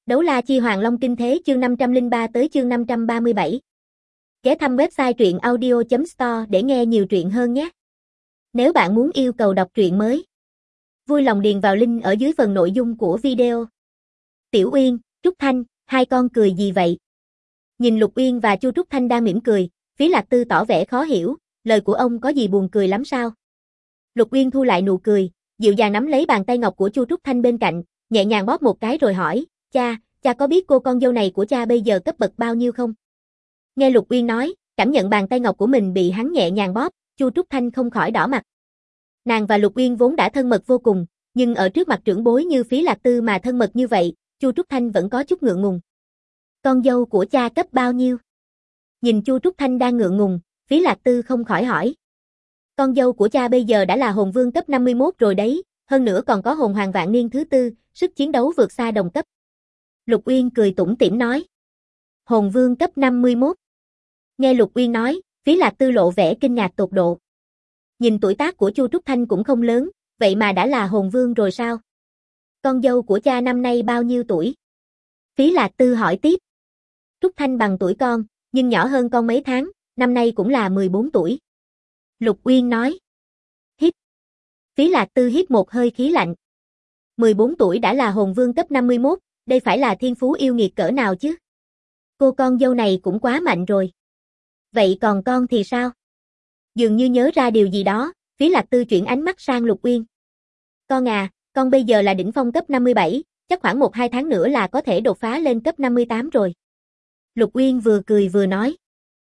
Đấu la chi Hoàng Long Kinh Thế chương 503 tới chương 537. Ghé thăm website truyện audio.store để nghe nhiều truyện hơn nhé. Nếu bạn muốn yêu cầu đọc truyện mới, vui lòng điền vào link ở dưới phần nội dung của video. Tiểu Uyên, Trúc Thanh, hai con cười gì vậy? Nhìn Lục Uyên và Chu Trúc Thanh đang mỉm cười, Phí Lạc Tư tỏ vẻ khó hiểu, lời của ông có gì buồn cười lắm sao? Lục Uyên thu lại nụ cười, dịu dàng nắm lấy bàn tay ngọc của Chu Trúc Thanh bên cạnh, nhẹ nhàng bóp một cái rồi hỏi, cha có biết cô con dâu này của cha bây giờ cấp bậc bao nhiêu không? Nghe Lục Uyên nói, cảm nhận bàn tay ngọc của mình bị hắn nhẹ nhàng bóp, Chu Trúc Thanh không khỏi đỏ mặt. Nàng và Lục Uyên vốn đã thân mật vô cùng, nhưng ở trước mặt trưởng bối như Phí Lạc Tư mà thân mật như vậy, Chu Trúc Thanh vẫn có chút ngượng ngùng. Con dâu của cha cấp bao nhiêu? Nhìn Chu Trúc Thanh đang ngượng ngùng, Phí Lạc Tư không khỏi hỏi. Con dâu của cha bây giờ đã là hồn vương cấp 51 rồi đấy, hơn nữa còn có hồn hoàng vạn niên thứ tư, sức chiến đấu vượt xa đồng cấp. Lục Uyên cười tủm tỉm nói. Hồn vương cấp 51. Nghe Lục Uyên nói, Phí Lạc Tư lộ vẻ kinh ngạc tột độ. Nhìn tuổi tác của Chu Trúc Thanh cũng không lớn, vậy mà đã là hồn vương rồi sao? Con dâu của cha năm nay bao nhiêu tuổi? Phí Lạc Tư hỏi tiếp. Trúc Thanh bằng tuổi con, nhưng nhỏ hơn con mấy tháng, năm nay cũng là 14 tuổi. Lục Uyên nói. Hít. Phí Lạc Tư hít một hơi khí lạnh. 14 tuổi đã là hồn vương cấp 51, đây phải là thiên phú yêu nghiệt cỡ nào chứ? Cô con dâu này cũng quá mạnh rồi. Vậy còn con thì sao? Dường như nhớ ra điều gì đó, Phí Lạc Tư chuyển ánh mắt sang Lục Uyên. Con à, con bây giờ là đỉnh phong cấp 57, chắc khoảng 1-2 tháng nữa là có thể đột phá lên cấp 58 rồi. Lục Uyên vừa cười vừa nói.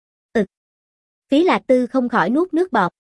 Phí Lạc Tư không khỏi nuốt nước bọt.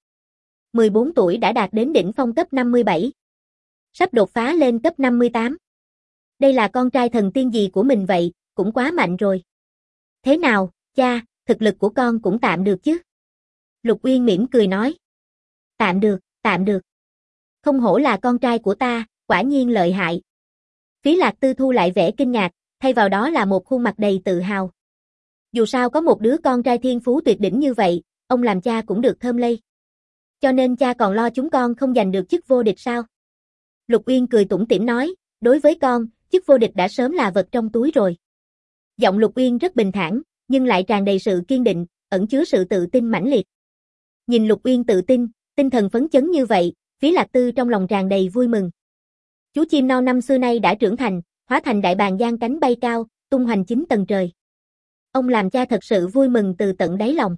14 tuổi đã đạt đến đỉnh phong cấp 57. Sắp đột phá lên cấp 58. Đây là con trai thần tiên gì của mình vậy, cũng quá mạnh rồi. Thế nào, cha, thực lực của con cũng tạm được chứ? Lục Uyên mỉm cười nói. Tạm được, tạm được. Không hổ là con trai của ta, quả nhiên lợi hại. Phí Lạc Tư thu lại vẻ kinh ngạc, thay vào đó là một khuôn mặt đầy tự hào. Dù sao có một đứa con trai thiên phú tuyệt đỉnh như vậy, ông làm cha cũng được thơm lây. Cho nên cha còn lo chúng con không giành được chức vô địch sao? Lục Uyên cười tủm tỉm nói, đối với con, chức vô địch đã sớm là vật trong túi rồi. Giọng Lục Uyên rất bình thản, nhưng lại tràn đầy sự kiên định, ẩn chứa sự tự tin mãnh liệt. Nhìn Lục Uyên tự tin, tinh thần phấn chấn như vậy, Phí Lạc Tư trong lòng tràn đầy vui mừng. Chú chim non năm xưa nay đã trưởng thành, hóa thành đại bàng giang cánh bay cao, tung hoành 9 tầng trời. Ông làm cha thật sự vui mừng từ tận đáy lòng.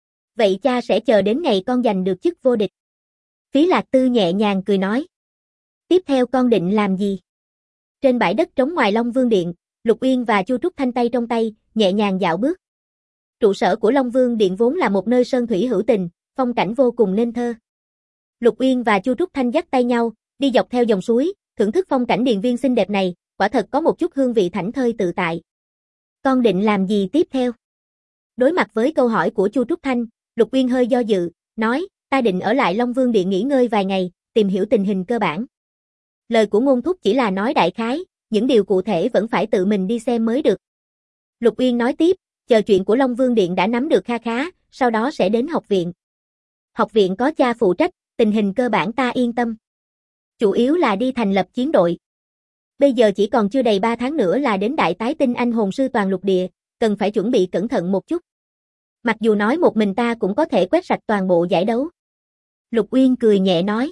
Vậy cha sẽ chờ đến ngày con giành được chức vô địch. Phí Lạc Tư nhẹ nhàng cười nói. Tiếp theo con định làm gì? Trên bãi đất trống ngoài Long Vương Điện, Lục Uyên và Chu Trúc Thanh tay trong tay, nhẹ nhàng dạo bước. Trụ sở của Long Vương Điện vốn là một nơi sơn thủy hữu tình, phong cảnh vô cùng nên thơ. Lục Uyên và Chu Trúc Thanh dắt tay nhau, đi dọc theo dòng suối, thưởng thức phong cảnh điền viên xinh đẹp này, quả thật có một chút hương vị thảnh thơi tự tại. Con định làm gì tiếp theo? Đối mặt với câu hỏi của Chu Trúc Thanh, Lục Uyên hơi do dự, nói, ta định ở lại Long Vương Điện nghỉ ngơi vài ngày, tìm hiểu tình hình cơ bản. Lời của ngôn thúc chỉ là nói đại khái, những điều cụ thể vẫn phải tự mình đi xem mới được. Lục Uyên nói tiếp, chờ chuyện của Long Vương Điện đã nắm được kha khá, sau đó sẽ đến học viện. Học viện có cha phụ trách, tình hình cơ bản ta yên tâm. Chủ yếu là đi thành lập chiến đội. Bây giờ chỉ còn chưa đầy 3 tháng nữa là đến đại tái tinh anh hồn sư toàn lục địa, cần phải chuẩn bị cẩn thận một chút. Mặc dù nói một mình ta cũng có thể quét sạch toàn bộ giải đấu. Lục Uyên cười nhẹ nói.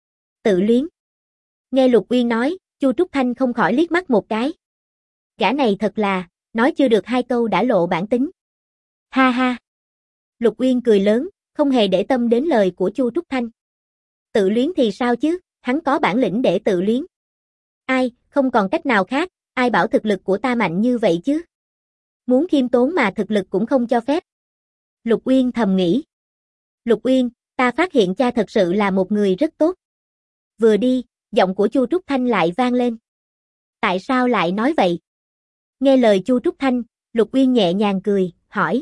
Tự luyến. Nghe Lục Uyên nói, Chu Trúc Thanh không khỏi liếc mắt một cái. Gã này thật là, nói chưa được 2 câu đã lộ bản tính. Ha ha. Lục Uyên cười lớn, không hề để tâm đến lời của Chu Trúc Thanh. Tự luyến thì sao chứ, hắn có bản lĩnh để tự luyến. Ai, không còn cách nào khác, ai bảo thực lực của ta mạnh như vậy chứ. Muốn khiêm tốn mà thực lực cũng không cho phép. Lục Uyên thầm nghĩ. Lục Uyên, ta phát hiện cha thật sự là một người rất tốt. Vừa đi, giọng của Chu Trúc Thanh lại vang lên. Tại sao lại nói vậy? Nghe lời Chu Trúc Thanh, Lục Uyên nhẹ nhàng cười, hỏi.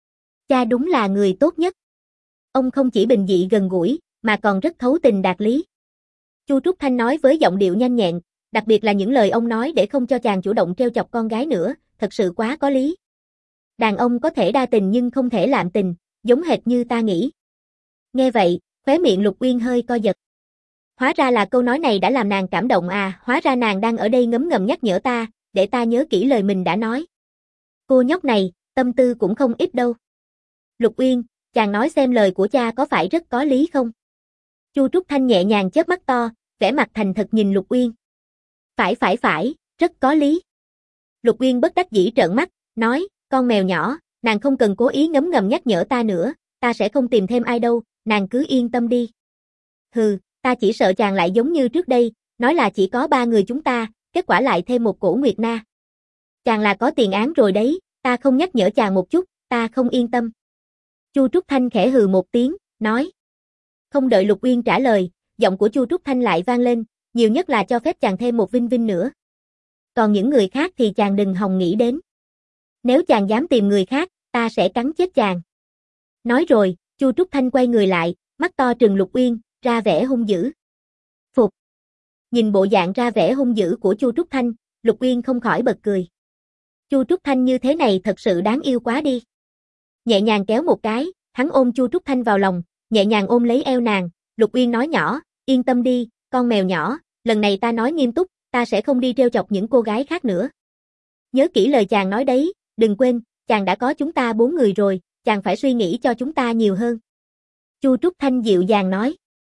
Cha đúng là người tốt nhất. Ông không chỉ bình dị gần gũi, mà còn rất thấu tình đạt lý. Chu Trúc Thanh nói với giọng điệu nhanh nhẹn, đặc biệt là những lời ông nói để không cho chàng chủ động trêu chọc con gái nữa, thật sự quá có lý. Đàn ông có thể đa tình nhưng không thể lạm tình, giống hệt như ta nghĩ. Nghe vậy, khóe miệng Lục Uyên hơi co giật. Hóa ra là câu nói này đã làm nàng cảm động à, hóa ra nàng đang ở đây ngấm ngầm nhắc nhở ta, để ta nhớ kỹ lời mình đã nói. Cô nhóc này, tâm tư cũng không ít đâu. Lục Uyên, chàng nói xem lời của cha có phải rất có lý không? Chu Trúc Thanh nhẹ nhàng chớp mắt to, vẻ mặt thành thật nhìn Lục Uyên. Phải, rất có lý. Lục Uyên bất đắc dĩ trợn mắt, nói, con mèo nhỏ, nàng không cần cố ý ngấm ngầm nhắc nhở ta nữa, ta sẽ không tìm thêm ai đâu, nàng cứ yên tâm đi. Hừ, ta chỉ sợ chàng lại giống như trước đây, nói là chỉ có 3 người chúng ta, kết quả lại thêm một cổ Nguyệt Na. Chàng là có tiền án rồi đấy, ta không nhắc nhở chàng một chút, ta không yên tâm. Chu Trúc Thanh khẽ hừ một tiếng, nói. Không đợi Lục Uyên trả lời, giọng của Chu Trúc Thanh lại vang lên, nhiều nhất là cho phép chàng thêm một Vinh Vinh nữa. Còn những người khác thì chàng đừng hòng nghĩ đến. Nếu chàng dám tìm người khác, ta sẽ cắn chết chàng. Nói rồi, Chu Trúc Thanh quay người lại, mắt to trừng Lục Uyên, ra vẻ hung dữ. Phục. Nhìn bộ dạng ra vẻ hung dữ của Chu Trúc Thanh, Lục Uyên không khỏi bật cười. Chu Trúc Thanh như thế này thật sự đáng yêu quá đi. Nhẹ nhàng kéo một cái, hắn ôm Chu Trúc Thanh vào lòng, nhẹ nhàng ôm lấy eo nàng, Lục Uyên nói nhỏ, yên tâm đi, con mèo nhỏ, lần này ta nói nghiêm túc, ta sẽ không đi trêu chọc những cô gái khác nữa. Nhớ kỹ lời chàng nói đấy, đừng quên, chàng đã có chúng ta 4 người rồi, chàng phải suy nghĩ cho chúng ta nhiều hơn. Chu Trúc Thanh dịu dàng nói.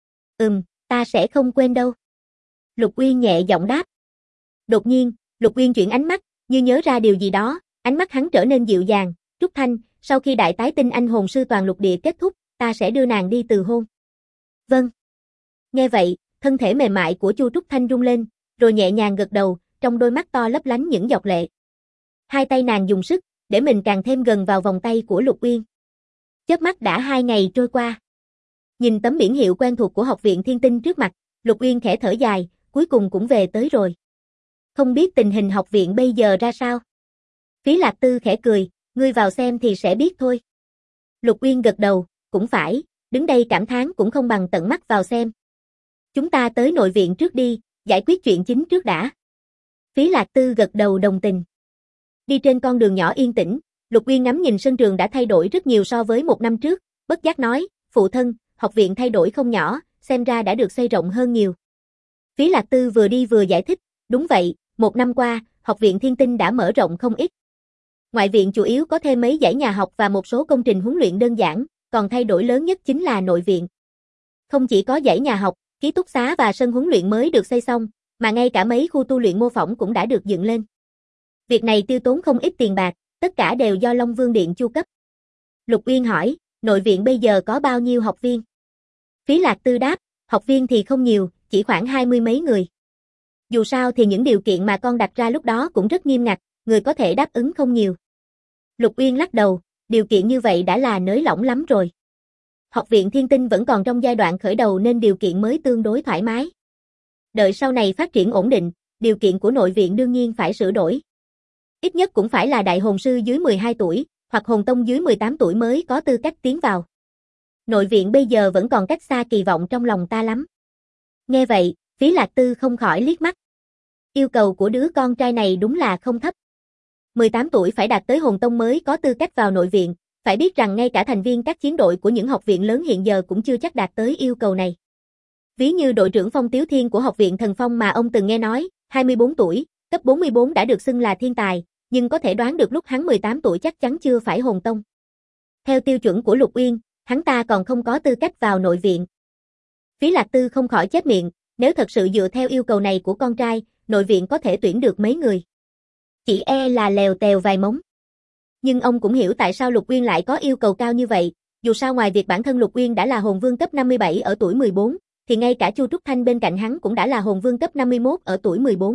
Ta sẽ không quên đâu. Lục Uyên nhẹ giọng đáp. Đột nhiên, Lục Uyên chuyển ánh mắt, như nhớ ra điều gì đó, ánh mắt hắn trở nên dịu dàng, Trúc Thanh, sau khi đại tái tinh anh hồn sư toàn lục địa kết thúc, ta sẽ đưa nàng đi từ hôn. Vâng. Nghe vậy, thân thể mềm mại của Chu Trúc Thanh rung lên, rồi nhẹ nhàng gật đầu, trong đôi mắt to lấp lánh những giọt lệ. Hai tay nàng dùng sức, để mình càng thêm gần vào vòng tay của Lục Uyên. Chớp mắt đã 2 ngày trôi qua. Nhìn tấm biển hiệu quen thuộc của Học viện Thiên Tinh trước mặt, Lục Uyên khẽ thở dài, cuối cùng cũng về tới rồi. Không biết tình hình học viện bây giờ ra sao? Phí Lạc Tư khẽ cười, ngươi vào xem thì sẽ biết thôi. Lục Uyên gật đầu, cũng phải, đứng đây cảm thán cũng không bằng tận mắt vào xem. Chúng ta tới nội viện trước đi, giải quyết chuyện chính trước đã. Phí Lạc Tư gật đầu đồng tình. Đi trên con đường nhỏ yên tĩnh, Lục Uyên ngắm nhìn sân trường đã thay đổi rất nhiều so với 1 năm trước, bất giác nói, phụ thân, học viện thay đổi không nhỏ, xem ra đã được xây rộng hơn nhiều. Phí Lạc Tư vừa đi vừa giải thích, đúng vậy, 1 năm qua, học viện Thiên Tinh đã mở rộng không ít. Ngoại viện chủ yếu có thêm mấy dãy nhà học và một số công trình huấn luyện đơn giản, còn thay đổi lớn nhất chính là nội viện. Không chỉ có dãy nhà học, ký túc xá và sân huấn luyện mới được xây xong, mà ngay cả mấy khu tu luyện mô phỏng cũng đã được dựng lên. Việc này tiêu tốn không ít tiền bạc, tất cả đều do Long Vương Điện chu cấp. Lục Uyên hỏi, nội viện bây giờ có bao nhiêu học viên? Phí Lạc Tư đáp, học viên thì không nhiều, chỉ khoảng 20 mấy người. Dù sao thì những điều kiện mà con đặt ra lúc đó cũng rất nghiêm ngặt, người có thể đáp ứng không nhiều. Lục Uyên lắc đầu, điều kiện như vậy đã là nới lỏng lắm rồi. Học viện Thiên Tinh vẫn còn trong giai đoạn khởi đầu nên điều kiện mới tương đối thoải mái. Đợi sau này phát triển ổn định, điều kiện của nội viện đương nhiên phải sửa đổi. Ít nhất cũng phải là đại hồn sư dưới 12 tuổi, hoặc hồn tông dưới 18 tuổi mới có tư cách tiến vào. Nội viện bây giờ vẫn còn cách xa kỳ vọng trong lòng ta lắm. Nghe vậy, Phí Lạc Tư không khỏi liếc mắt. Yêu cầu của đứa con trai này đúng là không thấp. 18 tuổi phải đạt tới hồn tông mới có tư cách vào nội viện, phải biết rằng ngay cả thành viên các chiến đội của những học viện lớn hiện giờ cũng chưa chắc đạt tới yêu cầu này. Ví như đội trưởng Phong Tiếu Thiên của học viện Thần Phong mà ông từng nghe nói, 24 tuổi, cấp 44 đã được xưng là thiên tài, nhưng có thể đoán được lúc hắn 18 tuổi chắc chắn chưa phải hồn tông. Theo tiêu chuẩn của Lục Uyên, hắn ta còn không có tư cách vào nội viện. Phí Lạc Tư không khỏi chép miệng, nếu thật sự dựa theo yêu cầu này của con trai, nội viện có thể tuyển được mấy người. Chỉ e là lèo tèo vài mống. Nhưng ông cũng hiểu tại sao Lục Uyên lại có yêu cầu cao như vậy, dù sao ngoài việc bản thân Lục Uyên đã là hồn vương cấp 57 ở tuổi 14, thì ngay cả Chu Trúc Thanh bên cạnh hắn cũng đã là hồn vương cấp 51 ở tuổi 14.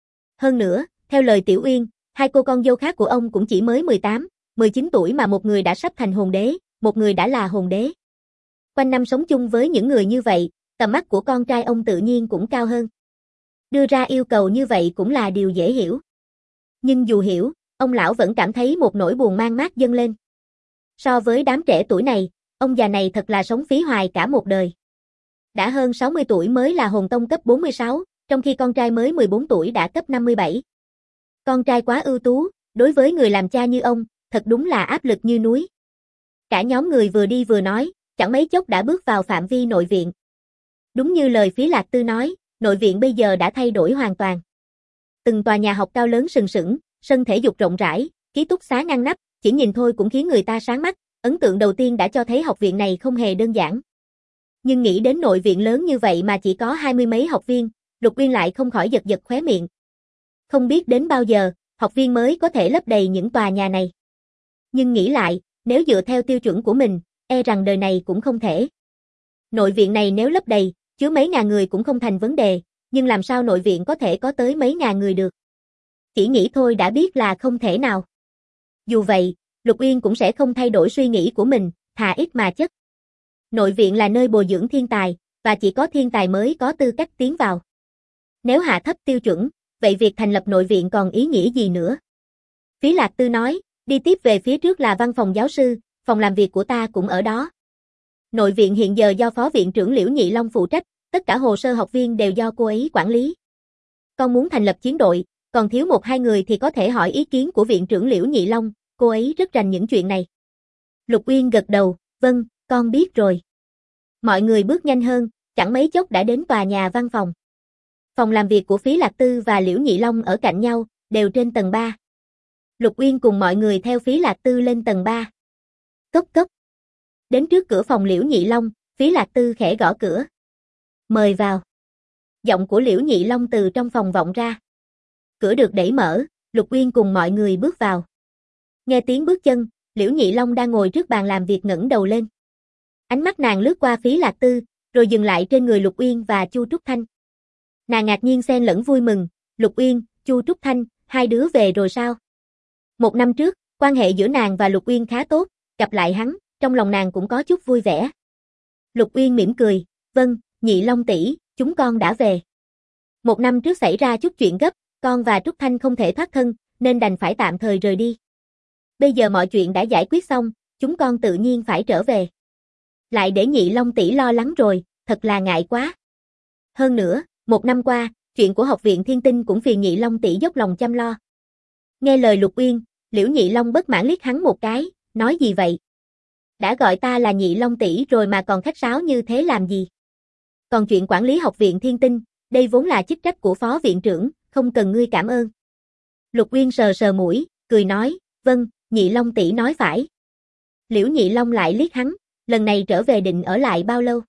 Hơn nữa, theo lời Tiểu Uyên, hai cô con dâu khác của ông cũng chỉ mới 18, 19 tuổi mà một người đã sắp thành hồn đế, một người đã là hồn đế. Quanh năm sống chung với những người như vậy, tầm mắt của con trai ông tự nhiên cũng cao hơn. Đưa ra yêu cầu như vậy cũng là điều dễ hiểu. Nhưng dù hiểu, ông lão vẫn cảm thấy một nỗi buồn man mác dâng lên. So với đám trẻ tuổi này, ông già này thật là sống phí hoài cả một đời. Đã hơn 60 tuổi mới là hồn tông cấp 46, trong khi con trai mới 14 tuổi đã cấp 57. Con trai quá ưu tú, đối với người làm cha như ông, thật đúng là áp lực như núi. Cả nhóm người vừa đi vừa nói, chẳng mấy chốc đã bước vào phạm vi nội viện. Đúng như lời Phí Lạc Tư nói, nội viện bây giờ đã thay đổi hoàn toàn. Từng tòa nhà học cao lớn sừng sững, sân thể dục rộng rãi, ký túc xá ngăn nắp, chỉ nhìn thôi cũng khiến người ta sáng mắt, ấn tượng đầu tiên đã cho thấy học viện này không hề đơn giản. Nhưng nghĩ đến nội viện lớn như vậy mà chỉ có 20 mấy học viên, Lục Uyên lại không khỏi giật giật khóe miệng. Không biết đến bao giờ, học viên mới có thể lấp đầy những tòa nhà này. Nhưng nghĩ lại, nếu dựa theo tiêu chuẩn của mình, e rằng đời này cũng không thể. Nội viện này nếu lấp đầy, chứa mấy ngàn người cũng không thành vấn đề, nhưng làm sao nội viện có thể có tới mấy ngàn người được? Chỉ nghĩ thôi đã biết là không thể nào. Dù vậy, Lục Uyên cũng sẽ không thay đổi suy nghĩ của mình, thà ít mà chất. Nội viện là nơi bồi dưỡng thiên tài, và chỉ có thiên tài mới có tư cách tiến vào. Nếu hạ thấp tiêu chuẩn, vậy việc thành lập nội viện còn ý nghĩa gì nữa? Phí Lạc Tư nói, đi tiếp về phía trước là văn phòng giáo sư, phòng làm việc của ta cũng ở đó. Nội viện hiện giờ do Phó Viện trưởng Liễu Nhị Long phụ trách, tất cả hồ sơ học viên đều do cô ấy quản lý. Con muốn thành lập chiến đội, còn thiếu 1-2 người thì có thể hỏi ý kiến của Viện trưởng Liễu Nhị Long, cô ấy rất rành những chuyện này. Lục Uyên gật đầu, vâng, con biết rồi. Mọi người bước nhanh hơn, chẳng mấy chốc đã đến tòa nhà văn phòng. Phòng làm việc của Phí Lạc Tư và Liễu Nhị Long ở cạnh nhau, đều trên tầng 3. Lục Uyên cùng mọi người theo Phí Lạc Tư lên tầng 3. Cốc cốc. Đến trước cửa phòng Liễu Nhị Long, Phí Lạc Tư khẽ gõ cửa. Mời vào. Giọng của Liễu Nhị Long từ trong phòng vọng ra. Cửa được đẩy mở, Lục Uyên cùng mọi người bước vào. Nghe tiếng bước chân, Liễu Nhị Long đang ngồi trước bàn làm việc ngẩng đầu lên. Ánh mắt nàng lướt qua Phí Lạc Tư, rồi dừng lại trên người Lục Uyên và Chu Trúc Thanh. Nàng ngạc nhiên xen lẫn vui mừng, Lục Uyên, Chu Trúc Thanh, hai đứa về rồi sao? 1 năm trước, quan hệ giữa nàng và Lục Uyên khá tốt, gặp lại hắn, trong lòng nàng cũng có chút vui vẻ. Lục Uyên mỉm cười, vâng, Nhị Long tỷ, chúng con đã về. 1 năm trước xảy ra chút chuyện gấp, con và Trúc Thanh không thể thoát thân, nên đành phải tạm thời rời đi. Bây giờ mọi chuyện đã giải quyết xong, chúng con tự nhiên phải trở về. Lại để Nhị Long tỷ lo lắng rồi, thật là ngại quá. Hơn nữa, 1 năm qua, chuyện của học viện Thiên Tinh cũng phiền Nhị Long tỷ dốc lòng chăm lo. Nghe lời Lục Uyên, Liễu Nhị Long bất mãn liếc hắn một cái, nói gì vậy? Đã gọi ta là Nhị Long tỷ rồi mà còn khách sáo như thế làm gì? Còn chuyện quản lý học viện Thiên Tinh, đây vốn là chức trách của Phó Viện trưởng, không cần ngươi cảm ơn. Lục Uyên sờ sờ mũi, cười nói, vâng, Nhị Long tỷ nói phải. Liễu Nhị Long lại liếc hắn, lần này trở về định ở lại bao lâu?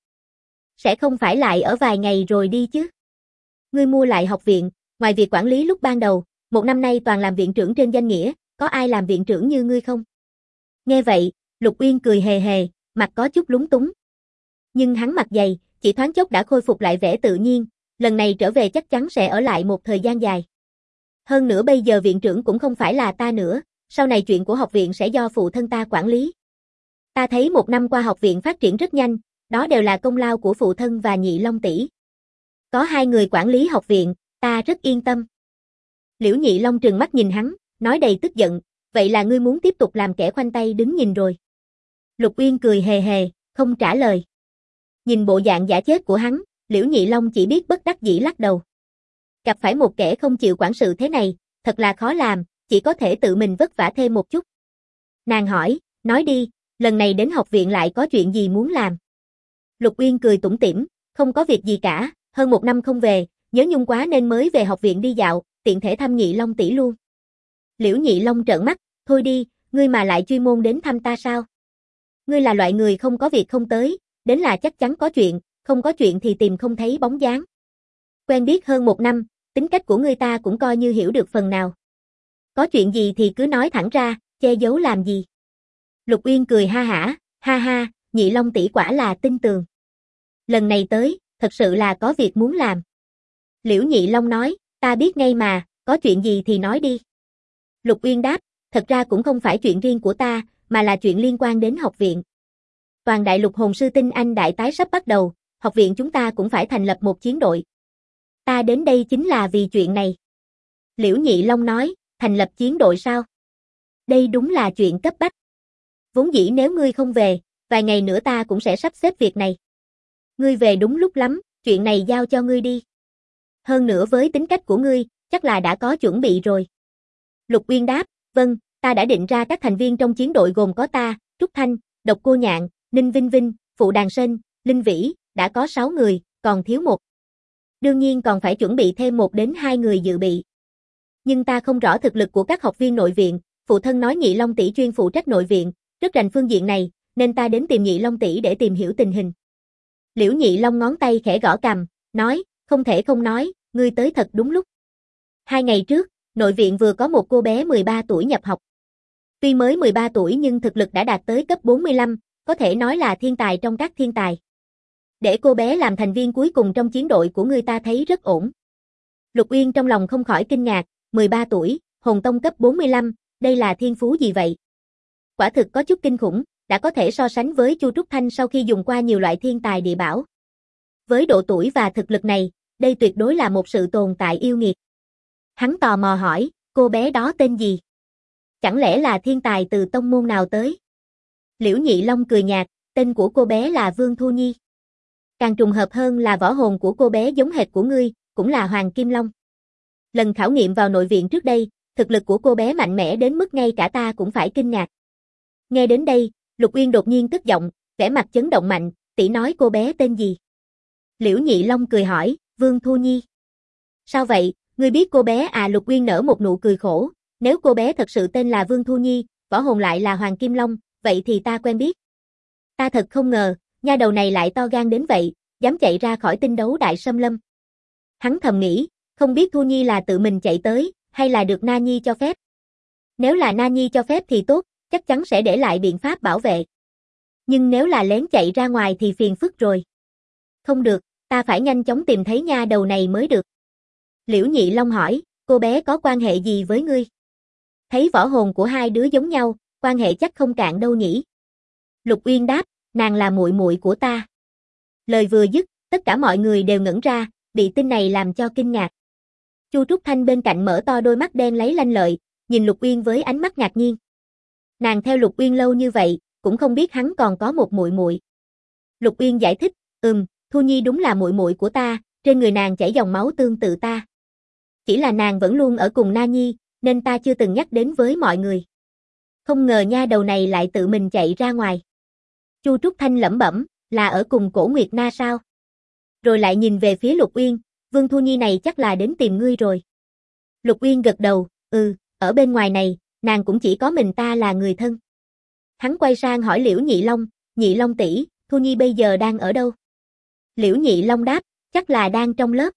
Sẽ không phải lại ở vài ngày rồi đi chứ? Ngươi mua lại học viện, ngoài việc quản lý lúc ban đầu, 1 năm nay toàn làm viện trưởng trên danh nghĩa, có ai làm viện trưởng như ngươi không? Nghe vậy, Lục Uyên cười hề hề, mặt có chút lúng túng. Nhưng hắn mặt dày, chỉ thoáng chốc đã khôi phục lại vẻ tự nhiên, lần này trở về chắc chắn sẽ ở lại một thời gian dài. Hơn nữa bây giờ viện trưởng cũng không phải là ta nữa, sau này chuyện của học viện sẽ do phụ thân ta quản lý. Ta thấy 1 năm qua học viện phát triển rất nhanh, đó đều là công lao của phụ thân và Nhị Long tỷ. Có 2 người quản lý học viện, ta rất yên tâm. Liễu Nhị Long trừng mắt nhìn hắn, nói đầy tức giận, vậy là ngươi muốn tiếp tục làm kẻ khoanh tay đứng nhìn rồi. Lục Uyên cười hề hề, không trả lời. Nhìn bộ dạng giả chết của hắn, Liễu Nhị Long chỉ biết bất đắc dĩ lắc đầu. Gặp phải một kẻ không chịu quản sự thế này, thật là khó làm, chỉ có thể tự mình vất vả thêm một chút. Nàng hỏi, nói đi, lần này đến học viện lại có chuyện gì muốn làm? Lục Uyên cười tủm tỉm, không có việc gì cả, hơn 1 năm không về, nhớ nhung quá nên mới về học viện đi dạo, tiện thể thăm Nhị Long tỷ luôn. Liễu Nhị Long trợn mắt, thôi đi, ngươi mà lại chuyên môn đến thăm ta sao? Ngươi là loại người không có việc không tới, đến là chắc chắn có chuyện, không có chuyện thì tìm không thấy bóng dáng. Quen biết hơn 1 năm, tính cách của ngươi ta cũng coi như hiểu được phần nào. Có chuyện gì thì cứ nói thẳng ra, che giấu làm gì? Lục Uyên cười ha ha, Nhị Long tỷ quả là tin tường. Lần này tới, thật sự là có việc muốn làm. Liễu Nhị Long nói, ta biết ngay mà, có chuyện gì thì nói đi. Lục Uyên đáp, thật ra cũng không phải chuyện riêng của ta, mà là chuyện liên quan đến học viện. Toàn đại lục hồn sư tinh anh đại tái sắp bắt đầu, học viện chúng ta cũng phải thành lập một chiến đội. Ta đến đây chính là vì chuyện này. Liễu Nhị Long nói, thành lập chiến đội sao? Đây đúng là chuyện cấp bách. Vốn dĩ nếu ngươi không về, vài ngày nữa ta cũng sẽ sắp xếp việc này. Ngươi về đúng lúc lắm, chuyện này giao cho ngươi đi. Hơn nữa với tính cách của ngươi, chắc là đã có chuẩn bị rồi. Lục Uyên đáp, vâng, ta đã định ra các thành viên trong chiến đội gồm có ta, Trúc Thanh, Độc Cô Nhạn, Ninh Vinh Vinh, Phụ Đàn Sên, Linh Vĩ, đã có 6 người, còn thiếu 1. Đương nhiên còn phải chuẩn bị thêm 1 đến 2 người dự bị. Nhưng ta không rõ thực lực của các học viên nội viện, phụ thân nói Nhị Long tỷ chuyên phụ trách nội viện, rất rành phương diện này, nên ta đến tìm Nhị Long tỷ để tìm hiểu tình hình. Liễu Nhị Long ngón tay khẽ gõ cằm, nói, không thể không nói, ngươi tới thật đúng lúc. 2 ngày trước, nội viện vừa có một cô bé 13 tuổi nhập học. Tuy mới 13 tuổi nhưng thực lực đã đạt tới cấp 45, có thể nói là thiên tài trong các thiên tài. Để cô bé làm thành viên cuối cùng trong chiến đội của ngươi ta thấy rất ổn. Lục Uyên trong lòng không khỏi kinh ngạc, 13 tuổi, hồn tông cấp 45, đây là thiên phú gì vậy? Quả thực có chút kinh khủng, đã có thể so sánh với Chu Trúc Thanh sau khi dùng qua nhiều loại thiên tài địa bảo. Với độ tuổi và thực lực này, đây tuyệt đối là một sự tồn tại yêu nghiệt. Hắn tò mò hỏi, cô bé đó tên gì? Chẳng lẽ là thiên tài từ tông môn nào tới? Liễu Nhị Long cười nhạt, tên của cô bé là Vương Thu Nhi. Càng trùng hợp hơn là võ hồn của cô bé giống hệt của ngươi, cũng là Hoàng Kim Long. Lần khảo nghiệm vào nội viện trước đây, thực lực của cô bé mạnh mẽ đến mức ngay cả ta cũng phải kinh ngạc. Nghe đến đây, Lục Uyên đột nhiên cất giọng, vẻ mặt chấn động mạnh, tỷ nói cô bé tên gì? Liễu Nhị Long cười hỏi, Vương Thu Nhi. Sao vậy, ngươi biết cô bé à? Lục Uyên nở một nụ cười khổ, nếu cô bé thật sự tên là Vương Thu Nhi, võ hồn lại là Hoàng Kim Long, vậy thì ta quen biết. Ta thật không ngờ, nha đầu này lại to gan đến vậy, dám chạy ra khỏi tinh đấu đại xâm lâm. Hắn thầm nghĩ, không biết Thu Nhi là tự mình chạy tới, hay là được Na Nhi cho phép. Nếu là Na Nhi cho phép thì tốt, chắc chắn sẽ để lại biện pháp bảo vệ. Nhưng nếu là lén chạy ra ngoài thì phiền phức rồi. Không được, ta phải nhanh chóng tìm thấy nha đầu này mới được. Liễu Nhị Long hỏi, cô bé có quan hệ gì với ngươi? Thấy võ hồn của hai đứa giống nhau, quan hệ chắc không cạn đâu nhỉ? Lục Uyên đáp, nàng là muội muội của ta. Lời vừa dứt, tất cả mọi người đều ngẩn ra, bị tin này làm cho kinh ngạc. Chu Trúc Thanh bên cạnh mở to đôi mắt đen lấy lanh lợi, nhìn Lục Uyên với ánh mắt ngạc nhiên. Nàng theo Lục Uyên lâu như vậy, cũng không biết hắn còn có một muội muội. Lục Uyên giải thích, Thu Nhi đúng là muội muội của ta, trên người nàng chảy dòng máu tương tự ta. Chỉ là nàng vẫn luôn ở cùng Na Nhi, nên ta chưa từng nhắc đến với mọi người. Không ngờ nha đầu này lại tự mình chạy ra ngoài. Chu Trúc Thanh lẩm bẩm, là ở cùng Cổ Nguyệt Na sao? Rồi lại nhìn về phía Lục Uyên, Vương Thu Nhi này chắc là đến tìm ngươi rồi. Lục Uyên gật đầu, ở bên ngoài này, nàng cũng chỉ có mình ta là người thân. Hắn quay sang hỏi Liễu Nhị Long tỷ, Thu Nhi bây giờ đang ở đâu? Liễu Nhị Long đáp, chắc là đang trong lớp.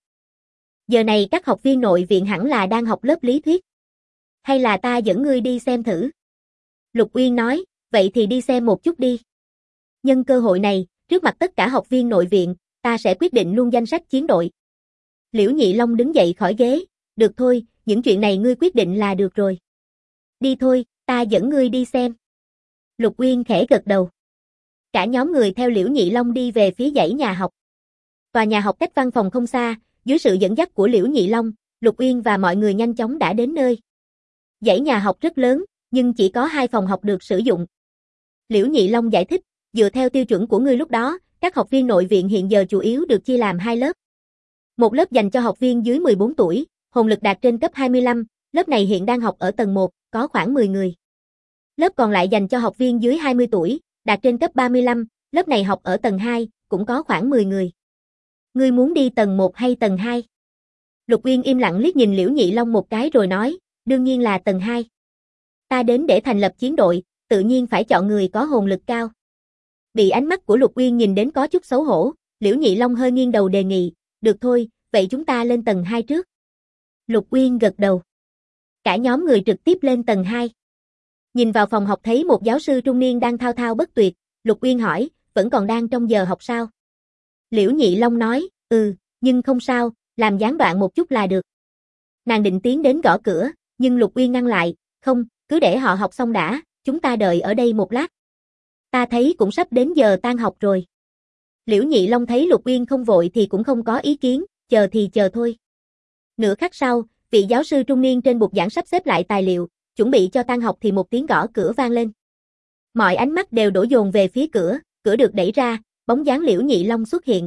Giờ này các học viên nội viện hẳn là đang học lớp lý thuyết. Hay là ta dẫn ngươi đi xem thử? Lục Uyên nói, vậy thì đi xem một chút đi. Nhân cơ hội này, trước mặt tất cả học viên nội viện, ta sẽ quyết định luôn danh sách chiến đội. Liễu Nhị Long đứng dậy khỏi ghế, được thôi, những chuyện này ngươi quyết định là được rồi. Đi thôi, ta dẫn ngươi đi xem. Lục Uyên khẽ gật đầu. Cả nhóm người theo Liễu Nhị Long đi về phía dãy nhà học. Tòa nhà học cách văn phòng không xa, dưới sự dẫn dắt của Liễu Nhị Long, Lục Uyên và mọi người nhanh chóng đã đến nơi. Dãy nhà học rất lớn, nhưng chỉ có 2 phòng học được sử dụng. Liễu Nhị Long giải thích, dựa theo tiêu chuẩn của ngươi lúc đó, các học viên nội viện hiện giờ chủ yếu được chia làm 2 lớp. Một lớp dành cho học viên dưới 14 tuổi, hồn lực đạt trên cấp 25, lớp này hiện đang học ở tầng 1, có khoảng 10 người. Lớp còn lại dành cho học viên dưới 20 tuổi, đạt trên cấp 35, lớp này học ở tầng 2, cũng có khoảng 10 người. Ngươi muốn đi tầng 1 hay tầng 2? Lục Uyên im lặng liếc nhìn Liễu Nhị Long một cái rồi nói, đương nhiên là tầng 2. Ta đến để thành lập chiến đội, tự nhiên phải chọn người có hồn lực cao. Bị ánh mắt của Lục Uyên nhìn đến có chút xấu hổ, Liễu Nhị Long hơi nghiêng đầu đề nghị, được thôi, vậy chúng ta lên tầng 2 trước. Lục Uyên gật đầu. Cả nhóm người trực tiếp lên tầng 2. Nhìn vào phòng học thấy một giáo sư trung niên đang thao thao bất tuyệt, Lục Uyên hỏi, vẫn còn đang trong giờ học sao? Liễu Nhị Long nói, nhưng không sao, làm gián đoạn một chút là được. Nàng định tiến đến gõ cửa, nhưng Lục Uyên ngăn lại, không, cứ để họ học xong đã, chúng ta đợi ở đây một lát. Ta thấy cũng sắp đến giờ tan học rồi. Liễu Nhị Long thấy Lục Uyên không vội thì cũng không có ý kiến, chờ thì chờ thôi. Nửa khắc sau, vị giáo sư trung niên trên bục giảng sắp xếp lại tài liệu, chuẩn bị cho tan học thì một tiếng gõ cửa vang lên. Mọi ánh mắt đều đổ dồn về phía cửa, cửa được đẩy ra, bóng dáng Liễu Nhị Long xuất hiện.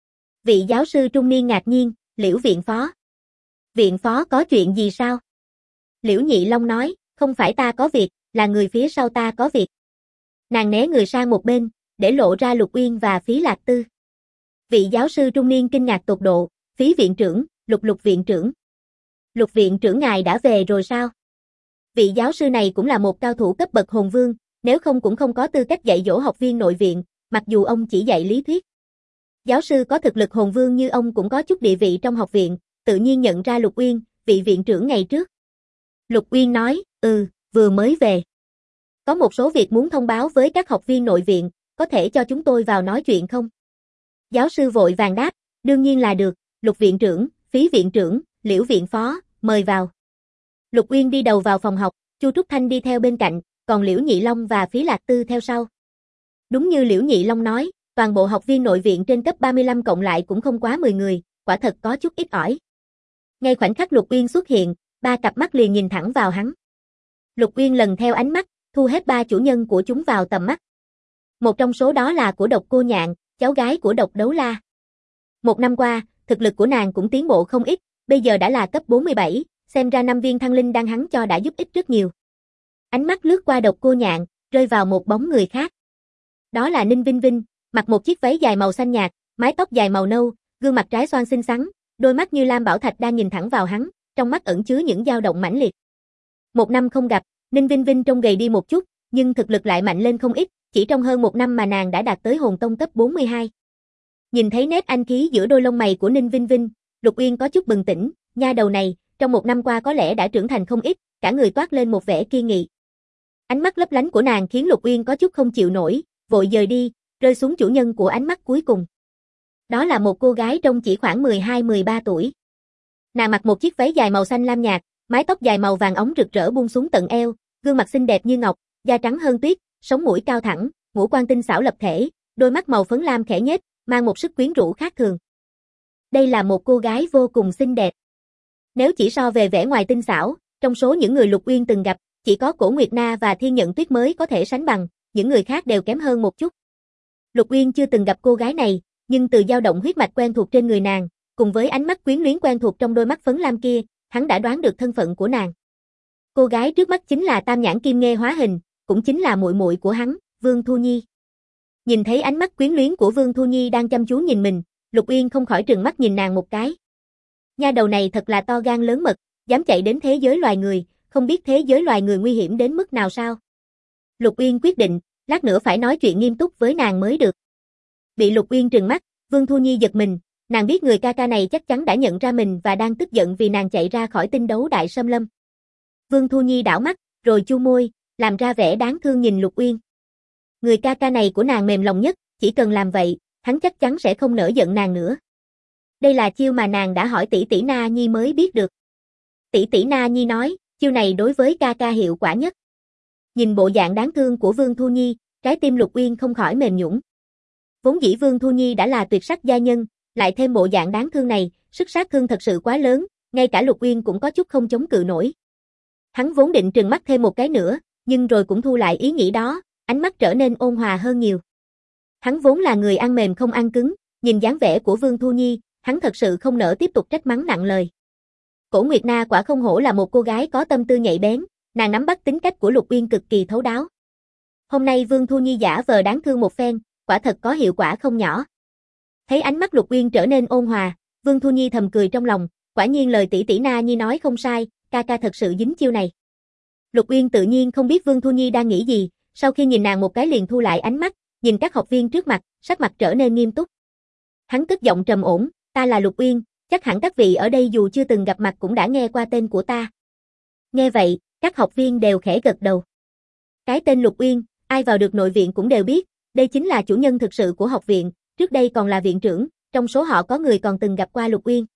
Vị giáo sư trung niên ngạc nhiên, Liễu viện phó. Viện phó có chuyện gì sao? Liễu Nhị Long nói, không phải ta có việc, là người phía sau ta có việc. Nàng né người sang một bên, để lộ ra Lục Uyên và Phí Lạc Tư. Vị giáo sư trung niên kinh ngạc tột độ, Phí viện trưởng, Lục viện trưởng. Lục viện trưởng ngài đã về rồi sao? Vị giáo sư này cũng là một cao thủ cấp bậc hồn vương, nếu không cũng không có tư cách dạy dỗ học viên nội viện, mặc dù ông chỉ dạy lý thuyết. Giáo sư có thực lực hồn vương như ông cũng có chút địa vị trong học viện, tự nhiên nhận ra Lục Uyên, vị viện trưởng ngày trước. Lục Uyên nói, vừa mới về. Có một số việc muốn thông báo với các học viên nội viện, có thể cho chúng tôi vào nói chuyện không? Giáo sư vội vàng đáp, đương nhiên là được, Lục viện trưởng, Phí viện trưởng, Liễu viện phó, mời vào. Lục Uyên đi đầu vào phòng học, Chu Trúc Thanh đi theo bên cạnh, còn Liễu Nhị Long và Phí Lạc Tư theo sau. Đúng như Liễu Nhị Long nói, toàn bộ học viên nội viện trên cấp 35 cộng lại cũng không quá 10 người, quả thật có chút ít ỏi. Ngay khoảnh khắc Lục Uyên xuất hiện, ba cặp mắt liền nhìn thẳng vào hắn. Lục Uyên lần theo ánh mắt, thu hết ba chủ nhân của chúng vào tầm mắt. Một trong số đó là của Độc Cô Nhạn, cháu gái của Độc Đấu La. Một năm qua, thực lực của nàng cũng tiến bộ không ít, bây giờ đã là cấp 47, xem ra 5 viên thăng linh đan hắn cho đã giúp ích rất nhiều. Ánh mắt lướt qua Độc Cô Nhạn, rơi vào một bóng người khác. Đó là Ninh Vinh Vinh, mặc một chiếc váy dài màu xanh nhạt, mái tóc dài màu nâu, gương mặt trái xoan xinh xắn, đôi mắt như lam bảo thạch đang nhìn thẳng vào hắn, trong mắt ẩn chứa những dao động mãnh liệt. Một năm không gặp, Ninh Vinh Vinh trông gầy đi một chút, nhưng thực lực lại mạnh lên không ít, chỉ trong hơn một năm mà nàng đã đạt tới hồn tông cấp 42. Nhìn thấy nét anh khí giữa đôi lông mày của Ninh Vinh Vinh, Lục Uyên có chút bừng tỉnh, nha đầu này, trong một năm qua có lẽ đã trưởng thành không ít, cả người toát lên một vẻ kiên nghị. Ánh mắt lấp lánh của nàng khiến Lục Uyên có chút không chịu nổi, vội dời đi, rơi xuống chủ nhân của ánh mắt cuối cùng. Đó là một cô gái trông chỉ khoảng 12-13 tuổi. Nàng mặc một chiếc váy dài màu xanh lam nhạt, mái tóc dài màu vàng óng rực rỡ buông xuống tận eo, gương mặt xinh đẹp như ngọc, da trắng hơn tuyết, sống mũi cao thẳng, ngũ quan tinh xảo lập thể, đôi mắt màu phấn lam khẽ nhếch, mang một sức quyến rũ khác thường. Đây là một cô gái vô cùng xinh đẹp. Nếu chỉ so về vẻ ngoài tinh xảo, trong số những người Lục Uyên từng gặp, chỉ có Cổ Nguyệt Na và Thiên Nhận Tuyết mới có thể sánh bằng, những người khác đều kém hơn một chút. Lục Uyên chưa từng gặp cô gái này, nhưng từ dao động huyết mạch quen thuộc trên người nàng, cùng với ánh mắt quyến luyến quen thuộc trong đôi mắt phấn lam kia, hắn đã đoán được thân phận của nàng. Cô gái trước mắt chính là Tam Nhãn Kim Nghê hóa hình, cũng chính là muội muội của hắn, Vương Thu Nhi. Nhìn thấy ánh mắt quyến luyến của Vương Thu Nhi đang chăm chú nhìn mình, Lục Uyên không khỏi trừng mắt nhìn nàng một cái. Nha đầu này thật là to gan lớn mật, dám chạy đến thế giới loài người, không biết thế giới loài người nguy hiểm đến mức nào sao? Lục Uyên quyết định, lát nữa phải nói chuyện nghiêm túc với nàng mới được. Bị Lục Uyên trừng mắt, Vương Thu Nhi giật mình, nàng biết người ca ca này chắc chắn đã nhận ra mình và đang tức giận vì nàng chạy ra khỏi Tinh Đấu Đại Xâm Lâm. Vương Thu Nhi đảo mắt, rồi chu môi, làm ra vẻ đáng thương nhìn Lục Uyên. Người ca ca này của nàng mềm lòng nhất, chỉ cần làm vậy, hắn chắc chắn sẽ không nỡ giận nàng nữa. Đây là chiêu mà nàng đã hỏi tỷ tỷ Na Nhi mới biết được. Tỷ tỷ Na Nhi nói, chiêu này đối với ca ca hiệu quả nhất. Nhìn bộ dạng đáng thương của Vương Thu Nhi, trái tim Lục Uyên không khỏi mềm nhũn. Vốn dĩ Vương Thu Nhi đã là tuyệt sắc gia nhân, lại thêm bộ dạng đáng thương này, sức sát thương thật sự quá lớn, ngay cả Lục Uyên cũng có chút không chống cự nổi. Hắn vốn định trừng mắt thêm một cái nữa, nhưng rồi cũng thu lại ý nghĩ đó, ánh mắt trở nên ôn hòa hơn nhiều. Hắn vốn là người ăn mềm không ăn cứng, nhìn dáng vẻ của Vương Thu Nhi, hắn thật sự không nỡ tiếp tục trách mắng nặng lời. Cổ Nguyệt Na quả không hổ là một cô gái có tâm tư nhạy bén, nàng nắm bắt tính cách của Lục Uyên cực kỳ thấu đáo. Hôm nay Vương Thu Nhi giả vờ đáng thương một phen, quả thật có hiệu quả không nhỏ. Thấy ánh mắt Lục Uyên trở nên ôn hòa, Vương Thu Nhi thầm cười trong lòng, quả nhiên lời tỷ tỷ Na Nhi nói không sai, ca ca thật sự dính chiêu này. Lục Uyên tự nhiên không biết Vương Thu Nhi đang nghĩ gì, sau khi nhìn nàng một cái liền thu lại ánh mắt, nhìn các học viên trước mặt, sắc mặt trở nên nghiêm túc. Hắn cất giọng trầm ổn, ta là Lục Uyên, chắc hẳn các vị ở đây dù chưa từng gặp mặt cũng đã nghe qua tên của ta. Nghe vậy, các học viên đều khẽ gật đầu. Cái tên Lục Uyên, ai vào được nội viện cũng đều biết, đây chính là chủ nhân thực sự của học viện, trước đây còn là viện trưởng, trong số họ có người còn từng gặp qua Lục Uyên.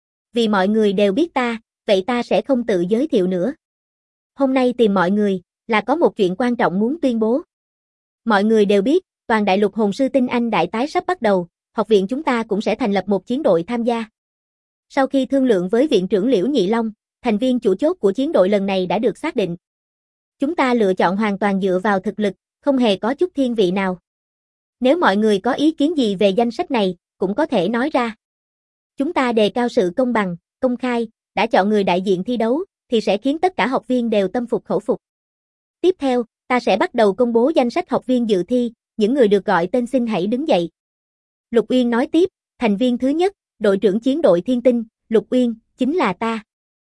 Vì mọi người đều biết ta, vậy ta sẽ không tự giới thiệu nữa. Hôm nay tìm mọi người, là có một chuyện quan trọng muốn tuyên bố. Mọi người đều biết, toàn đại lục hồn sư tinh anh đại tái sắp bắt đầu, học viện chúng ta cũng sẽ thành lập một chiến đội tham gia. Sau khi thương lượng với viện trưởng Liễu Nhị Long, thành viên chủ chốt của chiến đội lần này đã được xác định. Chúng ta lựa chọn hoàn toàn dựa vào thực lực, không hề có chút thiên vị nào. Nếu mọi người có ý kiến gì về danh sách này, cũng có thể nói ra. Chúng ta đề cao sự công bằng, công khai, đã chọn người đại diện thi đấu, thì sẽ khiến tất cả học viên đều tâm phục khẩu phục. Tiếp theo, ta sẽ bắt đầu công bố danh sách học viên dự thi, những người được gọi tên xin hãy đứng dậy. Lục Uyên nói tiếp, thành viên thứ nhất, đội trưởng chiến đội Thiên Tinh, Lục Uyên, chính là ta.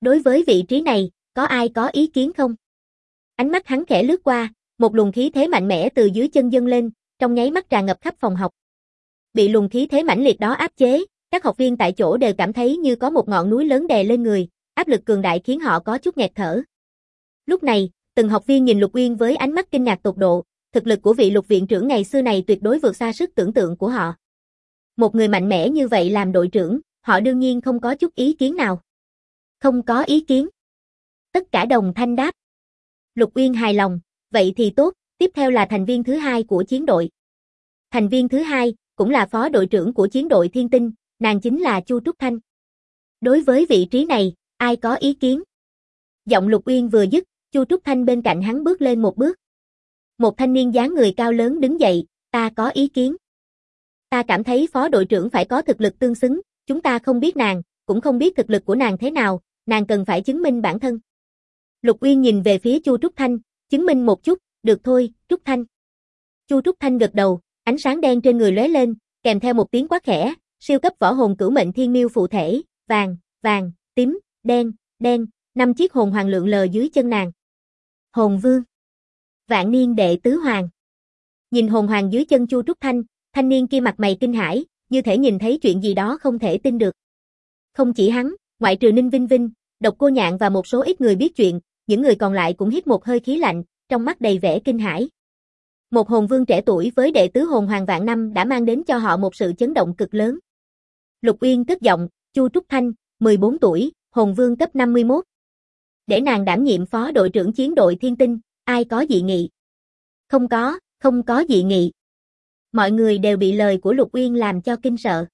Đối với vị trí này, có ai có ý kiến không? Ánh mắt hắn khẽ lướt qua, một luồng khí thế mạnh mẽ từ dưới chân dâng lên, trong nháy mắt tràn ngập khắp phòng học. Bị luồng khí thế mãnh liệt đó áp chế, các học viên tại chỗ đều cảm thấy như có một ngọn núi lớn đè lên người, áp lực cường đại khiến họ có chút nghẹt thở. Lúc này, từng học viên nhìn Lục Uyên với ánh mắt kinh ngạc tột độ, thực lực của vị Lục viện trưởng ngày xưa này tuyệt đối vượt xa sức tưởng tượng của họ. Một người mạnh mẽ như vậy làm đội trưởng, họ đương nhiên không có chút ý kiến nào. Không có ý kiến. Tất cả đồng thanh đáp. Lục Uyên hài lòng, vậy thì tốt, tiếp theo là thành viên thứ hai của chiến đội. Thành viên thứ hai, cũng là phó đội trưởng của chiến đội Thiên Tinh, nàng chính là Chu Trúc Thanh. Đối với vị trí này, ai có ý kiến? Giọng Lục Uyên vừa dứt, Chu Trúc Thanh bên cạnh hắn bước lên một bước. Một thanh niên dáng người cao lớn đứng dậy, ta có ý kiến. Ta cảm thấy phó đội trưởng phải có thực lực tương xứng, chúng ta không biết nàng, cũng không biết thực lực của nàng thế nào, nàng cần phải chứng minh bản thân. Lục Uyên nhìn về phía Chu Trúc Thanh, chứng minh một chút, được thôi, Trúc Thanh. Chu Trúc Thanh gật đầu, ánh sáng đen trên người lóe lên, kèm theo một tiếng quát khẽ, siêu cấp võ hồn cửu mệnh thiên miêu phụ thể, vàng, vàng, tím, đen, đen, 5 chiếc hồn hoàng lượn lờ dưới chân nàng. Hồn vương. Vạn niên đệ tứ hoàng. Nhìn hồn hoàng dưới chân Chu Trúc Thanh, thanh niên kia mặt mày kinh hãi, như thể nhìn thấy chuyện gì đó không thể tin được. Không chỉ hắn, ngoại trừ Ninh Vinh Vinh, Độc Cô Nhạn và một số ít người biết chuyện, những người còn lại cũng hít một hơi khí lạnh, trong mắt đầy vẻ kinh hãi. Một hồn vương trẻ tuổi với đệ tứ hồn hoàng vạn năm đã mang đến cho họ một sự chấn động cực lớn. Lục Uyên cất giọng, Chu Trúc Thanh, 14 tuổi, hồn vương cấp 51. Để nàng đảm nhiệm phó đội trưởng chiến đội Thiên Tinh, ai có dị nghị? Không có dị nghị. Mọi người đều bị lời của Lục Uyên làm cho kinh sợ.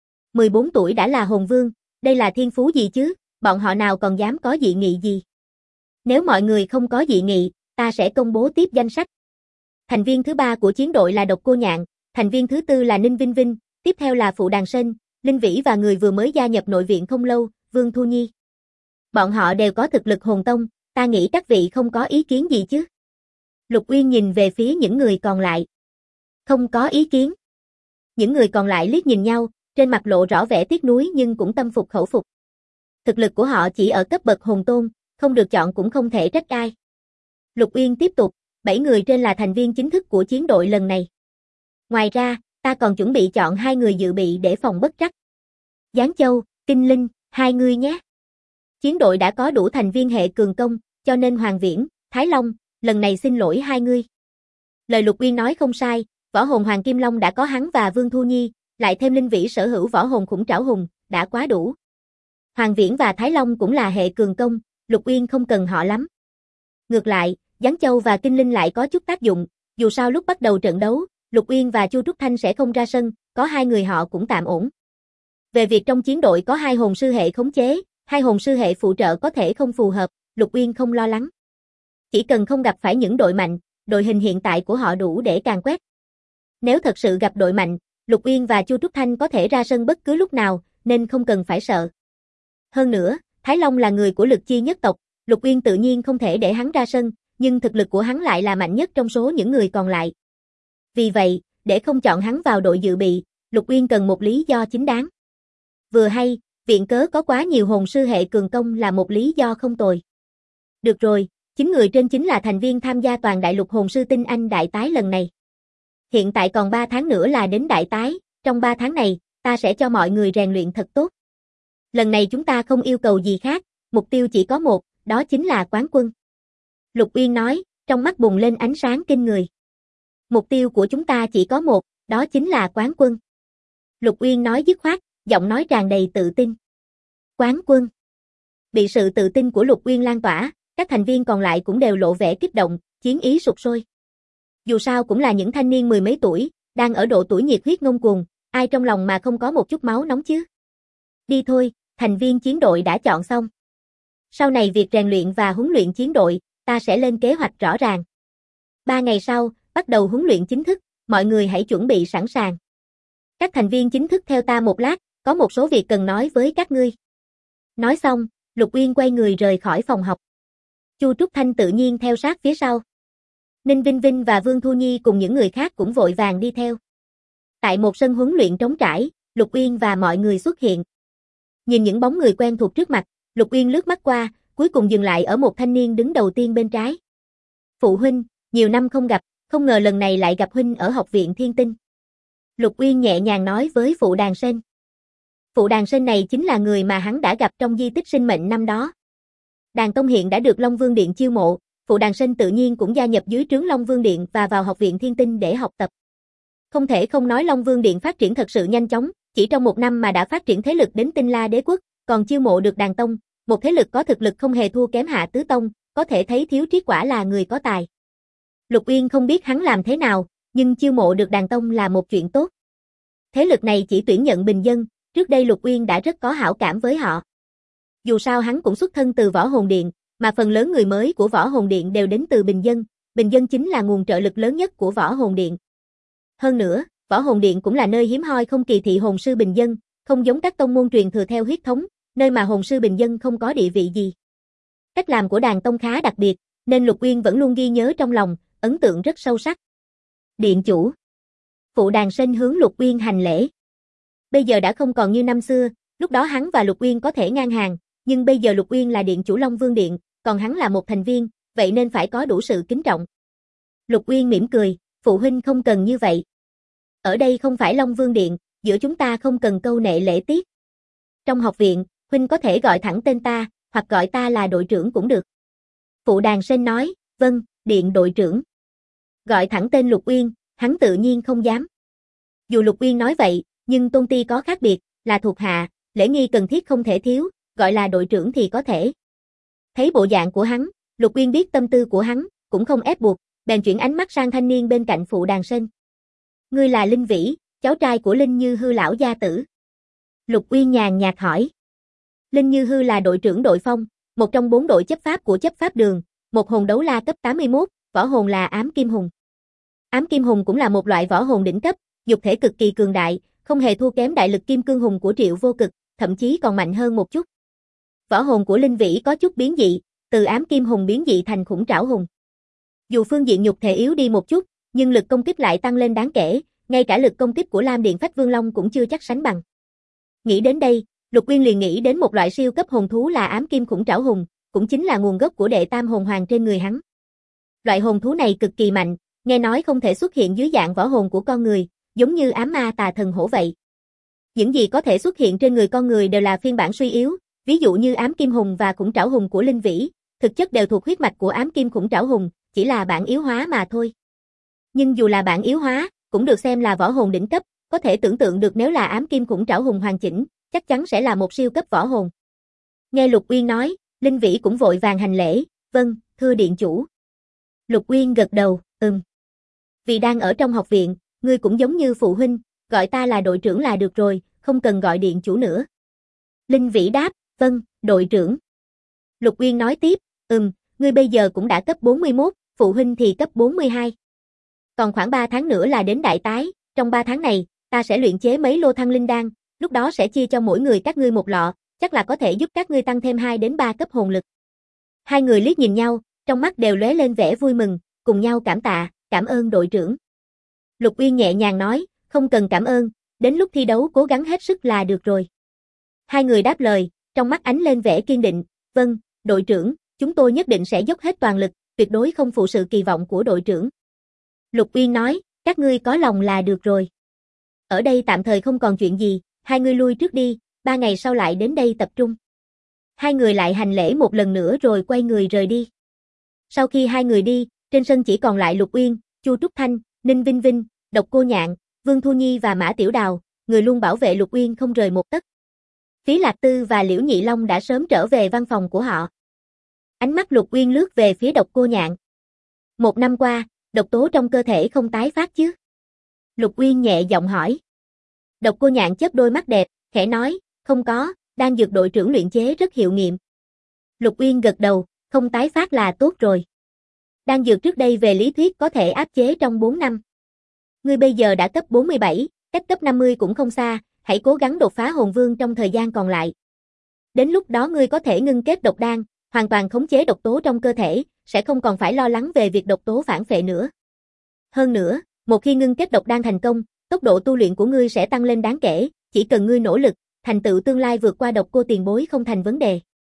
14 tuổi đã là hồn vương, đây là thiên phú gì chứ, bọn họ nào còn dám có dị nghị gì? Nếu mọi người không có dị nghị, ta sẽ công bố tiếp danh sách. Thành viên thứ 3 của chiến đội là Độc Cô Nhạn, thành viên thứ 4 là Ninh Vinh Vinh, tiếp theo là Phụ Đàn Sên, Linh Vĩ và người vừa mới gia nhập nội viện không lâu, Vương Thu Nhi. Bọn họ đều có thực lực hồn tông, ta nghĩ các vị không có ý kiến gì chứ? Lục Uyên nhìn về phía những người còn lại. Không có ý kiến. Những người còn lại liếc nhìn nhau, trên mặt lộ rõ vẻ tiếc nuối nhưng cũng tâm phục khẩu phục. Thực lực của họ chỉ ở cấp bậc hồn tôn, không được chọn cũng không thể trách ai. Lục Uyên tiếp tục, 7 người trên là thành viên chính thức của chiến đội lần này. Ngoài ra, ta còn chuẩn bị chọn 2 người dự bị để phòng bất trắc. Giáng Châu, Kinh Linh, 2 người nhé. Chiến đội đã có đủ thành viên hệ cường công, cho nên Hoàng Viễn, Thái Long, lần này xin lỗi 2 người. Lời Lục Uyên nói không sai, võ hồn Hoàng Kim Long đã có hắn và Vương Thu Nhi, lại thêm Linh Vĩ sở hữu võ hồn khủng trảo hùng, đã quá đủ. Hoàng Viễn và Thái Long cũng là hệ cường công, Lục Uyên không cần họ lắm. Ngược lại, Giáng Châu và Kinh Linh lại có chút tác dụng, dù sao lúc bắt đầu trận đấu, Lục Uyên và Chu Trúc Thanh sẽ không ra sân, có 2 người họ cũng tạm ổn. Về việc trong chiến đội có 2 hồn sư hệ khống chế, 2 hồn sư hệ phụ trợ có thể không phù hợp, Lục Uyên không lo lắng. Chỉ cần không gặp phải những đội mạnh, đội hình hiện tại của họ đủ để càn quét. Nếu thật sự gặp đội mạnh, Lục Uyên và Chu Trúc Thanh có thể ra sân bất cứ lúc nào, nên không cần phải sợ. Hơn nữa, Thái Long là người của Lực Chi nhất tộc, Lục Uyên tự nhiên không thể để hắn ra sân, nhưng thực lực của hắn lại là mạnh nhất trong số những người còn lại. Vì vậy, để không chọn hắn vào đội dự bị, Lục Uyên cần một lý do chính đáng. Vừa hay, viện cớ có quá nhiều hồn sư hệ cường công là một lý do không tồi. Được rồi, 9 người trên chính là thành viên tham gia toàn đại lục hồn sư tinh anh đại tái lần này. Hiện tại còn 3 tháng nữa là đến đại tái, trong 3 tháng này, ta sẽ cho mọi người rèn luyện thật tốt. Lần này chúng ta không yêu cầu gì khác, mục tiêu chỉ có một, đó chính là quán quân. Lục Uyên nói, trong mắt bùng lên ánh sáng kinh người. Mục tiêu của chúng ta chỉ có một, đó chính là quán quân. Lục Uyên nói dứt khoát, giọng nói tràn đầy tự tin. Quán quân. Bị sự tự tin của Lục Uyên lan tỏa, các thành viên còn lại cũng đều lộ vẻ kích động, chiến ý sục sôi. Dù sao cũng là những thanh niên 10 mấy tuổi, đang ở độ tuổi nhiệt huyết ngông cuồng, ai trong lòng mà không có một chút máu nóng chứ. Đi thôi, thành viên chiến đội đã chọn xong. Sau này việc rèn luyện và huấn luyện chiến đội, ta sẽ lên kế hoạch rõ ràng. 3 ngày sau, bắt đầu huấn luyện chính thức, mọi người hãy chuẩn bị sẵn sàng. Các thành viên chính thức theo ta một lát, có một số việc cần nói với các ngươi. Nói xong, Lục Uyên quay người rời khỏi phòng học. Chu Trúc Thanh tự nhiên theo sát phía sau. Ninh Vinh Vinh và Vương Thu Nhi cùng những người khác cũng vội vàng đi theo. Tại một sân huấn luyện trống trải, Lục Uyên và mọi người xuất hiện. Nhìn những bóng người quen thuộc trước mặt, Lục Uyên lướt mắt qua, cuối cùng dừng lại ở một thanh niên đứng đầu tiên bên trái. Phụ huynh, nhiều năm không gặp, không ngờ lần này lại gặp huynh ở học viện Thiên Tinh. Lục Uyên nhẹ nhàng nói với Phụ Đàn Sên. Phụ Đàn Sên này chính là người mà hắn đã gặp trong di tích sinh mệnh năm đó. Đàn Tông hiện đã được Long Vương Điện chiêu mộ, Phụ Đàn Sên tự nhiên cũng gia nhập dưới trướng Long Vương Điện và vào học viện Thiên Tinh để học tập. Không thể không nói Long Vương Điện phát triển thật sự nhanh chóng, chỉ trong một năm mà đã phát triển thế lực đến Tinh La Đế Quốc, còn chiêu mộ được Đàn Tông, một thế lực có thực lực không hề thua kém Hạ Tứ Tông, có thể thấy Thiếu Triết quả là người có tài. Lục Uyên không biết hắn làm thế nào, nhưng chiêu mộ được Đàn Tông là một chuyện tốt. Thế lực này chỉ tuyển nhận bình dân, trước đây Lục Uyên đã rất có hảo cảm với họ. Dù sao hắn cũng xuất thân từ Võ Hồn Điện, mà phần lớn người mới của Võ Hồn Điện đều đến từ bình dân chính là nguồn trợ lực lớn nhất của Võ Hồn Điện. Hơn nữa, Võ Hồn Điện cũng là nơi hiếm hoi không kỳ thị hồn sư bình dân, không giống các tông môn truyền thừa theo huyết thống, nơi mà hồn sư bình dân không có địa vị gì. Cách làm của Đàn Tông khá đặc biệt, nên Lục Uyên vẫn luôn ghi nhớ trong lòng, ấn tượng rất sâu sắc. Điện chủ. Phụ Đàn Sên hướng Lục Uyên hành lễ. Bây giờ đã không còn như năm xưa, lúc đó hắn và Lục Uyên có thể ngang hàng, nhưng bây giờ Lục Uyên là điện chủ Long Vương Điện, còn hắn là một thành viên, vậy nên phải có đủ sự kính trọng. Lục Uyên mỉm cười, phụ huynh không cần như vậy. Ở đây không phải Long Vương Điện, giữa chúng ta không cần câu nệ lễ tiết. Trong học viện, huynh có thể gọi thẳng tên ta, hoặc gọi ta là đội trưởng cũng được. Phụ Đàn Sên nói, vâng, điện đội trưởng. Gọi thẳng tên Lục Uyên, hắn tự nhiên không dám. Dù Lục Uyên nói vậy, nhưng tôn ti có khác biệt, là thuộc hạ, lễ nghi cần thiết không thể thiếu, gọi là đội trưởng thì có thể. Thấy bộ dạng của hắn, Lục Uyên biết tâm tư của hắn, cũng không ép buộc, bèn chuyển ánh mắt sang thanh niên bên cạnh Phụ Đàn Sên. Ngươi là Linh Vĩ, cháu trai của Linh Như Hư lão gia tử. Lục Uyên nhàn nhạt hỏi. Linh Như Hư là đội trưởng đội phong, một trong 4 đội chấp pháp của chấp pháp đường, một hồn đấu la cấp 81, võ hồn là Ám Kim Hùng. Ám Kim Hùng cũng là một loại võ hồn đỉnh cấp, dục thể cực kỳ cường đại, không hề thua kém đại lực Kim Cương Hùng của Triệu Vô Cực, thậm chí còn mạnh hơn một chút. Võ hồn của Linh Vĩ có chút biến dị, từ Ám Kim Hùng biến dị thành Khủng Trảo Hùng. Dù phương diện nhục thể yếu đi một chút, nhưng lực công kích lại tăng lên đáng kể, ngay cả lực công kích của Lam Điện Phách Vương Long cũng chưa chắc sánh bằng. Nghĩ đến đây, Lục Uyên liền nghĩ đến một loại siêu cấp hồn thú là Ám Kim Khủng Trảo Hùng, cũng chính là nguồn gốc của đệ tam hồn hoàng trên người hắn. Loại hồn thú này cực kỳ mạnh, nghe nói không thể xuất hiện dưới dạng võ hồn của con người, giống như ám ma tà thần hổ vậy. Những gì có thể xuất hiện trên người con người đều là phiên bản suy yếu, ví dụ như Ám Kim Hùng và Khủng Trảo Hùng của Linh Vĩ, thực chất đều thuộc huyết mạch của Ám Kim Khủng Trảo Hùng, chỉ là bản yếu hóa mà thôi. Nhưng dù là bản yếu hóa, cũng được xem là võ hồn đỉnh cấp, có thể tưởng tượng được nếu là Ám Kim Khủng Trảo Hùng hoàn chỉnh, chắc chắn sẽ là một siêu cấp võ hồn. Nghe Lục Uyên nói, Linh Vĩ cũng vội vàng hành lễ, vâng, thưa điện chủ. Lục Uyên gật đầu, Vì đang ở trong học viện, ngươi cũng giống như phụ huynh, gọi ta là đội trưởng là được rồi, không cần gọi điện chủ nữa. Linh Vĩ đáp, vâng, đội trưởng. Lục Uyên nói tiếp, ngươi bây giờ cũng đã cấp 41, phụ huynh thì cấp 42. Còn khoảng 3 tháng nữa là đến đại tái, trong 3 tháng này, ta sẽ luyện chế mấy lô thăng linh đan, lúc đó sẽ chia cho mỗi người các ngươi một lọ, chắc là có thể giúp các ngươi tăng thêm 2 đến 3 cấp hồn lực. Hai người liếc nhìn nhau, trong mắt đều lóe lên vẻ vui mừng, cùng nhau cảm tạ, cảm ơn đội trưởng. Lục Uyên nhẹ nhàng nói, không cần cảm ơn, đến lúc thi đấu cố gắng hết sức là được rồi. Hai người đáp lời, trong mắt ánh lên vẻ kiên định, vâng, đội trưởng, chúng tôi nhất định sẽ dốc hết toàn lực, tuyệt đối không phụ sự kỳ vọng của đội trưởng. Lục Uyên nói, các ngươi có lòng là được rồi. Ở đây tạm thời không còn chuyện gì, hai ngươi lui trước đi, 3 ngày sau lại đến đây tập trung. Hai người lại hành lễ một lần nữa rồi quay người rời đi. Sau khi hai người đi, trên sân chỉ còn lại Lục Uyên, Chu Trúc Thanh, Ninh Vinh Vinh, Độc Cô Nhạn, Vương Thu Nhi và Mã Tiểu Đào, người luôn bảo vệ Lục Uyên không rời một tấc. Phí Lạc Tư và Liễu Nhị Long đã sớm trở về văn phòng của họ. Ánh mắt Lục Uyên lướt về phía Độc Cô Nhạn. 1 năm qua, độc tố trong cơ thể không tái phát chứ? Lục Uyên nhẹ giọng hỏi. Độc Cô Nhạn chớp đôi mắt đẹp, khẽ nói, không có, đan dược đội trưởng luyện chế rất hiệu nghiệm. Lục Uyên gật đầu, không tái phát là tốt rồi. Đan dược trước đây về lý thuyết có thể áp chế trong 4 năm. Ngươi bây giờ đã cấp 47, cách cấp 50 cũng không xa, hãy cố gắng đột phá hồn vương trong thời gian còn lại. Đến lúc đó ngươi có thể ngưng kết độc đan, hoàn toàn khống chế độc tố trong cơ thể, sẽ không còn phải lo lắng về việc độc tố phản phệ nữa. Hơn nữa, một khi ngưng kết độc đan thành công, tốc độ tu luyện của ngươi sẽ tăng lên đáng kể, chỉ cần ngươi nỗ lực, thành tựu tương lai vượt qua Độc Cô tiền bối không thành vấn đề.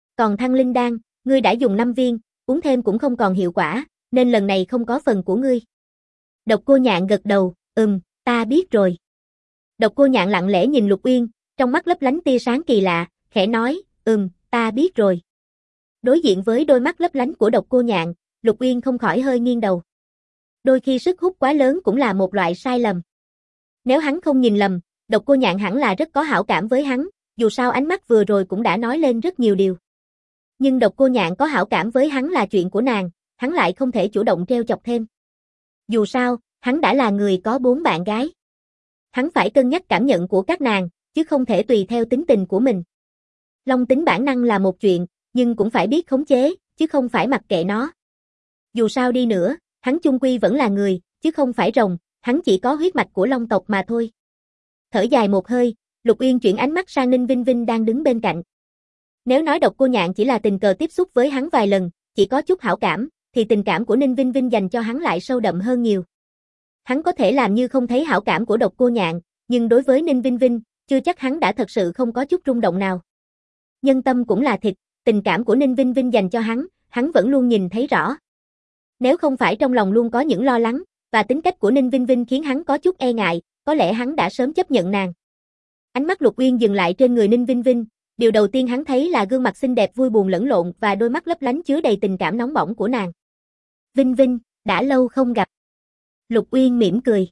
Còn thăng linh đan, ngươi đã dùng 5 viên, uống thêm cũng không còn hiệu quả, nên lần này không có phần của ngươi. Độc Cô Nhạn gật đầu, ta biết rồi. Độc Cô Nhạn lặng lẽ nhìn Lục Uyên, trong mắt lấp lánh tia sáng kỳ lạ, khẽ nói, ta biết rồi. Đối diện với đôi mắt lấp lánh của Độc Cô Nhạn, Lục Uyên không khỏi hơi nghiêng đầu. Đôi khi sức hút quá lớn cũng là một loại sai lầm. Nếu hắn không nhìn lầm, Độc Cô Nhạn hẳn là rất có hảo cảm với hắn, dù sao ánh mắt vừa rồi cũng đã nói lên rất nhiều điều. Nhưng Độc Cô Nhạn có hảo cảm với hắn là chuyện của nàng, hắn lại không thể chủ động trêu chọc thêm. Dù sao, hắn đã là người có 4 bạn gái. Hắn phải cân nhắc cảm nhận của các nàng, chứ không thể tùy theo tính tình của mình. Long tính bản năng là một chuyện, nhưng cũng phải biết khống chế, chứ không phải mặc kệ nó. Dù sao đi nữa, hắn chung quy vẫn là người, chứ không phải rồng, hắn chỉ có huyết mạch của Long tộc mà thôi. Thở dài một hơi, Lục Uyên chuyển ánh mắt sang Ninh Vinh Vinh đang đứng bên cạnh. Nếu nói Độc Cô Nhạn chỉ là tình cờ tiếp xúc với hắn vài lần, chỉ có chút hảo cảm, thì tình cảm của Ninh Vinh Vinh dành cho hắn lại sâu đậm hơn nhiều. Hắn có thể làm như không thấy hảo cảm của Độc Cô Nhạn, nhưng đối với Ninh Vinh Vinh, chưa chắc hắn đã thật sự không có chút rung động nào. Nhân tâm cũng là thịt, tình cảm của Ninh Vinh Vinh dành cho hắn vẫn luôn nhìn thấy rõ. Nếu không phải trong lòng luôn có những lo lắng, và tính cách của Ninh Vinh Vinh khiến hắn có chút e ngại, có lẽ hắn đã sớm chấp nhận nàng. Ánh mắt Lục Uyên dừng lại trên người Ninh Vinh Vinh, điều đầu tiên hắn thấy là gương mặt xinh đẹp vui buồn lẫn lộn và đôi mắt lấp lánh chứa đầy tình cảm nóng bỏng của nàng. Vinh Vinh, đã lâu không gặp. Lục Uyên mỉm cười.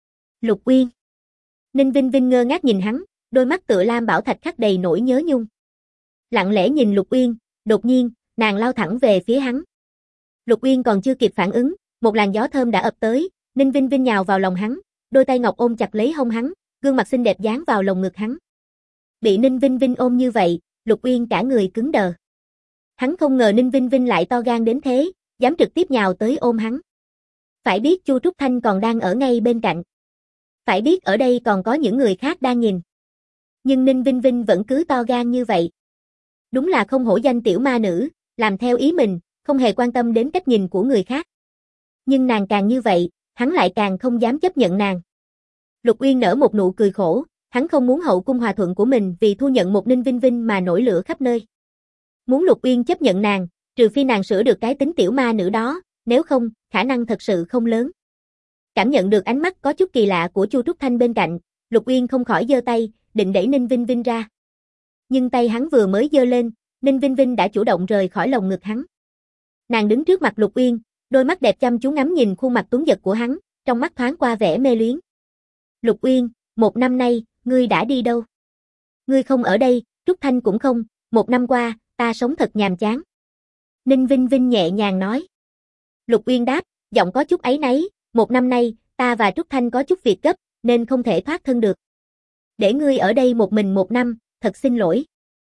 Lục Uyên. Ninh Vinh Vinh ngơ ngác nhìn hắn, đôi mắt tựa lam bảo thạch khắc đầy nỗi nhớ nhung. Lặng lẽ nhìn Lục Uyên, đột nhiên, nàng lao thẳng về phía hắn. Lục Uyên còn chưa kịp phản ứng, một làn gió thơm đã ập tới, Ninh Vinh Vinh nhào vào lòng hắn, đôi tay ngọc ôm chặt lấy hông hắn, gương mặt xinh đẹp dán vào lồng ngực hắn. Bị Ninh Vinh Vinh ôm như vậy, Lục Uyên cả người cứng đờ. Hắn không ngờ Ninh Vinh Vinh lại to gan đến thế, dám trực tiếp nhào tới ôm hắn. Phải biết Chu Trúc Thanh còn đang ở ngay bên cạnh. Phải biết ở đây còn có những người khác đang nhìn. Nhưng Ninh Vinh Vinh vẫn cứ to gan như vậy. Đúng là không hổ danh tiểu ma nữ, làm theo ý mình, không hề quan tâm đến cách nhìn của người khác. Nhưng nàng càng như vậy, hắn lại càng không dám chấp nhận nàng. Lục Uyên nở một nụ cười khổ, hắn không muốn hậu cung hòa thuận của mình vì thu nhận một Ninh Vinh Vinh mà nổi lửa khắp nơi. Muốn Lục Uyên chấp nhận nàng, trừ phi nàng sửa được cái tính tiểu ma nữ đó, nếu không, khả năng thật sự không lớn. Cảm nhận được ánh mắt có chút kỳ lạ của Chu Trúc Thanh bên cạnh, Lục Uyên không khỏi giơ tay, định đẩy Ninh Vinh Vinh ra. Nhưng tay hắn vừa mới giơ lên, Ninh Vinh Vinh đã chủ động rời khỏi lồng ngực hắn. Nàng đứng trước mặt Lục Uyên, đôi mắt đẹp chăm chú ngắm nhìn khuôn mặt tuấn giật của hắn, trong mắt thoáng qua vẻ mê luyến. Lục Uyên, 1 năm nay, ngươi đã đi đâu? Ngươi không ở đây, Trúc Thanh cũng không, 1 năm qua, ta sống thật nhàm chán. Ninh Vinh Vinh nhẹ nhàng nói. Lục Uyên đáp, giọng có chút áy náy, 1 năm nay, ta và Trúc Thanh có chút việc gấp, nên không thể thoát thân được. Để ngươi ở đây một mình 1 năm, thật xin lỗi.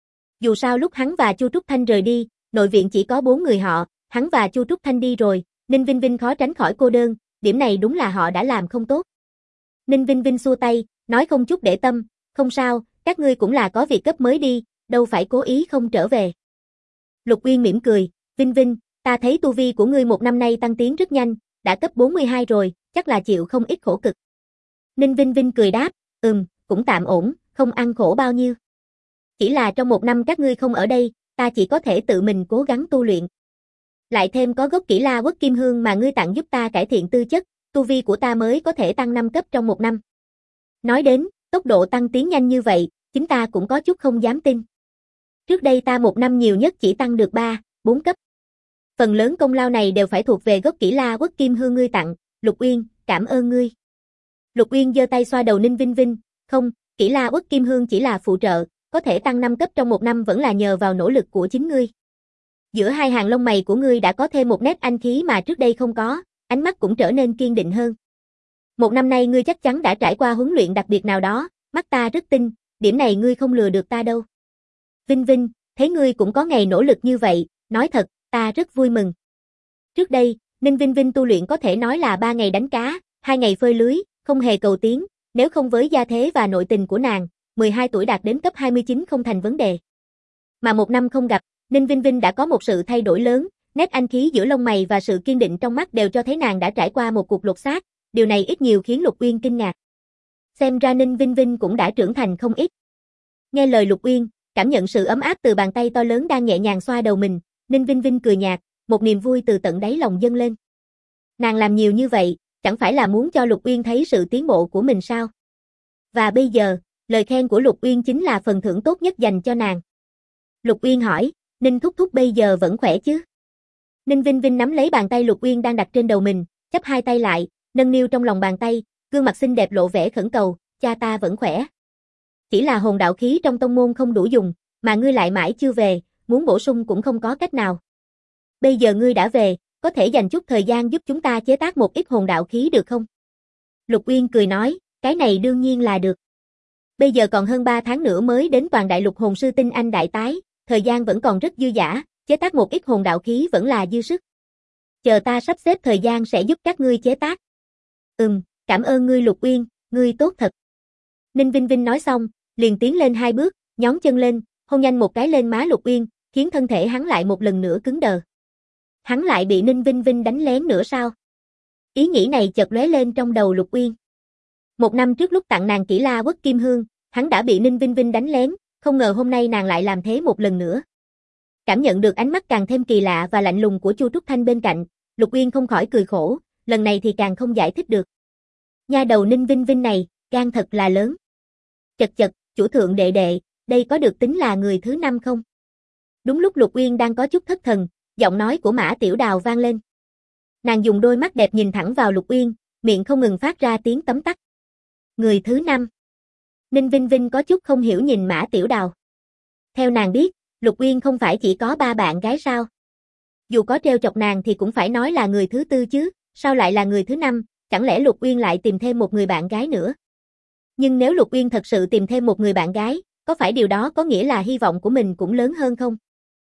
Dù sao lúc hắn và Chu Trúc Thanh rời đi, nội viện chỉ có 4 người họ, hắn và Chu Trúc Thanh đi rồi, Ninh Vinh Vinh khó tránh khỏi cô đơn, điểm này đúng là họ đã làm không tốt. Ninh Vinh Vinh xua tay, nói không chút để tâm, không sao, các ngươi cũng là có việc gấp mới đi, đâu phải cố ý không trở về. Lục Uyên mỉm cười, Vinh Vinh, ta thấy tu vi của ngươi 1 năm nay tăng tiến rất nhanh, đã cấp 42 rồi, chắc là chịu không ít khổ cực. Ninh Vinh Vinh cười đáp, cũng tạm ổn, không ăn khổ bao nhiêu. Chỉ là trong 1 năm các ngươi không ở đây, ta chỉ có thể tự mình cố gắng tu luyện. Lại thêm có gốc kỹ La Uất Kim Hương mà ngươi tặng giúp ta cải thiện tư chất, tu vi của ta mới có thể tăng 5 cấp trong 1 năm. Nói đến, tốc độ tăng tiến nhanh như vậy, chính ta cũng có chút không dám tin. Trước đây ta 1 năm nhiều nhất chỉ tăng được 3, 4 cấp. Phần lớn công lao này đều phải thuộc về gốc kỹ La Uất Kim Hương ngươi tặng, Lục Uyên, cảm ơn ngươi. Lục Uyên giơ tay xoa đầu Ninh Vinh Vinh, không, kỹ La Uất Kim Hương chỉ là phụ trợ, có thể tăng 5 cấp trong 1 năm vẫn là nhờ vào nỗ lực của chính ngươi. Giữa hai hàng lông mày của ngươi đã có thêm một nét anh khí mà trước đây không có, ánh mắt cũng trở nên kiên định hơn. 1 năm nay ngươi chắc chắn đã trải qua huấn luyện đặc biệt nào đó, mắt ta rất tin, điểm này ngươi không lừa được ta đâu. Vinh Vinh, thấy ngươi cũng có ngày nỗ lực như vậy, nói thật, ta rất vui mừng. Trước đây, Ninh Vinh Vinh tu luyện có thể nói là 3 ngày đánh cá, 2 ngày phơi lưới, không hề cầu tiến, nếu không với gia thế và nội tình của nàng, 12 tuổi đạt đến cấp 29 không thành vấn đề. Mà 1 năm không gặp, Ninh Vinh Vinh đã có một sự thay đổi lớn, nét anh khí giữa lông mày và sự kiên định trong mắt đều cho thấy nàng đã trải qua một cuộc lột xác, điều này ít nhiều khiến Lục Uyên kinh ngạc. Xem ra Ninh Vinh Vinh cũng đã trưởng thành không ít. Nghe lời Lục Uyên, Cảm nhận sự ấm áp từ bàn tay to lớn đang nhẹ nhàng xoa đầu mình, Ninh Vinh Vinh cười nhạt, một niềm vui từ tận đáy lòng dâng lên. Nàng làm nhiều như vậy, chẳng phải là muốn cho Lục Uyên thấy sự tiến bộ của mình sao? Và bây giờ, lời khen của Lục Uyên chính là phần thưởng tốt nhất dành cho nàng. Lục Uyên hỏi, Ninh thúc thúc bây giờ vẫn khỏe chứ? Ninh Vinh Vinh nắm lấy bàn tay Lục Uyên đang đặt trên đầu mình, chắp hai tay lại, nâng niu trong lòng bàn tay, gương mặt xinh đẹp lộ vẻ khẩn cầu, cha ta vẫn khỏe. Chỉ là hồn đạo khí trong tông môn không đủ dùng, mà ngươi lại mãi chưa về, muốn bổ sung cũng không có cách nào. Bây giờ ngươi đã về, có thể dành chút thời gian giúp chúng ta chế tác một ít hồn đạo khí được không? Lục Uyên cười nói, cái này đương nhiên là được. Bây giờ còn hơn 3 tháng nữa mới đến toàn đại lục hồn sư tinh anh đại tái, thời gian vẫn còn rất dư dả, chế tác một ít hồn đạo khí vẫn là dư sức. Chờ ta sắp xếp thời gian sẽ giúp các ngươi chế tác. Cảm ơn ngươi Lục Uyên, ngươi tốt thật. Ninh Vinh Vinh nói xong, liền tiến lên 2 bước, nhón chân lên, hôn nhanh một cái lên má Lục Uyên, khiến thân thể hắn lại một lần nữa cứng đờ. Hắn lại bị Ninh Vinh Vinh đánh lén nữa sao? Ý nghĩ này chợt lóe lên trong đầu Lục Uyên. 1 năm trước lúc tặng nàng Kỷ La Quốc Kim Hương, hắn đã bị Ninh Vinh Vinh đánh lén, không ngờ hôm nay nàng lại làm thế một lần nữa. Cảm nhận được ánh mắt càng thêm kỳ lạ và lạnh lùng của Chu Trúc Thanh bên cạnh, Lục Uyên không khỏi cười khổ, lần này thì càng không giải thích được. Nha đầu Ninh Vinh Vinh này, gan thật là lớn. Chật chật, chủ thượng đệ đệ, đây có được tính là người thứ 5 không? Đúng lúc Lục Uyên đang có chút thất thần, giọng nói của Mã Tiểu Đào vang lên. Nàng dùng đôi mắt đẹp nhìn thẳng vào Lục Uyên, miệng không ngừng phát ra tiếng tấm tắc. Người thứ 5. Ninh Vinh Vinh có chút không hiểu nhìn Mã Tiểu Đào. Theo nàng biết, Lục Uyên không phải chỉ có 3 bạn gái sao? Dù có trêu chọc nàng thì cũng phải nói là người thứ 4 chứ, sao lại là người thứ 5, chẳng lẽ Lục Uyên lại tìm thêm một người bạn gái nữa? Nhưng nếu Lục Uyên thật sự tìm thêm một người bạn gái, có phải điều đó có nghĩa là hy vọng của mình cũng lớn hơn không?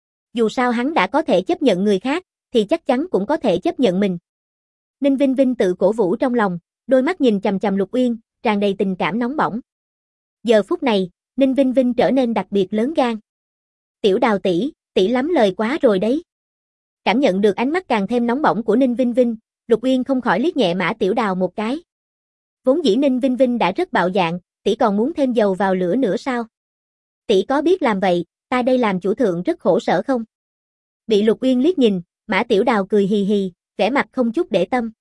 Dù sao hắn đã có thể chấp nhận người khác, thì chắc chắn cũng có thể chấp nhận mình. Ninh Vinh Vinh tự cổ vũ trong lòng, đôi mắt nhìn chằm chằm Lục Uyên, tràn đầy tình cảm nóng bỏng. Giờ phút này, Ninh Vinh Vinh trở nên đặc biệt lớn gan. Tiểu Đào tỷ lắm lời quá rồi đấy. Cảm nhận được ánh mắt càng thêm nóng bỏng của Ninh Vinh Vinh, Lục Uyên không khỏi liếc nhẹ Mã Tiểu Đào một cái. Vốn dĩ Ninh Vinh Vinh đã rất bạo dạn, tỷ còn muốn thêm dầu vào lửa nữa sao? Tỷ có biết làm vậy, ta đây làm chủ thượng rất khổ sở không? Bị Lục Uyên liếc nhìn, Mã Tiểu Đào cười hì hì, vẻ mặt không chút để tâm.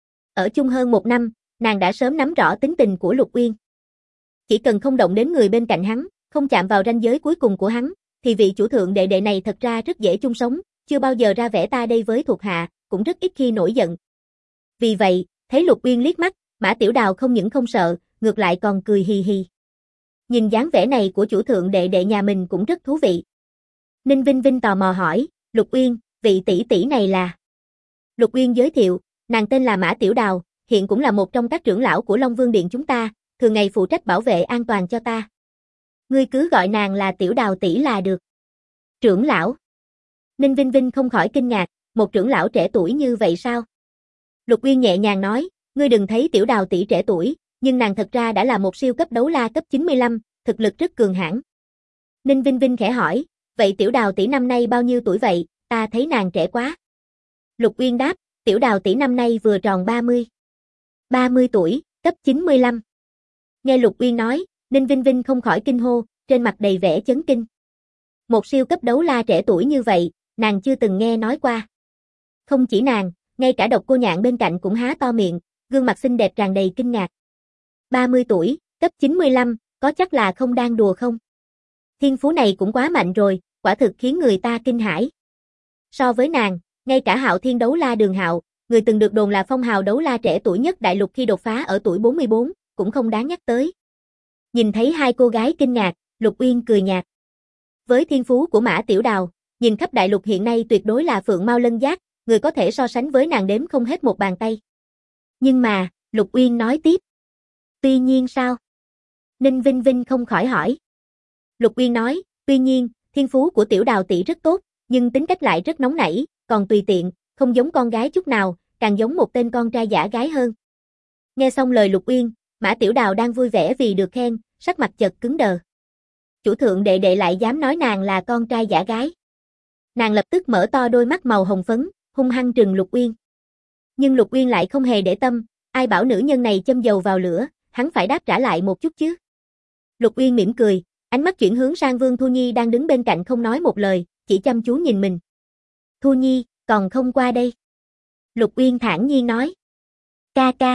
Ở chung hơn 1 năm, nàng đã sớm nắm rõ tính tình của Lục Uyên. Chỉ cần không động đến người bên cạnh hắn, không chạm vào ranh giới cuối cùng của hắn, thì vị chủ thượng đệ đệ này thật ra rất dễ chung sống, chưa bao giờ ra vẻ ta đây với thuộc hạ, cũng rất ít khi nổi giận. Vì vậy, thấy Lục Uyên liếc mắt, Mã Tiểu Đào không những không sợ, ngược lại còn cười hì hì. Nhìn dáng vẻ này của chủ thượng đệ đệ nhà mình cũng rất thú vị. Ninh Vinh Vinh tò mò hỏi, Lục Uyên, vị tỷ tỷ này là? Lục Uyên giới thiệu, nàng tên là Mã Tiểu Đào, hiện cũng là một trong các trưởng lão của Long Vương Điện chúng ta, thường ngày phụ trách bảo vệ an toàn cho ta. Ngươi cứ gọi nàng là Tiểu Đào tỷ là được. Trưởng lão? Ninh Vinh Vinh không khỏi kinh ngạc, một trưởng lão trẻ tuổi như vậy sao? Lục Uyên nhẹ nhàng nói, ngươi đừng thấy Tiểu Đào tỷ trẻ tuổi, nhưng nàng thật ra đã là một siêu cấp đấu la cấp 95, thực lực rất cường hãn. Ninh Vinh Vinh khẽ hỏi, vậy Tiểu Đào tỷ năm nay bao nhiêu tuổi vậy, ta thấy nàng trẻ quá. Lục Uyên đáp, Tiểu Đào tỷ năm nay vừa tròn 30. 30 tuổi, cấp 95. Nghe Lục Uyên nói, Ninh Vinh Vinh không khỏi kinh hô, trên mặt đầy vẻ chấn kinh. Một siêu cấp đấu la trẻ tuổi như vậy, nàng chưa từng nghe nói qua. Không chỉ nàng, ngay cả Độc Cô Nhạn bên cạnh cũng há to miệng, gương mặt xinh đẹp tràn đầy kinh ngạc. 30 tuổi, cấp 95, có chắc là không đang đùa không? Thiên phú này cũng quá mạnh rồi, quả thực khiến người ta kinh hãi. So với nàng, ngay cả Hạo Thiên đấu la Đường Hạo, người từng được đồn là phong hào đấu la trẻ tuổi nhất đại lục khi đột phá ở tuổi 44, cũng không đáng nhắc tới. Nhìn thấy hai cô gái kinh ngạc, Lục Uyên cười nhạt. Với thiên phú của Mã Tiểu Đào, nhìn khắp đại lục hiện nay tuyệt đối là phượng mao lân giác, người có thể so sánh với nàng đếm không hết một bàn tay. Nhưng mà, Lục Uyên nói tiếp. Tuy nhiên sao? Ninh Vinh Vinh không khỏi hỏi. Lục Uyên nói, tuy nhiên, thiên phú của Tiểu Đào tỷ rất tốt, nhưng tính cách lại rất nóng nảy, còn tùy tiện, không giống con gái chút nào, càng giống một tên con trai giả gái hơn. Nghe xong lời Lục Uyên, Mã Tiểu Đào đang vui vẻ vì được khen, sắc mặt chợt cứng đờ. Chủ thượng đệ đệ lại dám nói nàng là con trai giả gái. Nàng lập tức mở to đôi mắt màu hồng phấn, hung hăng trừng Lục Uyên. Nhưng Lục Uyên lại không hề để tâm, ai bảo nữ nhân này châm dầu vào lửa, hắn phải đáp trả lại một chút chứ. Lục Uyên mỉm cười, Ánh mắt chuyển hướng sang Vương Thu Nhi đang đứng bên cạnh không nói một lời, chỉ chăm chú nhìn mình. Thu Nhi, còn không qua đây. Lục Uyên thản nhiên nói. Ca ca.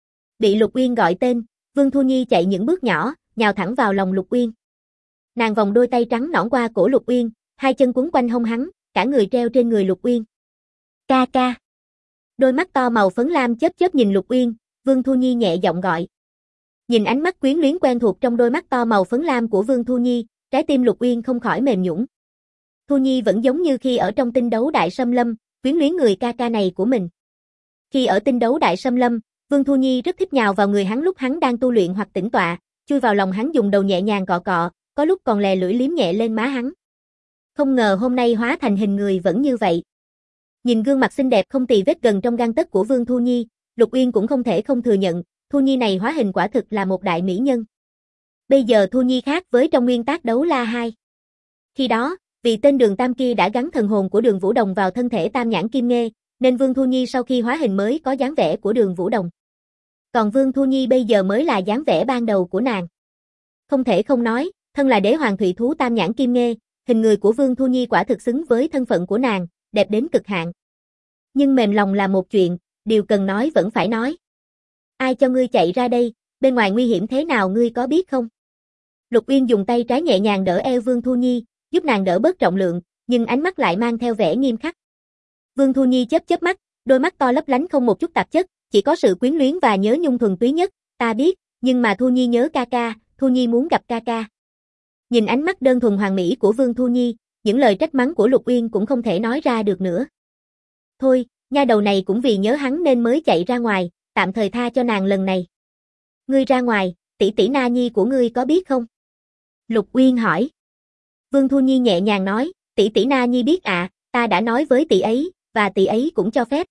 Bị Lục Uyên gọi tên, Vương Thu Nhi chạy những bước nhỏ, nhào thẳng vào lòng Lục Uyên. Nàng vòng đôi tay trắng nõn qua cổ Lục Uyên, hai chân quấn quanh hông hắn, cả người treo trên người Lục Uyên. Ca ca. Đôi mắt to màu phấn lam chớp chớp nhìn Lục Uyên, Vương Thu Nhi nhẹ giọng gọi. Nhìn ánh mắt quyến luyến quen thuộc trong đôi mắt to màu phấn lam của Vương Thu Nhi, trái tim Lục Uyên không khỏi mềm nhũn. Thu Nhi vẫn giống như khi ở trong Tinh Đấu Đại Xâm Lâm, quyến luyến người ca ca này của mình. Khi ở Tinh Đấu Đại Xâm Lâm, Vương Thu Nhi rất thích nhào vào người hắn lúc hắn đang tu luyện hoặc tĩnh tọa, chui vào lòng hắn dùng đầu nhẹ nhàng cọ cọ, có lúc còn lè lưỡi liếm nhẹ lên má hắn. Không ngờ hôm nay hóa thành hình người vẫn như vậy. Nhìn gương mặt xinh đẹp không tì vết gần trong gang tấc của Vương Thu Nhi, Lục Uyên cũng không thể không thừa nhận, Thu Nhi này hóa hình quả thực là một đại mỹ nhân. Bây giờ Thu Nhi khác với trong nguyên tác Đấu La 2. Khi đó, vì tên Đường Tam kia đã gắn thần hồn của Đường Vũ Đồng vào thân thể Tam Nhãn Kim Nghê, nên Vương Thu Nhi sau khi hóa hình mới có dáng vẻ của Đường Vũ Đồng. Còn Vương Thu Nhi bây giờ mới là dáng vẻ ban đầu của nàng. Không thể không nói, thân là đế hoàng thủy thú Tam Nhãn Kim Nghê, hình người của Vương Thu Nhi quả thực xứng với thân phận của nàng, đẹp đến cực hạn. Nhưng mềm lòng là một chuyện, điều cần nói vẫn phải nói. Ai cho ngươi chạy ra đây, bên ngoài nguy hiểm thế nào ngươi có biết không? Lục Uyên dùng tay trái nhẹ nhàng đỡ eo Vương Thu Nhi, giúp nàng đỡ bớt trọng lượng, nhưng ánh mắt lại mang theo vẻ nghiêm khắc. Vương Thu Nhi chớp chớp mắt, đôi mắt to lấp lánh không một chút tạp chất, chỉ có sự quyến luyến và nhớ nhung thuần túy nhất, ta biết, nhưng mà Thu Nhi nhớ ca ca, Thu Nhi muốn gặp ca ca. Nhìn ánh mắt đơn thuần hoàn mỹ của Vương Thu Nhi, những lời trách mắng của Lục Uyên cũng không thể nói ra được nữa. Thôi, nha đầu này cũng vì nhớ hắn nên mới chạy ra ngoài, tạm thời tha cho nàng lần này. Ngươi ra ngoài, tỷ tỷ Na Nhi của ngươi có biết không? Lục Uyên hỏi. Vương Thu Nhi nhẹ nhàng nói, tỷ tỷ Na Nhi biết ạ, ta đã nói với tỷ ấy, và tỷ ấy cũng cho phép.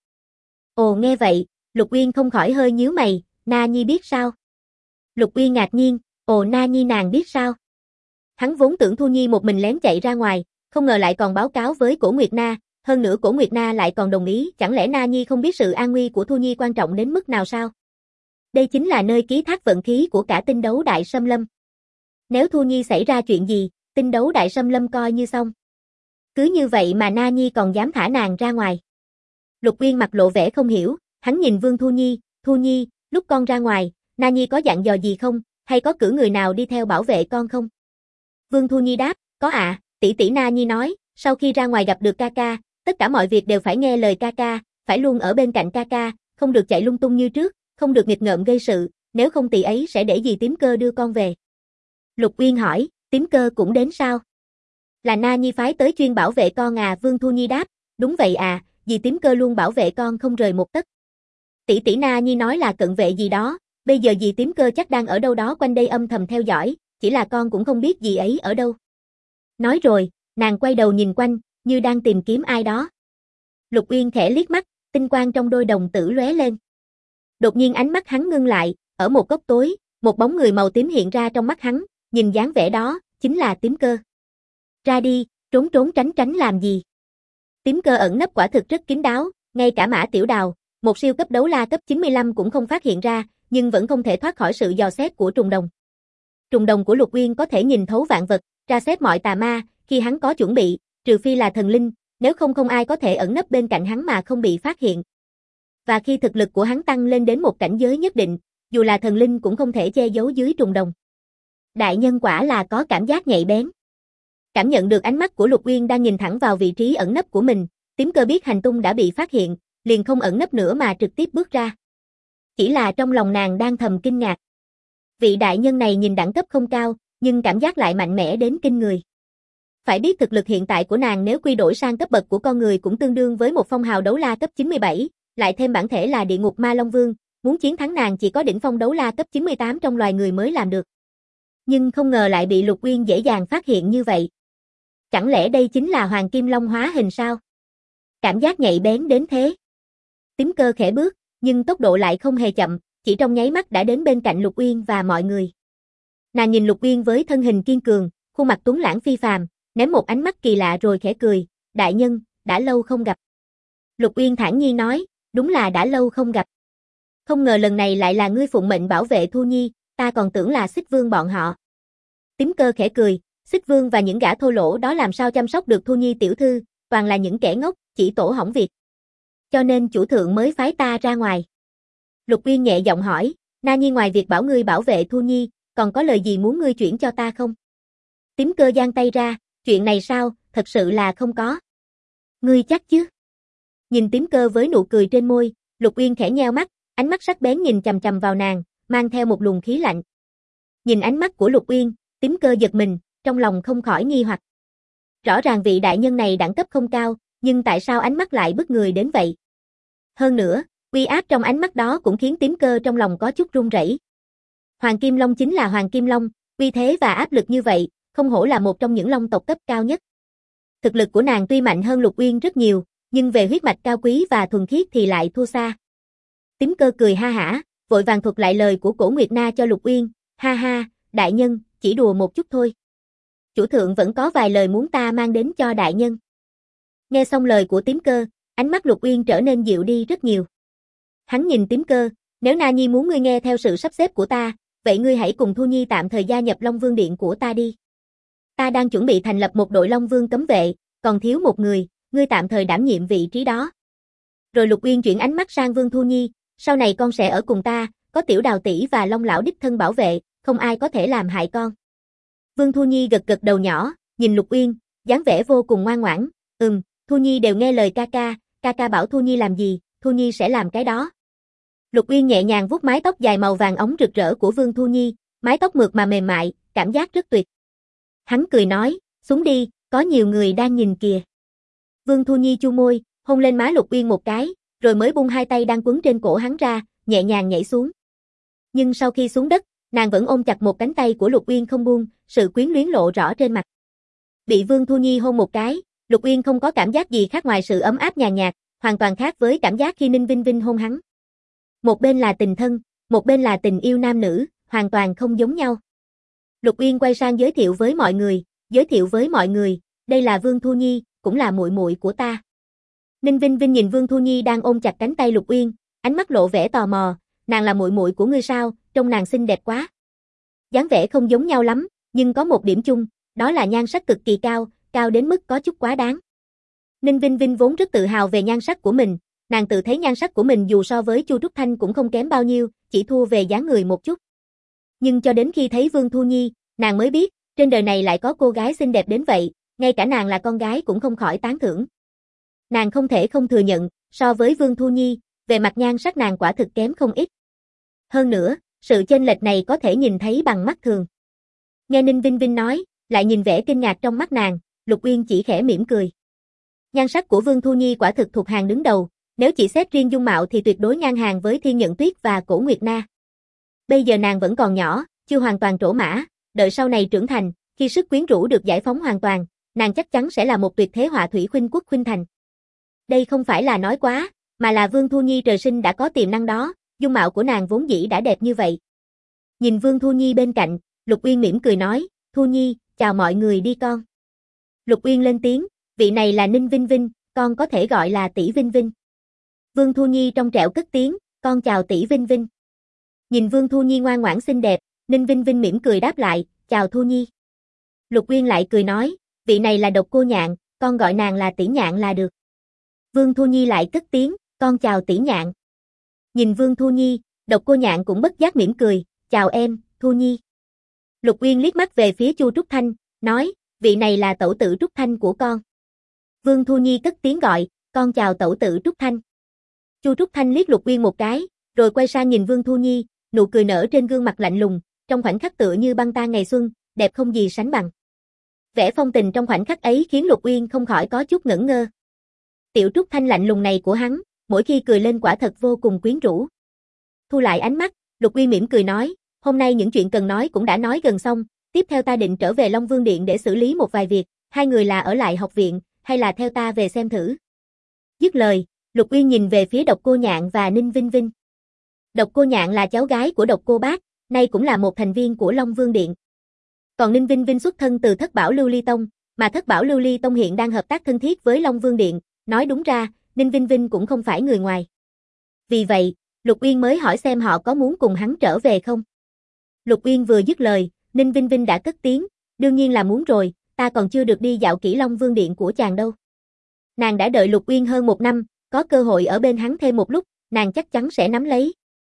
Ồ nghe vậy, Lục Uyên không khỏi hơi nhíu mày, Na Nhi biết sao? Lục Uyên ngạc nhiên, ồ Na Nhi nàng biết sao? Hắn vốn tưởng Thu Nhi một mình lén chạy ra ngoài, không ngờ lại còn báo cáo với Cổ Nguyệt Na, hơn nữa Cổ Nguyệt Na lại còn đồng ý, chẳng lẽ Na Nhi không biết sự an nguy của Thu Nhi quan trọng đến mức nào sao? Đây chính là nơi ký thác vận khí của cả Tinh Đấu Đại Xâm Lâm. Nếu Thu Nhi xảy ra chuyện gì, Tinh Đấu Đại Xâm Lâm coi như xong. Cứ như vậy mà Na Nhi còn dám thả nàng ra ngoài. Lục Uyên mặt lộ vẻ không hiểu, hắn nhìn Vương Thu Nhi, lúc con ra ngoài, Na Nhi có dặn dò gì không, hay có cử người nào đi theo bảo vệ con không? Vương Thu Nhi đáp, có ạ, tỷ tỷ Na Nhi nói, sau khi ra ngoài gặp được ca ca, tất cả mọi việc đều phải nghe lời ca ca, phải luôn ở bên cạnh ca ca, không được chạy lung tung như trước, không được nghịch ngợm gây sự, nếu không tỷ ấy sẽ để dì Tím Cơ đưa con về. Lục Uyên hỏi, Tím Cơ cũng đến sao? Là Na Nhi phái tới chuyên bảo vệ con à? Vương Thu Nhi đáp, đúng vậy à, dì Tím Cơ luôn bảo vệ con không rời một tấc. Tỷ tỷ Na Nhi nói là cận vệ gì đó, bây giờ dì Tím Cơ chắc đang ở đâu đó quanh đây âm thầm theo dõi, chỉ là con cũng không biết dì ấy ở đâu. Nói rồi, nàng quay đầu nhìn quanh, như đang tìm kiếm ai đó. Lục Uyên khẽ liếc mắt, tinh quang trong đôi đồng tử lóe lên. Đột nhiên ánh mắt hắn ngưng lại, ở một góc tối, một bóng người màu tím hiện ra trong mắt hắn, nhìn dáng vẻ đó, chính là Tím Cơ. Ra đi, trốn trốn tránh tránh làm gì? Tím Cơ ẩn nấp quả thực rất kín đáo, ngay cả Mã Tiểu Đào, một siêu cấp đấu la cấp 95 cũng không phát hiện ra, nhưng vẫn không thể thoát khỏi sự dò xét của trùng đồng. Trùng đồng của Lục Uyên có thể nhìn thấu vạn vật, tra xét mọi tà ma, khi hắn có chuẩn bị, trừ phi là thần linh, nếu không không ai có thể ẩn nấp bên cạnh hắn mà không bị phát hiện. Và khi thực lực của hắn tăng lên đến một cảnh giới nhất định, dù là thần linh cũng không thể che giấu dưới trùng đồng. Đại nhân quả là có cảm giác nhạy bén. Cảm nhận được ánh mắt của Lục Uyên đang nhìn thẳng vào vị trí ẩn nấp của mình, Tím Cơ biết hành tung đã bị phát hiện, liền không ẩn nấp nữa mà trực tiếp bước ra. Chỉ là trong lòng nàng đang thầm kinh ngạc. Vị đại nhân này nhìn đẳng cấp không cao, nhưng cảm giác lại mạnh mẽ đến kinh người. Phải biết thực lực hiện tại của nàng nếu quy đổi sang cấp bậc của con người cũng tương đương với một phong hào đấu la cấp 97, lại thêm bản thể là địa ngục ma Long Vương, muốn chiến thắng nàng chỉ có đỉnh phong đấu la cấp 98 trong loài người mới làm được. Nhưng không ngờ lại bị Lục Uyên dễ dàng phát hiện như vậy. Chẳng lẽ đây chính là Hoàng Kim Long hóa hình sao? Cảm giác nhạy bén đến thế. Tím Cơ khẽ bước, nhưng tốc độ lại không hề chậm, chỉ trong nháy mắt đã đến bên cạnh Lục Uyên và mọi người. Nàng nhìn Lục Uyên với thân hình kiên cường, khuôn mặt tuấn lãng phi phàm, ném một ánh mắt kỳ lạ rồi khẽ cười, đại nhân, đã lâu không gặp. Lục Uyên thản nhiên nói, đúng là đã lâu không gặp. Không ngờ lần này lại là ngươi phụng mệnh bảo vệ Thu Nhi, ta còn tưởng là Xích Vương bọn họ. Tím Cơ khẽ cười, Xích Vương và những gã thô lỗ đó làm sao chăm sóc được Thu Nhi tiểu thư, toàn là những kẻ ngốc, chỉ tổ hỏng việc. Cho nên chủ thượng mới phái ta ra ngoài. Lục Uyên nhẹ giọng hỏi, Na Nhi ngoài việc bảo ngươi bảo vệ Thu Nhi, còn có lời gì muốn ngươi chuyển cho ta không? Tím Cơ giang tay ra, chuyện này sao, thật sự là không có. Ngươi chắc chứ? Nhìn Tím Cơ với nụ cười trên môi, Lục Uyên khẽ nheo mắt, ánh mắt sắc bén nhìn chằm chằm vào nàng, mang theo một luồng khí lạnh. Nhìn ánh mắt của Lục Uyên, Tím Cơ giật mình, trong lòng không khỏi nghi hoặc. Rõ ràng vị đại nhân này đẳng cấp không cao, nhưng tại sao ánh mắt lại bức người đến vậy? Hơn nữa, uy áp trong ánh mắt đó cũng khiến Tím Cơ trong lòng có chút run rẩy. Hoàng Kim Long chính là Hoàng Kim Long, uy thế và áp lực như vậy, không hổ là một trong những long tộc cấp cao nhất. Thực lực của nàng tuy mạnh hơn Lục Uyên rất nhiều, nhưng về huyết mạch cao quý và thuần khiết thì lại thua xa. Tím Cơ cười ha hả, vội vàng thuật lại lời của Cổ Nguyệt Na cho Lục Uyên, ha ha, đại nhân, chỉ đùa một chút thôi. Chủ thượng vẫn có vài lời muốn ta mang đến cho đại nhân. Nghe xong lời của Tím Cơ, ánh mắt Lục Uyên trở nên dịu đi rất nhiều. Hắn nhìn Tím Cơ, nếu Na Nhi muốn ngươi nghe theo sự sắp xếp của ta, vậy ngươi hãy cùng Thu Nhi tạm thời gia nhập Long Vương Điện của ta đi. Ta đang chuẩn bị thành lập một đội Long Vương cấm vệ, còn thiếu một người, ngươi tạm thời đảm nhiệm vị trí đó. Rồi Lục Uyên chuyển ánh mắt sang Vương Thu Nhi, sau này con sẽ ở cùng ta, có Tiểu Đào tỷ và Long lão đích thân bảo vệ, không ai có thể làm hại con. Vương Thu Nhi gật gật đầu nhỏ, nhìn Lục Uyên, dáng vẻ vô cùng ngoan ngoãn, Thu Nhi đều nghe lời ca ca bảo Thu Nhi làm gì, Thu Nhi sẽ làm cái đó. Lục Uyên nhẹ nhàng vuốt mái tóc dài màu vàng óng rực rỡ của Vương Thu Nhi, mái tóc mượt mà mềm mại, cảm giác rất tuyệt. Hắn cười nói, xuống đi, có nhiều người đang nhìn kìa. Vương Thu Nhi chu môi, hôn lên má Lục Uyên một cái, rồi mới buông hai tay đang quấn trên cổ hắn ra, nhẹ nhàng nhảy xuống. Nhưng sau khi xuống đất, nàng vẫn ôm chặt một cánh tay của Lục Uyên không buông, sự quyến luyến lộ rõ trên mặt. Bị Vương Thu Nhi hôn một cái, Lục Uyên không có cảm giác gì khác ngoài sự ấm áp nhàn nhạt, hoàn toàn khác với cảm giác khi Ninh Vinh Vinh hôn hắn. Một bên là tình thân, một bên là tình yêu nam nữ, hoàn toàn không giống nhau. Lục Uyên quay sang giới thiệu với mọi người, đây là Vương Thu Nhi, cũng là muội muội của ta. Ninh Vinh Vinh nhìn Vương Thu Nhi đang ôm chặt cánh tay Lục Uyên, ánh mắt lộ vẻ tò mò, nàng là muội muội của ngươi sao, trông nàng xinh đẹp quá. Dáng vẻ không giống nhau lắm, nhưng có một điểm chung, đó là nhan sắc cực kỳ cao, cao đến mức có chút quá đáng. Ninh Vinh Vinh vốn rất tự hào về nhan sắc của mình, nàng tự thấy nhan sắc của mình dù so với Chu Trúc Thanh cũng không kém bao nhiêu, chỉ thua về dáng người một chút. Nhưng cho đến khi thấy Vương Thu Nhi, nàng mới biết, trên đời này lại có cô gái xinh đẹp đến vậy, ngay cả nàng là con gái cũng không khỏi tán thưởng. Nàng không thể không thừa nhận, so với Vương Thu Nhi, về mặt nhan sắc nàng quả thực kém không ít. Hơn nữa, sự chênh lệch này có thể nhìn thấy bằng mắt thường. Nghe Ninh Vinh Vinh nói, lại nhìn vẻ kinh ngạc trong mắt nàng, Lục Uyên chỉ khẽ mỉm cười. Nhan sắc của Vương Thu Nhi quả thực thuộc hàng đứng đầu, nếu chỉ xét riêng dung mạo thì tuyệt đối ngang hàng với Thiên Nhận Tuyết và Cổ Nguyệt Na. Bây giờ nàng vẫn còn nhỏ, chưa hoàn toàn trổ mã, đợi sau này trưởng thành, khi sức quyến rũ được giải phóng hoàn toàn, nàng chắc chắn sẽ là một tuyệt thế họa thủy khuynh quốc khuynh thành. Đây không phải là nói quá, mà là Vương Thu Nhi trời sinh đã có tiềm năng đó, dung mạo của nàng vốn dĩ đã đẹp như vậy. Nhìn Vương Thu Nhi bên cạnh, Lục Uyên mỉm cười nói, Thu Nhi, chào mọi người đi con. Lục Uyên lên tiếng, vị này là Ninh Vinh Vinh, con có thể gọi là tỷ Vinh Vinh. Vương Thu Nhi trong trẻo cất tiếng, con chào tỷ Vinh Vinh. Nhìn Vương Thu Nhi ngoan ngoãn xinh đẹp, Ninh Vinh Vinh mỉm cười đáp lại, chào Thu Nhi. Lục Uyên lại cười nói, vị này là Độc Cô Nhạn, con gọi nàng là tỷ Nhạn là được. Vương Thu Nhi lại cất tiếng, con chào tỷ Nhạn. Nhìn Vương Thu Nhi, Độc Cô Nhạn cũng bất giác mỉm cười, chào em, Thu Nhi. Lục Uyên liếc mắt về phía Chu Trúc Thanh, nói, vị này là tẩu tử Trúc Thanh của con. Vương Thu Nhi cất tiếng gọi, con chào tẩu tử Trúc Thanh. Chu Trúc Thanh liếc Lục Uyên một cái, rồi quay sang nhìn Vương Thu Nhi, nụ cười nở trên gương mặt lạnh lùng, trong khoảnh khắc tựa như băng tan ngày xuân, đẹp không gì sánh bằng. Vẻ phong tình trong khoảnh khắc ấy khiến Lục Uyên không khỏi có chút ngẩn ngơ. Tiểu Trúc Thanh lạnh lùng này của hắn, mỗi khi cười lên quả thật vô cùng quyến rũ. Thu lại ánh mắt, Lục Uyên mỉm cười nói, hôm nay những chuyện cần nói cũng đã nói gần xong, tiếp theo ta định trở về Long Vương Điện để xử lý một vài việc, hai người là ở lại học viện, hay là theo ta về xem thử. Dứt lời, Lục Uyên nhìn về phía Độc Cô Nhạn và Ninh Vinh Vinh. Độc Cô Nhạn là cháu gái của Độc Cô Bác, nay cũng là một thành viên của Long Vương Điện. Còn Ninh Vinh Vinh xuất thân từ Thất Bảo Lưu Ly Tông, mà Thất Bảo Lưu Ly Tông hiện đang hợp tác thân thiết với Long Vương Điện, nói đúng ra, Ninh Vinh Vinh cũng không phải người ngoài. Vì vậy, Lục Uyên mới hỏi xem họ có muốn cùng hắn trở về không. Lục Uyên vừa dứt lời, Ninh Vinh Vinh đã cất tiếng, đương nhiên là muốn rồi, ta còn chưa được đi dạo kỹ Long Vương Điện của chàng đâu. Nàng đã đợi Lục Uyên hơn 1 năm, có cơ hội ở bên hắn thêm một lúc, nàng chắc chắn sẽ nắm lấy.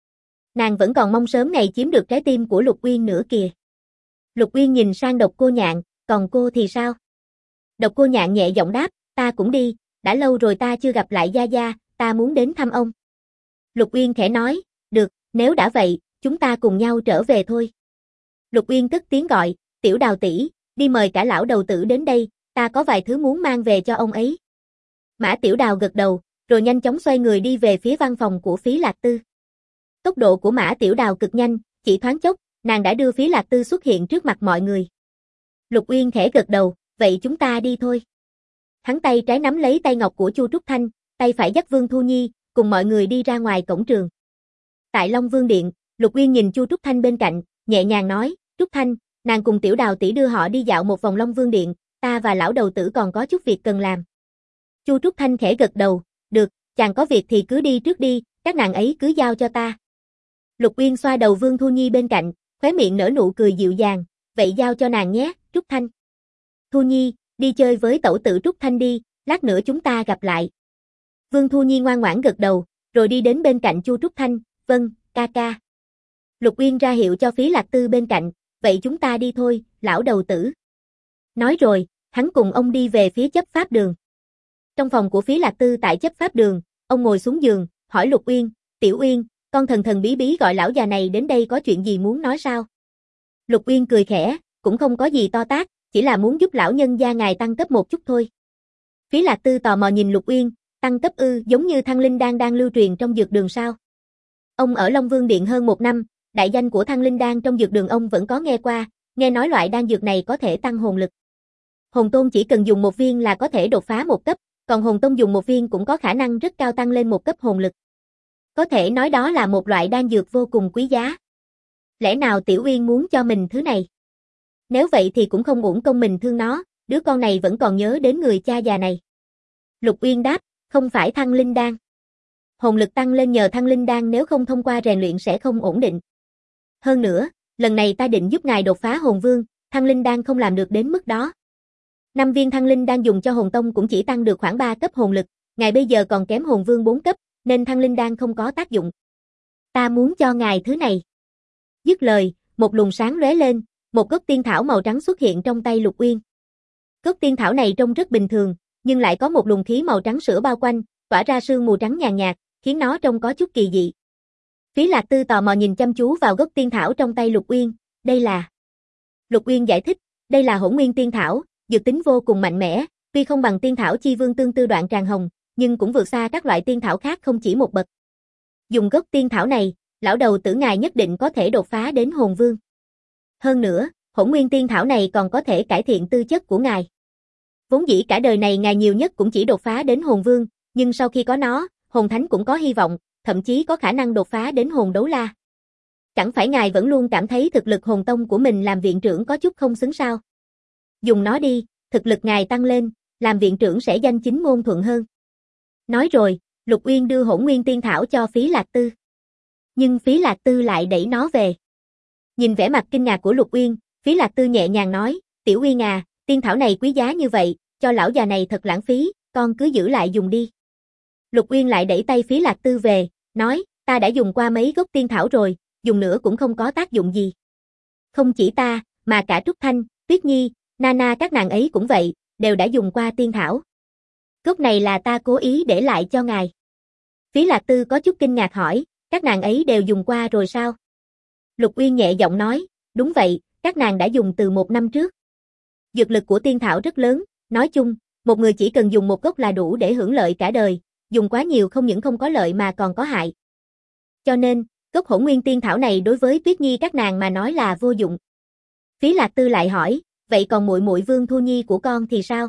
Nàng vẫn còn mong sớm ngày chiếm được trái tim của Lục Uyên nữa kìa. Lục Uyên nhìn sang Độc Cô Nhạn, còn cô thì sao? Độc Cô Nhạn nhẹ giọng đáp, ta cũng đi, đã lâu rồi ta chưa gặp lại Gia Gia, ta muốn đến thăm ông. Lục Uyên khẽ nói, được, nếu đã vậy, chúng ta cùng nhau trở về thôi. Lục Uyên cất tiếng gọi, Tiểu Đào tỷ, đi mời cả lão đầu tử đến đây, ta có vài thứ muốn mang về cho ông ấy. Mã Tiểu Đào gật đầu, rồi nhanh chóng xoay người đi về phía văn phòng của Phí Lạc Tư. Tốc độ của Mã Tiểu Đào cực nhanh, chỉ thoáng chốc, nàng đã đưa Phí Lạc Tư xuất hiện trước mặt mọi người. Lục Uyên khẽ gật đầu, vậy chúng ta đi thôi. Hắn tay trái nắm lấy tay ngọc của Chu Trúc Thanh, tay phải dắt Vương Thu Nhi, cùng mọi người đi ra ngoài cổng trường. Tại Long Vương Điện, Lục Uyên nhìn Chu Trúc Thanh bên cạnh, nhẹ nhàng nói, Trúc Thanh, nàng cùng Tiểu Đào tỷ đưa họ đi dạo một vòng Long Vương Điện, ta và lão đầu tử còn có chút việc cần làm. Chu Trúc Thanh khẽ gật đầu, được, chàng có việc thì cứ đi trước đi, các nàng ấy cứ giao cho ta. Lục Uyên xoa đầu Vương Thu Nhi bên cạnh, khóe miệng nở nụ cười dịu dàng, vậy giao cho nàng nhé, Trúc Thanh. Thu Nhi, đi chơi với tẩu tử Trúc Thanh đi, lát nữa chúng ta gặp lại. Vương Thu Nhi ngoan ngoãn gật đầu, rồi đi đến bên cạnh Chu Trúc Thanh, vâng, ca ca. Lục Uyên ra hiệu cho Phí Lạc Tư bên cạnh, vậy chúng ta đi thôi, lão đầu tử. Nói rồi, hắn cùng ông đi về phía chấp pháp đường. Trong phòng của Phí Lạc Tư tại chấp pháp đường, ông ngồi xuống giường, hỏi Lục Uyên, Tiểu Uyên, con thần thần bí bí gọi lão già này đến đây có chuyện gì muốn nói sao? Lục Uyên cười khẽ, cũng không có gì to tát, chỉ là muốn giúp lão nhân gia ngài tăng cấp một chút thôi. Phí Lạc Tư tò mò nhìn Lục Uyên, tăng cấp ư, giống như Thăng Linh Đan đang lưu truyền trong dược đường sao? Ông ở Long Vương Điện hơn 1 năm, đại danh của Thăng Linh Đan trong dược đường ông vẫn có nghe qua, nghe nói loại đan dược này có thể tăng hồn lực. Hồn Tôn chỉ cần dùng 1 viên là có thể đột phá 1 cấp, còn Hồn Tông dùng 1 viên cũng có khả năng rất cao tăng lên 1 cấp hồn lực. Có thể nói đó là một loại đan dược vô cùng quý giá. Lẽ nào Tiểu Uyên muốn cho mình thứ này? Nếu vậy thì cũng không uổng công mình thương nó, đứa con này vẫn còn nhớ đến người cha già này. Lục Uyên đáp, không phải Thăng Linh Đan. Hồn lực tăng lên nhờ Thăng Linh Đan, nếu không thông qua rèn luyện sẽ không ổn định. Hơn nữa, lần này ta định giúp ngài đột phá Hồn Vương, Thăng Linh Đan không làm được đến mức đó. 5 viên Thăng Linh Đan dùng cho Hồn Tông cũng chỉ tăng được khoảng 3 cấp hồn lực, ngài bây giờ còn kém Hồn Vương 4 cấp, nên Thăng Linh Đan không có tác dụng. Ta muốn cho ngài thứ này. Dứt lời, một luồng sáng lóe lên, một gốc tiên thảo màu trắng xuất hiện trong tay Lục Uyên. Gốc tiên thảo này trông rất bình thường, nhưng lại có một luồng khí màu trắng sữa bao quanh, tỏa ra sương mù trắng nhàn nhạt, khiến nó trông có chút kỳ dị. Phí Lạc Tư tò mò nhìn chăm chú vào gốc tiên thảo trong tay Lục Uyên, đây là... Lục Uyên giải thích, đây là Hỗn Nguyên Tiên Thảo, dược tính vô cùng mạnh mẽ, tuy không bằng Tiên Thảo Chi Vương Tương Tư Đoạn Tràng Hồng, nhưng cũng vượt xa các loại tiên thảo khác không chỉ một bậc. Dùng gốc tiên thảo này, lão đầu tử ngài nhất định có thể đột phá đến Hồn Vương. Hơn nữa, Hỗn Nguyên Tiên Thảo này còn có thể cải thiện tư chất của ngài. Vốn dĩ cả đời này ngài nhiều nhất cũng chỉ đột phá đến Hồn Vương, nhưng sau khi có nó, Hồn Thánh cũng có hy vọng, thậm chí có khả năng đột phá đến Hồn Đấu La. Chẳng phải ngài vẫn luôn cảm thấy thực lực Hồn Tông của mình làm viện trưởng có chút không xứng sao? Dùng nó đi, thực lực ngài tăng lên, làm viện trưởng sẽ danh chính ngôn thuận hơn. Nói rồi, Lục Uyên đưa Hỗn Nguyên Tiên Thảo cho Phí Lạc Tư. Nhưng Phí Lạc Tư lại đẩy nó về. Nhìn vẻ mặt kinh ngạc của Lục Uyên, Phí Lạc Tư nhẹ nhàng nói, Tiểu Uyên à, tiên thảo này quý giá như vậy, cho lão già này thật lãng phí, con cứ giữ lại dùng đi. Lục Uyên lại đẩy tay Phí Lạc Tư về, nói, ta đã dùng qua mấy gốc tiên thảo rồi, dùng nữa cũng không có tác dụng gì. Không chỉ ta, mà cả Trúc Thanh, Tuyết Nhi, Nana các nàng ấy cũng vậy, đều đã dùng qua tiên thảo. Gốc này là ta cố ý để lại cho ngài. Phí Lạc Tư có chút kinh ngạc hỏi, các nàng ấy đều dùng qua rồi sao? Lục Uyên nhẹ giọng nói, đúng vậy, các nàng đã dùng từ 1 năm trước. Dược lực của tiên thảo rất lớn, nói chung, một người chỉ cần dùng một gốc là đủ để hưởng lợi cả đời, dùng quá nhiều không những không có lợi mà còn có hại. Cho nên, gốc Hỗn Nguyên Tiên Thảo này đối với Tuyết Nhi các nàng mà nói là vô dụng. Phí Lạc Tư lại hỏi, vậy còn muội muội Vương Thu Nhi của con thì sao?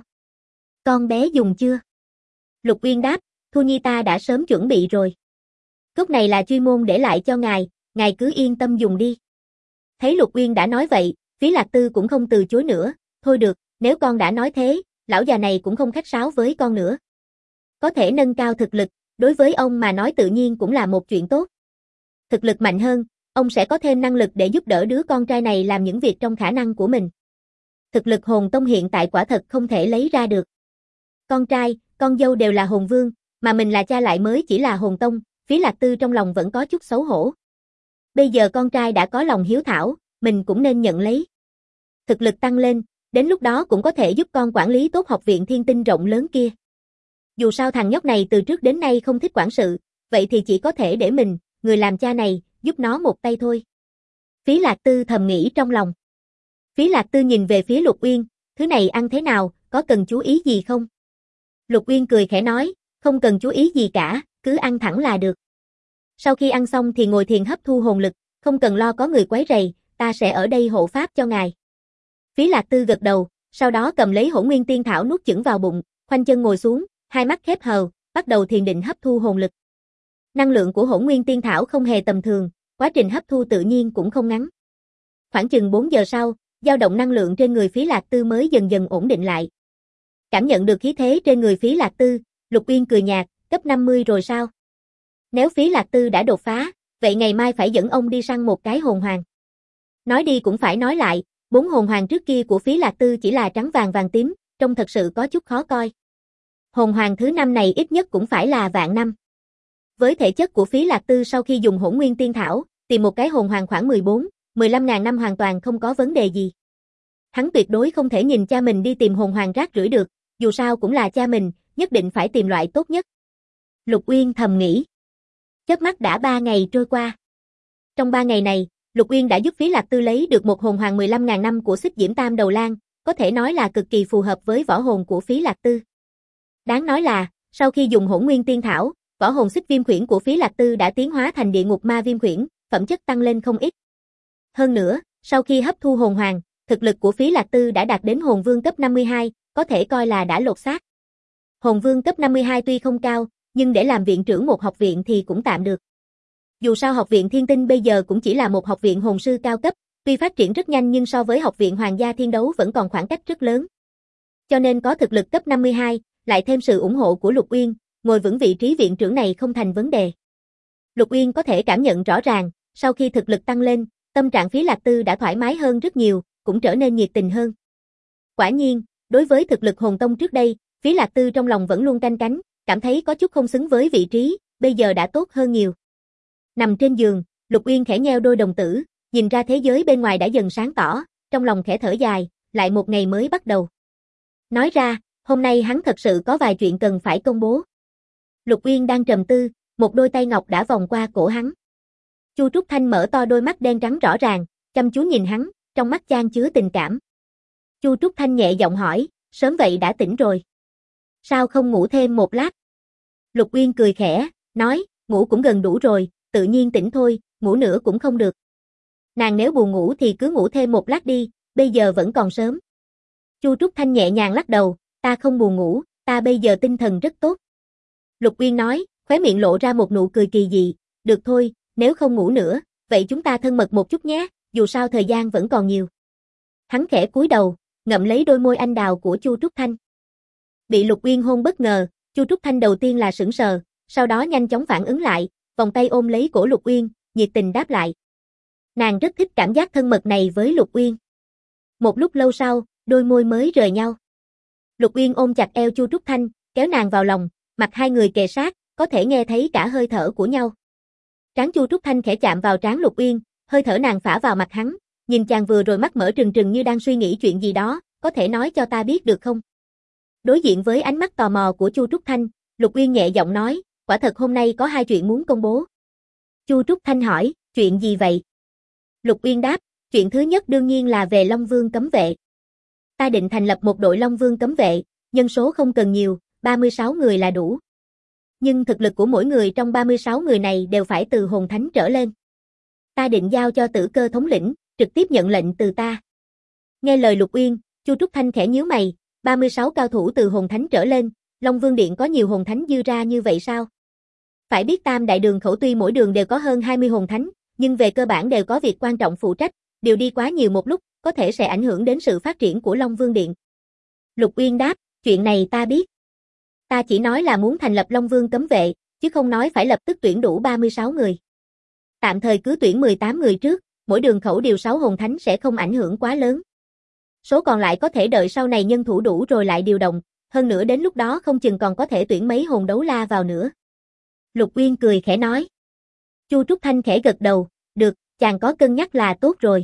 Con bé dùng chưa? Lục Uyên đáp, Thu Nhi ta đã sớm chuẩn bị rồi. Gốc này là chuyên môn để lại cho ngài cứ yên tâm dùng đi. Thấy Lục Uyên đã nói vậy, Phí Lạc Tư cũng không từ chối nữa, thôi được, nếu con đã nói thế, lão già này cũng không khách sáo với con nữa. Có thể nâng cao thực lực, đối với ông mà nói tự nhiên cũng là một chuyện tốt. Thực lực mạnh hơn, ông sẽ có thêm năng lực để giúp đỡ đứa con trai này làm những việc trong khả năng của mình. Thực lực hồn tông hiện tại quả thật không thể lấy ra được. Con trai, con dâu đều là hồn vương, mà mình là cha lại mới chỉ là hồn tông, Phí Lạc Tư trong lòng vẫn có chút xấu hổ. Bây giờ con trai đã có lòng hiếu thảo, mình cũng nên nhận lấy. Thực lực tăng lên, đến lúc đó cũng có thể giúp con quản lý tốt học viện thiên tinh rộng lớn kia. Dù sao thằng nhóc này từ trước đến nay không thích quản sự, vậy thì chỉ có thể để mình, người làm cha này, giúp nó một tay thôi. Phí Lạc Tư thầm nghĩ trong lòng. Phí Lạc Tư nhìn về phía Lục Uyên, thứ này ăn thế nào, có cần chú ý gì không? Lục Uyên cười khẽ nói, không cần chú ý gì cả, cứ ăn thẳng là được. Sau khi ăn xong thì ngồi thiền hấp thu hồn lực, không cần lo có người quấy rầy, ta sẽ ở đây hộ pháp cho ngài. Phí Lạc Tư gật đầu, sau đó cầm lấy Hỗn Nguyên Tiên Thảo nuốt chửng vào bụng, khoanh chân ngồi xuống, hai mắt khép hờ, bắt đầu thiền định hấp thu hồn lực. Năng lượng của Hỗn Nguyên Tiên Thảo không hề tầm thường, quá trình hấp thu tự nhiên cũng không ngắn. Khoảng chừng 4 giờ sau, dao động năng lượng trên người Phí Lạc Tư mới dần dần ổn định lại. Cảm nhận được khí thế trên người Phí Lạc Tư, Lục Uyên cười nhạt, cấp 50 rồi sao? Nếu Phí Lạc Tư đã đột phá, vậy ngày mai phải dẫn ông đi săn một cái hồn hoàng. Nói đi cũng phải nói lại, 4 hồn hoàng trước kia của Phí Lạc Tư chỉ là trắng vàng vàng tím, trông thật sự có chút khó coi. Hồn hoàng thứ 5 này ít nhất cũng phải là vạn năm. Với thể chất của Phí Lạc Tư sau khi dùng Hỗn Nguyên Tiên Thảo, tìm một cái hồn hoàng khoảng 15.000 năm hoàn toàn không có vấn đề gì. Hắn tuyệt đối không thể nhìn cha mình đi tìm hồn hoàng rác rưởi được, dù sao cũng là cha mình, nhất định phải tìm loại tốt nhất. Lục Uyên thầm nghĩ. Chớp mắt đã 3 ngày trôi qua. Trong 3 ngày này, Lục Uyên đã giúp Phí Lạc Tư lấy được một hồn hoàng 15.000 năm của Xích Diễm Tam Đầu Lang, có thể nói là cực kỳ phù hợp với võ hồn của Phí Lạc Tư. Đáng nói là, sau khi dùng Hỗn Nguyên Tiên Thảo, võ hồn Xích Viêm Khuyển của Phí Lạc Tư đã tiến hóa thành Địa Ngục Ma Viêm Khuyển, phẩm chất tăng lên không ít. Hơn nữa, sau khi hấp thu hồn hoàng, thực lực của Phí Lạc Tư đã đạt đến hồn vương cấp 52, có thể coi là đã lột xác. Hồn vương cấp 52 tuy không cao, nhưng để làm viện trưởng một học viện thì cũng tạm được. Dù sao học viện Thiên Tinh bây giờ cũng chỉ là một học viện hồn sư cao cấp, tuy phát triển rất nhanh nhưng so với học viện Hoàng gia Thiên Đấu vẫn còn khoảng cách rất lớn. Cho nên có thực lực cấp 52, lại thêm sự ủng hộ của Lục Uyên, ngồi vững vị trí viện trưởng này không thành vấn đề. Lục Uyên có thể cảm nhận rõ ràng, sau khi thực lực tăng lên, tâm trạng Phí Lạc Tư đã thoải mái hơn rất nhiều, cũng trở nên nhiệt tình hơn. Quả nhiên, đối với thực lực hồn tông trước đây, Phí Lạc Tư trong lòng vẫn luôn canh cánh, cảm thấy có chút không xứng với vị trí, bây giờ đã tốt hơn nhiều. Nằm trên giường, Lục Uyên khẽ nheo đôi đồng tử, nhìn ra thế giới bên ngoài đã dần sáng tỏ, trong lòng khẽ thở dài, lại một ngày mới bắt đầu. Nói ra, hôm nay hắn thật sự có vài chuyện cần phải công bố. Lục Uyên đang trầm tư, một đôi tay ngọc đã vòng qua cổ hắn. Chu Trúc Thanh mở to đôi mắt đen trắng rõ ràng, chăm chú nhìn hắn, trong mắt chan chứa tình cảm. Chu Trúc Thanh nhẹ giọng hỏi, sớm vậy đã tỉnh rồi. Sao không ngủ thêm một lát? Lục Uyên cười khẽ, nói, ngủ cũng gần đủ rồi, tự nhiên tỉnh thôi, ngủ nữa cũng không được. Nàng nếu buồn ngủ thì cứ ngủ thêm một lát đi, bây giờ vẫn còn sớm. Chu Trúc Thanh nhẹ nhàng lắc đầu, ta không buồn ngủ, ta bây giờ tinh thần rất tốt. Lục Uyên nói, khóe miệng lộ ra một nụ cười kỳ dị, được thôi, nếu không ngủ nữa, vậy chúng ta thân mật một chút nhé, dù sao thời gian vẫn còn nhiều. Hắn khẽ cúi đầu, ngậm lấy đôi môi anh đào của Chu Trúc Thanh. Bị Lục Uyên hôn bất ngờ, Chu Trúc Thanh đầu tiên là sững sờ, sau đó nhanh chóng phản ứng lại, vòng tay ôm lấy cổ Lục Uyên, nhiệt tình đáp lại. Nàng rất thích cảm giác thân mật này với Lục Uyên. Một lúc lâu sau, đôi môi mới rời nhau. Lục Uyên ôm chặt eo Chu Trúc Thanh, kéo nàng vào lòng, mặt hai người kề sát, có thể nghe thấy cả hơi thở của nhau. Trán Chu Trúc Thanh khẽ chạm vào trán Lục Uyên, hơi thở nàng phả vào mặt hắn, nhìn chàng vừa rồi mắt mở trừng trừng như đang suy nghĩ chuyện gì đó, có thể nói cho ta biết được không? Đối diện với ánh mắt tò mò của Chu Trúc Thanh, Lục Uyên nhẹ giọng nói, quả thật hôm nay có 2 chuyện muốn công bố. Chu Trúc Thanh hỏi, chuyện gì vậy? Lục Uyên đáp, chuyện thứ nhất đương nhiên là về Long Vương cấm vệ. Ta định thành lập một đội Long Vương cấm vệ, nhân số không cần nhiều, 36 người là đủ. Nhưng thực lực của mỗi người trong 36 người này đều phải từ hồn thánh trở lên. Ta định giao cho Tử Cơ thống lĩnh, trực tiếp nhận lệnh từ ta. Nghe lời Lục Uyên, Chu Trúc Thanh khẽ nhíu mày, 36 cao thủ từ hồn thánh trở lên, Long Vương Điện có nhiều hồn thánh dư ra như vậy sao? Phải biết Tam Đại Đường khẩu tuy mỗi đường đều có hơn 20 hồn thánh, nhưng về cơ bản đều có việc quan trọng phụ trách, điều đi quá nhiều một lúc, có thể sẽ ảnh hưởng đến sự phát triển của Long Vương Điện. Lục Uyên đáp, chuyện này ta biết. Ta chỉ nói là muốn thành lập Long Vương cấm vệ, chứ không nói phải lập tức tuyển đủ 36 người. Tạm thời cứ tuyển 18 người trước, mỗi đường khẩu điều 6 hồn thánh sẽ không ảnh hưởng quá lớn. Số còn lại có thể đợi sau này nhân thủ đủ rồi lại điều động, hơn nữa đến lúc đó không chừng còn có thể tuyển mấy hồn đấu la vào nữa. Lục Uyên cười khẽ nói. Chu Trúc Thanh khẽ gật đầu, được, chàng có cân nhắc là tốt rồi.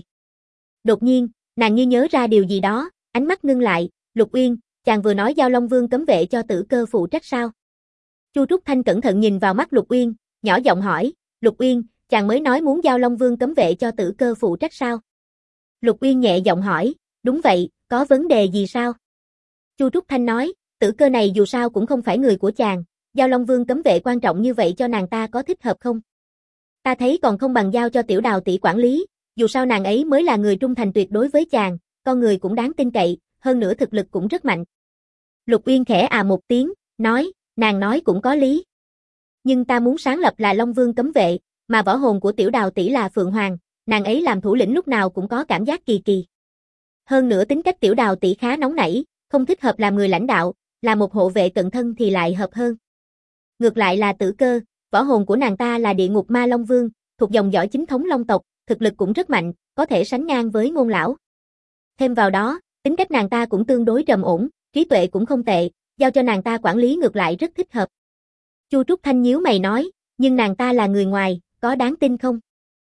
Đột nhiên, nàng như nhớ ra điều gì đó, ánh mắt ngưng lại, Lục Uyên, chàng vừa nói giao Long Vương cấm vệ cho Tử Cơ phụ trách sao? Chu Trúc Thanh cẩn thận nhìn vào mắt Lục Uyên, nhỏ giọng hỏi, Lục Uyên, chàng mới nói muốn giao Long Vương cấm vệ cho Tử Cơ phụ trách sao? Lục Uyên nhẹ giọng hỏi, đúng vậy, có vấn đề gì sao? Chu Trúc Thanh nói, Tử Cơ này dù sao cũng không phải người của chàng, giao Long Vương cấm vệ quan trọng như vậy cho nàng ta có thích hợp không? Ta thấy còn không bằng giao cho Tiểu Đào tỷ quản lý, dù sao nàng ấy mới là người trung thành tuyệt đối với chàng, con người cũng đáng tin cậy, hơn nữa thực lực cũng rất mạnh. Lục Uyên khẽ một tiếng, nói, nàng nói cũng có lý. Nhưng ta muốn sáng lập là Long Vương cấm vệ, mà võ hồn của Tiểu Đào tỷ là Phượng Hoàng, nàng ấy làm thủ lĩnh lúc nào cũng có cảm giác kỳ kỳ. Hơn nữa tính cách Tiểu Đào tỷ khá nóng nảy, không thích hợp làm người lãnh đạo, là một hộ vệ cận thân thì lại hợp hơn. Ngược lại là Tử Cơ, võ hồn của nàng ta là Địa Ngục Ma Long Vương, thuộc dòng dõi chính thống Long tộc, thực lực cũng rất mạnh, có thể sánh ngang với Ngôn lão. Thêm vào đó, tính cách nàng ta cũng tương đối trầm ổn, trí tuệ cũng không tệ, giao cho nàng ta quản lý ngược lại rất thích hợp. Chu Trúc Thanh nhíu mày nói, nhưng nàng ta là người ngoài, có đáng tin không?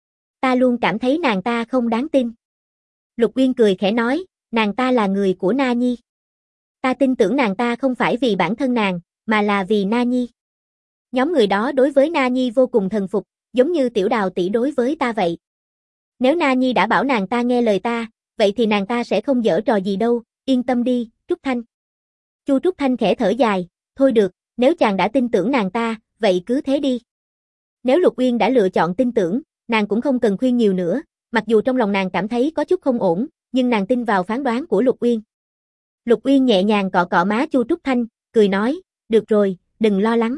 Ta luôn cảm thấy nàng ta không đáng tin. Lục Uyên cười khẽ nói, nàng ta là người của Na Nhi. Ta tin tưởng nàng ta không phải vì bản thân nàng, mà là vì Na Nhi. Nhóm người đó đối với Na Nhi vô cùng thần phục, giống như Tiểu Đào tỷ đối với ta vậy. Nếu Na Nhi đã bảo nàng ta nghe lời ta, vậy thì nàng ta sẽ không giở trò gì đâu, yên tâm đi, Trúc Thanh. Chu Trúc Thanh khẽ thở dài, thôi được, nếu chàng đã tin tưởng nàng ta, vậy cứ thế đi. Nếu Lục Uyên đã lựa chọn tin tưởng, nàng cũng không cần khuyên nhiều nữa, mặc dù trong lòng nàng cảm thấy có chút không ổn, nhưng nàng tin vào phán đoán của Lục Uyên. Lục Uyên nhẹ nhàng cọ cọ má Chu Trúc Thanh, cười nói, được rồi, đừng lo lắng.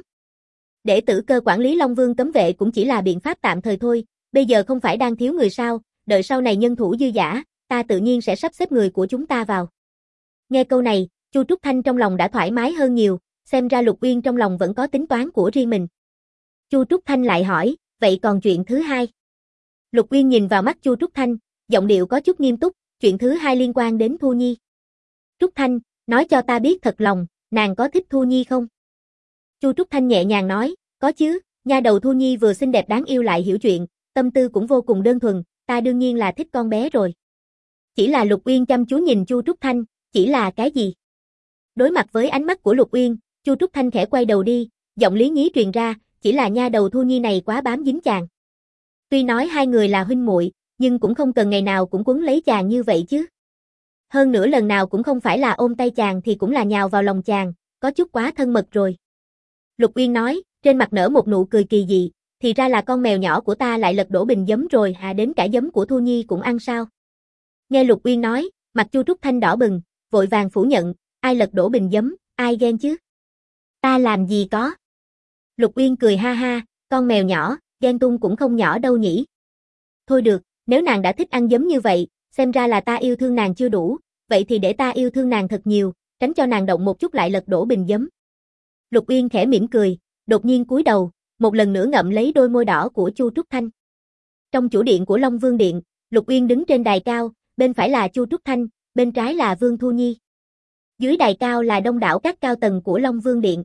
Để Tử Cơ quản lý Long Vương cấm vệ cũng chỉ là biện pháp tạm thời thôi, bây giờ không phải đang thiếu người sao, đợi sau này nhân thủ dư dả, ta tự nhiên sẽ sắp xếp người của chúng ta vào. Nghe câu này, Chu Trúc Thanh trong lòng đã thoải mái hơn nhiều, xem ra Lục Uyên trong lòng vẫn có tính toán của riêng mình. Chu Trúc Thanh lại hỏi, vậy còn chuyện thứ hai? Lục Uyên nhìn vào mắt Chu Trúc Thanh, giọng điệu có chút nghiêm túc, chuyện thứ hai liên quan đến Thu Nhi. Trúc Thanh, nói cho ta biết thật lòng, nàng có thích Thu Nhi không? Chu Trúc Thanh nhẹ nhàng nói, có chứ, nha đầu Thu Nhi vừa xinh đẹp đáng yêu lại hiểu chuyện, tâm tư cũng vô cùng đơn thuần, ta đương nhiên là thích con bé rồi. Chỉ là Lục Uyên chăm chú nhìn Chu Trúc Thanh, chỉ là cái gì? Đối mặt với ánh mắt của Lục Uyên, Chu Trúc Thanh khẽ quay đầu đi, giọng lý nhí truyền ra, chỉ là nha đầu Thu Nhi này quá bám dính chàng. Tuy nói hai người là huynh muội, nhưng cũng không cần ngày nào cũng quấn lấy chàng như vậy chứ. Hơn nữa lần nào cũng không phải là ôm tay chàng thì cũng là nhào vào lòng chàng, có chút quá thân mật rồi. Lục Uyên nói, trên mặt nở một nụ cười kỳ dị, thì ra là con mèo nhỏ của ta lại lật đổ bình giấm rồi hả, đến cả giấm của Thu Nhi cũng ăn sao? Nghe Lục Uyên nói, mặt Chu Trúc Thanh đỏ bừng, vội vàng phủ nhận, ai lật đổ bình giấm, ai ghen chứ? Ta làm gì có? Lục Uyên cười ha ha, con mèo nhỏ, ghen tung cũng không nhỏ đâu nhỉ. Thôi được, nếu nàng đã thích ăn giấm như vậy, xem ra là ta yêu thương nàng chưa đủ, vậy thì để ta yêu thương nàng thật nhiều, tránh cho nàng động một chút lại lật đổ bình giấm. Lục Uyên khẽ mỉm cười, đột nhiên cúi đầu, một lần nữa ngậm lấy đôi môi đỏ của Chu Trúc Thanh. Trong chủ điện của Long Vương Điện, Lục Uyên đứng trên đài cao, bên phải là Chu Trúc Thanh, bên trái là Vương Thu Nhi. Dưới đài cao là đông đảo các cao tầng của Long Vương Điện.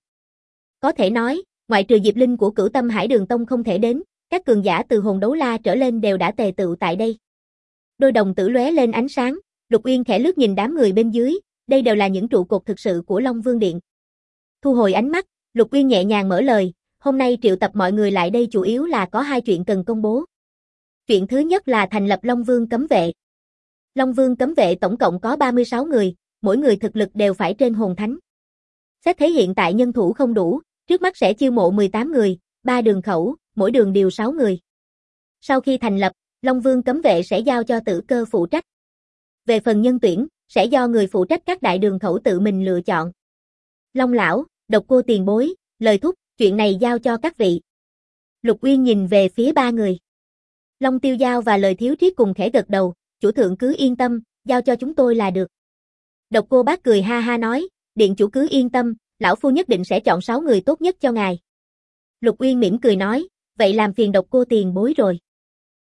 Có thể nói, ngoại trừ Diệp Linh của Cửu Tâm Hải Đường Tông không thể đến, các cường giả từ hồn đấu la trở lên đều đã tề tựu tại đây. Đôi đồng tử lóe lên ánh sáng, Lục Uyên khẽ lướt nhìn đám người bên dưới, đây đều là những trụ cột thực sự của Long Vương Điện. Thu hồi ánh mắt, Lục Uyên nhẹ nhàng mở lời, hôm nay triệu tập mọi người lại đây chủ yếu là có hai chuyện cần công bố. Chuyện thứ nhất là thành lập Long Vương cấm vệ. Long Vương cấm vệ tổng cộng có 36 người, mỗi người thực lực đều phải trên hồn thánh. Xét thấy hiện tại nhân thủ không đủ, trước mắt sẽ chiêu mộ 18 người, 3 đường khẩu, mỗi đường điều 6 người. Sau khi thành lập, Long Vương cấm vệ sẽ giao cho Tử Cơ phụ trách. Về phần nhân tuyển, sẽ do người phụ trách các đại đường khẩu tự mình lựa chọn. Long lão, Độc Cô tiền bối, lời thúc, chuyện này giao cho các vị. Lục Uyên nhìn về phía ba người. Long Tiêu Giao và Lời Thiếu Triết cùng khẽ gật đầu, chủ thượng cứ yên tâm, giao cho chúng tôi là được. Độc Cô Bác cười ha ha nói, điện chủ cứ yên tâm, lão phu nhất định sẽ chọn 6 người tốt nhất cho ngài. Lục Uyên mỉm cười nói, vậy làm phiền Độc Cô tiền bối rồi.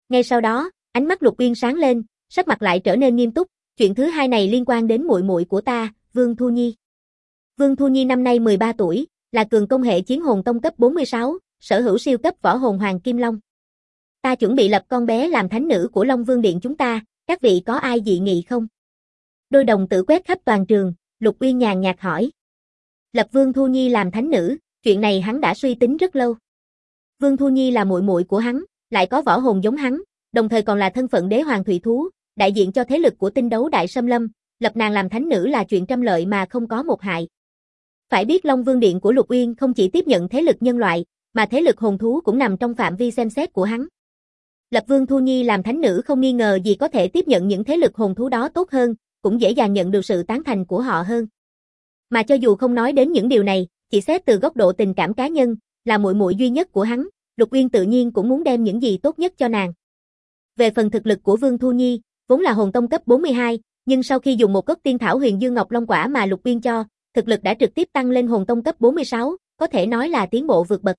Ngay sau đó, ánh mắt Lục Uyên sáng lên, sắc mặt lại trở nên nghiêm túc, chuyện thứ hai này liên quan đến muội muội của ta, Vương Thu Nhi. Vương Thu Nhi năm nay 13 tuổi, là cường công hệ chiến hồn tông cấp 46, sở hữu siêu cấp võ hồn Hoàng Kim Long. Ta chuẩn bị lập con bé làm thánh nữ của Long Vương Điện chúng ta, các vị có ai dị nghị không? Đôi đồng tử quét khắp toàn trường, Lục Uyên nhàn nhạt hỏi. Lập Vương Thu Nhi làm thánh nữ, chuyện này hắn đã suy tính rất lâu. Vương Thu Nhi là muội muội của hắn, lại có võ hồn giống hắn, đồng thời còn là thân phận đế hoàng thủy thú, đại diện cho thế lực của tinh đấu đại xâm lâm, lập nàng làm thánh nữ là chuyện trăm lợi mà không có một hại. Phải biết Long Vương Điện của Lục Uyên không chỉ tiếp nhận thế lực nhân loại, mà thế lực hồn thú cũng nằm trong phạm vi xem xét của hắn. Lập Vương Thu Nhi làm thánh nữ không nghi ngờ gì có thể tiếp nhận những thế lực hồn thú đó tốt hơn, cũng dễ dàng nhận được sự tán thành của họ hơn. Mà cho dù không nói đến những điều này, chỉ xét từ góc độ tình cảm cá nhân, là muội muội duy nhất của hắn, Lục Uyên tự nhiên cũng muốn đem những gì tốt nhất cho nàng. Về phần thực lực của Vương Thu Nhi, vốn là hồn tông cấp 42, nhưng sau khi dùng một cốc tiên thảo Huyền Dương Ngọc Long Quả mà Lục Uyên cho, thực lực đã trực tiếp tăng lên hồn tông cấp 46, có thể nói là tiến bộ vượt bậc.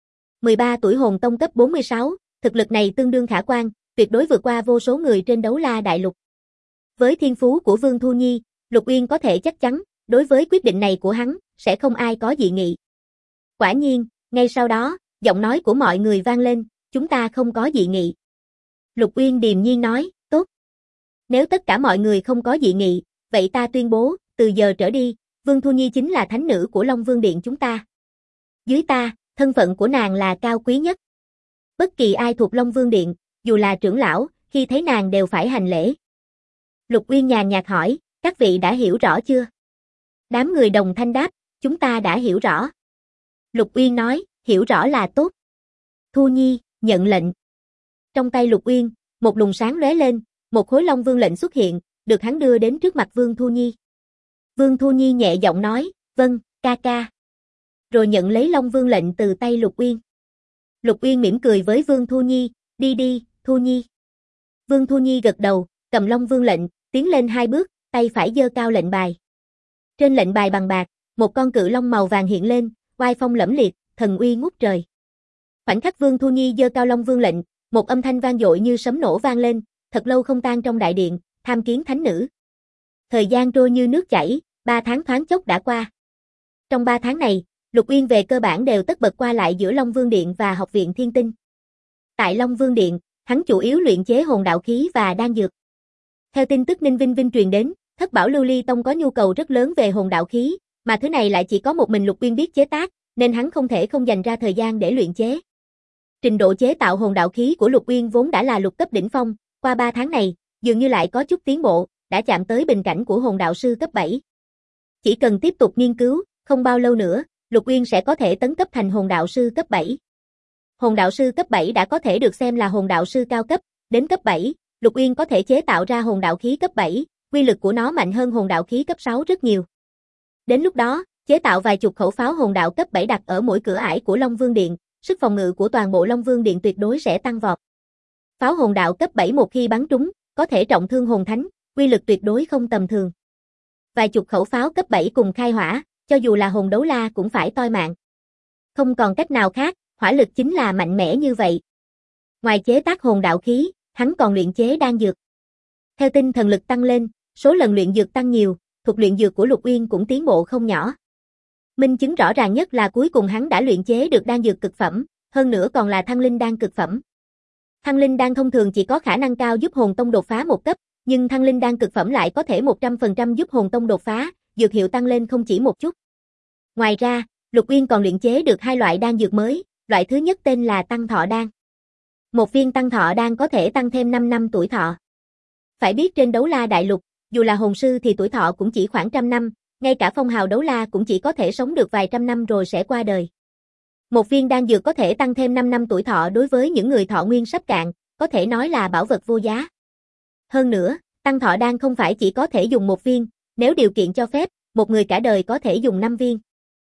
13 tuổi hồn tông cấp 46, thực lực này tương đương khả quan, tuyệt đối vượt qua vô số người trên đấu la đại lục. Với thiên phú của Vương Thu Nhi, Lục Uyên có thể chắc chắn, đối với quyết định này của hắn, sẽ không ai có dị nghị. Quả nhiên, ngay sau đó, giọng nói của mọi người vang lên, chúng ta không có dị nghị. Lục Uyên điềm nhiên nói, tốt. Nếu tất cả mọi người không có dị nghị, vậy ta tuyên bố, từ giờ trở đi, Vương Thu Nhi chính là thánh nữ của Long Vương Điện chúng ta. Dưới ta, thân phận của nàng là cao quý nhất. Bất kỳ ai thuộc Long Vương Điện, dù là trưởng lão, khi thấy nàng đều phải hành lễ. Lục Uyên nhàn nhạt hỏi, các vị đã hiểu rõ chưa? Đám người đồng thanh đáp, chúng ta đã hiểu rõ. Lục Uyên nói, hiểu rõ là tốt. Thu Nhi, nhận lệnh. Trong tay Lục Uyên, một luồng sáng lóe lên, một khối Long Vương lệnh xuất hiện, được hắn đưa đến trước mặt Vương Thu Nhi. Vương Thu Nhi nhẹ giọng nói, vâng, ca ca. Rồi nhận lấy Long Vương lệnh từ tay Lục Uyên. Lục Uyên mỉm cười với Vương Thu Nhi, đi đi, Thu Nhi. Vương Thu Nhi gật đầu, cầm Long Vương lệnh, tiến lên 2 bước, tay phải giơ cao lệnh bài. Trên lệnh bài bằng bạc, một con cự long màu vàng hiện lên, oai phong lẫm liệt, thần uy ngút trời. Khoảnh khắc Vương Thu Nhi giơ cao Long Vương lệnh, một âm thanh vang dội như sấm nổ vang lên, thật lâu không tan trong đại điện, tham kiến thánh nữ. Thời gian trôi như nước chảy, 3 tháng thoáng chốc đã qua. Trong 3 tháng này, Lục Uyên về cơ bản đều tất bật qua lại giữa Long Vương Điện và Học viện Thiên Tinh. Tại Long Vương Điện, hắn chủ yếu luyện chế hồn đạo khí và đan dược. Theo tin tức Ninh Vinh Vinh truyền đến, Thất Bảo Lưu Ly Tông có nhu cầu rất lớn về hồn đạo khí, mà thứ này lại chỉ có một mình Lục Uyên biết chế tác, nên hắn không thể không dành ra thời gian để luyện chế. Trình độ chế tạo hồn đạo khí của Lục Uyên vốn đã là lục cấp đỉnh phong, qua 3 tháng này, dường như lại có chút tiến bộ, đã chạm tới bình cảnh của hồn đạo sư cấp 7. Chỉ cần tiếp tục nghiên cứu, không bao lâu nữa, Lục Uyên sẽ có thể tấn cấp thành hồn đạo sư cấp 7. Hồn đạo sư cấp 7 đã có thể được xem là hồn đạo sư cao cấp, đến cấp 7, Lục Uyên có thể chế tạo ra hồn đạo khí cấp 7, uy lực của nó mạnh hơn hồn đạo khí cấp 6 rất nhiều. Đến lúc đó, chế tạo vài chục khẩu pháo hồn đạo cấp 7 đặt ở mỗi cửa ải của Long Vương Điện, sức phòng ngự của toàn bộ Long Vương Điện tuyệt đối sẽ tăng vọt. Pháo hồn đạo cấp 7 một khi bắn trúng, có thể trọng thương hồn thánh, uy lực tuyệt đối không tầm thường. Vài chục khẩu pháo cấp 7 cùng khai hỏa, cho dù là hồn đấu la cũng phải toi mạng. Không còn cách nào khác, hỏa lực chính là mạnh mẽ như vậy. Ngoài chế tác hồn đạo khí, hắn còn luyện chế đan dược. Theo tinh thần lực tăng lên, số lần luyện dược tăng nhiều, thuật luyện dược của Lục Uyên cũng tiến bộ không nhỏ. Minh chứng rõ ràng nhất là cuối cùng hắn đã luyện chế được đan dược cực phẩm, hơn nữa còn là thăng linh đan cực phẩm. Thăng linh đan thông thường chỉ có khả năng cao giúp hồn tông đột phá một cấp, nhưng thăng linh đan cực phẩm lại có thể 100% giúp hồn tông đột phá, dược hiệu tăng lên không chỉ một chút. Ngoài ra, Lục Uyên còn luyện chế được 2 loại đan dược mới, loại thứ nhất tên là tăng thọ đan. Một viên tăng thọ đan có thể tăng thêm 5 năm tuổi thọ. Phải biết trên đấu la đại lục, dù là hồn sư thì tuổi thọ cũng chỉ khoảng 100 năm, ngay cả phong hào đấu la cũng chỉ có thể sống được vài trăm năm rồi sẽ qua đời. Một viên đan dược có thể tăng thêm 5 năm tuổi thọ đối với những người thọ nguyên sắp cạn, có thể nói là bảo vật vô giá. Hơn nữa, tăng thọ đan không phải chỉ có thể dùng 1 viên, nếu điều kiện cho phép, một người cả đời có thể dùng 5 viên.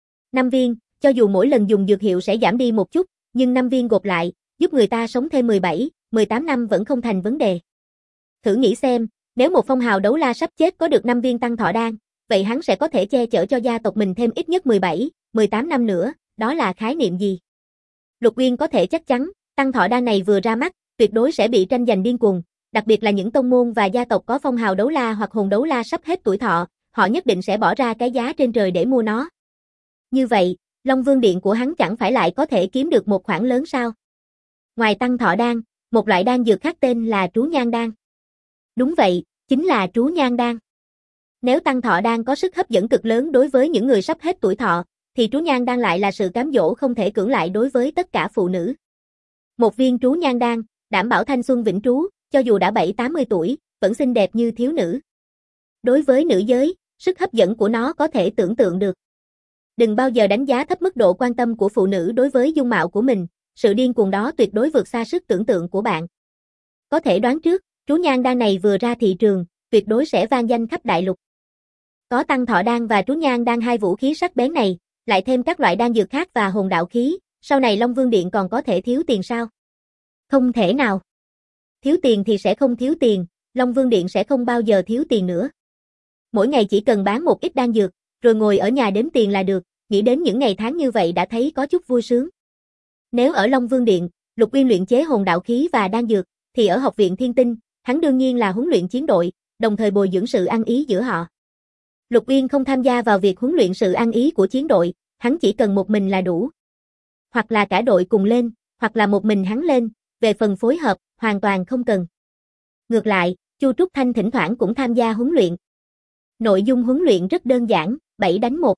5 viên, cho dù mỗi lần dùng dược hiệu sẽ giảm đi một chút, nhưng 5 viên gộp lại, giúp người ta sống thêm 17, 18 năm vẫn không thành vấn đề. Thử nghĩ xem, nếu một phong hào đấu la sắp chết có được 5 viên tăng thọ đan, vậy hắn sẽ có thể che chở cho gia tộc mình thêm ít nhất 17, 18 năm nữa, đó là khái niệm gì? Lục Uyên có thể chắc chắn, tăng thọ đan này vừa ra mắt, tuyệt đối sẽ bị tranh giành điên cuồng, đặc biệt là những tông môn và gia tộc có phong hào đấu la hoặc hồn đấu la sắp hết tuổi thọ, họ nhất định sẽ bỏ ra cái giá trên trời để mua nó. Như vậy, Long Vương Điện của hắn chẳng phải lại có thể kiếm được một khoản lớn sao? Ngoài tăng thọ đan, một loại đan dược khác tên là trú nhang đan. Đúng vậy, chính là trú nhang đan. Nếu tăng thọ đan có sức hấp dẫn cực lớn đối với những người sắp hết tuổi thọ, thì trú nhang đan lại là sự cám dỗ không thể cưỡng lại đối với tất cả phụ nữ. Một viên trú nhang đan, đảm bảo thanh xuân vĩnh trú, cho dù đã 70-80 tuổi, vẫn xinh đẹp như thiếu nữ. Đối với nữ giới, sức hấp dẫn của nó có thể tưởng tượng được. Đừng bao giờ đánh giá thấp mức độ quan tâm của phụ nữ đối với dung mạo của mình, sự điên cuồng đó tuyệt đối vượt xa sức tưởng tượng của bạn. Có thể đoán trước, trú nhang đan này vừa ra thị trường, tuyệt đối sẽ vang danh khắp đại lục. Có tăng thọ đan và trú nhang đan, hai vũ khí sắc bén này, lại thêm các loại đan dược khác và hồn đạo khí, sau này Long Vương Điện còn có thể thiếu tiền sao? Không thể nào. Thiếu tiền thì sẽ không thiếu tiền, Long Vương Điện sẽ không bao giờ thiếu tiền nữa. Mỗi ngày chỉ cần bán một ít đan dược, rồi ngồi ở nhà đếm tiền là được, nghĩ đến những ngày tháng như vậy đã thấy có chút vui sướng. Nếu ở Long Vương Điện, Lục Uyên luyện chế hồn đạo khí và đan dược, thì ở Học viện Thiên Tinh, hắn đương nhiên là huấn luyện chiến đội, đồng thời bồi dưỡng sự ăn ý giữa họ. Lục Uyên không tham gia vào việc huấn luyện sự ăn ý của chiến đội, hắn chỉ cần một mình là đủ. Hoặc là cả đội cùng lên, hoặc là một mình hắn lên, về phần phối hợp, hoàn toàn không cần. Ngược lại, Chu Trúc Thanh thỉnh thoảng cũng tham gia huấn luyện. Nội dung huấn luyện rất đơn giản, 7 đánh 1.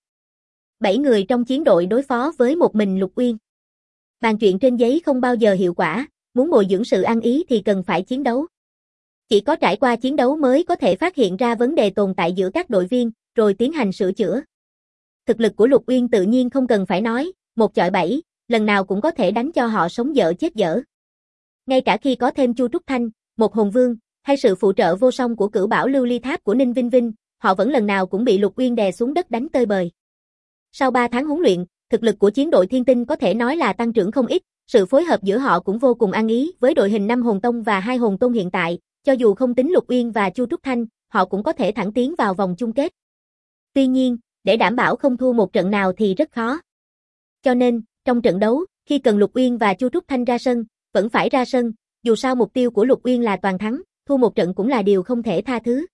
7 người trong chiến đội đối phó với một mình Lục Uyên. Bàn chuyện trên giấy không bao giờ hiệu quả, muốn bồi dưỡng sự ăn ý thì cần phải chiến đấu. Chỉ có trải qua chiến đấu mới có thể phát hiện ra vấn đề tồn tại giữa các đội viên, rồi tiến hành sửa chữa. Thực lực của Lục Uyên tự nhiên không cần phải nói, 1 chọi 7, lần nào cũng có thể đánh cho họ sống dở chết dở. Ngay cả khi có thêm Chu Trúc Thanh, một hồn vương, hay sự phụ trợ vô song của Cửu Bảo Lưu Ly Tháp của Ninh Vinh Vinh, họ vẫn lần nào cũng bị Lục Uyên đè xuống đất đánh tơi bời. Sau 3 tháng huấn luyện, thực lực của chiến đội Thiên Tinh có thể nói là tăng trưởng không ít, sự phối hợp giữa họ cũng vô cùng ăn ý với đội hình 5 hồn tông và 2 hồn tôn hiện tại, cho dù không tính Lục Uyên và Chu Trúc Thanh, họ cũng có thể thẳng tiến vào vòng chung kết. Tuy nhiên, để đảm bảo không thua một trận nào thì rất khó. Cho nên, trong trận đấu, khi cần Lục Uyên và Chu Trúc Thanh ra sân, vẫn phải ra sân, dù sao mục tiêu của Lục Uyên là toàn thắng, thua một trận cũng là điều không thể tha thứ.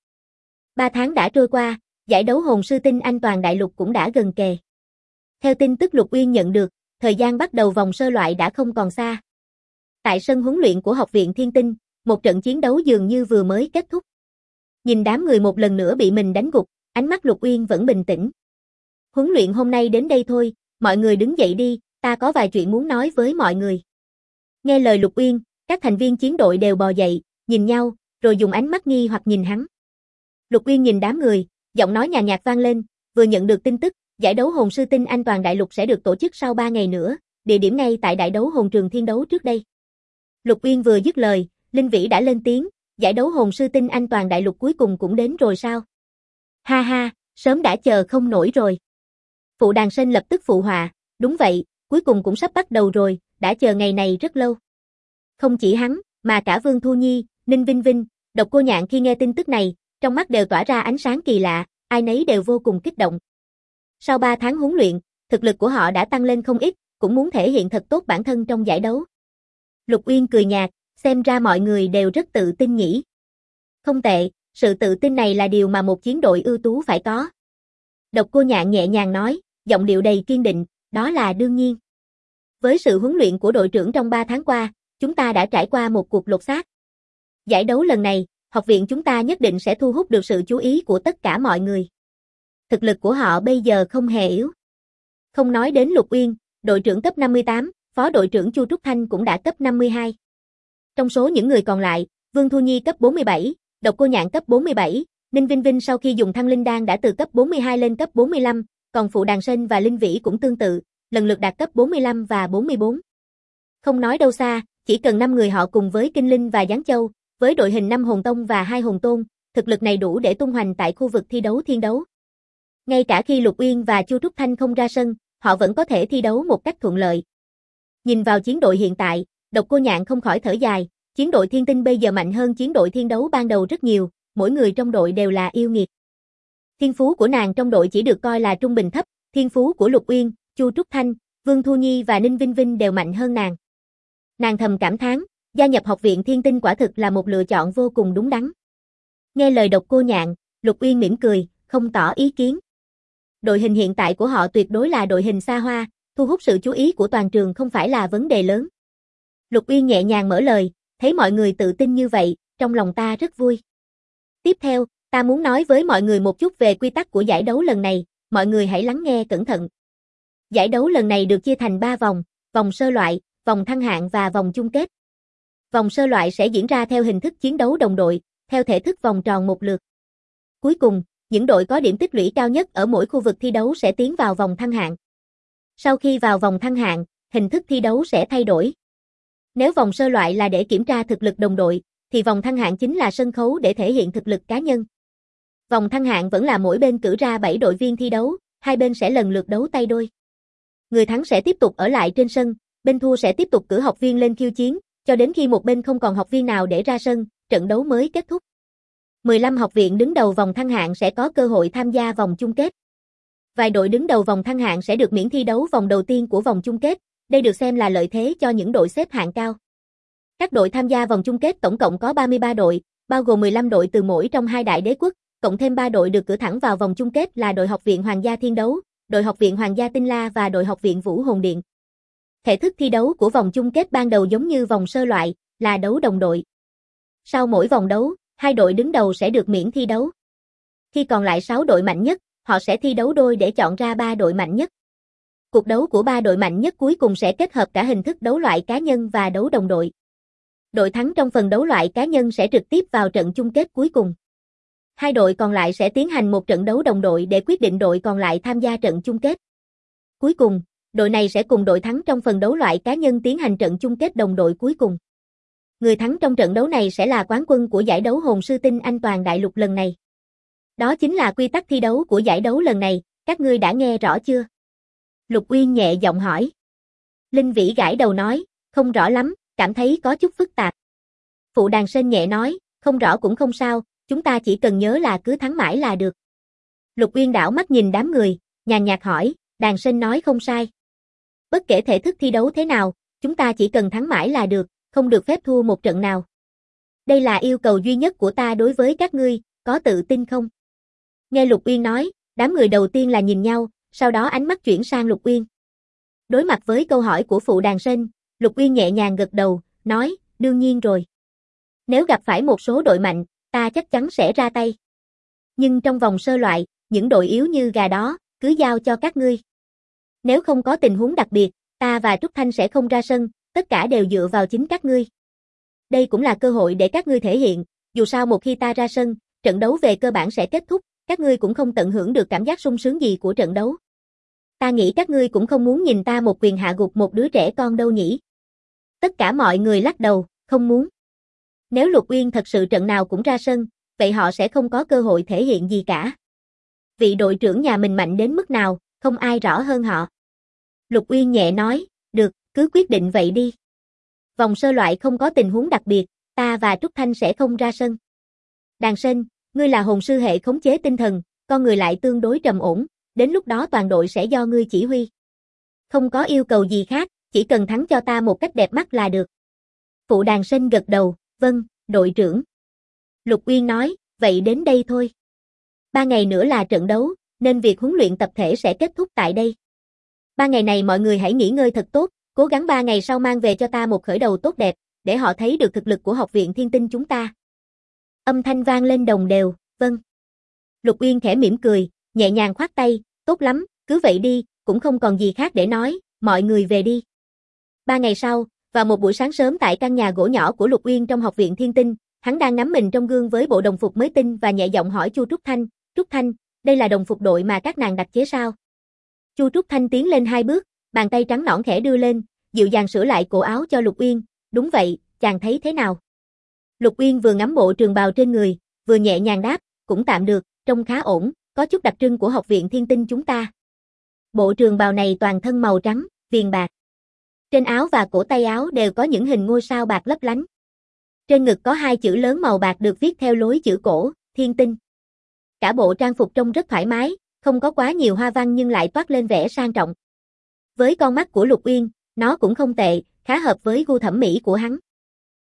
3 tháng đã trôi qua, giải đấu hồn sư tinh anh toàn đại lục cũng đã gần kề. Theo tin tức Lục Uyên nhận được, thời gian bắt đầu vòng sơ loại đã không còn xa. Tại sân huấn luyện của Học viện Thiên Tinh, một trận chiến đấu dường như vừa mới kết thúc. Nhìn đám người một lần nữa bị mình đánh gục, ánh mắt Lục Uyên vẫn bình tĩnh. Huấn luyện hôm nay đến đây thôi, mọi người đứng dậy đi, ta có vài chuyện muốn nói với mọi người. Nghe lời Lục Uyên, các thành viên chiến đội đều bò dậy, nhìn nhau, rồi dùng ánh mắt nghi hoặc nhìn hắn. Lục Uyên nhìn đám người, giọng nói nhàn nhạt vang lên, vừa nhận được tin tức, giải đấu hồn sư tinh anh toàn đại lục sẽ được tổ chức sau 3 ngày nữa, địa điểm ngay tại đại đấu hồn trường thiên đấu trước đây. Lục Uyên vừa dứt lời, Linh Vĩ đã lên tiếng, giải đấu hồn sư tinh anh toàn đại lục cuối cùng cũng đến rồi sao? Ha ha, sớm đã chờ không nổi rồi. Phụ Đàn Sên lập tức phụ họa, đúng vậy, cuối cùng cũng sắp bắt đầu rồi, đã chờ ngày này rất lâu. Không chỉ hắn, mà cả Vương Thu Nhi, Ninh Vinh Vinh, Độc Cô Nhạn khi nghe tin tức này, trong mắt đều tỏa ra ánh sáng kỳ lạ, ai nấy đều vô cùng kích động. Sau 3 tháng huấn luyện, thực lực của họ đã tăng lên không ít, cũng muốn thể hiện thật tốt bản thân trong giải đấu. Lục Uyên cười nhạt, xem ra mọi người đều rất tự tin nhỉ. Không tệ, sự tự tin này là điều mà một chiến đội ưu tú phải có. Độc Cô Nhạn nhẹ nhàng nói, giọng điệu đầy kiên định, đó là đương nhiên. Với sự huấn luyện của đội trưởng trong 3 tháng qua, chúng ta đã trải qua một cuộc lột xác. Giải đấu lần này, học viện chúng ta nhất định sẽ thu hút được sự chú ý của tất cả mọi người. Thực lực của họ bây giờ không hề yếu. Không nói đến Lục Uyên, đội trưởng cấp 58, phó đội trưởng Chu Trúc Thanh cũng đã cấp 52. Trong số những người còn lại, Vương Thu Nhi cấp 47, Độc Cô Nhạn cấp 47, Ninh Vinh Vinh sau khi dùng Thăng Linh Đan đã từ cấp 42 lên cấp 45, còn Phụ Đàn Sên và Linh Vĩ cũng tương tự, lần lượt đạt cấp 45 và 44. Không nói đâu xa, chỉ cần 5 người họ cùng với Kinh Linh và Giáng Châu, với đội hình 5 hồn tông và 2 hồn tôn, thực lực này đủ để tung hoành tại khu vực thi đấu thiên đấu. Ngay cả khi Lục Uyên và Chu Trúc Thanh không ra sân, họ vẫn có thể thi đấu một cách thuận lợi. Nhìn vào chiến đội hiện tại, Độc Cô Nhạn không khỏi thở dài, chiến đội Thiên Tinh bây giờ mạnh hơn chiến đội thiên đấu ban đầu rất nhiều, mỗi người trong đội đều là yêu nghiệt. Thiên phú của nàng trong đội chỉ được coi là trung bình thấp, thiên phú của Lục Uyên, Chu Trúc Thanh, Vương Thu Nhi và Ninh Vinh Vinh đều mạnh hơn nàng. Nàng thầm cảm thán, Gia nhập Học viện Thiên Tinh quả thực là một lựa chọn vô cùng đúng đắn. Nghe lời Độc Cô Nhạn, Lục Uyên mỉm cười, không tỏ ý kiến. Đội hình hiện tại của họ tuyệt đối là đội hình xa hoa, thu hút sự chú ý của toàn trường không phải là vấn đề lớn. Lục Uyên nhẹ nhàng mở lời, thấy mọi người tự tin như vậy, trong lòng ta rất vui. Tiếp theo, ta muốn nói với mọi người một chút về quy tắc của giải đấu lần này, mọi người hãy lắng nghe cẩn thận. Giải đấu lần này được chia thành 3 vòng, vòng sơ loại, vòng thăng hạng và vòng chung kết. Vòng sơ loại sẽ diễn ra theo hình thức chiến đấu đồng đội, theo thể thức vòng tròn một lượt. Cuối cùng, những đội có điểm tích lũy cao nhất ở mỗi khu vực thi đấu sẽ tiến vào vòng thăng hạng. Sau khi vào vòng thăng hạng, hình thức thi đấu sẽ thay đổi. Nếu vòng sơ loại là để kiểm tra thực lực đồng đội, thì vòng thăng hạng chính là sân khấu để thể hiện thực lực cá nhân. Vòng thăng hạng vẫn là mỗi bên cử ra 7 đội viên thi đấu, hai bên sẽ lần lượt đấu tay đôi. Người thắng sẽ tiếp tục ở lại trên sân, bên thua sẽ tiếp tục cử học viên lên khiêu chiến, cho đến khi một bên không còn học viên nào để ra sân, trận đấu mới kết thúc. 15 học viện đứng đầu vòng thăng hạng sẽ có cơ hội tham gia vòng chung kết. Vài đội đứng đầu vòng thăng hạng sẽ được miễn thi đấu vòng đầu tiên của vòng chung kết, đây được xem là lợi thế cho những đội xếp hạng cao. Các đội tham gia vòng chung kết tổng cộng có 33 đội, bao gồm 15 đội từ mỗi trong hai đại đế quốc, cộng thêm 3 đội được cử thẳng vào vòng chung kết là đội Học viện Hoàng gia Thiên Đấu, đội Học viện Hoàng gia Tinh La và đội Học viện Vũ Hồn Điện. Thể thức thi đấu của vòng chung kết ban đầu giống như vòng sơ loại, là đấu đồng đội. Sau mỗi vòng đấu, hai đội đứng đầu sẽ được miễn thi đấu. Khi còn lại 6 đội mạnh nhất, họ sẽ thi đấu đôi để chọn ra 3 đội mạnh nhất. Cuộc đấu của 3 đội mạnh nhất cuối cùng sẽ kết hợp cả hình thức đấu loại cá nhân và đấu đồng đội. Đội thắng trong phần đấu loại cá nhân sẽ trực tiếp vào trận chung kết cuối cùng. Hai đội còn lại sẽ tiến hành một trận đấu đồng đội để quyết định đội còn lại tham gia trận chung kết. Cuối cùng, đội này sẽ cùng đội thắng trong phần đấu loại cá nhân tiến hành trận chung kết đồng đội cuối cùng. Người thắng trong trận đấu này sẽ là quán quân của giải đấu Hồn Sư Tinh Anh toàn đại lục lần này. Đó chính là quy tắc thi đấu của giải đấu lần này, các ngươi đã nghe rõ chưa? Lục Uyên nhẹ giọng hỏi. Linh Vĩ gãi đầu nói, không rõ lắm, cảm thấy có chút phức tạp. Phụ Đàn Sên nhẹ nói, không rõ cũng không sao, chúng ta chỉ cần nhớ là cứ thắng mãi là được. Lục Uyên đảo mắt nhìn đám người, nhàn nhạt hỏi, Đàn Sên nói không sai. Bất kể thể thức thi đấu thế nào, chúng ta chỉ cần thắng mãi là được, không được phép thua một trận nào. Đây là yêu cầu duy nhất của ta đối với các ngươi, có tự tin không? Nghe Lục Uyên nói, đám người đầu tiên là nhìn nhau, sau đó ánh mắt chuyển sang Lục Uyên. Đối mặt với câu hỏi của Phụ Đàn Sên, Lục Uyên nhẹ nhàng gật đầu, nói, đương nhiên rồi. Nếu gặp phải một số đội mạnh, ta chắc chắn sẽ ra tay. Nhưng trong vòng sơ loại, những đội yếu như gà đó, cứ giao cho các ngươi. Nếu không có tình huống đặc biệt, ta và Trúc Thanh sẽ không ra sân, tất cả đều dựa vào chính các ngươi. Đây cũng là cơ hội để các ngươi thể hiện, dù sao một khi ta ra sân, trận đấu về cơ bản sẽ kết thúc, các ngươi cũng không tận hưởng được cảm giác sung sướng gì của trận đấu. Ta nghĩ các ngươi cũng không muốn nhìn ta một quyền hạ gục một đứa trẻ con đâu nhỉ? Tất cả mọi người lắc đầu, không muốn. Nếu Lục Uyên thật sự trận nào cũng ra sân, vậy họ sẽ không có cơ hội thể hiện gì cả. Vị đội trưởng nhà mình mạnh đến mức nào, không ai rõ hơn họ. Lục Uyên nhẹ nói, được, cứ quyết định vậy đi. Vòng sơ loại không có tình huống đặc biệt, ta và Trúc Thanh sẽ không ra sân. Đàn Sên, ngươi là hồn sư hệ khống chế tinh thần, con người lại tương đối trầm ổn, đến lúc đó toàn đội sẽ do ngươi chỉ huy. Không có yêu cầu gì khác, chỉ cần thắng cho ta một cách đẹp mắt là được. Phụ Đàn Sên gật đầu, vâng, đội trưởng. Lục Uyên nói, vậy đến đây thôi. 3 ngày nữa là trận đấu, nên việc huấn luyện tập thể sẽ kết thúc tại đây. 3 ngày này mọi người hãy nghỉ ngơi thật tốt, cố gắng 3 ngày sau mang về cho ta một khởi đầu tốt đẹp, để họ thấy được thực lực của Học viện Thiên Tinh chúng ta. Âm thanh vang lên đồng đều, vâng. Lục Uyên khẽ mỉm cười, nhẹ nhàng khoát tay, tốt lắm, cứ vậy đi, cũng không còn gì khác để nói, mọi người về đi. 3 ngày sau, vào một buổi sáng sớm tại căn nhà gỗ nhỏ của Lục Uyên trong Học viện Thiên Tinh, hắn đang ngắm mình trong gương với bộ đồng phục mới tinh và nhẹ giọng hỏi Chu Trúc Thanh, đây là đồng phục đội mà các nàng đặc chế sao? Chu Trúc Thanh tiến lên 2 bước, bàn tay trắng nõn khẽ đưa lên, dịu dàng sửa lại cổ áo cho Lục Uyên, đúng vậy, chàng thấy thế nào? Lục Uyên vừa ngắm bộ trường bào trên người, vừa nhẹ nhàng đáp, cũng tạm được, trông khá ổn, có chút đặc trưng của Học viện Thiên Tinh chúng ta. Bộ trường bào này toàn thân màu trắng, viền bạc. Trên áo và cổ tay áo đều có những hình ngôi sao bạc lấp lánh. Trên ngực có 2 chữ lớn màu bạc được viết theo lối chữ cổ, Thiên Tinh. Cả bộ trang phục trông rất thoải mái, không có quá nhiều hoa văn nhưng lại toát lên vẻ sang trọng. Với con mắt của Lục Uyên, nó cũng không tệ, khá hợp với gu thẩm mỹ của hắn.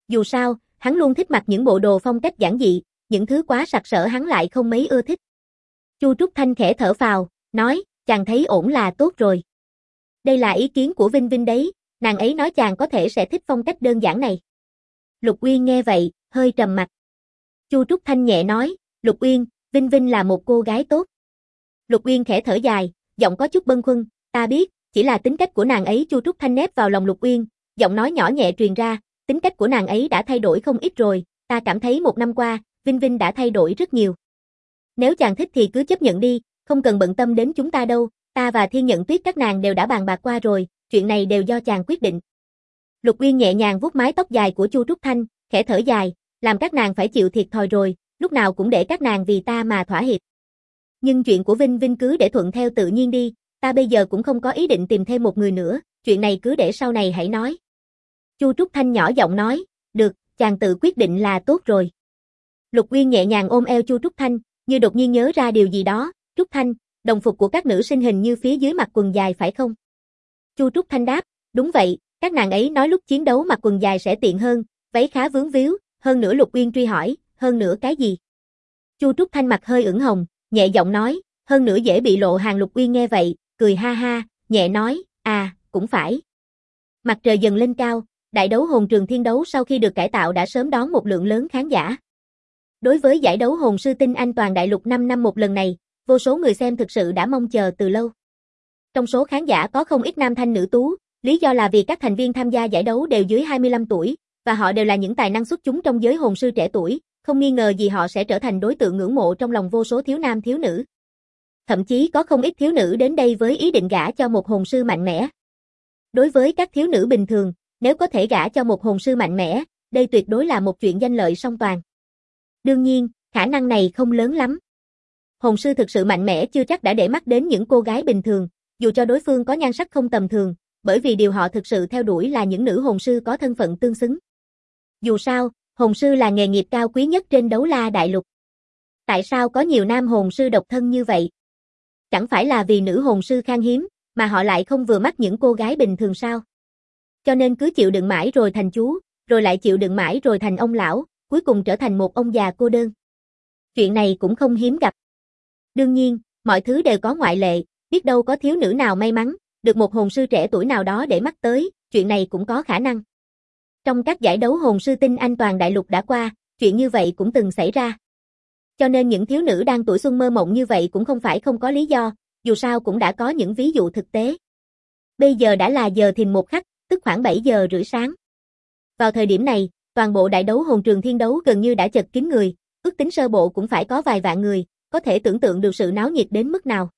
Dù sao, hắn luôn thích mặc những bộ đồ phong cách giản dị, những thứ quá sặc sỡ hắn lại không mấy ưa thích. Chu Trúc Thanh khẽ thở phào, nói, chàng thấy ổn là tốt rồi. Đây là ý kiến của Vinh Vinh đấy, nàng ấy nói chàng có thể sẽ thích phong cách đơn giản này. Lục Uyên nghe vậy, hơi trầm mặt. Chu Trúc Thanh nhẹ nói, Lục Uyên, Vinh Vinh là một cô gái tốt. Lục Uyên khẽ thở dài, giọng có chút bâng khuâng, ta biết, chỉ là tính cách của nàng ấy. Chu Trúc Thanh nép vào lòng Lục Uyên, giọng nói nhỏ nhẹ truyền ra, tính cách của nàng ấy đã thay đổi không ít rồi, ta cảm thấy 1 năm qua, Vinh Vinh đã thay đổi rất nhiều. Nếu chàng thích thì cứ chấp nhận đi, không cần bận tâm đến chúng ta đâu, ta và Thiên Nhận Tuyết các nàng đều đã bàn bạc qua rồi, chuyện này đều do chàng quyết định. Lục Uyên nhẹ nhàng vuốt mái tóc dài của Chu Trúc Thanh, khẽ thở dài, làm các nàng phải chịu thiệt thòi rồi, lúc nào cũng để các nàng vì ta mà thỏa hiệp. Nhưng chuyện của Vinh Vinh cứ để thuận theo tự nhiên đi, ta bây giờ cũng không có ý định tìm thêm một người nữa, chuyện này cứ để sau này hãy nói. Chu Trúc Thanh nhỏ giọng nói, được, chàng tự quyết định là tốt rồi. Lục Uyên nhẹ nhàng ôm eo Chu Trúc Thanh, như đột nhiên nhớ ra điều gì đó, Trúc Thanh, đồng phục của các nữ sinh hình như phía dưới mặc quần dài phải không? Chu Trúc Thanh đáp, đúng vậy, các nàng ấy nói lúc chiến đấu mặc quần dài sẽ tiện hơn, váy khá vướng víu, hơn nữa. Lục Uyên truy hỏi, hơn nữa cái gì? Chu Trúc Thanh mặt hơi ửng hồng, nhẹ giọng nói, hơn nữa dễ bị lộ hàng. Lục Uyên nghe vậy, cười ha ha, nhẹ nói, cũng phải. Mặt trời dần lên cao, đại đấu hồn trường thiên đấu sau khi được cải tạo đã sớm đón một lượng lớn khán giả. Đối với giải đấu hồn sư tinh anh toàn đại lục 5 năm một lần này, vô số người xem thực sự đã mong chờ từ lâu. Trong số khán giả có không ít nam thanh nữ tú, lý do là vì các thành viên tham gia giải đấu đều dưới 25 tuổi, và họ đều là những tài năng xuất chúng trong giới hồn sư trẻ tuổi, không nghi ngờ gì họ sẽ trở thành đối tượng ngưỡng mộ trong lòng vô số thiếu nam thiếu nữ. Thậm chí có không ít thiếu nữ đến đây với ý định gả cho một hồn sư mạnh mẽ. Đối với các thiếu nữ bình thường, nếu có thể gả cho một hồn sư mạnh mẽ, đây tuyệt đối là một chuyện danh lợi song toàn. Đương nhiên, khả năng này không lớn lắm. Hồn sư thực sự mạnh mẽ chưa chắc đã để mắt đến những cô gái bình thường, dù cho đối phương có nhan sắc không tầm thường, bởi vì điều họ thực sự theo đuổi là những nữ hồn sư có thân phận tương xứng. Dù sao, hồn sư là nghề nghiệp cao quý nhất trên đấu la đại lục. Tại sao có nhiều nam hồn sư độc thân như vậy? Chẳng phải là vì nữ hồn sư khan hiếm, mà họ lại không vừa mắt những cô gái bình thường sao? Cho nên cứ chịu đựng mãi rồi thành chú, rồi lại chịu đựng mãi rồi thành ông lão, cuối cùng trở thành một ông già cô đơn. Chuyện này cũng không hiếm gặp. Đương nhiên, mọi thứ đều có ngoại lệ, biết đâu có thiếu nữ nào may mắn, được một hồn sư trẻ tuổi nào đó để mắt tới, chuyện này cũng có khả năng. Trong các giải đấu hồn sư tinh anh toàn đại lục đã qua, chuyện như vậy cũng từng xảy ra. Cho nên những thiếu nữ đang tuổi xuân mơ mộng như vậy cũng không phải không có lý do, dù sao cũng đã có những ví dụ thực tế. Bây giờ đã là giờ thìn một khắc, tức khoảng 7 giờ rưỡi sáng. Vào thời điểm này, toàn bộ đại đấu hồn trường thiên đấu gần như đã chật kín người, ước tính sơ bộ cũng phải có vài vạn người, có thể tưởng tượng được sự náo nhiệt đến mức nào.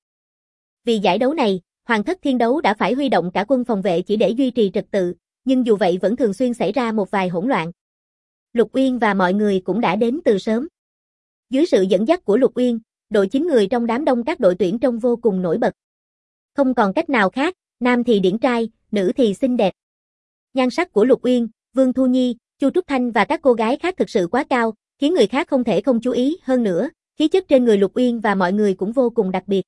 Vì giải đấu này, Hoàng thất thiên đấu đã phải huy động cả quân phòng vệ chỉ để duy trì trật tự, nhưng dù vậy vẫn thường xuyên xảy ra một vài hỗn loạn. Lục Uyên và mọi người cũng đã đến từ sớm. Dưới sự dẫn dắt của Lục Uyên, đội 9 người trong đám đông các đội tuyển trông vô cùng nổi bật. Không còn cách nào khác, nam thì điển trai, nữ thì xinh đẹp. Nhan sắc của Lục Uyên, Vương Thu Nhi, Chu Trúc Thanh và các cô gái khác thực sự quá cao, khiến người khác không thể không chú ý. Hơn nữa, khí chất trên người Lục Uyên và mọi người cũng vô cùng đặc biệt.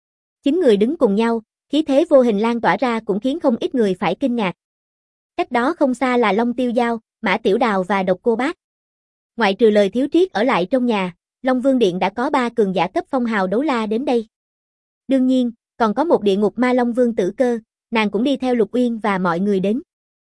9 người đứng cùng nhau, khí thế vô hình lan tỏa ra cũng khiến không ít người phải kinh ngạc. Cách đó không xa là Long Tiêu Giao, Mã Tiểu Đào và Độc Cô Bác. Ngoại trừ lời thiếu triết ở lại trong nhà, Long Vương Điện đã có 3 cường giả cấp phong hào đấu la đến đây. Đương nhiên, còn có một địa ngục ma Long Vương Tử Cơ, nàng cũng đi theo Lục Uyên và mọi người đến.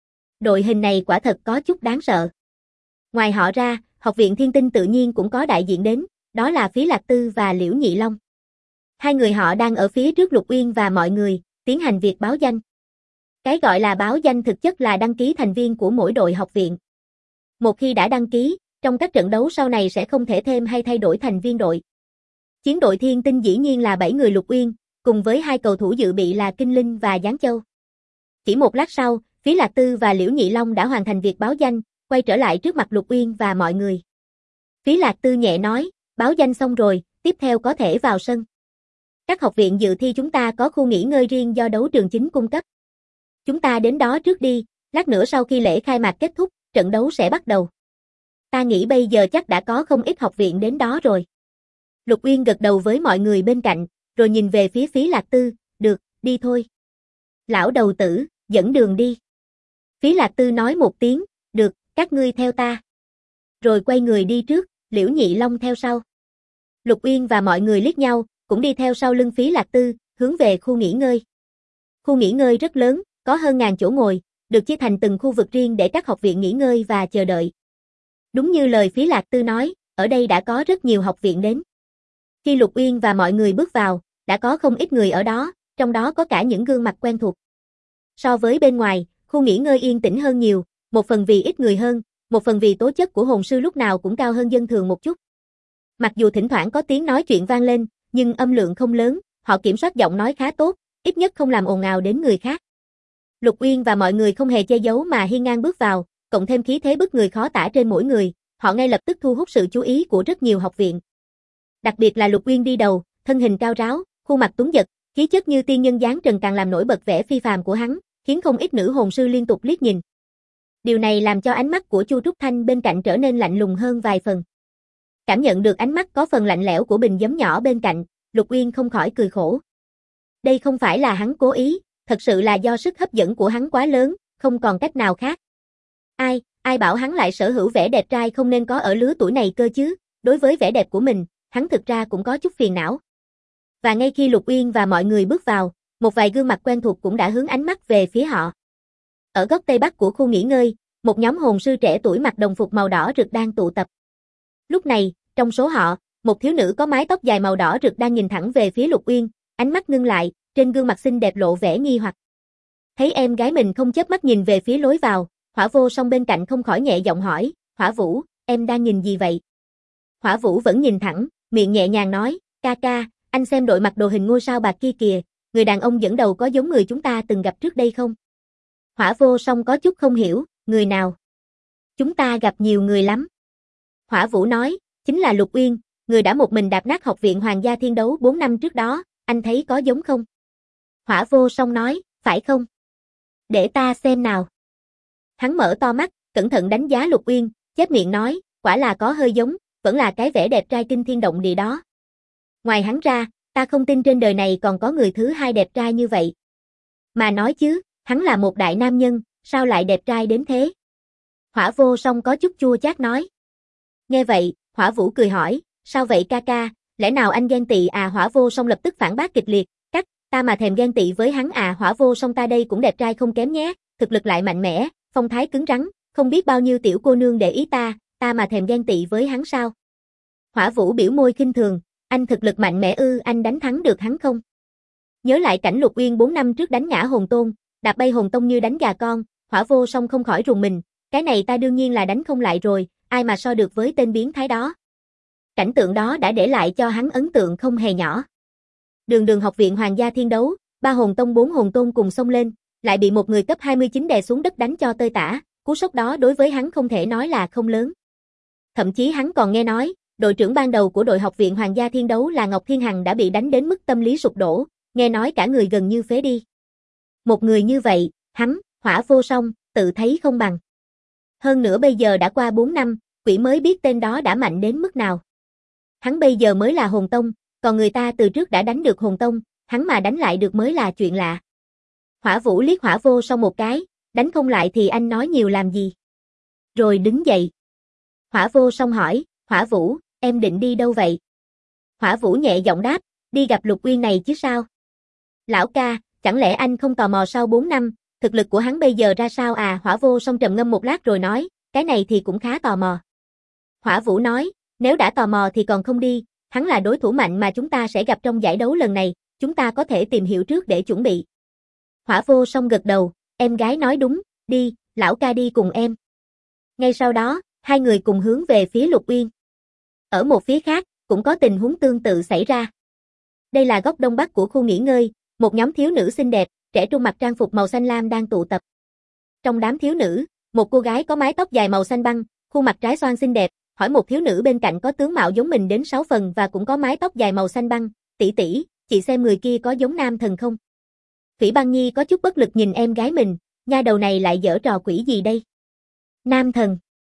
Đội hình này quả thật có chút đáng sợ. Ngoài họ ra, Học viện Thiên Tinh tự nhiên cũng có đại diện đến, đó là Phí Lạc Tư và Liễu Nhị Long. Hai người họ đang ở phía trước Lục Uyên và mọi người, tiến hành việc báo danh. Cái gọi là báo danh thực chất là đăng ký thành viên của mỗi đội học viện. Một khi đã đăng ký, trong các trận đấu sau này sẽ không thể thêm hay thay đổi thành viên đội. Chiến đội Thiên Tinh dĩ nhiên là 7 người Lục Uyên, cùng với 2 cầu thủ dự bị là Kinh Linh và Giáng Châu. Chỉ một lát sau, Phí Lạc Tư và Liễu Nhị Long đã hoàn thành việc báo danh, quay trở lại trước mặt Lục Uyên và mọi người. Phí Lạc Tư nhẹ nói, báo danh xong rồi, tiếp theo có thể vào sân. Các học viện dự thi chúng ta có khu nghỉ ngơi riêng do đấu trường chính cung cấp. Chúng ta đến đó trước đi, lát nữa sau khi lễ khai mạc kết thúc, trận đấu sẽ bắt đầu. Ta nghĩ bây giờ chắc đã có không ít học viện đến đó rồi. Lục Uyên gật đầu với mọi người bên cạnh, rồi nhìn về phía Phí Lạc Tư, được, đi thôi. Lão đầu tử, dẫn đường đi. Phí Lạc Tư nói một tiếng, được, Các ngươi theo ta. Rồi quay người đi trước, Liễu Nhị Long theo sau. Lục Uyên và mọi người liếc nhau, cũng đi theo sau lưng Phí Lạc Tư, hướng về khu nghỉ ngơi. Khu nghỉ ngơi rất lớn, có hơn ngàn chỗ ngồi, được chia thành từng khu vực riêng để các học viện nghỉ ngơi và chờ đợi. Đúng như lời Phí Lạc Tư nói, ở đây đã có rất nhiều học viện đến. Khi Lục Uyên và mọi người bước vào, đã có không ít người ở đó, trong đó có cả những gương mặt quen thuộc. So với bên ngoài, khu nghỉ ngơi yên tĩnh hơn nhiều, một phần vì ít người hơn, một phần vì tố chất của hồn sư lúc nào cũng cao hơn dân thường một chút. Mặc dù thỉnh thoảng có tiếng nói chuyện vang lên, nhưng âm lượng không lớn, họ kiểm soát giọng nói khá tốt, ít nhất không làm ồn ào đến người khác. Lục Uyên và mọi người không hề che giấu mà hiên ngang bước vào, cộng thêm khí thế bức người khó tả trên mỗi người, họ ngay lập tức thu hút sự chú ý của rất nhiều học viện. Đặc biệt là Lục Uyên đi đầu, thân hình cao ráo, khuôn mặt tuấn giật, khí chất như tiên nhân dáng trần càng làm nổi bật vẻ phi phàm của hắn, khiến không ít nữ hồn sư liên tục liếc nhìn. Điều này làm cho ánh mắt của Chu Trúc Thanh bên cạnh trở nên lạnh lùng hơn vài phần. Cảm nhận được ánh mắt có phần lạnh lẽo của bình giấm nhỏ bên cạnh, Lục Uyên không khỏi cười khổ. Đây không phải là hắn cố ý, thật sự là do sức hấp dẫn của hắn quá lớn, không còn cách nào khác. Ai bảo hắn lại sở hữu vẻ đẹp trai không nên có ở lứa tuổi này cơ chứ, đối với vẻ đẹp của mình, hắn thực ra cũng có chút phiền não. Và ngay khi Lục Uyên và mọi người bước vào, một vài gương mặt quen thuộc cũng đã hướng ánh mắt về phía họ. Ở góc tây bắc của khu nghỉ ngơi, một nhóm hồn sư trẻ tuổi mặc đồng phục màu đỏ rực đang tụ tập. Lúc này, trong số họ, một thiếu nữ có mái tóc dài màu đỏ rực đang nhìn thẳng về phía Lục Uyên, ánh mắt ngưng lại, trên gương mặt xinh đẹp lộ vẻ nghi hoặc. Thấy em gái mình không chớp mắt nhìn về phía lối vào, Hỏa Vô Song bên cạnh không khỏi nhẹ giọng hỏi, Hỏa Vũ, em đang nhìn gì vậy? Hỏa Vũ vẫn nhìn thẳng, miệng nhẹ nhàng nói, ca ca, anh xem đội mặc đồ hình ngôi sao bạc kia kìa, người đàn ông dẫn đầu có giống người chúng ta từng gặp trước đây không? Hỏa Vô Song có chút không hiểu, người nào? Chúng ta gặp nhiều người lắm. Hỏa Vũ nói, chính là Lục Uyên, người đã một mình đạp nát học viện Hoàng gia Thiên Đấu 4 năm trước đó, anh thấy có giống không? Hỏa Vô Song nói, phải không? Để ta xem nào. Hắn mở to mắt, cẩn thận đánh giá Lục Uyên, chép miệng nói, quả là có hơi giống, vẫn là cái vẻ đẹp trai kinh thiên động địa đó. Ngoài hắn ra, ta không tin trên đời này còn có người thứ hai đẹp trai như vậy. Mà nói chứ, hắn là một đại nam nhân, sao lại đẹp trai đến thế? Hỏa Vô Song có chút chua chát nói. Nghe vậy, Hỏa Vũ cười hỏi, sao vậy ca ca, lẽ nào anh ghen tị à? Hỏa Vô Song lập tức phản bác kịch liệt, ta mà thèm ghen tị với hắn à? Hỏa Vô Song ta đây cũng đẹp trai không kém nhé, thực lực lại mạnh mẽ, phong thái cứng rắn, không biết bao nhiêu tiểu cô nương để ý ta mà thèm ghen tị với hắn sao? Hỏa Vũ biểu môi khinh thường, anh thực lực mạnh mẽ ư? Anh đánh thắng được hắn không? Nhớ lại cảnh Lục Uyên 4 năm trước đánh ngã Hồn Tôn, đạp bay Hồn Tông như đánh gà con, Hỏa Vô Song không khỏi rùng mình, cái này ta đương nhiên là đánh không lại rồi, ai mà so được với tên biến thái đó. Cảnh tượng đó đã để lại cho hắn ấn tượng không hề nhỏ. Đường học viện Hoàng gia Thiên Đấu, 3 Hồn Tông 4 Hồn Tôn cùng xông lên, lại bị một người cấp 29 đè xuống đất đánh cho tơi tả, cú sốc đó đối với hắn không thể nói là không lớn. Thậm chí hắn còn nghe nói, đội trưởng ban đầu của đội học viện Hoàng gia Thiên Đấu là Ngọc Thiên Hằng đã bị đánh đến mức tâm lý sụp đổ, nghe nói cả người gần như phế đi. Một người như vậy, hắn, Hỏa Vô Song, tự thấy không bằng. Hơn nữa bây giờ đã qua 4 năm, quỷ mới biết tên đó đã mạnh đến mức nào. Hắn bây giờ mới là Hồn Tông, còn người ta từ trước đã đánh được Hồn Tông, hắn mà đánh lại được mới là chuyện lạ. Hỏa Vũ liếc Hỏa Vô Song một cái, đánh không lại thì anh nói nhiều làm gì. Rồi đứng dậy. Hỏa Vô Song hỏi, Hỏa Vũ, em định đi đâu vậy? Hỏa Vũ nhẹ giọng đáp, đi gặp Lục Uyên này chứ sao? Lão ca, chẳng lẽ anh không tò mò sau 4 năm, thực lực của hắn bây giờ ra sao à? Hỏa Vô Song trầm ngâm một lát rồi nói, cái này thì cũng khá tò mò. Hỏa Vũ nói, nếu đã tò mò thì còn không đi, hắn là đối thủ mạnh mà chúng ta sẽ gặp trong giải đấu lần này, chúng ta có thể tìm hiểu trước để chuẩn bị. Hỏa Vô Song gật đầu, em gái nói đúng, đi, lão ca đi cùng em. Ngay sau đó, hai người cùng hướng về phía Lục Uyên. Ở một phía khác, cũng có tình huống tương tự xảy ra. Đây là góc đông bắc của khu nghỉ ngơi, một nhóm thiếu nữ xinh đẹp, trẻ trung mặc trang phục màu xanh lam đang tụ tập. Trong đám thiếu nữ, một cô gái có mái tóc dài màu xanh băng, khuôn mặt trái xoan xinh đẹp, hỏi một thiếu nữ bên cạnh có tướng mạo giống mình đến 6 phần và cũng có mái tóc dài màu xanh băng, tỷ tỷ, chị xem người kia có giống nam thần không? Phỉ Băng Nhi có chút bất lực nhìn em gái mình, nha đầu này lại giở trò quỷ gì đây? Nam thần?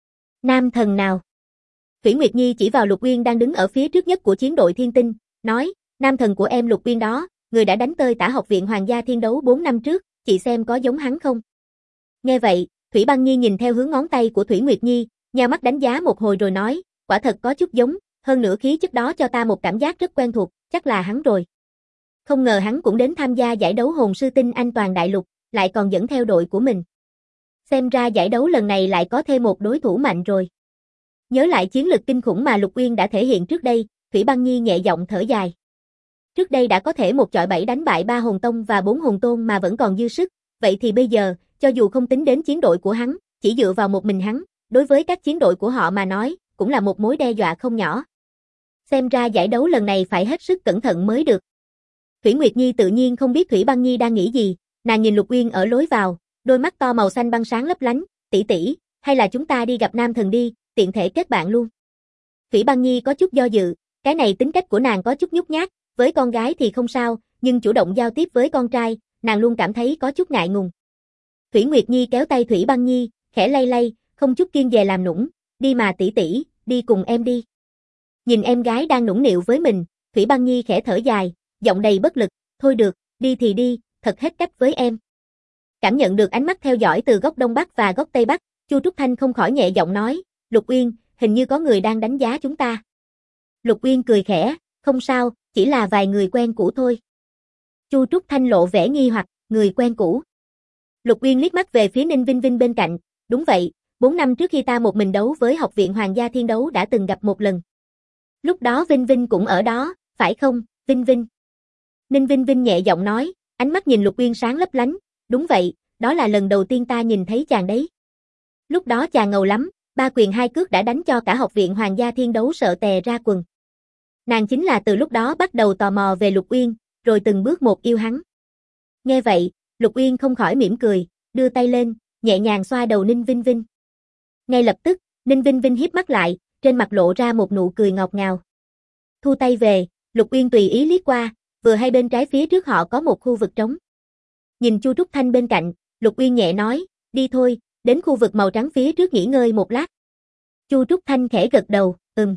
Nam thần nào? Phỉ Nguyệt Nhi chỉ vào Lục Uyên đang đứng ở phía trước nhất của chiến đội Thiên Tinh, nói, nam thần của em Lục Uyên đó, người đã đánh tơi tả học viện Hoàng gia Thiên Đấu 4 năm trước, chị xem có giống hắn không? Nghe vậy, Thủy Băng Nhi nhìn theo hướng ngón tay của Thủy Nguyệt Nhi, nheo mắt đánh giá một hồi rồi nói, quả thật có chút giống, hơn nữa khí chất đó cho ta một cảm giác rất quen thuộc, chắc là hắn rồi. Không ngờ hắn cũng đến tham gia giải đấu hồn sư tinh anh toàn đại lục, lại còn dẫn theo đội của mình. Xem ra giải đấu lần này lại có thêm một đối thủ mạnh rồi. Nhớ lại chiến lực kinh khủng mà Lục Uyên đã thể hiện trước đây, Thủy Băng Nhi nhẹ giọng thở dài. Trước đây đã có thể một chọi 7 đánh bại 3 hồn tông và 4 hồn tôn mà vẫn còn dư sức, vậy thì bây giờ, cho dù không tính đến chiến đội của hắn, chỉ dựa vào một mình hắn, đối với các chiến đội của họ mà nói, cũng là một mối đe dọa không nhỏ. Xem ra giải đấu lần này phải hết sức cẩn thận mới được. Thủy Nguyệt Nhi tự nhiên không biết Thủy Băng Nhi đang nghĩ gì, nàng nhìn Lục Uyên ở lối vào, đôi mắt to màu xanh băng sáng lấp lánh, tỷ tỷ, hay là chúng ta đi gặp nam thần đi, tiện thể kết bạn luôn. Thủy Băng Nhi có chút do dự, cái này tính cách của nàng có chút nhút nhát, với con gái thì không sao, nhưng chủ động giao tiếp với con trai, nàng luôn cảm thấy có chút ngại ngùng. Thủy Nguyệt Nhi kéo tay Thủy Băng Nhi, khẽ lay lay, không chút kiêng dè làm nũng, đi mà tỷ tỷ, đi cùng em đi. Nhìn em gái đang nũng nịu với mình, Thủy Băng Nhi khẽ thở dài, giọng đầy bất lực, thôi được, đi thì đi, thật hết cách với em. Cảm nhận được ánh mắt theo dõi từ góc Đông Bắc và góc Tây Bắc, Chu Trúc Thanh không khỏi nhẹ giọng nói, Lục Uyên, hình như có người đang đánh giá chúng ta. Lục Uyên cười khẽ, không sao, chỉ là vài người quen cũ thôi. Chu Trúc Thanh lộ vẻ nghi hoặc, người quen cũ. Lục Uyên liếc mắt về phía Ninh Vinh Vinh bên cạnh, đúng vậy, 4 năm trước khi ta một mình đấu với Học viện Hoàng gia Thiên Đấu đã từng gặp một lần. Lúc đó Vinh Vinh cũng ở đó, phải không, Vinh Vinh? Ninh Vinh Vinh nhẹ giọng nói, ánh mắt nhìn Lục Uyên sáng lấp lánh, đúng vậy, đó là lần đầu tiên ta nhìn thấy chàng đấy. Lúc đó chàng ngầu lắm, 3 quyền 2 cước đã đánh cho cả Học viện Hoàng gia Thiên Đấu sợ tè ra quần. Nàng chính là từ lúc đó bắt đầu tò mò về Lục Uyên, rồi từng bước một yêu hắn. Nghe vậy, Lục Uyên không khỏi mỉm cười, đưa tay lên, nhẹ nhàng xoa đầu Ninh Vinh Vinh. Ngay lập tức, Ninh Vinh Vinh híp mắt lại, trên mặt lộ ra một nụ cười ngọt ngào. Thu tay về, Lục Uyên tùy ý liếc qua, vừa hai bên trái phía trước họ có một khu vực trống. Nhìn Chu Trúc Thanh bên cạnh, Lục Uyên nhẹ nói, đi thôi, đến khu vực màu trắng phía trước nghỉ ngơi một lát. Chu Trúc Thanh khẽ gật đầu,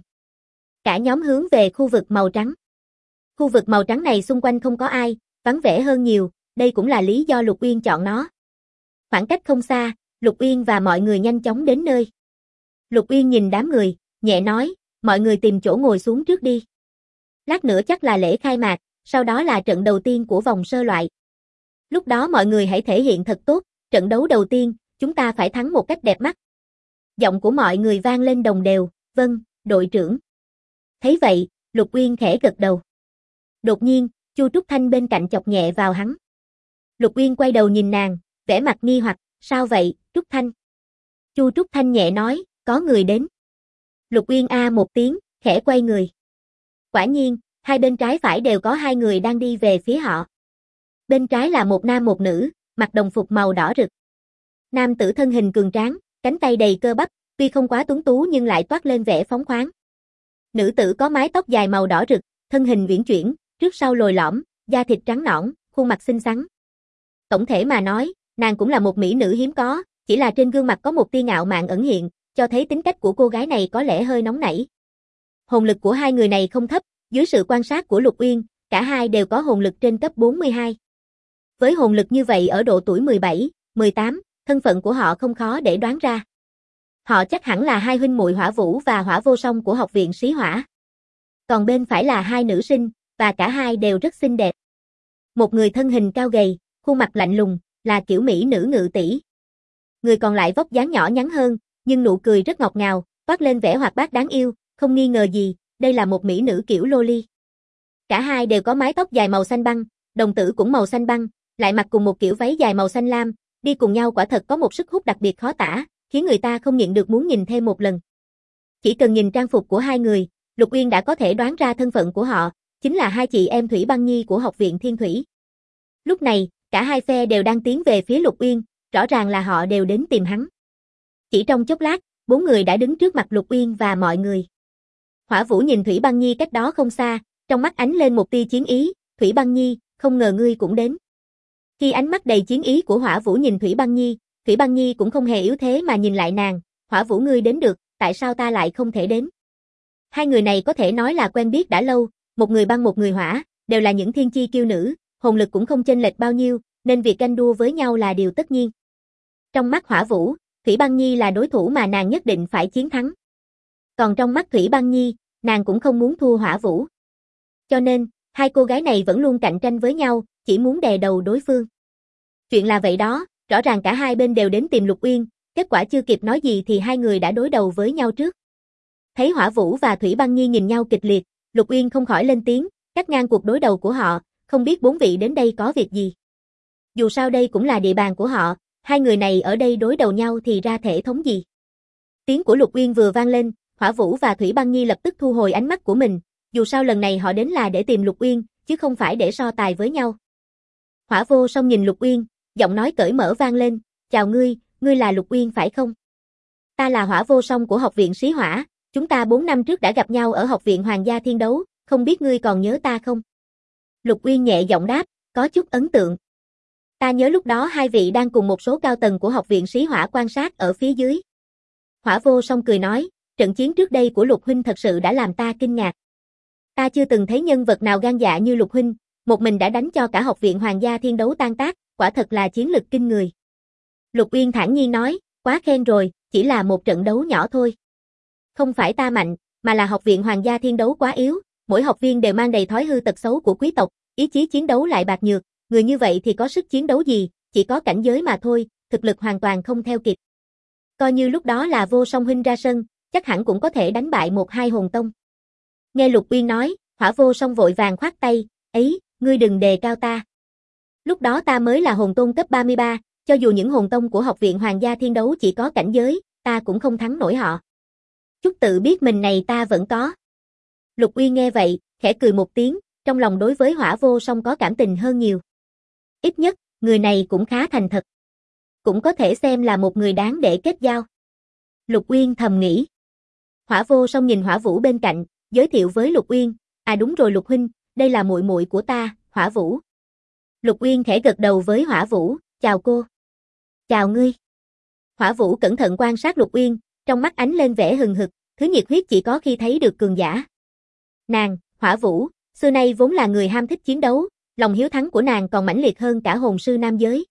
Cả nhóm hướng về khu vực màu trắng. Khu vực màu trắng này xung quanh không có ai, vắng vẻ hơn nhiều, đây cũng là lý do Lục Uyên chọn nó. Khoảng cách không xa, Lục Uyên và mọi người nhanh chóng đến nơi. Lục Uyên nhìn đám người, nhẹ nói, mọi người tìm chỗ ngồi xuống trước đi. Lát nữa chắc là lễ khai mạc, sau đó là trận đầu tiên của vòng sơ loại. Lúc đó mọi người hãy thể hiện thật tốt, trận đấu đầu tiên, chúng ta phải thắng một cách đẹp mắt. Giọng của mọi người vang lên đồng đều, vâng, đội trưởng. Thấy vậy, Lục Uyên khẽ gật đầu. Đột nhiên, Chu Trúc Thanh bên cạnh chọc nhẹ vào hắn. Lục Uyên quay đầu nhìn nàng, vẻ mặt nghi hoặc, sao vậy, Trúc Thanh? Chu Trúc Thanh nhẹ nói, có người đến. Lục Uyên a một tiếng, khẽ quay người. Quả nhiên, hai bên trái phải đều có hai người đang đi về phía họ. Bên trái là một nam một nữ, mặc đồng phục màu đỏ rực. Nam tử thân hình cường tráng, cánh tay đầy cơ bắp, tuy không quá tuấn tú nhưng lại toát lên vẻ phóng khoáng. Nữ tử có mái tóc dài màu đỏ rực, thân hình uyển chuyển, trước sau lồi lõm, da thịt trắng nõn, khuôn mặt xinh xắn. Tổng thể mà nói, nàng cũng là một mỹ nữ hiếm có, chỉ là trên gương mặt có một tia ngạo mạn ẩn hiện, cho thấy tính cách của cô gái này có lẽ hơi nóng nảy. Hồn lực của hai người này không thấp, dưới sự quan sát của Lục Uyên, cả hai đều có hồn lực trên cấp 42. Với hồn lực như vậy ở độ tuổi 17, 18, thân phận của họ không khó để đoán ra. Họ chắc hẳn là hai huynh muội Hỏa Vũ và Hỏa Vô Song của Học viện Sĩ Hỏa. Còn bên phải là hai nữ sinh, và cả hai đều rất xinh đẹp. Một người thân hình cao gầy, khuôn mặt lạnh lùng, là kiểu mỹ nữ Ngự tỷ. Người còn lại vóc dáng nhỏ nhắn hơn, nhưng nụ cười rất ngọt ngào, toát lên vẻ hoạt bát đáng yêu, không nghi ngờ gì, đây là một mỹ nữ kiểu loli. Cả hai đều có mái tóc dài màu xanh băng, đồng tử cũng màu xanh băng, lại mặc cùng một kiểu váy dài màu xanh lam, đi cùng nhau quả thật có một sức hút đặc biệt khó tả, khiến người ta không nhịn được muốn nhìn thêm một lần. Chỉ cần nhìn trang phục của hai người, Lục Uyên đã có thể đoán ra thân phận của họ, chính là hai chị em Thủy Băng Nhi của Học viện Thiên Thủy. Lúc này, cả hai phe đều đang tiến về phía Lục Uyên, rõ ràng là họ đều đến tìm hắn. Chỉ trong chốc lát, 4 người đã đứng trước mặt Lục Uyên và mọi người. Hỏa Vũ nhìn Thủy Băng Nhi cách đó không xa, trong mắt ánh lên một tia chiến ý, Thủy Băng Nhi, không ngờ ngươi cũng đến. Khi ánh mắt đầy chiến ý của Hỏa Vũ nhìn Thủy Băng Nhi cũng không hề yếu thế mà nhìn lại nàng, Hỏa Vũ ngươi đến được, tại sao ta lại không thể đến? Hai người này có thể nói là quen biết đã lâu, một người băng một người hỏa, đều là những thiên chi kiêu nữ, hồn lực cũng không chênh lệch bao nhiêu, nên việc ganh đua với nhau là điều tất nhiên. Trong mắt Hỏa Vũ, Thủy Băng Nhi là đối thủ mà nàng nhất định phải chiến thắng. Còn trong mắt Thủy Băng Nhi, nàng cũng không muốn thua Hỏa Vũ. Cho nên, hai cô gái này vẫn luôn cạnh tranh với nhau, chỉ muốn đè đầu đối phương. Chuyện là vậy đó, rõ ràng cả hai bên đều đến tìm Lục Uyên, kết quả chưa kịp nói gì thì hai người đã đối đầu với nhau trước. Thấy Hỏa Vũ và Thủy Băng Nhi nhìn nhau kịch liệt, Lục Uyên không khỏi lên tiếng, cắt ngang cuộc đối đầu của họ, không biết bốn vị đến đây có việc gì. Dù sao đây cũng là địa bàn của họ, hai người này ở đây đối đầu nhau thì ra thể thống gì. Tiếng của Lục Uyên vừa vang lên, Hỏa Vũ và Thủy Băng Nhi lập tức thu hồi ánh mắt của mình, dù sao lần này họ đến là để tìm Lục Uyên, chứ không phải để so tài với nhau. Hỏa Vô Song nhìn Lục Uyên, giọng nói cởi mở vang lên, chào ngươi, ngươi là Lục Uyên phải không? Ta là Hỏa Vô Song của học viện Sĩ Hỏa, chúng ta 4 năm trước đã gặp nhau ở học viện Hoàng gia Thiên Đấu, không biết ngươi còn nhớ ta không? Lục Uyên nhẹ giọng đáp, có chút ấn tượng. Ta nhớ lúc đó hai vị đang cùng một số cao tầng của học viện Sĩ Hỏa quan sát ở phía dưới. Hỏa Vô Song cười nói, trận chiến trước đây của Lục huynh thật sự đã làm ta kinh ngạc. Ta chưa từng thấy nhân vật nào gan dạ như Lục huynh, một mình đã đánh cho cả học viện Hoàng gia Thiên Đấu tan tác, quả thật là chiến lực kinh người. Lục Uyên thản nhiên nói, quá khen rồi, chỉ là một trận đấu nhỏ thôi. Không phải ta mạnh, mà là học viện Hoàng gia Thiên Đấu quá yếu, mỗi học viên đều mang đầy thói hư tật xấu của quý tộc, ý chí chiến đấu lại bạc nhược, người như vậy thì có sức chiến đấu gì, chỉ có cảnh giới mà thôi, thực lực hoàn toàn không theo kịp. Coi như lúc đó là Vô Song huynh ra sân, chắc hẳn cũng có thể đánh bại một hai hồn tông. Nghe Lục Uyên nói, Hỏa Vô Song vội vàng khoát tay, ấy, ngươi đừng đề cao ta. Lúc đó ta mới là hồn tôn cấp 33, cho dù những hồn tông của học viện Hoàng gia Thiên Đấu chỉ có cảnh giới, ta cũng không thắng nổi họ. Chút tự biết mình này ta vẫn có. Lục Uyên nghe vậy, khẽ cười một tiếng, trong lòng đối với Hỏa Vô Song có cảm tình hơn nhiều. Ít nhất, người này cũng khá thành thật. Cũng có thể xem là một người đáng để kết giao. Lục Uyên thầm nghĩ. Hỏa Vô Song nhìn Hỏa Vũ bên cạnh, giới thiệu với Lục Uyên, à đúng rồi Lục huynh, đây là muội muội của ta, Hỏa Vũ. Lục Uyên khẽ gật đầu với Hỏa Vũ, chào cô. Chào ngươi. Hỏa Vũ cẩn thận quan sát Lục Uyên, trong mắt ánh lên vẻ hừng hực, thứ nhiệt huyết chỉ có khi thấy được cường giả. Nàng, Hỏa Vũ, xưa nay vốn là người ham thích chiến đấu, lòng hiếu thắng của nàng còn mãnh liệt hơn cả hồn sư nam giới.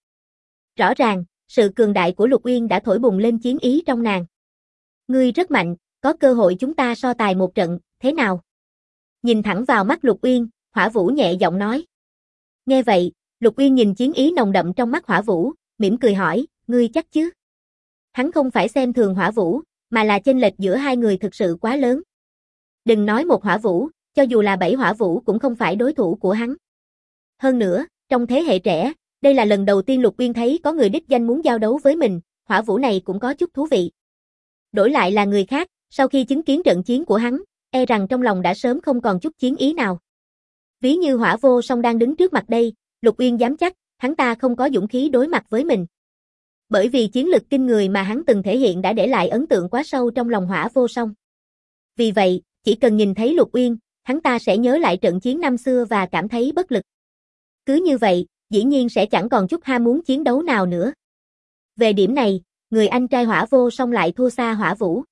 Rõ ràng, sự cường đại của Lục Uyên đã thổi bùng lên chiến ý trong nàng. Ngươi rất mạnh, có cơ hội chúng ta so tài một trận, thế nào? Nhìn thẳng vào mắt Lục Uyên, Hỏa Vũ nhẹ giọng nói. Nghe vậy, Lục Uyên nhìn chiến ý nồng đậm trong mắt Hỏa Vũ, mỉm cười hỏi, ngươi chắc chứ? Hắn không phải xem thường Hỏa Vũ, mà là chênh lệch giữa hai người thực sự quá lớn. Đừng nói một Hỏa Vũ, cho dù là 7 Hỏa Vũ cũng không phải đối thủ của hắn. Hơn nữa, trong thế hệ trẻ, đây là lần đầu tiên Lục Uyên thấy có người đích danh muốn giao đấu với mình, Hỏa Vũ này cũng có chút thú vị. Đổi lại là người khác, sau khi chứng kiến trận chiến của hắn, e rằng trong lòng đã sớm không còn chút chiến ý nào. Ví như Hỏa Vô Song đang đứng trước mặt đây, Lục Uyên dám chắc, hắn ta không có dũng khí đối mặt với mình. Bởi vì chiến lực kinh người mà hắn từng thể hiện đã để lại ấn tượng quá sâu trong lòng Hỏa Vô Song. Vì vậy, chỉ cần nhìn thấy Lục Uyên, hắn ta sẽ nhớ lại trận chiến năm xưa và cảm thấy bất lực. Cứ như vậy, dĩ nhiên sẽ chẳng còn chút ham muốn chiến đấu nào nữa. Về điểm này, người anh trai Hỏa Vô Song lại thua xa Hỏa Vũ.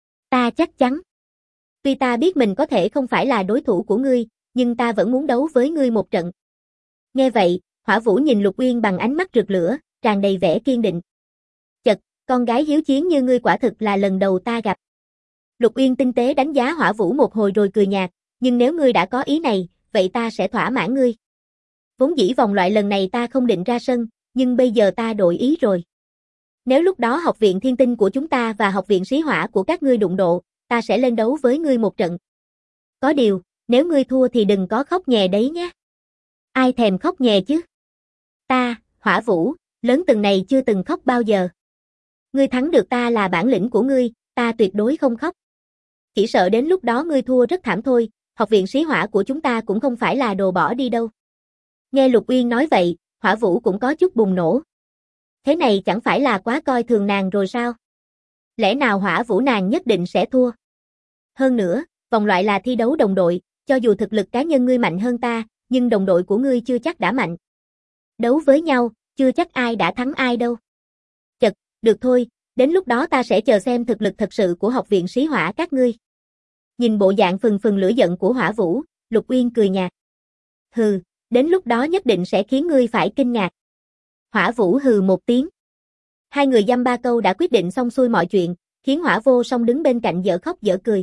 Ta chắc chắn. Tuy ta biết mình có thể không phải là đối thủ của ngươi, nhưng ta vẫn muốn đấu với ngươi một trận. Nghe vậy, Hỏa Vũ nhìn Lục Uyên bằng ánh mắt rực lửa, tràn đầy vẻ kiên định. Chật, con gái hiếu chiến như ngươi quả thực là lần đầu ta gặp. Lục Uyên tinh tế đánh giá Hỏa Vũ một hồi rồi cười nhạt, nhưng nếu ngươi đã có ý này, vậy ta sẽ thỏa mãn ngươi. Vốn dĩ vòng loại lần này ta không định ra sân, nhưng bây giờ ta đổi ý rồi. Nếu lúc đó học viện Thiên Tinh của chúng ta và học viện Sĩ Hỏa của các ngươi đụng độ, ta sẽ lên đấu với ngươi một trận. Có điều, nếu ngươi thua thì đừng có khóc nhè đấy nhé. Ai thèm khóc nhè chứ? Ta, Hỏa Vũ, lớn từng này chưa từng khóc bao giờ. Ngươi thắng được ta là bản lĩnh của ngươi, ta tuyệt đối không khóc. Chỉ sợ đến lúc đó ngươi thua rất thảm thôi, học viện Sĩ Hỏa của chúng ta cũng không phải là đồ bỏ đi đâu. Nghe Lục Uyên nói vậy, Hỏa Vũ cũng có chút bùng nổ. Thế này chẳng phải là quá coi thường nàng rồi sao? Lẽ nào Hỏa Vũ nàng nhất định sẽ thua? Hơn nữa, vòng loại là thi đấu đồng đội, cho dù thực lực cá nhân ngươi mạnh hơn ta, nhưng đồng đội của ngươi chưa chắc đã mạnh. Đấu với nhau, chưa chắc ai đã thắng ai đâu. Chật, được thôi, đến lúc đó ta sẽ chờ xem thực lực thật sự của học viện Sĩ Hỏa các ngươi. Nhìn bộ dạng phừng phừng lửa giận của Hỏa Vũ, Lục Uyên cười nhạt. Hừ, đến lúc đó nhất định sẽ khiến ngươi phải kinh ngạc. Hỏa Vũ hừ một tiếng. Hai người dăm ba câu đã quyết định xong xuôi mọi chuyện, khiến Hỏa Vô Song đứng bên cạnh dở khóc dở cười.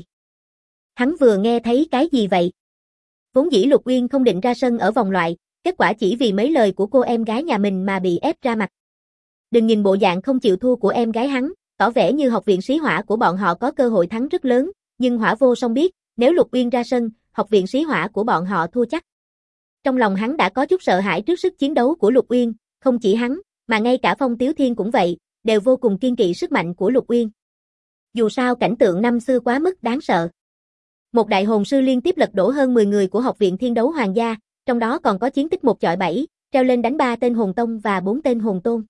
Hắn vừa nghe thấy cái gì vậy? Vốn dĩ Lục Uyên không định ra sân ở vòng loại, kết quả chỉ vì mấy lời của cô em gái nhà mình mà bị ép ra mặt. Đừng nhìn bộ dạng không chịu thua của em gái hắn, tỏ vẻ như học viện Sĩ Hỏa của bọn họ có cơ hội thắng rất lớn, nhưng Hỏa Vô Song biết, nếu Lục Uyên ra sân, học viện Sĩ Hỏa của bọn họ thua chắc. Trong lòng hắn đã có chút sợ hãi trước sức chiến đấu của Lục Uyên, không chỉ hắn, mà ngay cả Phong Tiếu Thiên cũng vậy, đều vô cùng kiên kỵ sức mạnh của Lục Uyên. Dù sao cảnh tượng năm xưa quá mức đáng sợ. Một đại hồn sư liên tiếp lật đổ hơn 10 người của học viện Thiên Đấu Hoàng gia, trong đó còn có chiến tích 1 chọi 7, treo lên đánh 3 tên hồn tông và 4 tên hồn tôn.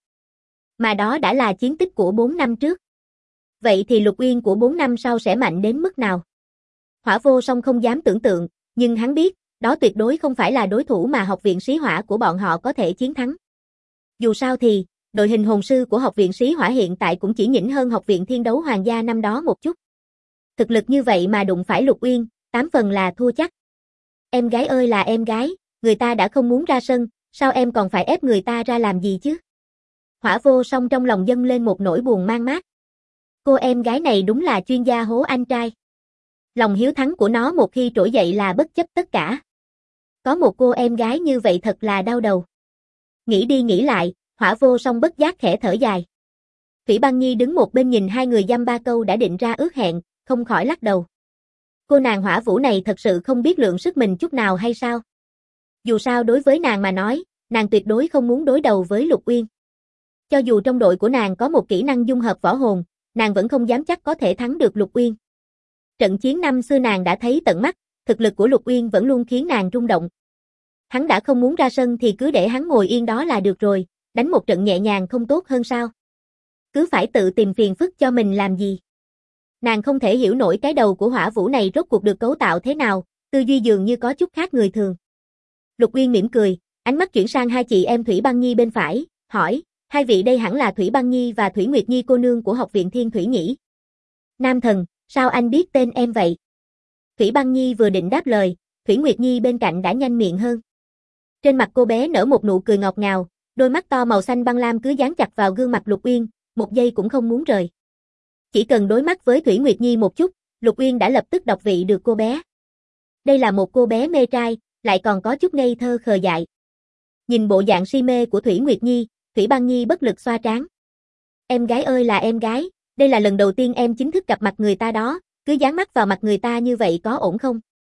Mà đó đã là chiến tích của 4 năm trước. Vậy thì Lục Uyên của 4 năm sau sẽ mạnh đến mức nào? Hỏa Vô Song không dám tưởng tượng, nhưng hắn biết, đó tuyệt đối không phải là đối thủ mà học viện Sĩ Hỏa của bọn họ có thể chiến thắng. Dù sao thì, đội hình hồn sư của học viện Sĩ Hỏa hiện tại cũng chỉ nhỉnh hơn học viện Thiên Đấu Hoàng gia năm đó một chút. Thực lực như vậy mà đụng phải Lục Uyên, 8 phần là thua chắc. Em gái ơi là em gái, người ta đã không muốn ra sân, sao em còn phải ép người ta ra làm gì chứ? Hỏa Vô Song trong lòng dâng lên một nỗi buồn man mác. Cô em gái này đúng là chuyên gia hố anh trai. Lòng hiếu thắng của nó một khi trỗi dậy là bất chấp tất cả. Có một cô em gái như vậy thật là đau đầu. Nghĩ đi nghĩ lại, Hỏa Vô Song bất giác khẽ thở dài. Thủy Băng Nhi đứng một bên nhìn hai người dăm ba câu đã định ra ước hẹn, không khỏi lắc đầu. Cô nàng Hỏa Vũ này thật sự không biết lượng sức mình chút nào hay sao? Dù sao đối với nàng mà nói, nàng tuyệt đối không muốn đối đầu với Lục Uyên. Cho dù trong đội của nàng có một kỹ năng dung hợp võ hồn, nàng vẫn không dám chắc có thể thắng được Lục Uyên. Trận chiến năm xưa nàng đã thấy tận mắt, thực lực của Lục Uyên vẫn luôn khiến nàng rung động. Hắn đã không muốn ra sân thì cứ để hắn ngồi yên đó là được rồi, đánh một trận nhẹ nhàng không tốt hơn sao? Cứ phải tự tìm phiền phức cho mình làm gì? Nàng không thể hiểu nổi cái đầu của Hỏa Vũ này rốt cuộc được cấu tạo thế nào, tư duy dường như có chút khác người thường. Lục Uyên mỉm cười, ánh mắt chuyển sang hai chị em Thủy Băng Nhi bên phải, hỏi, hai vị đây hẳn là Thủy Băng Nhi và Thủy Nguyệt Nhi cô nương của học viện Thiên Thủy nhỉ? Nam thần, sao anh biết tên em vậy? Thủy Băng Nhi vừa định đáp lời, Thủy Nguyệt Nhi bên cạnh đã nhanh miệng hơn. Trên mặt cô bé nở một nụ cười ngọt ngào, đôi mắt to màu xanh băng lam cứ dán chặt vào gương mặt Lục Uyên, một giây cũng không muốn rời. Chỉ cần đối mắt với Thủy Nguyệt Nhi một chút, Lục Uyên đã lập tức đọc vị được cô bé. Đây là một cô bé mê trai, lại còn có chút ngây thơ khờ dại. Nhìn bộ dạng si mê của Thủy Nguyệt Nhi, Thủy Băng Nhi bất lực xoa trán. Em gái ơi là em gái, đây là lần đầu tiên em chính thức gặp mặt người ta đó, cứ dán mắt vào mặt người ta như vậy có ổn không?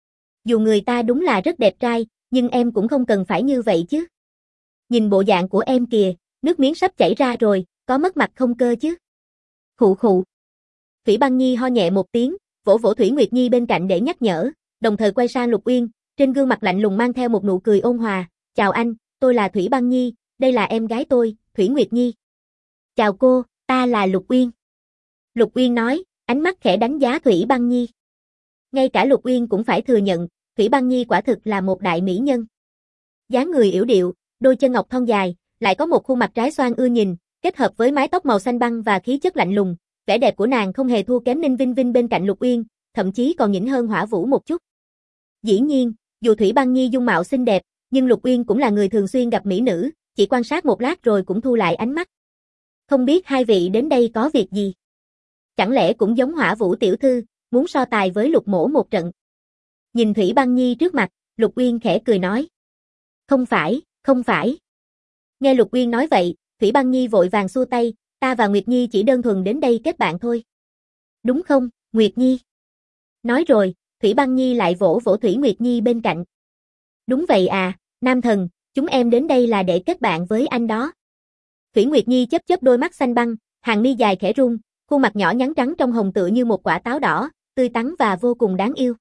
Dù người ta đúng là rất đẹp trai, nhưng em cũng không cần phải như vậy chứ. Nhìn bộ dạng của em kìa, nước miếng sắp chảy ra rồi, có mất mặt không cơ chứ? Khụ khụ. Thủy Băng Nhi ho nhẹ một tiếng, vỗ vỗ Thủy Nguyệt Nhi bên cạnh để nhắc nhở, đồng thời quay sang Lục Uyên, trên gương mặt lạnh lùng mang theo một nụ cười ôn hòa, chào anh, tôi là Thủy Băng Nhi, đây là em gái tôi, Thủy Nguyệt Nhi. Chào cô, ta là Lục Uyên. Lục Uyên nói, ánh mắt khẽ đánh giá Thủy Băng Nhi. Ngay cả Lục Uyên cũng phải thừa nhận, Thủy Băng Nhi quả thực là một đại mỹ nhân. Dáng người yểu điệu, đôi chân ngọc thon dài, lại có một khuôn mặt trái xoan ưa nhìn, kết hợp với mái tóc màu xanh băng và khí chất lạnh lùng, vẻ đẹp của nàng không hề thua kém Ninh Vinh Vinh bên cạnh Lục Uyên, thậm chí còn nhỉnh hơn Hỏa Vũ một chút. Dĩ nhiên, dù Thủy Băng Nhi dung mạo xinh đẹp, nhưng Lục Uyên cũng là người thường xuyên gặp mỹ nữ, chỉ quan sát một lát rồi cũng thu lại ánh mắt. Không biết hai vị đến đây có việc gì? Chẳng lẽ cũng giống Hỏa Vũ tiểu thư, muốn so tài với Lục mỗ một trận? Nhìn Thủy Băng Nhi trước mặt, Lục Uyên khẽ cười nói. Không phải, không phải. Nghe Lục Uyên nói vậy, Thủy Băng Nhi vội vàng xua tay, ta và Nguyệt Nhi chỉ đơn thuần đến đây kết bạn thôi. Đúng không, Nguyệt Nhi? Nói rồi, Thủy Băng Nhi lại vỗ vỗ Thủy Nguyệt Nhi bên cạnh. Đúng vậy à, nam thần, chúng em đến đây là để kết bạn với anh đó. Thủy Nguyệt Nhi chớp chớp đôi mắt xanh băng, hàng mi dài khẽ rung, khuôn mặt nhỏ nhắn trắng trong hồng tựa như một quả táo đỏ, tươi tắn và vô cùng đáng yêu.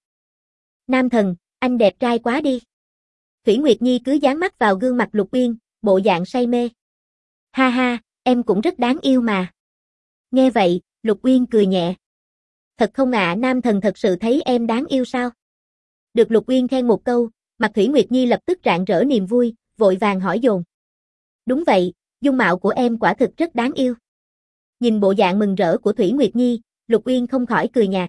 Nam thần, anh đẹp trai quá đi. Thủy Nguyệt Nhi cứ dán mắt vào gương mặt Lục Uyên, bộ dạng say mê. Ha ha, em cũng rất đáng yêu mà. Nghe vậy, Lục Uyên cười nhẹ. Thật không ạ, nam thần thật sự thấy em đáng yêu sao? Được Lục Uyên khen một câu, mặt Thủy Nguyệt Nhi lập tức rạng rỡ niềm vui, vội vàng hỏi dồn. Đúng vậy, dung mạo của em quả thực rất đáng yêu. Nhìn bộ dạng mừng rỡ của Thủy Nguyệt Nhi, Lục Uyên không khỏi cười nhạt.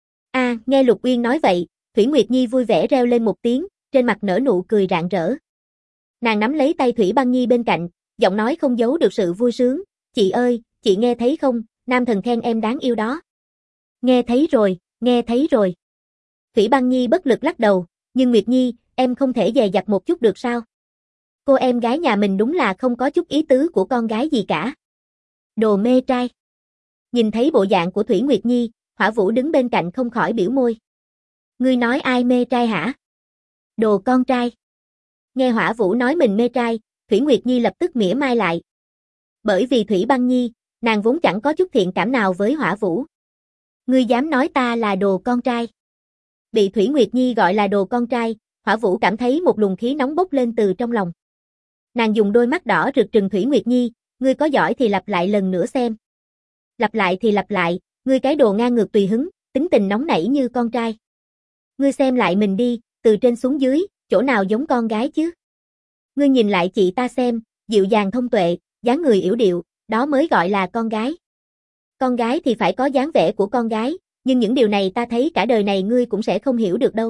Nghe Lục Uyên nói vậy, Thủy Nguyệt Nhi vui vẻ reo lên một tiếng, trên mặt nở nụ cười rạng rỡ. Nàng nắm lấy tay Thủy Băng Nhi bên cạnh, giọng nói không giấu được sự vui sướng, chị ơi, chị nghe thấy không, nam thần khen em đáng yêu đó. Nghe thấy rồi, nghe thấy rồi. Thủy Băng Nhi bất lực lắc đầu, nhưng Nguyệt Nhi, em không thể dè dặt một chút được sao? Cô em gái nhà mình đúng là không có chút ý tứ của con gái gì cả. Đồ mê trai. Nhìn thấy bộ dạng của Thủy Nguyệt Nhi, Hỏa Vũ đứng bên cạnh không khỏi biểu môi. Ngươi nói ai mê trai hả? Đồ con trai. Nghe Hỏa Vũ nói mình mê trai, Thủy Nguyệt Nhi lập tức mỉa mai lại. Bởi vì Thủy Băng Nhi, nàng vốn chẳng có chút thiện cảm nào với Hỏa Vũ. Ngươi dám nói ta là đồ con trai? Bị Thủy Nguyệt Nhi gọi là đồ con trai, Hỏa Vũ cảm thấy một luồng khí nóng bốc lên từ trong lòng. Nàng dùng đôi mắt đỏ rực trừng Thủy Nguyệt Nhi, ngươi có giỏi thì lặp lại lần nữa xem. Lặp lại thì lặp lại, ngươi cái đồ ngang ngược tùy hứng, tính tình nóng nảy như con trai. Ngươi xem lại mình đi, từ trên xuống dưới, chỗ nào giống con gái chứ? Ngươi nhìn lại chị ta xem, dịu dàng thông tuệ, dáng người yểu điệu, đó mới gọi là con gái. Con gái thì phải có dáng vẻ của con gái, nhưng những điều này ta thấy cả đời này ngươi cũng sẽ không hiểu được đâu.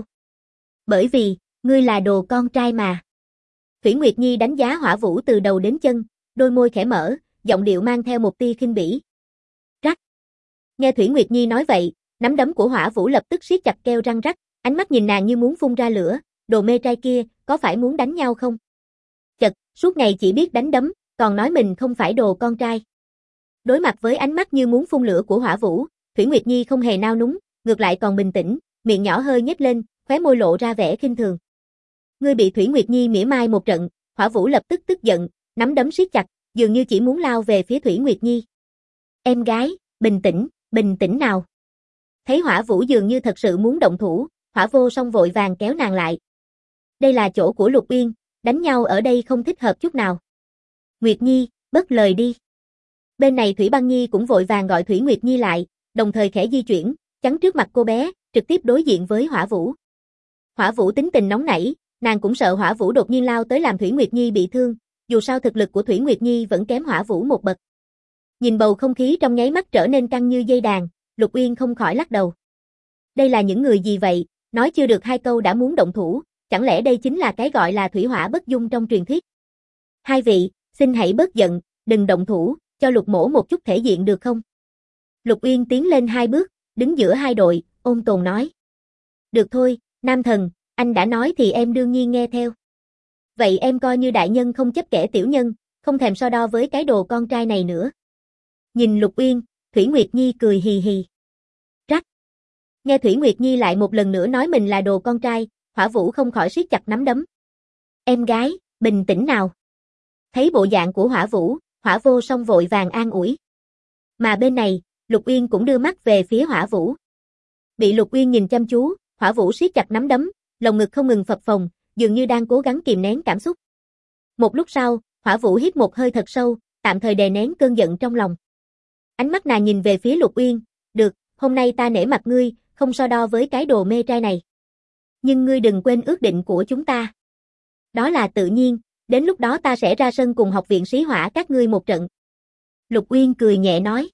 Bởi vì, ngươi là đồ con trai mà. Thủy Nguyệt Nhi đánh giá Hỏa Vũ từ đầu đến chân, đôi môi khẽ mở, giọng điệu mang theo một tia khinh bỉ. Rắc. Nghe Thủy Nguyệt Nhi nói vậy, nắm đấm của Hỏa Vũ lập tức siết chặt keo răng rắc, ánh mắt nhìn nàng như muốn phun ra lửa, đồ mê trai kia, có phải muốn đánh nhau không? Chật, suốt ngày chỉ biết đánh đấm, còn nói mình không phải đồ con trai. Đối mặt với ánh mắt như muốn phun lửa của Hỏa Vũ, Thủy Nguyệt Nhi không hề nao núng, ngược lại còn bình tĩnh, miệng nhỏ hơi nhếch lên, khóe môi lộ ra vẻ khinh thường. Ngươi bị Thủy Nguyệt Nhi mỉa mai một trận, Hỏa Vũ lập tức tức giận, nắm đấm siết chặt, dường như chỉ muốn lao về phía Thủy Nguyệt Nhi. Em gái, bình tĩnh nào. Thấy Hỏa Vũ dường như thật sự muốn động thủ, Hỏa Vô Song vội vàng kéo nàng lại. Đây là chỗ của Lục Uyên, đánh nhau ở đây không thích hợp chút nào. Nguyệt Nhi, bớt lời đi. Bên này Thủy Băng Nhi cũng vội vàng gọi Thủy Nguyệt Nhi lại, đồng thời khẽ di chuyển, chắn trước mặt cô bé, trực tiếp đối diện với Hỏa Vũ. Hỏa Vũ tính tình nóng nảy, nàng cũng sợ Hỏa Vũ đột nhiên lao tới làm Thủy Nguyệt Nhi bị thương, dù sao thực lực của Thủy Nguyệt Nhi vẫn kém Hỏa Vũ một bậc. Nhìn bầu không khí trong nháy mắt trở nên căng như dây đàn, Lục Uyên không khỏi lắc đầu. Đây là những người gì vậy, nói chưa được hai câu đã muốn động thủ, chẳng lẽ đây chính là cái gọi là thủy hỏa bất dung trong truyền thuyết? Hai vị, xin hãy bớt giận, đừng động thủ, cho Lục mỗ một chút thể diện được không? Lục Uyên tiến lên hai bước, đứng giữa hai đội, ôn tồn nói. Được thôi, nam thần, anh đã nói thì em đương nhiên nghe theo. Vậy em coi như đại nhân không chấp kẻ tiểu nhân, không thèm so đo với cái đồ con trai này nữa. Nhìn Lục Uyên, Thủy Nguyệt Nhi cười hì hì. Rắc. Nghe Thủy Nguyệt Nhi lại một lần nữa nói mình là đồ con trai, Hỏa Vũ không khỏi siết chặt nắm đấm. Em gái, bình tĩnh nào. Thấy bộ dạng của Hỏa Vũ, Hỏa Vô Song vội vàng an ủi. Mà bên này, Lục Uyên cũng đưa mắt về phía Hỏa Vũ. Bị Lục Uyên nhìn chăm chú, Hỏa Vũ siết chặt nắm đấm, lồng ngực không ngừng phập phồng, dường như đang cố gắng kìm nén cảm xúc. Một lúc sau, Hỏa Vũ hít một hơi thật sâu, tạm thời đè nén cơn giận trong lòng. Ánh mắt nàng nhìn về phía Lục Uyên, được, hôm nay ta nể mặt ngươi, không so đo với cái đồ mê trai này. Nhưng ngươi đừng quên ước định của chúng ta. Đó là tự nhiên, đến lúc đó ta sẽ ra sân cùng học viện sĩ hỏa các ngươi một trận. Lục Uyên cười nhẹ nói.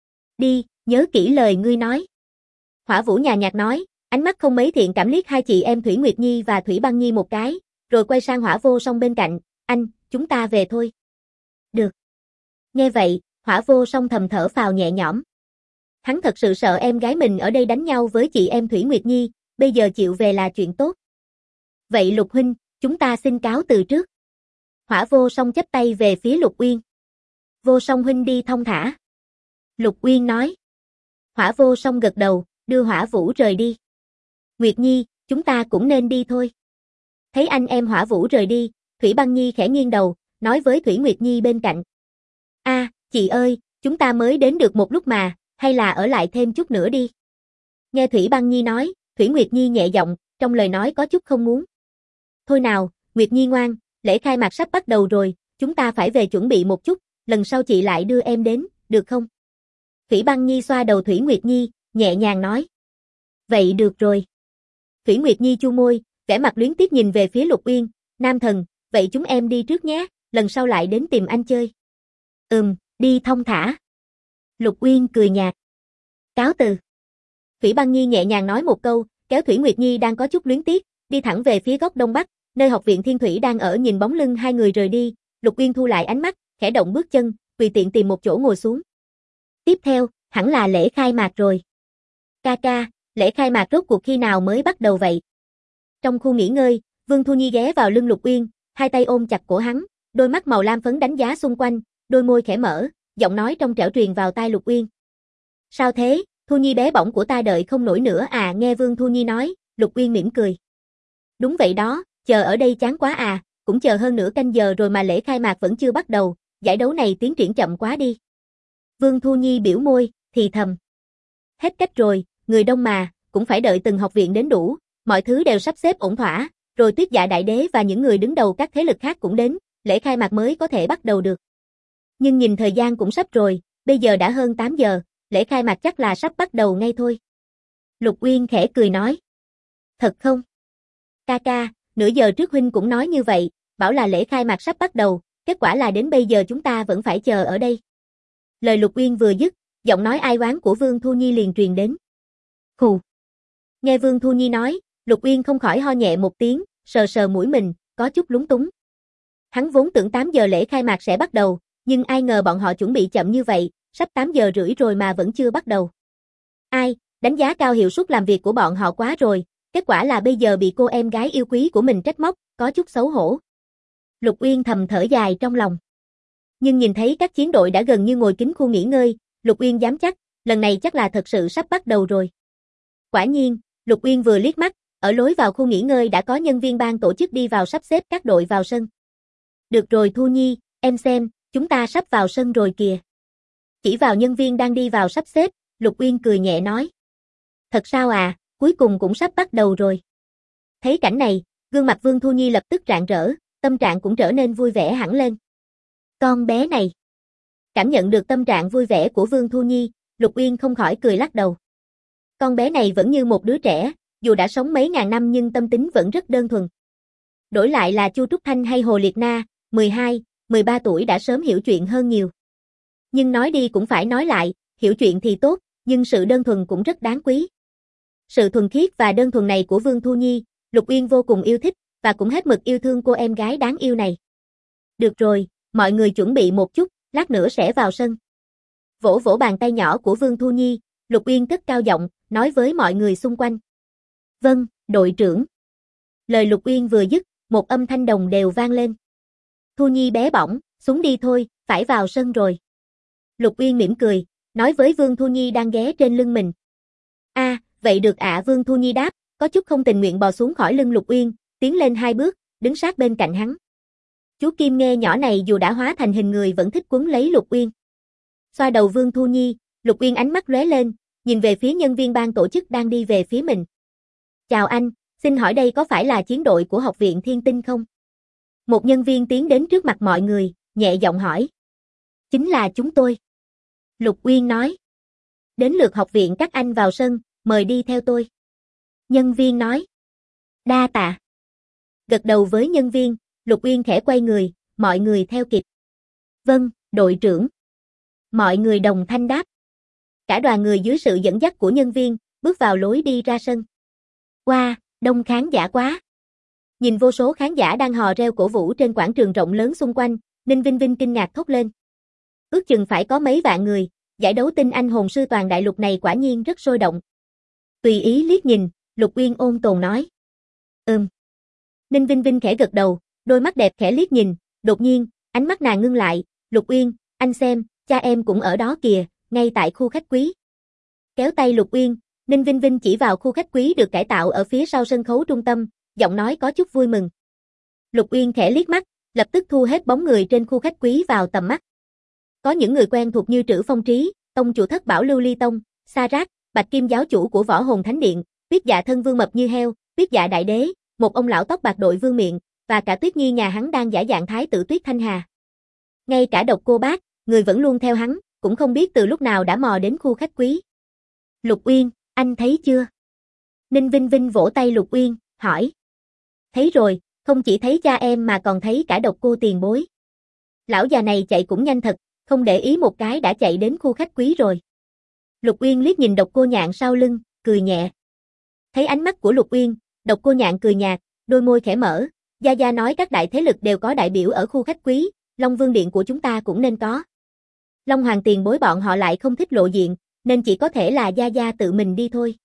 Đi, nhớ kỹ lời ngươi nói. Hỏa Vũ nhàn nhạt nói, ánh mắt không mấy thiện cảm liếc hai chị em Thủy Nguyệt Nhi và Thủy Băng Nhi một cái, rồi quay sang Hỏa Vô Song bên cạnh, anh, chúng ta về thôi. Được. Nghe vậy, Hỏa Vô Song thầm thở phào nhẹ nhõm. Hắn thật sự sợ em gái mình ở đây đánh nhau với chị em Thủy Nguyệt Nhi, bây giờ chịu về là chuyện tốt. Vậy Lục huynh, chúng ta xin cáo từ trước. Hỏa Vô Song chắp tay về phía Lục Uyên. Vô Song huynh đi thong thả. Lục Uyên nói. Hỏa Vô Song gật đầu, đưa Hỏa Vũ rời đi. Nguyệt Nhi, chúng ta cũng nên đi thôi. Thấy anh em Hỏa Vũ rời đi, Thủy Băng Nhi khẽ nghiêng đầu, nói với Thủy Nguyệt Nhi bên cạnh. Chị ơi, chúng ta mới đến được một lúc mà, hay là ở lại thêm chút nữa đi. Nghe Thủy Băng Nhi nói, Thủy Nguyệt Nhi nhẹ giọng, trong lời nói có chút không muốn. Thôi nào, Nguyệt Nhi ngoan, lễ khai mạc sắp bắt đầu rồi, chúng ta phải về chuẩn bị một chút, lần sau chị lại đưa em đến, được không? Thủy Băng Nhi xoa đầu Thủy Nguyệt Nhi, nhẹ nhàng nói. Vậy được rồi. Thủy Nguyệt Nhi chu môi, vẻ mặt luyến tiếc nhìn về phía Lục Uyên, nam thần, vậy chúng em đi trước nhé, lần sau lại đến tìm anh chơi. Đi thong thả. Lục Uyên cười nhạt. Cáo từ. Thủy Băng Nhi nhẹ nhàng nói một câu, kéo Thủy Nguyệt Nhi đang có chút luyến tiếc, đi thẳng về phía góc đông bắc, nơi học viện Thiên Thủy đang ở nhìn bóng lưng hai người rời đi, Lục Uyên thu lại ánh mắt, khẽ động bước chân, tùy tiện tìm một chỗ ngồi xuống. Tiếp theo, hẳn là lễ khai mạc rồi. Ca, lễ khai mạc rốt cuộc khi nào mới bắt đầu vậy? Trong khu nghỉ ngơi, Vương Thu Nhi ghé vào lưng Lục Uyên, hai tay ôm chặt cổ hắn, đôi mắt màu lam phấn đánh giá xung quanh, đôi môi khẽ mở, giọng nói trong trẻo truyền vào tai Lục Uyên. Sao thế, Thu Nhi bé bỏng của ta đợi không nổi nữa à? Nghe Vương Thu Nhi nói, Lục Uyên mỉm cười. Đúng vậy đó, chờ ở đây chán quá à, cũng chờ hơn nửa canh giờ rồi mà lễ khai mạc vẫn chưa bắt đầu, giải đấu này tiến triển chậm quá đi. Vương Thu Nhi biểu môi, thì thầm. Hết cách rồi, người đông mà, cũng phải đợi từng học viện đến đủ, mọi thứ đều sắp xếp ổn thỏa, rồi Tuyết Dạ Đại Đế và những người đứng đầu các thế lực khác cũng đến, lễ khai mạc mới có thể bắt đầu được. Nhưng nhìn thời gian cũng sắp rồi, bây giờ đã hơn 8 giờ, lễ khai mạc chắc là sắp bắt đầu ngay thôi. Lục Uyên khẽ cười nói. Thật không? Ca, nửa giờ trước huynh cũng nói như vậy, bảo là lễ khai mạc sắp bắt đầu, kết quả là đến bây giờ chúng ta vẫn phải chờ ở đây. Lời Lục Uyên vừa dứt, giọng nói ai oán của Vương Thu Nhi liền truyền đến. Hù. Nghe Vương Thu Nhi nói, Lục Uyên không khỏi ho nhẹ một tiếng, sờ sờ mũi mình, có chút lúng túng. Hắn vốn tưởng 8 giờ lễ khai mạc sẽ bắt đầu, nhưng ai ngờ bọn họ chuẩn bị chậm như vậy, sắp 8 giờ rưỡi rồi mà vẫn chưa bắt đầu. Ai, đánh giá cao hiệu suất làm việc của bọn họ quá rồi, kết quả là bây giờ bị cô em gái yêu quý của mình trách móc, có chút xấu hổ. Lục Uyên thầm thở dài trong lòng. Nhưng nhìn thấy các chiến đội đã gần như ngồi kín khu nghỉ ngơi, Lục Uyên dám chắc, lần này chắc là thật sự sắp bắt đầu rồi. Quả nhiên, Lục Uyên vừa liếc mắt, ở lối vào khu nghỉ ngơi đã có nhân viên ban tổ chức đi vào sắp xếp các đội vào sân. Được rồi Thu Nhi, em xem, chúng ta sắp vào sân rồi kìa. Chỉ vào nhân viên đang đi vào sắp xếp, Lục Uyên cười nhẹ nói. Thật sao à, cuối cùng cũng sắp bắt đầu rồi. Thấy cảnh này, gương mặt Vương Thu Nhi lập tức rạng rỡ, tâm trạng cũng trở nên vui vẻ hẳn lên. Con bé này. Cảm nhận được tâm trạng vui vẻ của Vương Thu Nhi, Lục Uyên không khỏi cười lắc đầu. Con bé này vẫn như một đứa trẻ, dù đã sống mấy ngàn năm nhưng tâm tính vẫn rất đơn thuần. Đổi lại là Chu Trúc Thanh hay Hồ Liệt Na, 12, 13 tuổi đã sớm hiểu chuyện hơn nhiều. Nhưng nói đi cũng phải nói lại, hiểu chuyện thì tốt, nhưng sự đơn thuần cũng rất đáng quý. Sự thuần khiết và đơn thuần này của Vương Thu Nhi, Lục Uyên vô cùng yêu thích, và cũng hết mực yêu thương cô em gái đáng yêu này. Được rồi, mọi người chuẩn bị một chút, lát nữa sẽ vào sân. Vỗ vỗ bàn tay nhỏ của Vương Thu Nhi, Lục Uyên cất cao giọng, nói với mọi người xung quanh. Vâng, đội trưởng. Lời Lục Uyên vừa dứt, một âm thanh đồng đều vang lên. Thu Nhi bé bỏng, xuống đi thôi, phải vào sân rồi. Lục Uyên mỉm cười, nói với Vương Thu Nhi đang ghé trên lưng mình. Vậy được ạ. Vương Thu Nhi đáp, có chút không tình nguyện bò xuống khỏi lưng Lục Uyên, tiến lên 2 bước, đứng sát bên cạnh hắn. Chú Kim Nghe nhỏ này dù đã hóa thành hình người vẫn thích quấn lấy Lục Uyên. Xoa đầu Vương Thu Nhi, Lục Uyên ánh mắt lóe lên, nhìn về phía nhân viên ban tổ chức đang đi về phía mình. Chào anh, xin hỏi đây có phải là chiến đội của Học viện Thiên Tinh không? Một nhân viên tiến đến trước mặt mọi người, nhẹ giọng hỏi. Chính là chúng tôi. Lục Uyên nói. Đến lượt học viện các anh vào sân, mời đi theo tôi. Nhân viên nói. Đa tạ. Gật đầu với nhân viên, Lục Uyên khẽ quay người, mọi người theo kịp. Vâng, đội trưởng. Mọi người đồng thanh đáp. Cả đoàn người dưới sự dẫn dắt của nhân viên, bước vào lối đi ra sân. Wow, đông khán giả quá. Nhìn vô số khán giả đang hò reo cổ vũ trên quảng trường rộng lớn xung quanh, Ninh Vinh Vinh kinh ngạc thốt lên. Ước chừng phải có mấy vạn người, giải đấu tinh anh hồn sư toàn đại lục này quả nhiên rất sôi động. Tùy ý liếc nhìn, Lục Uyên ôn tồn nói. Ninh Vinh Vinh khẽ gật đầu, đôi mắt đẹp khẽ liếc nhìn, đột nhiên, ánh mắt nàng ngưng lại, Lục Uyên, anh xem, cha em cũng ở đó kìa, ngay tại khu khách quý. Kéo tay Lục Uyên, Ninh Vinh Vinh chỉ vào khu khách quý được cải tạo ở phía sau sân khấu trung tâm, giọng nói có chút vui mừng. Lục Uyên khẽ liếc mắt, lập tức thu hết bóng người trên khu khách quý vào tầm mắt. Có những người quen thuộc như Trữ Phong Trí, tông chủ thất bảo Lưu Ly Tông, Sa Rát, Bạch Kim giáo chủ của Võ Hồn Thánh Điện, Tuyết Dạ thân vương mập như heo, Tuyết Dạ đại đế, một ông lão tóc bạc đội vương miện, và cả Tuyết Nhi nhà hắn đang giả dạng thái tử Tuyết Thanh Hà. Ngay cả Độc Cô Bác, người vẫn luôn theo hắn, cũng không biết từ lúc nào đã mò đến khu khách quý. Lục Uyên, anh thấy chưa? Ninh Vinh Vinh vỗ tay Lục Uyên, hỏi. Thấy rồi, không chỉ thấy cha em mà còn thấy cả Độc Cô tiền bối. Lão già này chạy cũng nhanh thật, không để ý một cái đã chạy đến khu khách quý rồi. Lục Uyên liếc nhìn Độc Cô Nhạn sau lưng, cười nhẹ. Thấy ánh mắt của Lục Uyên, Độc Cô Nhạn cười nhạt, đôi môi khẽ mở, Gia Gia nói các đại thế lực đều có đại biểu ở khu khách quý, Long Vương Điện của chúng ta cũng nên có. Long Hoàng tiền bối bọn họ lại không thích lộ diện, nên chỉ có thể là Gia Gia tự mình đi thôi.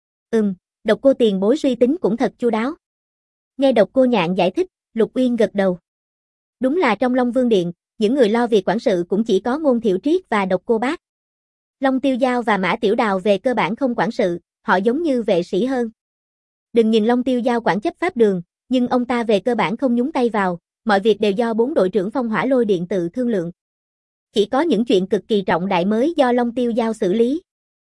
Độc Cô tiền bối suy tính cũng thật chu đáo. Nghe Độc Cô Nhạn giải thích, Lục Uyên gật đầu. Đúng là trong Long Vương Điện, những người lo việc quản sự cũng chỉ có Ngôn Thiệu Triết và Độc Cô Bác. Long Tiêu Giao và Mã Tiểu Đào về cơ bản không quản sự, họ giống như vệ sĩ hơn. Đừng nhìn Long Tiêu Giao quản chấp pháp đường, nhưng ông ta về cơ bản không nhúng tay vào, mọi việc đều do 4 đội trưởng Phong Hỏa Lôi Điện tự thương lượng. Chỉ có những chuyện cực kỳ trọng đại mới do Long Tiêu Giao xử lý.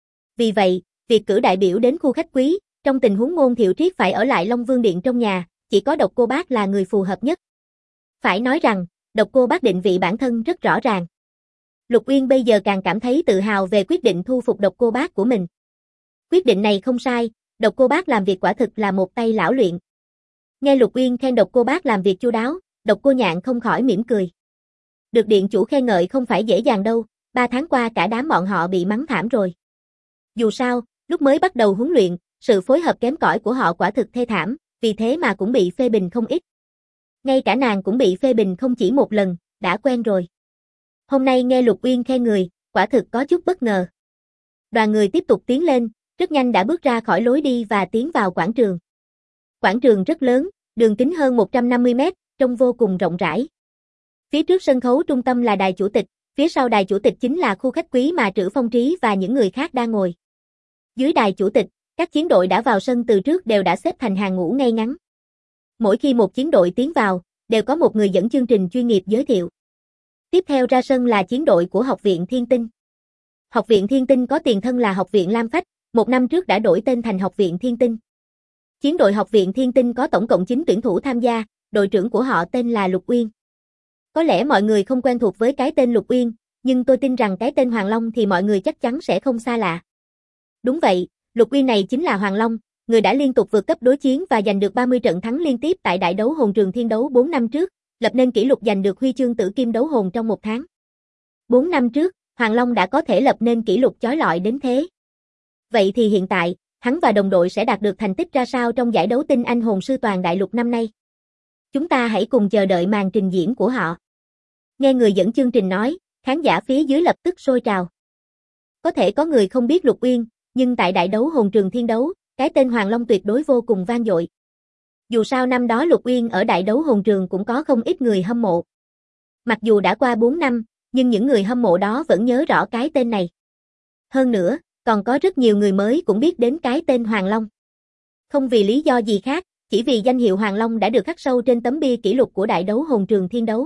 Vì vậy, việc cử đại biểu đến khu khách quý, trong tình huống Ngôn Thiệu Triết phải ở lại Long Vương Điện trong nhà, chỉ có Độc Cô Bác là người phù hợp nhất. Phải nói rằng, Độc Cô Bác định vị bản thân rất rõ ràng. Lục Uyên bây giờ càng cảm thấy tự hào về quyết định thu phục Độc Cô Bác của mình. Quyết định này không sai, Độc Cô Bác làm việc quả thực là một tay lão luyện. Nghe Lục Uyên khen Độc Cô Bác làm việc chu đáo, Độc Cô Nhạn không khỏi mỉm cười. Được điện chủ khen ngợi không phải dễ dàng đâu, 3 tháng qua cả đám bọn họ bị mắng thảm rồi. Dù sao, lúc mới bắt đầu huấn luyện, sự phối hợp kém cỏi của họ quả thực thê thảm, vì thế mà cũng bị phê bình không ít. Ngay cả nàng cũng bị phê bình không chỉ một lần, đã quen rồi. Hôm nay nghe Lục Uyên khen người, quả thực có chút bất ngờ. Đoàn người tiếp tục tiến lên, rất nhanh đã bước ra khỏi lối đi và tiến vào quảng trường. Quảng trường rất lớn, đường kính hơn 150 mét, trông vô cùng rộng rãi. Phía trước sân khấu trung tâm là đài chủ tịch, phía sau đài chủ tịch chính là khu khách quý mà Trữ Phong Trí và những người khác đang ngồi. Dưới đài chủ tịch, các chiến đội đã vào sân từ trước đều đã xếp thành hàng ngũ ngay ngắn. Mỗi khi một chiến đội tiến vào, đều có một người dẫn chương trình chuyên nghiệp giới thiệu. Tiếp theo ra sân là chiến đội của Học viện Thiên Tinh. Học viện Thiên Tinh có tiền thân là Học viện Lam Phách, 1 năm trước đã đổi tên thành Học viện Thiên Tinh. Chiến đội Học viện Thiên Tinh có tổng cộng 9 tuyển thủ tham gia, đội trưởng của họ tên là Lục Uyên. Có lẽ mọi người không quen thuộc với cái tên Lục Uyên, nhưng tôi tin rằng cái tên Hoàng Long thì mọi người chắc chắn sẽ không xa lạ. Đúng vậy, Lục Uyên này chính là Hoàng Long, người đã liên tục vượt cấp đối chiến và giành được 30 trận thắng liên tiếp tại Đại Đấu Hồn Trường Thiên Đấu 4 năm trước, lập nên kỷ lục giành được huy chương Tử Kim Đấu Hồn trong 1 tháng. 4 năm trước, Hoàng Long đã có thể lập nên kỷ lục chói lọi đến thế. Vậy thì hiện tại, hắn và đồng đội sẽ đạt được thành tích ra sao trong giải đấu tinh anh hồn sư toàn đại lục năm nay? Chúng ta hãy cùng chờ đợi màn trình diễn của họ. Nghe người dẫn chương trình nói, khán giả phía dưới lập tức sôi trào. Có thể có người không biết Lục Uyên, nhưng tại Đại Đấu Hồn Trường Thiên Đấu, cái tên Hoàng Long tuyệt đối vô cùng vang dội. Dù sao năm đó Lục Uyên ở Đại Đấu Hồn Trường cũng có không ít người hâm mộ. Mặc dù đã qua 4 năm, nhưng những người hâm mộ đó vẫn nhớ rõ cái tên này. Hơn nữa, còn có rất nhiều người mới cũng biết đến cái tên Hoàng Long. Không vì lý do gì khác, chỉ vì danh hiệu Hoàng Long đã được khắc sâu trên tấm bia kỷ lục của Đại Đấu Hồn Trường Thiên Đấu.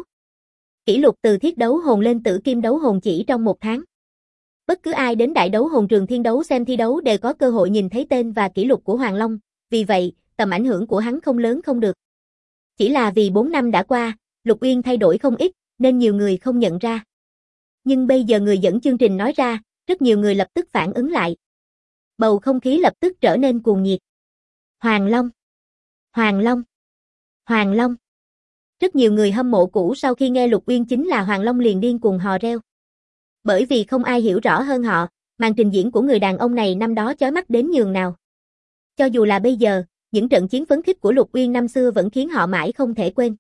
Kỷ lục từ Thiết Đấu Hồn lên Tử Kim Đấu Hồn chỉ trong 1 tháng. Bất cứ ai đến Đại Đấu Hồn Trường Thiên Đấu xem thi đấu đều có cơ hội nhìn thấy tên và kỷ lục của Hoàng Long, vì vậy, tầm ảnh hưởng của hắn không lớn không được. Chỉ là vì 4 năm đã qua, Lục Uyên thay đổi không ít, nên nhiều người không nhận ra. Nhưng bây giờ người dẫn chương trình nói ra, rất nhiều người lập tức phản ứng lại. Bầu không khí lập tức trở nên cuồng nhiệt. Hoàng Long! Hoàng Long! Hoàng Long! Rất nhiều người hâm mộ cũ sau khi nghe Lục Uyên chính là Hoàng Long liền điên cuồng hò reo. Bởi vì không ai hiểu rõ hơn họ, màn trình diễn của người đàn ông này năm đó chói mắt đến nhường nào. Cho dù là bây giờ, những trận chiến phấn khích của Lục Uyên năm xưa vẫn khiến họ mãi không thể quên.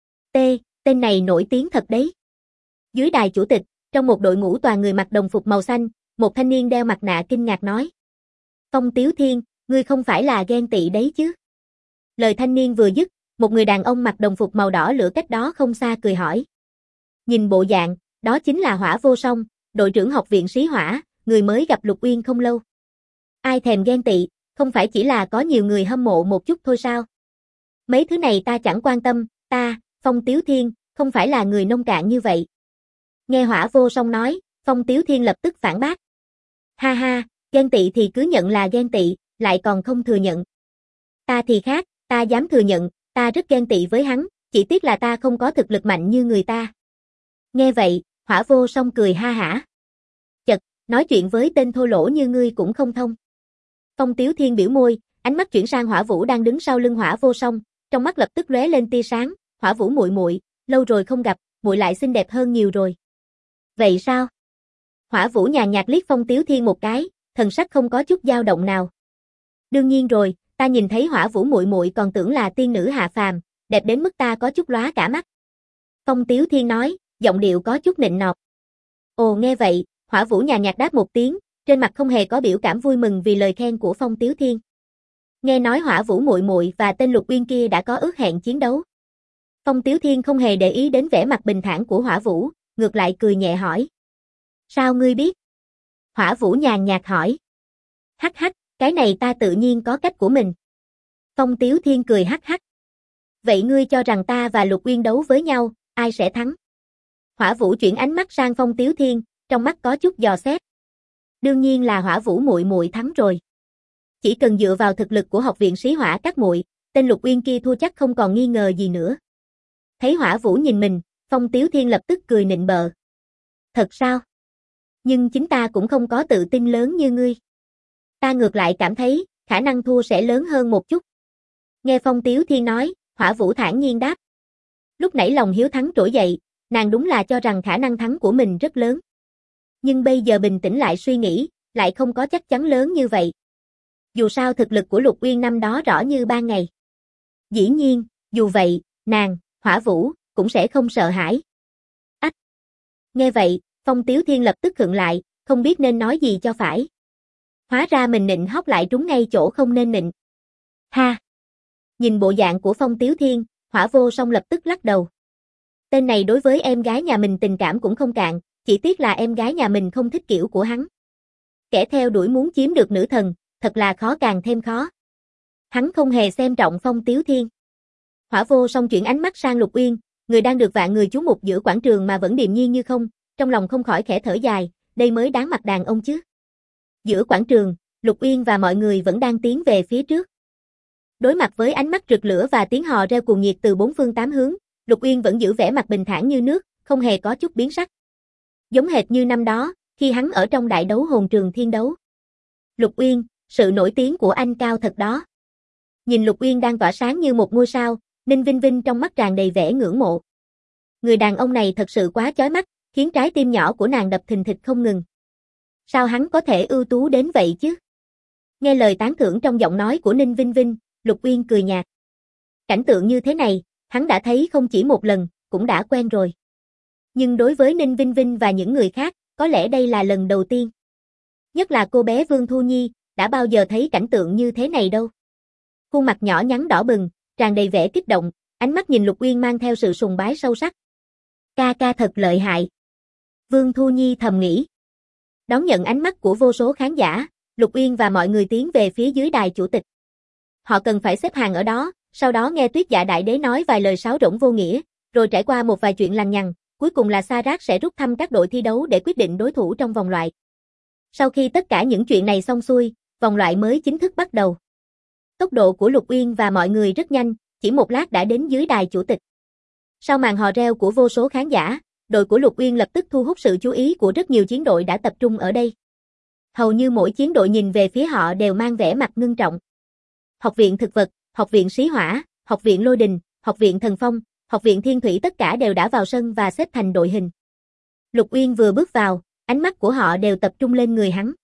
Tên này nổi tiếng thật đấy. Dưới đài chủ tịch, trong một đội ngũ toàn người mặc đồng phục màu xanh, một thanh niên đeo mặt nạ kinh ngạc nói. Phong Tiếu Thiên, ngươi không phải là ghen tị đấy chứ? Lời thanh niên vừa dứt, một người đàn ông mặc đồng phục màu đỏ lửa cách đó không xa cười hỏi. Nhìn bộ dạng, đó chính là Hỏa Vô Song, đội trưởng học viện Sĩ Hỏa, người mới gặp Lục Uyên không lâu. Ai thèm ghen tị, không phải chỉ là có nhiều người hâm mộ một chút thôi sao? Mấy thứ này ta chẳng quan tâm, ta, Phong Tiếu Thiên, không phải là người nông cạn như vậy. Nghe Hỏa Vô Song nói, Phong Tiếu Thiên lập tức phản bác. Ha ha, ghen tị thì cứ nhận là ghen tị, lại còn không thừa nhận. Ta thì khác, ta dám thừa nhận, ta rất ghen tị với hắn, chỉ tiếc là ta không có thực lực mạnh như người ta. Nghe vậy, Hỏa Vô Song cười ha hả. Chật, nói chuyện với tên thô lỗ như ngươi cũng không thông. Phong Tiếu Thiên biểu môi, ánh mắt chuyển sang Hỏa Vũ đang đứng sau lưng Hỏa Vô Song, trong mắt lập tức lóe lên tia sáng, Hỏa Vũ muội muội, lâu rồi không gặp, muội lại xinh đẹp hơn nhiều rồi. Vậy sao? Hỏa Vũ nhàn nhạt liếc Phong Tiếu Thiên một cái, thần sắc không có chút dao động nào. Đương nhiên rồi, ta nhìn thấy Hỏa Vũ muội muội còn tưởng là tiên nữ hạ phàm, đẹp đến mức ta có chút lóa cả mắt. Phong Tiếu Thiên nói, giọng điệu có chút nịnh nọt. Ồ nghe vậy, Hỏa Vũ nhàn nhạt đáp một tiếng, trên mặt không hề có biểu cảm vui mừng vì lời khen của Phong Tiếu Thiên. Nghe nói Hỏa Vũ muội muội và tên Lục Uyên kia đã có ước hẹn chiến đấu. Phong Tiếu Thiên không hề để ý đến vẻ mặt bình thản của Hỏa Vũ, ngược lại cười nhẹ hỏi. Sao ngươi biết? Hỏa Vũ nhàn nhạt hỏi. Hắc hắc, cái này ta tự nhiên có cách của mình. Phong Tiếu Thiên cười hắc hắc. Vậy ngươi cho rằng ta và Lục Uyên đấu với nhau, ai sẽ thắng? Hỏa Vũ chuyển ánh mắt sang Phong Tiếu Thiên, trong mắt có chút dò xét. Đương nhiên là Hỏa Vũ muội muội thắng rồi. Chỉ cần dựa vào thực lực của học viện Sĩ Hỏa các muội, tên Lục Uyên kia thua chắc không còn nghi ngờ gì nữa. Thấy Hỏa Vũ nhìn mình, Phong Tiếu Thiên lập tức cười nịnh bợ. Thật sao? Nhưng chính ta cũng không có tự tin lớn như ngươi. Ta ngược lại cảm thấy, khả năng thua sẽ lớn hơn một chút. Nghe Phong Tiếu Thiên nói, Hỏa Vũ thản nhiên đáp. Lúc nãy lòng hiếu thắng trỗi dậy, nàng đúng là cho rằng khả năng thắng của mình rất lớn. Nhưng bây giờ bình tĩnh lại suy nghĩ, lại không có chắc chắn lớn như vậy. Dù sao thực lực của Lục Uyên năm đó rõ như ban ngày. Dĩ nhiên, dù vậy, nàng, Hỏa Vũ, cũng sẽ không sợ hãi. Ách! Nghe vậy, Phong Tiếu Thiên lập tức khựng lại, không biết nên nói gì cho phải. Hóa ra mình nịnh hót lại trúng ngay chỗ không nên nịnh. Ha! Nhìn bộ dạng của Phong Tiếu Thiên, Hỏa Vô Song lập tức lắc đầu. Tên này đối với em gái nhà mình tình cảm cũng không cạn, chỉ tiếc là em gái nhà mình không thích kiểu của hắn. Kẻ theo đuổi muốn chiếm được nữ thần, thật là khó càng thêm khó. Hắn không hề xem trọng Phong Tiếu Thiên. Hỏa Vô Song chuyển ánh mắt sang Lục Uyên, người đang được vạn người chú mục giữa quảng trường mà vẫn điềm nhiên như không, trong lòng không khỏi khẽ thở dài, đây mới đáng mặt đàn ông chứ. Giữa quảng trường, Lục Uyên và mọi người vẫn đang tiến về phía trước. Đối mặt với ánh mắt rực lửa và tiếng hò reo cuồng nhiệt từ bốn phương tám hướng, Lục Uyên vẫn giữ vẻ mặt bình thản như nước, không hề có chút biến sắc. Giống hệt như năm đó, khi hắn ở trong đại đấu hồn trường thiên đấu. Lục Uyên, sự nổi tiếng của anh cao thật đó. Nhìn Lục Uyên đang tỏa sáng như một ngôi sao, Ninh Vinh Vinh trong mắt tràn đầy vẻ ngưỡng mộ. Người đàn ông này thật sự quá chói mắt, khiến trái tim nhỏ của nàng đập thình thịch không ngừng. Sao hắn có thể ưu tú đến vậy chứ? Nghe lời tán thưởng trong giọng nói của Ninh Vinh Vinh, Lục Uyên cười nhạt. Cảnh tượng như thế này, hắn đã thấy không chỉ một lần, cũng đã quen rồi. Nhưng đối với Ninh Vinh Vinh và những người khác, có lẽ đây là lần đầu tiên. Nhất là cô bé Vương Thu Nhi, đã bao giờ thấy cảnh tượng như thế này đâu. Khuôn mặt nhỏ nhắn đỏ bừng, tràn đầy vẻ kích động, ánh mắt nhìn Lục Uyên mang theo sự sùng bái sâu sắc. Ca ca thật lợi hại. Vương Thu Nhi thầm nghĩ. Đón nhận ánh mắt của vô số khán giả, Lục Uyên và mọi người tiến về phía dưới đài chủ tịch. Họ cần phải xếp hàng ở đó, sau đó nghe Tuyết Dạ Đại Đế nói vài lời sáo rỗng vô nghĩa, rồi trải qua một vài chuyện lằng nhằng, cuối cùng là Sa Rác sẽ rút thăm các đội thi đấu để quyết định đối thủ trong vòng loại. Sau khi tất cả những chuyện này xong xuôi, vòng loại mới chính thức bắt đầu. Tốc độ của Lục Uyên và mọi người rất nhanh, chỉ một lát đã đến dưới đài chủ tịch. Sau màn hò reo của vô số khán giả, đội của Lục Uyên lập tức thu hút sự chú ý của rất nhiều chiến đội đã tập trung ở đây. Hầu như mỗi chiến đội nhìn về phía họ đều mang vẻ mặt ngưng trọng. Học viện Thực Vật, Học viện Sĩ Hỏa, Học viện Lôi Đình, Học viện Thần Phong, Học viện Thiên Thủy tất cả đều đã vào sân và xếp thành đội hình. Lục Uyên vừa bước vào, ánh mắt của họ đều tập trung lên người hắn.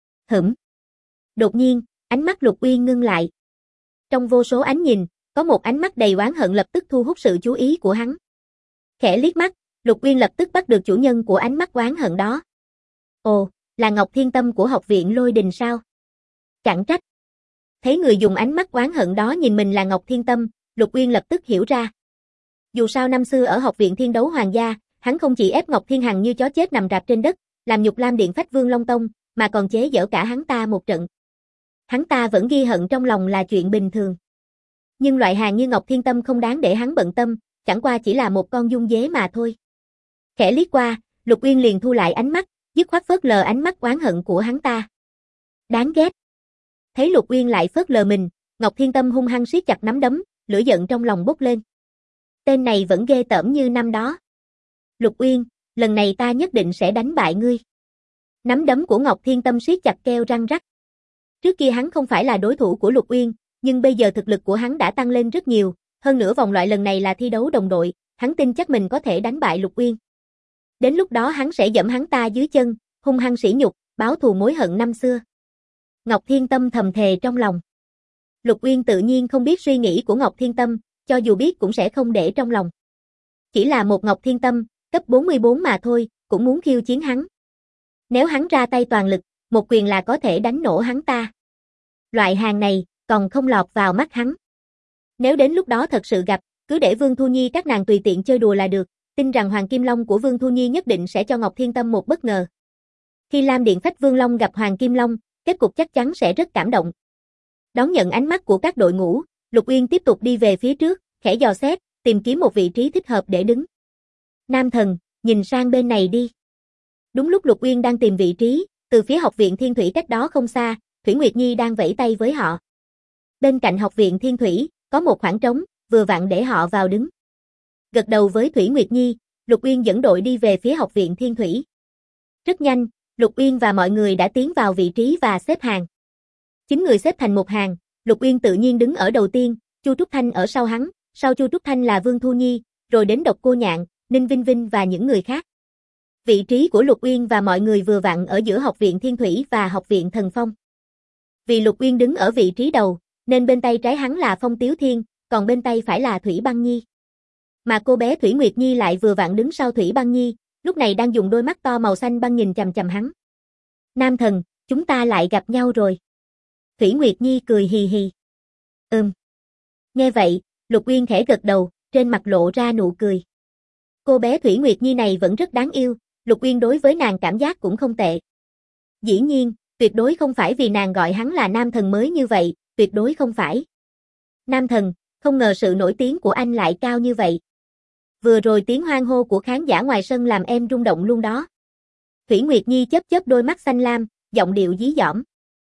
Đột nhiên, ánh mắt Lục Uyên ngưng lại. Trong vô số ánh nhìn, có một ánh mắt đầy oán hận lập tức thu hút sự chú ý của hắn. Khẽ liếc mắt, Lục Uyên lập tức bắt được chủ nhân của ánh mắt oán hận đó. Ồ, là Ngọc Thiên Tâm của Học viện Lôi Đình sao? Chẳng trách. Thấy người dùng ánh mắt oán hận đó nhìn mình là Ngọc Thiên Tâm, Lục Uyên lập tức hiểu ra. Dù sao năm xưa ở Học viện Thiên Đấu Hoàng gia, hắn không chỉ ép Ngọc Thiên Hằng như chó chết nằm rạp trên đất, làm nhục Lam Điện Phách Vương Long Tông, mà còn chế giễu cả hắn ta một trận. Hắn ta vẫn ghi hận trong lòng là chuyện bình thường. Nhưng loại hàng như Ngọc Thiên Tâm không đáng để hắn bận tâm, chẳng qua chỉ là một con dung dế mà thôi. Khẽ liếc qua, Lục Uyên liền thu lại ánh mắt, dứt khoát phớt lờ ánh mắt oán hận của hắn ta. Đáng ghét. Thấy Lục Uyên lại phớt lờ mình, Ngọc Thiên Tâm hung hăng siết chặt nắm đấm, lửa giận trong lòng bốc lên. Tên này vẫn ghê tởm như năm đó. Lục Uyên, lần này ta nhất định sẽ đánh bại ngươi. Nắm đấm của Ngọc Thiên Tâm siết chặt keo răng rắc. Trước kia hắn không phải là đối thủ của Lục Uyên, nhưng bây giờ thực lực của hắn đã tăng lên rất nhiều, hơn nữa vòng loại lần này là thi đấu đồng đội, hắn tin chắc mình có thể đánh bại Lục Uyên. Đến lúc đó hắn sẽ giẫm hắn ta dưới chân, hung hăng sỉ nhục, báo thù mối hận năm xưa. Ngọc Thiên Tâm thầm thề trong lòng. Lục Uyên tự nhiên không biết suy nghĩ của Ngọc Thiên Tâm, cho dù biết cũng sẽ không để trong lòng. Chỉ là một Ngọc Thiên Tâm, cấp 44 mà thôi, cũng muốn khiêu chiến hắn. Nếu hắn ra tay toàn lực, một quyền là có thể đánh nổ hắn ta. Loại hàng này, còn không lọt vào mắt hắn. Nếu đến lúc đó thật sự gặp, cứ để Vương Thu Nhi các nàng tùy tiện chơi đùa là được, tin rằng Hoàng Kim Long của Vương Thu Nhi nhất định sẽ cho Ngọc Thiên Tâm một bất ngờ. Khi Lam Điện Phách Vương Long gặp Hoàng Kim Long, kết cục chắc chắn sẽ rất cảm động. Đón nhận ánh mắt của các đội ngũ, Lục Uyên tiếp tục đi về phía trước, khẽ dò xét, tìm kiếm một vị trí thích hợp để đứng. Nam Thần, nhìn sang bên này đi. Đúng lúc Lục Uyên đang tìm vị trí, từ phía Học viện Thiên Thủy cách đó không xa, Thủy Nguyệt Nhi đang vẫy tay với họ. Bên cạnh Học viện Thiên Thủy, có một khoảng trống, vừa vặn để họ vào đứng. Gật đầu với Thủy Nguyệt Nhi, Lục Uyên dẫn đội đi về phía Học viện Thiên Thủy. Rất nhanh, Lục Uyên và mọi người đã tiến vào vị trí và xếp hàng. 9 người xếp thành một hàng, Lục Uyên tự nhiên đứng ở đầu tiên, Chu Trúc Thanh ở sau hắn, sau Chu Trúc Thanh là Vương Thu Nhi, rồi đến Độc Cô Nhạn, Ninh Vinh Vinh và những người khác. Vị trí của Lục Uyên và mọi người vừa vặn ở giữa Học viện Thiên Thủy và Học viện Thần Phong. Vì Lục Uyên đứng ở vị trí đầu, nên bên tay trái hắn là Phong Tiếu Thiên, còn bên tay phải là Thủy Băng Nhi. Mà cô bé Thủy Nguyệt Nhi lại vừa vặn đứng sau Thủy Băng Nhi, lúc này đang dùng đôi mắt to màu xanh băng nhìn chằm chằm hắn. Nam Thần, chúng ta lại gặp nhau rồi. Thủy Nguyệt Nhi cười hì hì. Nghe vậy, Lục Uyên khẽ gật đầu, trên mặt lộ ra nụ cười. Cô bé Thủy Nguyệt Nhi này vẫn rất đáng yêu, Lục Uyên đối với nàng cảm giác cũng không tệ. Dĩ nhiên, tuyệt đối không phải vì nàng gọi hắn là Nam Thần mới như vậy, tuyệt đối không phải. Nam Thần, không ngờ sự nổi tiếng của anh lại cao như vậy. Vừa rồi tiếng hoan hô của khán giả ngoài sân làm em rung động luôn đó. Thủy Nguyệt Nhi chớp chớp đôi mắt xanh lam, giọng điệu dí dỏm.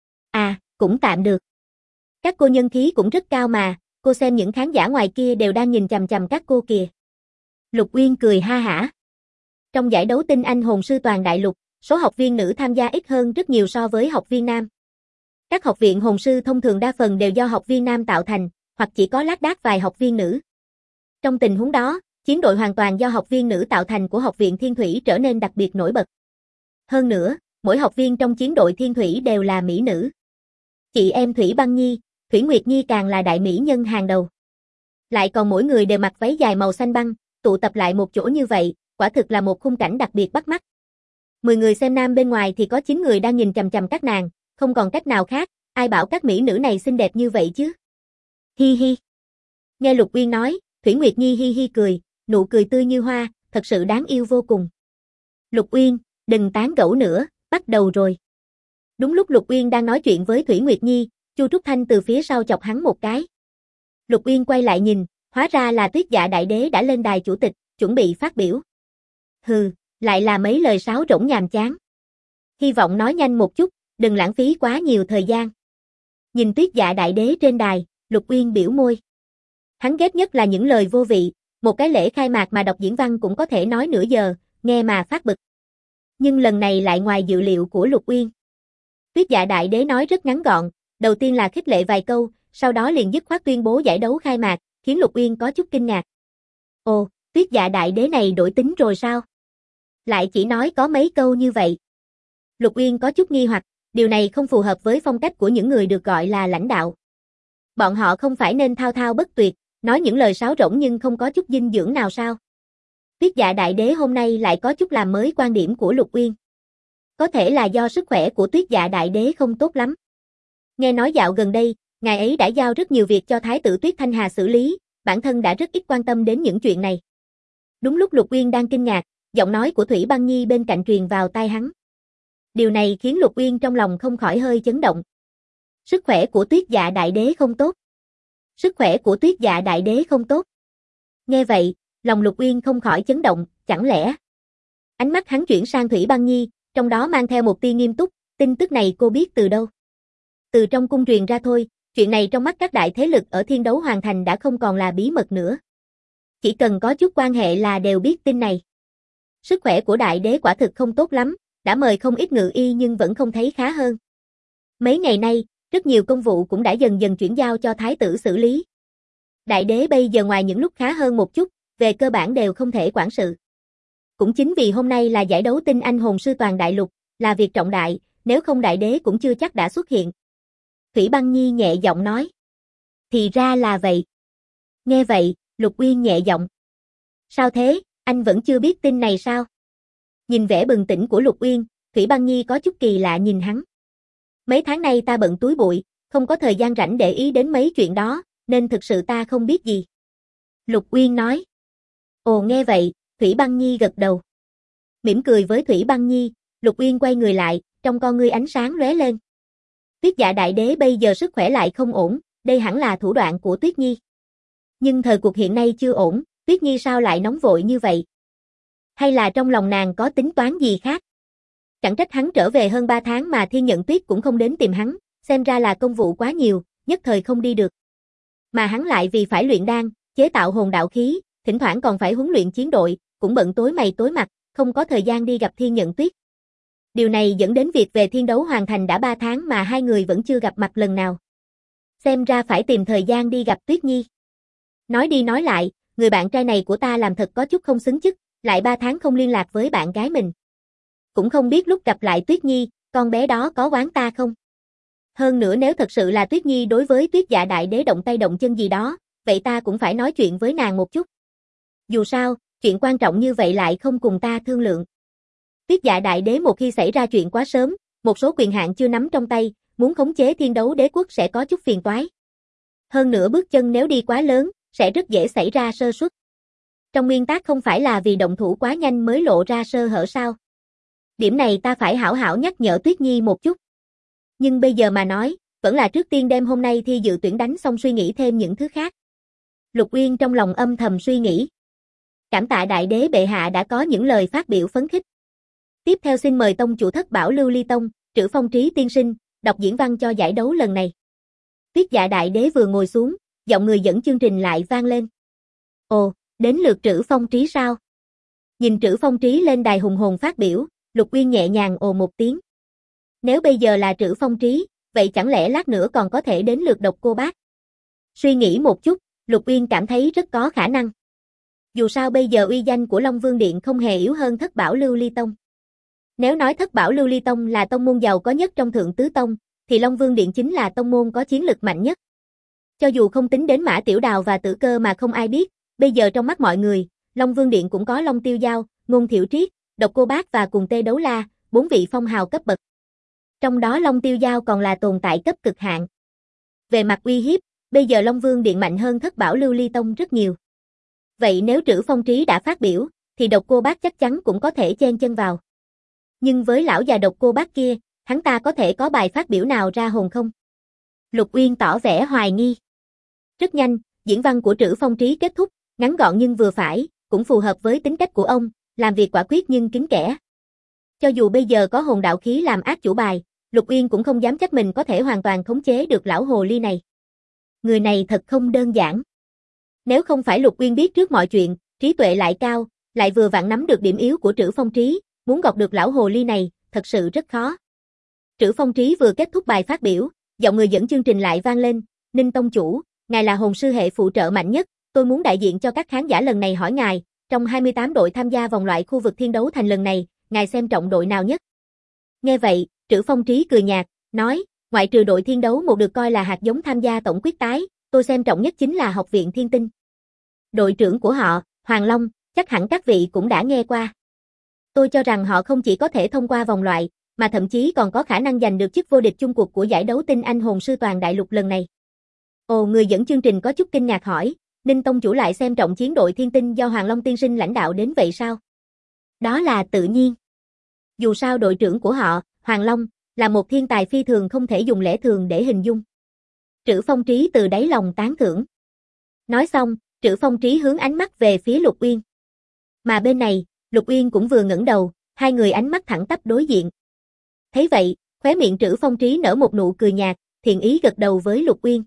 À, cũng tạm được. Các cô nhân khí cũng rất cao mà, cô xem những khán giả ngoài kia đều đang nhìn chằm chằm các cô kìa. Lục Uyên cười ha hả. Trong giải đấu tinh anh hồn sư toàn đại lục, số học viên nữ tham gia ít hơn rất nhiều so với học viên nam. Các học viện hồn sư thông thường đa phần đều do học viên nam tạo thành, hoặc chỉ có lác đác vài học viên nữ. Trong tình huống đó, chiến đội hoàn toàn do học viên nữ tạo thành của Học viện Thiên Thủy trở nên đặc biệt nổi bật. Hơn nữa, mỗi học viên trong chiến đội Thiên Thủy đều là mỹ nữ. Chị em Thủy Băng Nhi, Thủy Nguyệt Nhi càng là đại mỹ nhân hàng đầu. Lại còn mỗi người đều mặc váy dài màu xanh băng, tụ tập lại một chỗ như vậy, quả thực là một khung cảnh đặc biệt bắt mắt. 10 người xem nam bên ngoài thì có 9 người đang nhìn chằm chằm các nàng, không còn cách nào khác, ai bảo các mỹ nữ này xinh đẹp như vậy chứ. Hi hi. Nghe Lục Uyên nói, Thủy Nguyệt Nhi hi hi cười, nụ cười tươi như hoa, thật sự đáng yêu vô cùng. Lục Uyên, đừng tán gẫu nữa, bắt đầu rồi. Đúng lúc Lục Uyên đang nói chuyện với Thủy Nguyệt Nhi, Chu Trúc Thanh từ phía sau chọc hắn một cái. Lục Uyên quay lại nhìn, hóa ra là Tuyết Dạ Đại Đế đã lên đài chủ tịch, chuẩn bị phát biểu. Hừ, lại là mấy lời sáo rỗng nhàm chán. Hy vọng nói nhanh một chút, đừng lãng phí quá nhiều thời gian. Nhìn Tuyết Dạ Đại Đế trên đài, Lục Uyên biểu môi. Hắn ghét nhất là những lời vô vị, một cái lễ khai mạc mà đọc diễn văn cũng có thể nói nửa giờ, nghe mà phát bực. Nhưng lần này lại ngoài dự liệu của Lục Uyên. Tuyết Dạ Đại Đế nói rất ngắn gọn, đầu tiên là khích lệ vài câu, sau đó liền dứt khoát tuyên bố giải đấu khai mạc, khiến Lục Uyên có chút kinh ngạc. Ồ, Tuyết Dạ Đại Đế này đổi tính rồi sao? Lại chỉ nói có mấy câu như vậy. Lục Uyên có chút nghi hoặc, điều này không phù hợp với phong cách của những người được gọi là lãnh đạo. Bọn họ không phải nên thao thao bất tuyệt, nói những lời sáo rỗng nhưng không có chút dinh dưỡng nào sao? Tuyết Dạ Đại Đế hôm nay lại có chút làm mới quan điểm của Lục Uyên. Có thể là do sức khỏe của Tuyết Dạ Đại Đế không tốt lắm. Nghe nói dạo gần đây, ngài ấy đã giao rất nhiều việc cho Thái tử Tuyết Thanh Hà xử lý, bản thân đã rất ít quan tâm đến những chuyện này. Đúng lúc Lục Uyên đang kinh ngạc, giọng nói của Thủy Băng Nhi bên cạnh truyền vào tai hắn. Điều này khiến Lục Uyên trong lòng không khỏi hơi chấn động. Sức khỏe của Tuyết Dạ Đại Đế không tốt. Sức khỏe của Tuyết Dạ Đại Đế không tốt. Nghe vậy, lòng Lục Uyên không khỏi chấn động, chẳng lẽ. Ánh mắt hắn chuyển sang Thủy Băng Nhi, trong đó mang theo một tia nghiêm túc, tin tức này cô biết từ đâu? Từ trong cung truyền ra thôi, chuyện này trong mắt các đại thế lực ở Thiên Đấu Hoàng Thành đã không còn là bí mật nữa. Chỉ cần có chút quan hệ là đều biết tin này. Sức khỏe của đại đế quả thực không tốt lắm, đã mời không ít ngự y nhưng vẫn không thấy khá hơn. Mấy ngày nay, rất nhiều công vụ cũng đã dần dần chuyển giao cho thái tử xử lý. Đại đế bây giờ ngoài những lúc khá hơn một chút, về cơ bản đều không thể quản sự. Cũng chính vì hôm nay là giải đấu tinh anh hồn sư toàn đại lục, là việc trọng đại, nếu không đại đế cũng chưa chắc đã xuất hiện. Thủy Băng Nhi nhẹ giọng nói. Thì ra là vậy. Nghe vậy, Lục Uyên nhẹ giọng. Sao thế, anh vẫn chưa biết tin này sao? Nhìn vẻ bừng tỉnh của Lục Uyên, Thủy Băng Nhi có chút kỳ lạ nhìn hắn. Mấy tháng nay ta bận túi bụi, không có thời gian rảnh để ý đến mấy chuyện đó, nên thực sự ta không biết gì. Lục Uyên nói. Ồ nghe vậy, Thủy Băng Nhi gật đầu. Mỉm cười với Thủy Băng Nhi, Lục Uyên quay người lại, trong con ngươi ánh sáng lóe lên. Tuyết Dạ Đại Đế bây giờ sức khỏe lại không ổn, đây hẳn là thủ đoạn của Tuyết Nhi. Nhưng thời cuộc hiện nay chưa ổn, Tuyết Nhi sao lại nóng vội như vậy? Hay là trong lòng nàng có tính toán gì khác? Chẳng trách hắn trở về hơn 3 tháng mà Thiên Nhận Tuyết cũng không đến tìm hắn, xem ra là công vụ quá nhiều, nhất thời không đi được. Mà hắn lại vì phải luyện đan, chế tạo hồn đạo khí, thỉnh thoảng còn phải huấn luyện chiến đội, cũng bận tối mày tối mặt, không có thời gian đi gặp Thiên Nhận Tuyết. Điều này dẫn đến việc về thiên đấu hoàn thành đã 3 tháng mà hai người vẫn chưa gặp mặt lần nào. Xem ra phải tìm thời gian đi gặp Tuyết Nhi. Nói đi nói lại, người bạn trai này của ta làm thật có chút không xứng chức, lại 3 tháng không liên lạc với bạn gái mình. Cũng không biết lúc gặp lại Tuyết Nhi, con bé đó có oán ta không? Hơn nữa nếu thật sự là Tuyết Nhi đối với Tuyết Dạ Đại Đế động tay động chân gì đó, vậy ta cũng phải nói chuyện với nàng một chút. Dù sao, chuyện quan trọng như vậy lại không cùng ta thương lượng. Tuyết Dạ Đại Đế một khi xảy ra chuyện quá sớm, một số quyền hạn chưa nắm trong tay, muốn khống chế Thiên Đấu Đế quốc sẽ có chút phiền toái. Hơn nữa bước chân nếu đi quá lớn, sẽ rất dễ xảy ra sơ suất. Trong nguyên tắc không phải là vì động thủ quá nhanh mới lộ ra sơ hở sao? Điểm này ta phải hảo hảo nhắc nhở Tuyết Nhi một chút. Nhưng bây giờ mà nói, vẫn là trước tiên đêm hôm nay thi dự tuyển đánh xong suy nghĩ thêm những thứ khác. Lục Uyên trong lòng âm thầm suy nghĩ. Cảm tạ Đại Đế bệ hạ đã có những lời phát biểu phấn khích. Tiếp theo xin mời tông chủ Thất Bảo Lưu Ly Tông, Trữ Phong Trí tiên sinh, đọc diễn văn cho giải đấu lần này. Tuyết Dạ Đại Đế vừa ngồi xuống, giọng người dẫn chương trình lại vang lên. Ồ, đến lượt Trữ Phong Trí sao? Nhìn Trữ Phong Trí lên đài hùng hồn phát biểu, Lục Uyên nhẹ nhàng ồ một tiếng. Nếu bây giờ là Trữ Phong Trí, vậy chẳng lẽ lát nữa còn có thể đến lượt Độc Cô Bác? Suy nghĩ một chút, Lục Uyên cảm thấy rất có khả năng. Dù sao bây giờ uy danh của Long Vương Điện không hề yếu hơn Thất Bảo Lưu Ly Tông. Nếu nói Thất Bảo Lưu Ly Tông là tông môn giàu có nhất trong Thượng Tứ Tông, thì Long Vương Điện chính là tông môn có chiến lực mạnh nhất. Cho dù không tính đến Mã Tiểu Đào và Tử Cơ mà không ai biết, bây giờ trong mắt mọi người, Long Vương Điện cũng có Long Tiêu Giao, Ngôn Thiệu Triết, Độc Cô Bác và cùng Tê Đấu La, 4 vị phong hào cấp bậc. Trong đó Long Tiêu Giao còn là tồn tại cấp cực hạn. Về mặt uy hiếp, bây giờ Long Vương Điện mạnh hơn Thất Bảo Lưu Ly Tông rất nhiều. Vậy nếu Trữ Phong Trí đã phát biểu, thì Độc Cô Bác chắc chắn cũng có thể chen chân vào. Nhưng với lão già Độc Cô Bác kia, hắn ta có thể có bài phát biểu nào ra hồn không? Lục Uyên tỏ vẻ hoài nghi. Rất nhanh, diễn văn của Trữ Phong Trí kết thúc, ngắn gọn nhưng vừa phải, cũng phù hợp với tính cách của ông, làm việc quả quyết nhưng kín kẽ. Cho dù bây giờ có hồn đạo khí làm ác chủ bài, Lục Uyên cũng không dám chắc mình có thể hoàn toàn khống chế được lão hồ ly này. Người này thật không đơn giản. Nếu không phải Lục Uyên biết trước mọi chuyện, trí tuệ lại cao, lại vừa vặn nắm được điểm yếu của Trữ Phong Trí, muốn gọt được lão hồ ly này, thật sự rất khó. Trữ Phong Trí vừa kết thúc bài phát biểu, giọng người dẫn chương trình lại vang lên, Ninh Tông Chủ, ngài là hồn sư hệ phụ trợ mạnh nhất, tôi muốn đại diện cho các khán giả lần này hỏi ngài, trong 28 đội tham gia vòng loại khu vực thiên đấu thành lần này, ngài xem trọng đội nào nhất? Nghe vậy, Trữ Phong Trí cười nhạt, nói, ngoại trừ đội thiên đấu một được coi là hạt giống tham gia tổng quyết tái, tôi xem trọng nhất chính là Học viện Thiên Tinh. Đội trưởng của họ, Hoàng Long, chắc hẳn các vị cũng đã nghe qua. Tôi cho rằng họ không chỉ có thể thông qua vòng loại, mà thậm chí còn có khả năng giành được chức vô địch chung cuộc của giải đấu tinh anh hồn sư toàn đại lục lần này. Ồ, người dẫn chương trình có chút kinh ngạc hỏi, Ninh Tông Chủ lại xem trọng chiến đội Thiên Tinh do Hoàng Long tiên sinh lãnh đạo đến vậy sao? Đó là tự nhiên. Dù sao đội trưởng của họ, Hoàng Long, là một thiên tài phi thường không thể dùng lẽ thường để hình dung. Trữ Phong Trí từ đáy lòng tán thưởng. Nói xong, Trữ Phong Trí hướng ánh mắt về phía Lục Uyên. Mà bên này, Lục Uyên cũng vừa ngẩng đầu, hai người ánh mắt thẳng tắp đối diện. Thấy vậy, khóe miệng Trữ Phong Trí nở một nụ cười nhạt, thiện ý gật đầu với Lục Uyên.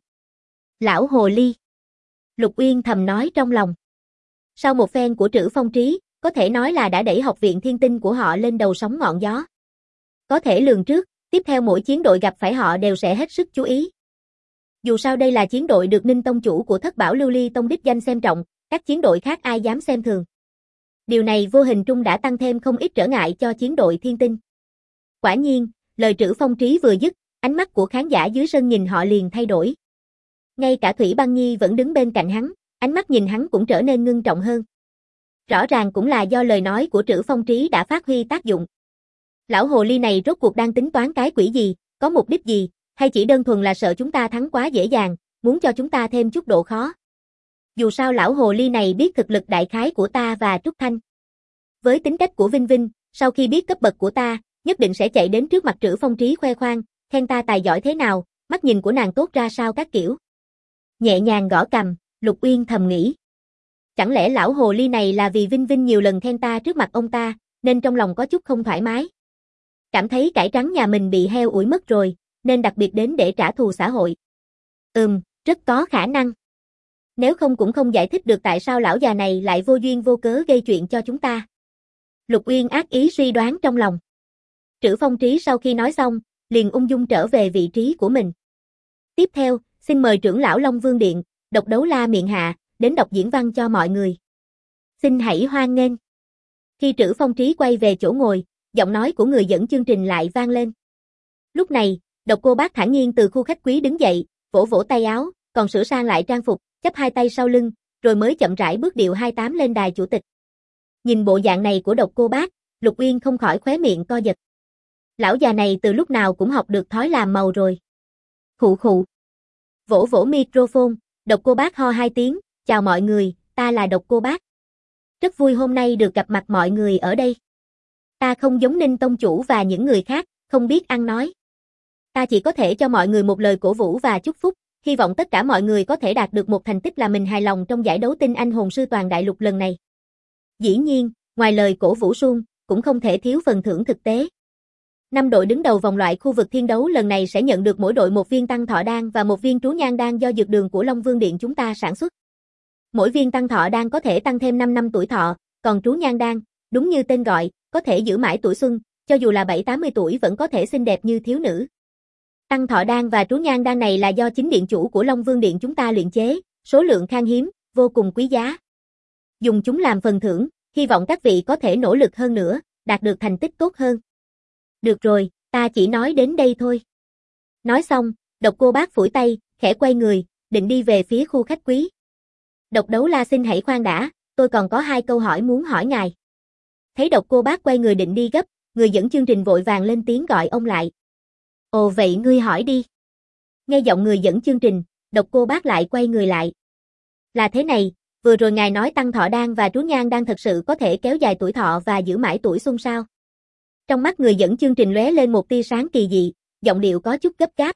Lão hồ ly. Lục Uyên thầm nói trong lòng. Sau một phen của Trữ Phong Trí, có thể nói là đã đẩy Học viện Thiên Tinh của họ lên đầu sóng ngọn gió. Có thể lường trước, tiếp theo mỗi chiến đội gặp phải họ đều sẽ hết sức chú ý. Dù sao đây là chiến đội được Ninh Tông Chủ của Thất Bảo Lưu Ly Tông đích danh xem trọng, các chiến đội khác ai dám xem thường. Điều này vô hình trung đã tăng thêm không ít trở ngại cho chiến đội Thiên Tinh. Quả nhiên, lời Trữ Phong Trí vừa dứt, ánh mắt của khán giả dưới sân nhìn họ liền thay đổi. Ngay cả Thủy Băng Nhi vẫn đứng bên cạnh hắn, ánh mắt nhìn hắn cũng trở nên ngưng trọng hơn. Rõ ràng cũng là do lời nói của Trữ Phong Trí đã phát huy tác dụng. Lão hồ ly này rốt cuộc đang tính toán cái quỷ gì, có mục đích gì, hay chỉ đơn thuần là sợ chúng ta thắng quá dễ dàng, muốn cho chúng ta thêm chút độ khó. Dù sao lão hồ ly này biết thực lực đại khái của ta và Trúc Thanh. Với tính cách của Vinh Vinh, sau khi biết cấp bậc của ta, nhất định sẽ chạy đến trước mặt Trữ Phong Trí khoe khoang, khen ta tài giỏi thế nào, mắt nhìn của nàng tốt ra sao các kiểu. Nhẹ nhàng gõ cằm, Lục Uyên thầm nghĩ. Chẳng lẽ lão hồ ly này là vì Vinh Vinh nhiều lần khen ta trước mặt ông ta, nên trong lòng có chút không thoải mái. Cảm thấy cải trắng nhà mình bị heo ủi mất rồi, nên đặc biệt đến để trả thù xã hội. Rất có khả năng. Nếu không cũng không giải thích được tại sao lão già này lại vô duyên vô cớ gây chuyện cho chúng ta. Lục Uyên ác ý suy đoán trong lòng. Trữ Phong Trí sau khi nói xong, liền ung dung trở về vị trí của mình. Tiếp theo, xin mời trưởng lão Long Vương Điện, Độc Đấu La miệng hạ, đến đọc diễn văn cho mọi người. Xin hãy hoan nghênh. Khi Trữ Phong Trí quay về chỗ ngồi, giọng nói của người dẫn chương trình lại vang lên. Lúc này, Độc Cô Bác thản nhiên từ khu khách quý đứng dậy, vỗ vỗ tay áo, còn sửa sang lại trang phục, chắp hai tay sau lưng, rồi mới chậm rãi bước điệu 28 lên đài chủ tịch. Nhìn bộ dạng này của Độc Cô Bác, Lục Uyên không khỏi khóe miệng co giật. Lão già này từ lúc nào cũng học được thói làm màu rồi. Khụ khụ. Vỗ vỗ microphone, Độc Cô Bác ho hai tiếng, chào mọi người, ta là Độc Cô Bác. Rất vui hôm nay được gặp mặt mọi người ở đây. Ta không giống Ninh Tông Chủ và những người khác, không biết ăn nói. Ta chỉ có thể cho mọi người một lời cổ vũ và chúc phúc, hy vọng tất cả mọi người có thể đạt được một thành tích là mình hài lòng trong giải đấu tinh anh hồn sư toàn đại lục lần này. Dĩ nhiên, ngoài lời cổ vũ suông, cũng không thể thiếu phần thưởng thực tế. 5 đội đứng đầu vòng loại khu vực thiên đấu lần này sẽ nhận được mỗi đội một viên tăng thọ đan và một viên trú nhang đan do dược đường của Long Vương Điện chúng ta sản xuất. Mỗi viên tăng thọ đan có thể tăng thêm 5 năm tuổi thọ, còn trú nhang đan, đúng như tên gọi, có thể giữ mãi tuổi xuân, cho dù là 7-80 tuổi vẫn có thể xinh đẹp như thiếu nữ. Tăng thọ đan và trú nhang đan này là do chính điện chủ của Long Vương Điện chúng ta luyện chế, số lượng khan hiếm, vô cùng quý giá. Dùng chúng làm phần thưởng, hy vọng các vị có thể nỗ lực hơn nữa, đạt được thành tích tốt hơn. Được rồi, ta chỉ nói đến đây thôi. Nói xong, Độc Cô Bác phủi tay, khẽ quay người, định đi về phía khu khách quý. Độc Đấu La xin hãy khoan đã, tôi còn có 2 câu hỏi muốn hỏi ngài. Thấy Độc Cô Bác quay người định đi gấp, người dẫn chương trình vội vàng lên tiếng gọi ông lại. Ồ vậy ngươi hỏi đi. Nghe giọng người dẫn chương trình, Độc Cô Bác lại quay người lại. Là thế này, vừa rồi ngài nói tăng thọ đan và trú nhang đan thật sự có thể kéo dài tuổi thọ và giữ mãi tuổi xuân sao? Trong mắt người dẫn chương trình lóe lên một tia sáng kỳ dị, giọng điệu có chút gấp gáp.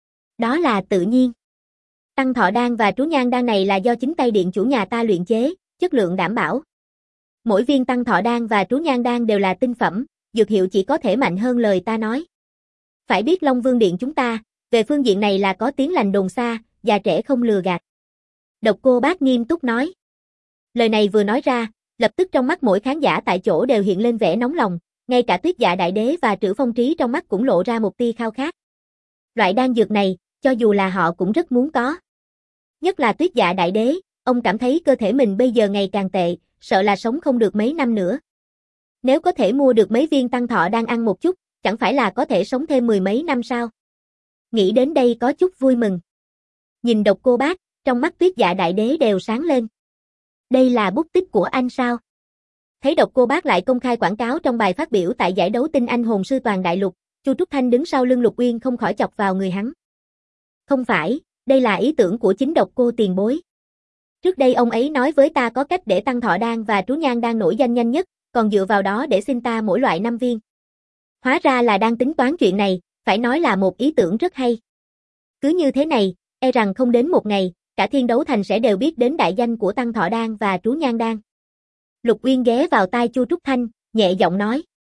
Đó là tự nhiên. Tăng thọ đan và trú nhang đan này là do chính tay điện chủ nhà ta luyện chế, chất lượng đảm bảo. Mỗi viên tăng thọ đan và trú nhang đan đều là tinh phẩm, dược hiệu chỉ có thể mạnh hơn lời ta nói. Phải biết Long Vương Điện chúng ta, về phương diện này là có tiếng lành đồn xa, già trẻ không lừa gạt. Độc Cô Bác nghiêm túc nói. Lời này vừa nói ra, lập tức trong mắt mỗi khán giả tại chỗ đều hiện lên vẻ nóng lòng, ngay cả Tuyết Dạ Đại Đế và Trữ Phong Trí trong mắt cũng lộ ra một tia khao khát. Loại đan dược này, cho dù là họ cũng rất muốn có. Nhất là Tuyết Dạ Đại Đế, ông cảm thấy cơ thể mình bây giờ ngày càng tệ, sợ là sống không được mấy năm nữa. Nếu có thể mua được mấy viên tăng thọ đan ăn một chút, chẳng phải là có thể sống thêm 10 mấy năm sao? Nghĩ đến đây có chút vui mừng. Nhìn Độc Cô Bác, trong mắt Tuyết Dạ Đại Đế đều sáng lên. Đây là bút tích của anh sao? Thấy Độc Cô Bác lại công khai quảng cáo trong bài phát biểu tại giải đấu tinh anh hồn sư toàn đại lục, Chu Trúc Thanh đứng sau lưng Lục Uyên không khỏi chọc vào người hắn. Không phải, đây là ý tưởng của chính Độc Cô tiền bối. Trước đây ông ấy nói với ta có cách để tăng thọ đan và trú nhang đan nổi danh nhanh nhất, còn dựa vào đó để xin ta mỗi loại 5 viên. Hóa ra là đang tính toán chuyện này, phải nói là một ý tưởng rất hay. Cứ như thế này, e rằng không đến một ngày, cả Thiên Đấu Thành sẽ đều biết đến đại danh của tăng thọ đan và trú nhang đan. Lục Uyên ghé vào tai Chu Trúc Thanh, nhẹ giọng nói.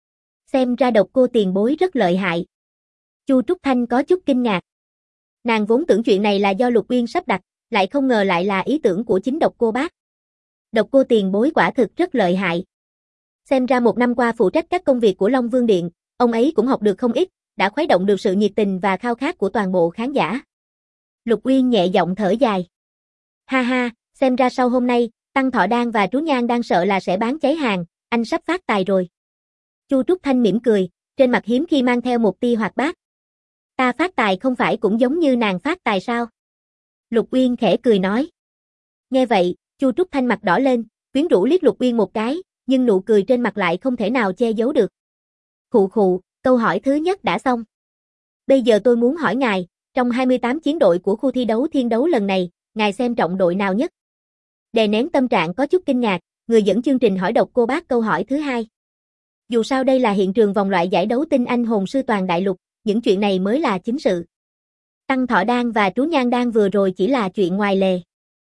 Xem ra Độc Cô tiền bối rất lợi hại. Chu Trúc Thanh có chút kinh ngạc. Nàng vốn tưởng chuyện này là do Lục Uyên sắp đặt, lại không ngờ lại là ý tưởng của chính Độc Cô Bác. Độc Cô tiền bối quả thực rất lợi hại. Xem ra một năm qua phụ trách các công việc của Long Vương Điện, ông ấy cũng học được không ít, đã khuấy động được sự nhiệt tình và khao khát của toàn bộ khán giả. Lục Uyên nhẹ giọng thở dài. Ha ha, xem ra sau hôm nay, tăng thọ đan và trú nhang đang sợ là sẽ bán cháy hàng, anh sắp phát tài rồi. Chu Trúc Thanh mỉm cười, trên mặt hiếm khi mang theo một tia hoạt bát. Ta phát tài không phải cũng giống như nàng phát tài sao? Lục Uyên khẽ cười nói. Nghe vậy, Chu Trúc Thanh mặt đỏ lên, quyến rũ liếc Lục Uyên một cái, nhưng nụ cười trên mặt lại không thể nào che giấu được. Khụ khụ, câu hỏi thứ nhất đã xong. Bây giờ tôi muốn hỏi ngài, trong 28 chiến đội của khu thi đấu thiên đấu lần này, ngài xem trọng đội nào nhất? Đè nén tâm trạng có chút kinh ngạc, người dẫn chương trình hỏi Độc Cô Bác câu hỏi thứ hai. Dù sao đây là hiện trường vòng loại giải đấu tinh anh hồn sư toàn đại lục, những chuyện này mới là chính sự. Tăng Thọ Đan và Trú Nhan Đan vừa rồi chỉ là chuyện ngoài lề.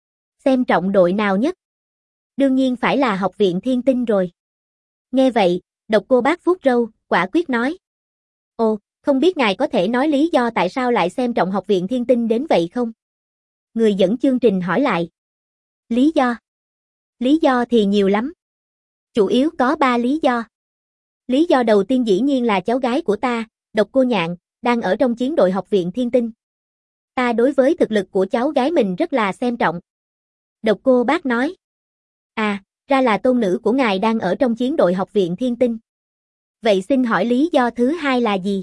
Xem trọng đội nào nhất? Đương nhiên phải là Học viện Thiên Tinh rồi. Nghe vậy, Độc Cô Bác vuốt râu, quả quyết nói. Ồ, không biết ngài có thể nói lý do tại sao lại xem trọng Học viện Thiên Tinh đến vậy không? Người dẫn chương trình hỏi lại. Lý do? Lý do thì nhiều lắm. Chủ yếu có 3 lý do. Lý do đầu tiên dĩ nhiên là cháu gái của ta, Độc Cô Nhạn, đang ở trong chiến đội Học viện Thiên Tinh. Ta đối với thực lực của cháu gái mình rất là xem trọng. Độc Cô Bác nói. À, ra là tôn nữ của ngài đang ở trong chiến đội Học viện Thiên Tinh. Vậy xin hỏi lý do thứ hai là gì?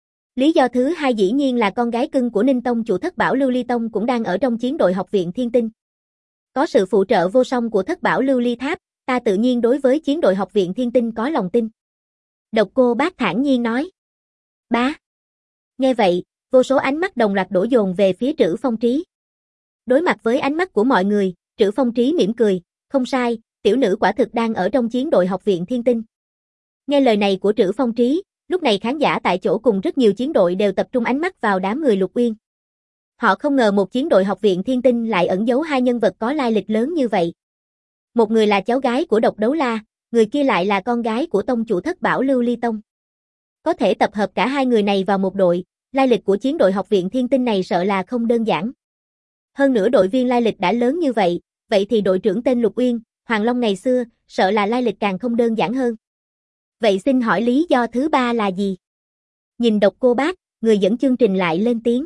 Lý do thứ hai dĩ nhiên là con gái cưng của Ninh Tông chủ Thất Bảo Lưu Ly Tông cũng đang ở trong chiến đội Học viện Thiên Tinh. Có sự phụ trợ vô song của Thất Bảo Lưu Ly Tháp, ta tự nhiên đối với chiến đội Học viện Thiên Tinh có lòng tin. Độc Cô Bác thản nhiên nói. Bá. Nghe vậy, vô số ánh mắt đồng loạt đổ dồn về phía Trữ Phong Trí. Đối mặt với ánh mắt của mọi người, Trữ Phong Trí mỉm cười, không sai, tiểu nữ quả thực đang ở trong chiến đội Học viện Thiên Tinh. Nghe lời này của Trữ Phong Trí, lúc này khán giả tại chỗ cùng rất nhiều chiến đội đều tập trung ánh mắt vào đám người Lục Uyên. Họ không ngờ một chiến đội Học viện Thiên Tinh lại ẩn giấu hai nhân vật có lai lịch lớn như vậy. Một người là cháu gái của Độc Đấu La, người kia lại là con gái của tông chủ Thất Bảo Lưu Ly Tông. Có thể tập hợp cả hai người này vào một đội, lai lịch của chiến đội Học viện Thiên Tinh này sợ là không đơn giản. Hơn nữa đội viên lai lịch đã lớn như vậy, vậy thì đội trưởng tên Lục Uyên, Hoàng Long ngày xưa, sợ là lai lịch càng không đơn giản hơn. Vậy xin hỏi lý do thứ ba là gì? Nhìn Độc Cô Bác, người dẫn chương trình lại lên tiếng.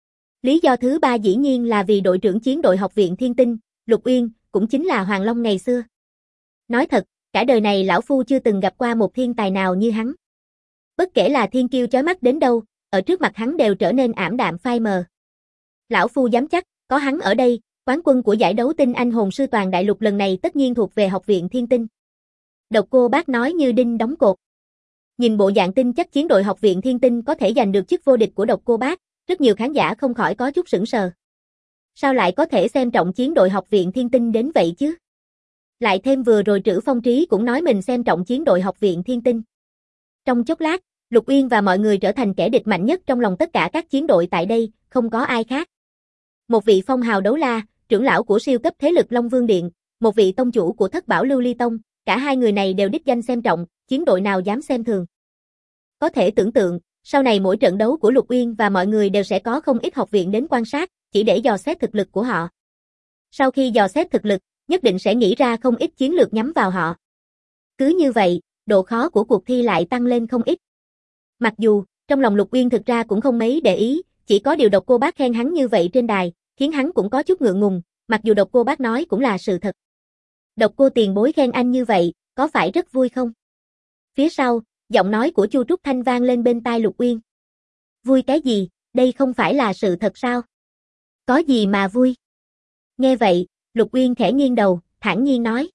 Lý do thứ ba dĩ nhiên là vì đội trưởng chiến đội Học viện Thiên Tinh, Lục Uyên, cũng chính là Hoàng Long ngày xưa. Nói thật, cả đời này lão phu chưa từng gặp qua một thiên tài nào như hắn. Bất kể là thiên kiêu chói mắt đến đâu, ở trước mặt hắn đều trở nên ảm đạm phai mờ. Lão phu dám chắc, có hắn ở đây, quán quân của giải đấu tinh anh hồn sư toàn đại lục lần này tất nhiên thuộc về Học viện Thiên Tinh. Độc Cô Bác nói như đinh đóng cột. Nhìn bộ dạng tin chắc chiến đội Học viện Thiên Tinh có thể giành được chức vô địch của Độc Cô Bác, rất nhiều khán giả không khỏi có chút sững sờ. Sao lại có thể xem trọng chiến đội Học viện Thiên Tinh đến vậy chứ? Lại thêm vừa rồi Trữ Phong Trí cũng nói mình xem trọng chiến đội Học viện Thiên Tinh. Trong chốc lát, Lục Uyên và mọi người trở thành kẻ địch mạnh nhất trong lòng tất cả các chiến đội tại đây, không có ai khác. Một vị phong hào đấu la, trưởng lão của siêu cấp thế lực Long Vương Điện, một vị tông chủ của Thất Bảo Lưu Ly Tông, cả hai người này đều đích danh xem trọng, chiến đội nào dám xem thường. Có thể tưởng tượng, sau này mỗi trận đấu của Lục Uyên và mọi người đều sẽ có không ít học viện đến quan sát, chỉ để dò xét thực lực của họ. Sau khi dò xét thực lực, nhất định sẽ nghĩ ra không ít chiến lược nhắm vào họ. Cứ như vậy, độ khó của cuộc thi lại tăng lên không ít. Mặc dù, trong lòng Lục Uyên thực ra cũng không mấy để ý, chỉ có điều Độc Cô Bác khen hắn như vậy trên đài, khiến hắn cũng có chút ngượng ngùng, mặc dù Độc Cô Bác nói cũng là sự thật. Độc Cô tiền bối khen anh như vậy, có phải rất vui không? Phía sau, giọng nói của Chu Trúc Thanh vang lên bên tai Lục Uyên. Vui cái gì, đây không phải là sự thật sao? Có gì mà vui? Nghe vậy, Lục Uyên khẽ nghiêng đầu, thản nhiên nói.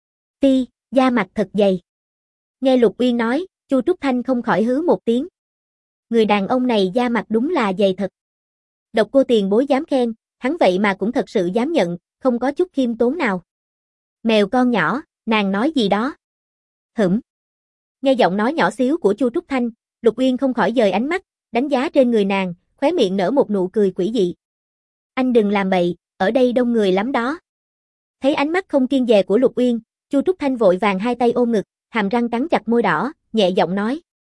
Ti, da mặt thật dày. Nghe Lục Uyên nói, Chu Trúc Thanh không khỏi hứ một tiếng. Người đàn ông này da mặt đúng là dày thật. Độc Cô tiền bối dám khen, hắn vậy mà cũng thật sự dám nhận, không có chút khiêm tốn nào. Mèo con nhỏ, nàng nói gì đó? Hửm. Nghe giọng nói nhỏ xíu của Chu Trúc Thanh, Lục Uyên không khỏi dời ánh mắt, đánh giá trên người nàng, khóe miệng nở một nụ cười quỷ dị. Anh đừng làm bậy, ở đây đông người lắm đó. Thấy ánh mắt không kiêng dè của Lục Uyên, Chu Trúc Thanh vội vàng hai tay ôm ngực, hàm răng cắn chặt môi đỏ, nhẹ giọng nói.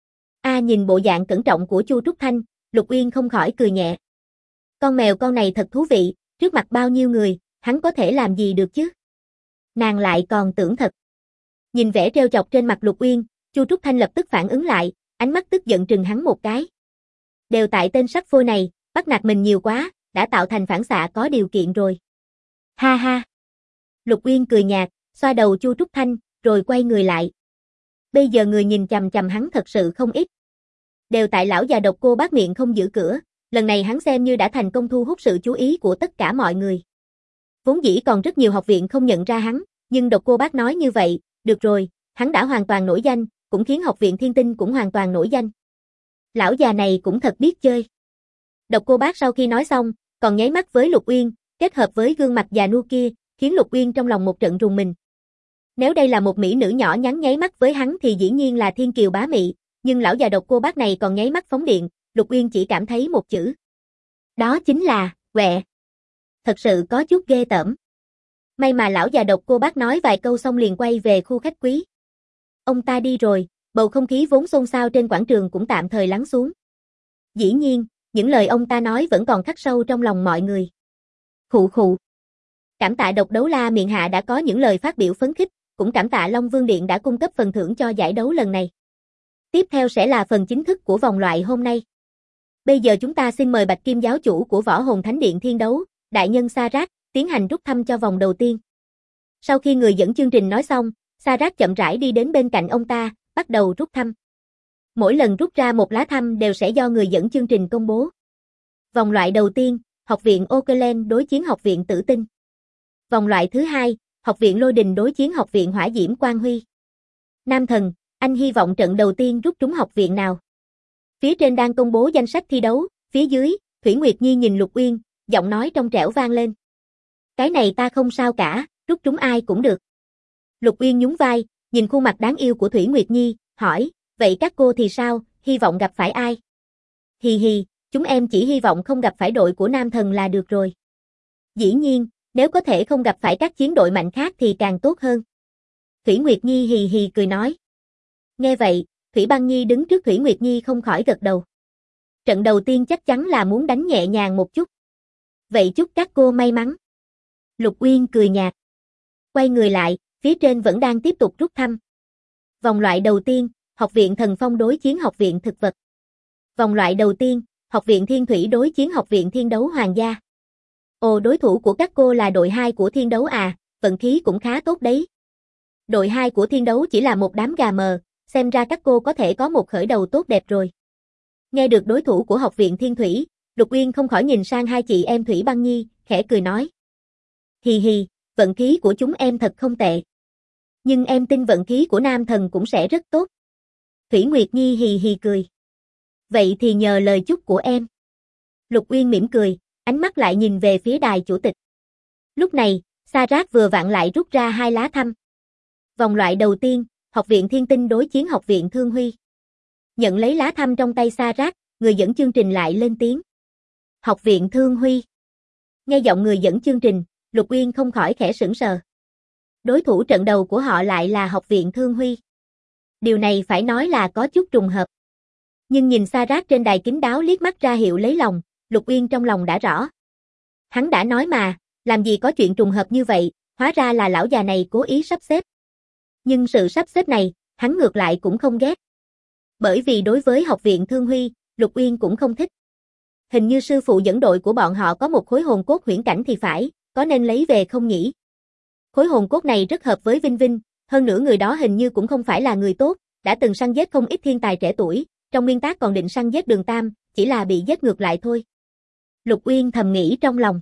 Nhìn bộ dạng cẩn trọng của Chu Trúc Thanh, Lục Uyên không khỏi cười nhẹ. Con mèo con này thật thú vị, trước mặt bao nhiêu người, hắn có thể làm gì được chứ? Nàng lại còn tưởng thật. Nhìn vẻ trêu chọc trên mặt Lục Uyên, Chu Trúc Thanh lập tức phản ứng lại, ánh mắt tức giận trừng hắn một cái. Đều tại tên sắc phôi này, bắt nạt mình nhiều quá, đã tạo thành phản xạ có điều kiện rồi. Ha ha. Lục Uyên cười nhạt, xoa đầu Chu Trúc Thanh, rồi quay người lại. Bây giờ người nhìn chằm chằm hắn thật sự không ít. Đều tại lão già Độc Cô Bác miệng không giữ cửa, lần này hắn xem như đã thành công thu hút sự chú ý của tất cả mọi người. Vốn dĩ còn rất nhiều học viện không nhận ra hắn, Nhưng Độc Cô Bác nói như vậy, được rồi, hắn đã hoàn toàn nổi danh, cũng khiến học viện Thiên Tinh cũng hoàn toàn nổi danh. Lão già này cũng thật biết chơi. Độc Cô Bác sau khi nói xong, còn nháy mắt với Lục Uyên, kết hợp với gương mặt già nua kia, khiến Lục Uyên trong lòng một trận rùng mình. Nếu đây là một mỹ nữ nhỏ nhắn nháy mắt với hắn thì dĩ nhiên là thiên kiều bá mị, nhưng lão già Độc Cô Bác này còn nháy mắt phóng điện, Lục Uyên chỉ cảm thấy một chữ. Đó chính là, quẹ. Thật sự có chút ghê tởm. May mà lão già Độc Cô Bác nói vài câu xong liền quay về khu khách quý. Ông ta đi rồi, bầu không khí vốn xôn xao trên quảng trường cũng tạm thời lắng xuống. Dĩ nhiên, những lời ông ta nói vẫn còn khắc sâu trong lòng mọi người. Khụ khụ. Cảm tạ Độc Đấu La miệng hạ đã có những lời phát biểu phấn khích, cũng cảm tạ Long Vương Điện đã cung cấp phần thưởng cho giải đấu lần này. Tiếp theo sẽ là phần chính thức của vòng loại hôm nay. Bây giờ chúng ta xin mời Bạch Kim giáo chủ của Võ Hồn Thánh Điện Thiên Đấu, đại nhân Sa-rát, tiến hành rút thăm cho vòng đầu tiên. Sau khi người dẫn chương trình nói xong, Sa-rát chậm rãi đi đến bên cạnh ông ta, bắt đầu rút thăm. Mỗi lần rút ra một lá thăm đều sẽ do người dẫn chương trình công bố. Vòng loại đầu tiên, Học viện Okerland đối chiến Học viện Tử Tinh. Vòng loại thứ hai, Học viện Lôi Đình đối chiến Học viện Hỏa Diễm Quang Huy. Nam Thần, anh hy vọng trận đầu tiên rút trúng học viện nào? Phía trên đang công bố danh sách thi đấu, phía dưới, Thủy Nguyệt Nhi nhìn Lục Uyên, giọng nói trong trẻo vang lên. Cái này ta không sao cả, rút trúng ai cũng được. Lục Uyên nhún vai, nhìn khuôn mặt đáng yêu của Thủy Nguyệt Nhi, hỏi, vậy các cô thì sao, hy vọng gặp phải ai? Hì hì, chúng em chỉ hy vọng không gặp phải đội của Nam Thần là được rồi. Dĩ nhiên, nếu có thể không gặp phải các chiến đội mạnh khác thì càng tốt hơn. Thủy Nguyệt Nhi hì hì cười nói. Nghe vậy, Thủy Băng Nhi đứng trước Thủy Nguyệt Nhi không khỏi gật đầu. Trận đầu tiên chắc chắn là muốn đánh nhẹ nhàng một chút. Vậy chúc các cô may mắn. Lục Uyên cười nhạt. Quay người lại, phía trên vẫn đang tiếp tục rút thăm. Vòng loại đầu tiên, Học viện Thần Phong đối chiến Học viện Thực Vật. Vòng loại đầu tiên, Học viện Thiên Thủy đối chiến Học viện Thiên Đấu Hoàng gia. Ồ, đối thủ của các cô là đội 2 của Thiên Đấu à, vận khí cũng khá tốt đấy. Đội 2 của Thiên Đấu chỉ là một đám gà mờ, xem ra các cô có thể có một khởi đầu tốt đẹp rồi. Nghe được đối thủ của Học viện Thiên Thủy, Lục Uyên không khỏi nhìn sang hai chị em Thủy Băng Nhi, khẽ cười nói. Hì hì, vận khí của chúng em thật không tệ. Nhưng em tin vận khí của Nam Thần cũng sẽ rất tốt. Thủy Nguyệt Nhi hì hì cười. Vậy thì nhờ lời chúc của em. Lục Uyên mỉm cười, ánh mắt lại nhìn về phía đài chủ tịch. Lúc này, Sa-rát vừa vặn lại rút ra 2 lá thăm. Vòng loại đầu tiên, Học viện Thiên Tinh đối chiến Học viện Thương Huy. Nhận lấy lá thăm trong tay Sa-rát, người dẫn chương trình lại lên tiếng. Học viện Thương Huy. Nghe giọng người dẫn chương trình, Lục Uyên không khỏi khẽ sững sờ. Đối thủ trận đầu của họ lại là Học viện Thương Huy. Điều này phải nói là có chút trùng hợp. Nhưng nhìn Sa-rát trên đài kính đáo liếc mắt ra hiệu lấy lòng, Lục Uyên trong lòng đã rõ. Hắn đã nói mà, làm gì có chuyện trùng hợp như vậy, hóa ra là lão già này cố ý sắp xếp. Nhưng sự sắp xếp này, hắn ngược lại cũng không ghét. Bởi vì đối với Học viện Thương Huy, Lục Uyên cũng không thích. Hình như sư phụ dẫn đội của bọn họ có một khối hồn cốt huyễn cảnh thì phải, có nên lấy về không nhỉ? Khối hồn cốt này rất hợp với Vinh Vinh, hơn nữa người đó hình như cũng không phải là người tốt, đã từng săn giết không ít thiên tài trẻ tuổi, trong nguyên tắc còn định săn giết Đường Tam, chỉ là bị giết ngược lại thôi. Lục Uyên thầm nghĩ trong lòng.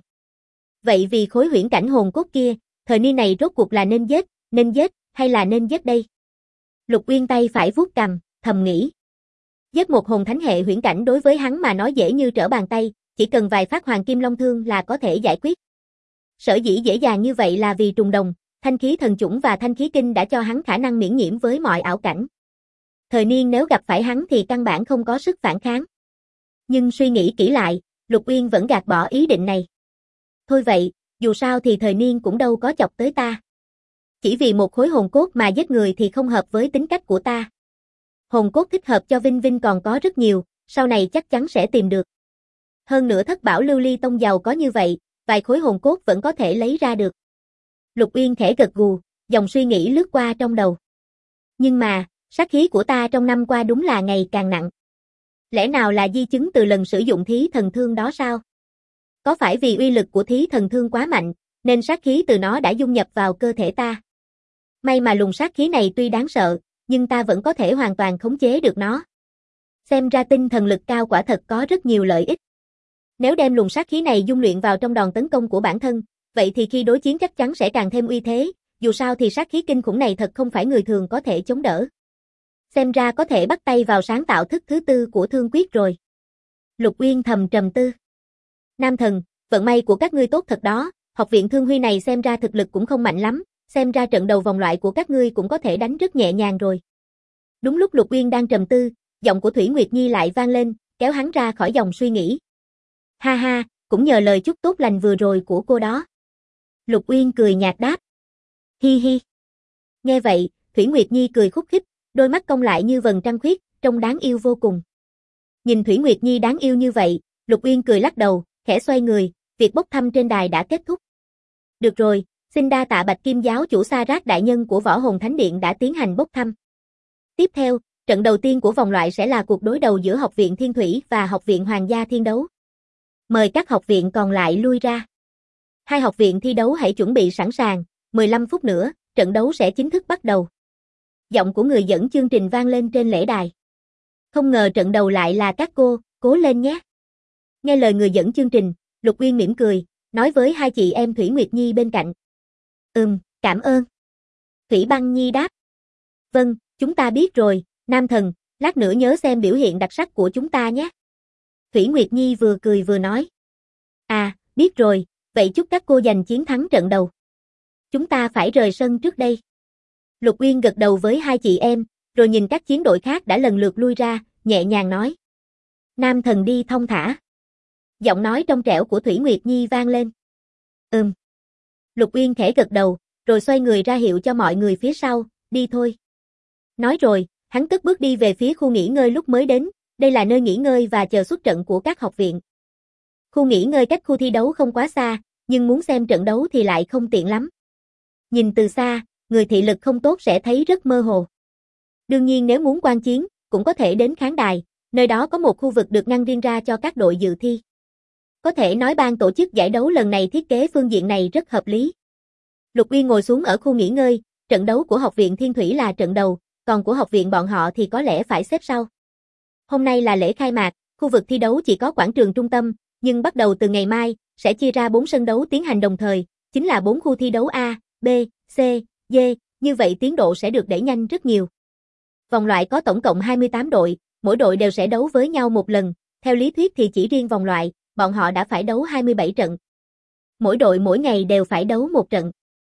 Vậy vì khối huyễn cảnh hồn cốt kia, thời niên này rốt cuộc là nên giết, hay là nên giết đây? Lục Uyên tay phải vuốt cằm, thầm nghĩ. Giết một hồn thánh hệ huyễn cảnh đối với hắn mà nói dễ như trở bàn tay, chỉ cần vài phát hoàng kim long thương là có thể giải quyết. Sở dĩ dễ dàng như vậy là vì trùng đồng, thanh khí thần chủng và thanh khí kinh đã cho hắn khả năng miễn nhiễm với mọi ảo cảnh. Thời niên nếu gặp phải hắn thì căn bản không có sức phản kháng. Nhưng suy nghĩ kỹ lại, Lục Uyên vẫn gạt bỏ ý định này. Thôi vậy, dù sao thì thời niên cũng đâu có chọc tới ta. Chỉ vì một khối hồn cốt mà giết người thì không hợp với tính cách của ta. Hồn cốt thích hợp cho Vinh Vinh còn có rất nhiều, sau này chắc chắn sẽ tìm được. Hơn nữa Thất Bảo Lưu Ly Tông giàu có như vậy, vài khối hồn cốt vẫn có thể lấy ra được. Lục Uyên khẽ gật gù, dòng suy nghĩ lướt qua trong đầu. Nhưng mà, sát khí của ta trong năm qua đúng là ngày càng nặng. Lẽ nào là di chứng từ lần sử dụng thí thần thương đó sao? Có phải vì uy lực của thí thần thương quá mạnh, nên sát khí từ nó đã dung nhập vào cơ thể ta? May mà luồng sát khí này tuy đáng sợ, nhưng ta vẫn có thể hoàn toàn khống chế được nó. Xem ra tinh thần lực cao quả thật có rất nhiều lợi ích. Nếu đem luồng sát khí này dung luyện vào trong đòn tấn công của bản thân, vậy thì khi đối chiến chắc chắn sẽ càng thêm uy thế, dù sao thì sát khí kinh khủng này thật không phải người thường có thể chống đỡ. Xem ra có thể bắt tay vào sáng tạo thức thứ tư của thương quyết rồi. Lục Uyên thầm trầm tư. Nam thần, vận may của các ngươi tốt thật đó, học viện Thương Huy này xem ra thực lực cũng không mạnh lắm, xem ra trận đầu vòng loại của các ngươi cũng có thể đánh rất nhẹ nhàng rồi. Đúng lúc Lục Uyên đang trầm tư, giọng của Thủy Nguyệt Nhi lại vang lên, kéo hắn ra khỏi dòng suy nghĩ. Ha ha, cũng nhờ lời chúc tốt lành vừa rồi của cô đó. Lục Uyên cười nhạt đáp. Hi hi. Nghe vậy, Thủy Nguyệt Nhi cười khúc khích, đôi mắt cong lại như vầng trăng khuyết, trông đáng yêu vô cùng. Nhìn Thủy Nguyệt Nhi đáng yêu như vậy, Lục Uyên cười lắc đầu, khẽ xoay người, việc bốc thăm trên đài đã kết thúc. Được rồi, xin đa tạ Bạch Kim giáo chủ Sa Rát đại nhân của Võ Hồn Thánh Điện đã tiến hành bốc thăm. Tiếp theo, trận đầu tiên của vòng loại sẽ là cuộc đối đầu giữa Học viện Thiên Thủy và Học viện Hoàng gia Thiên Đấu. Mời các học viện còn lại lui ra. Hai học viện thi đấu hãy chuẩn bị sẵn sàng, 15 phút nữa, trận đấu sẽ chính thức bắt đầu. Giọng của người dẫn chương trình vang lên trên lễ đài. Không ngờ trận đầu lại là các cô, cố lên nhé. Nghe lời người dẫn chương trình, Lục Uyên mỉm cười, nói với hai chị em Thủy Nguyệt Nhi bên cạnh. Cảm ơn. Thủy Băng Nhi đáp. Vâng, chúng ta biết rồi, Nam thần, lát nữa nhớ xem biểu hiện đặc sắc của chúng ta nhé. Thủy Nguyệt Nhi vừa cười vừa nói. À, biết rồi, vậy chúc các cô giành chiến thắng trận đầu. Chúng ta phải rời sân trước đây. Lục Uyên gật đầu với hai chị em, rồi nhìn các chiến đội khác đã lần lượt lui ra, nhẹ nhàng nói. Nam thần đi thong thả. Giọng nói trong trẻo của Thủy Nguyệt Nhi vang lên. Lục Uyên khẽ gật đầu, rồi xoay người ra hiệu cho mọi người phía sau, đi thôi. Nói rồi, hắn cất bước đi về phía khu nghỉ ngơi lúc mới đến, đây là nơi nghỉ ngơi và chờ xuất trận của các học viện. Khu nghỉ ngơi cách khu thi đấu không quá xa, nhưng muốn xem trận đấu thì lại không tiện lắm. Nhìn từ xa, người thị lực không tốt sẽ thấy rất mơ hồ. Đương nhiên nếu muốn quan chiến, cũng có thể đến khán đài, nơi đó có một khu vực được ngăn riêng ra cho các đội dự thi. Có thể nói ban tổ chức giải đấu lần này thiết kế phương diện này rất hợp lý. Lục Uyên ngồi xuống ở khu nghỉ ngơi, trận đấu của Học viện Thiên Thủy là trận đầu, còn của học viện bọn họ thì có lẽ phải xếp sau. Hôm nay là lễ khai mạc, khu vực thi đấu chỉ có quảng trường trung tâm, nhưng bắt đầu từ ngày mai, sẽ chia ra 4 sân đấu tiến hành đồng thời, chính là 4 khu thi đấu A, B, C, D, như vậy tiến độ sẽ được đẩy nhanh rất nhiều. Vòng loại có tổng cộng 28 đội, mỗi đội đều sẽ đấu với nhau một lần, theo lý thuyết thì chỉ riêng vòng loại, bọn họ đã phải đấu 27 trận. Mỗi đội mỗi ngày đều phải đấu một trận.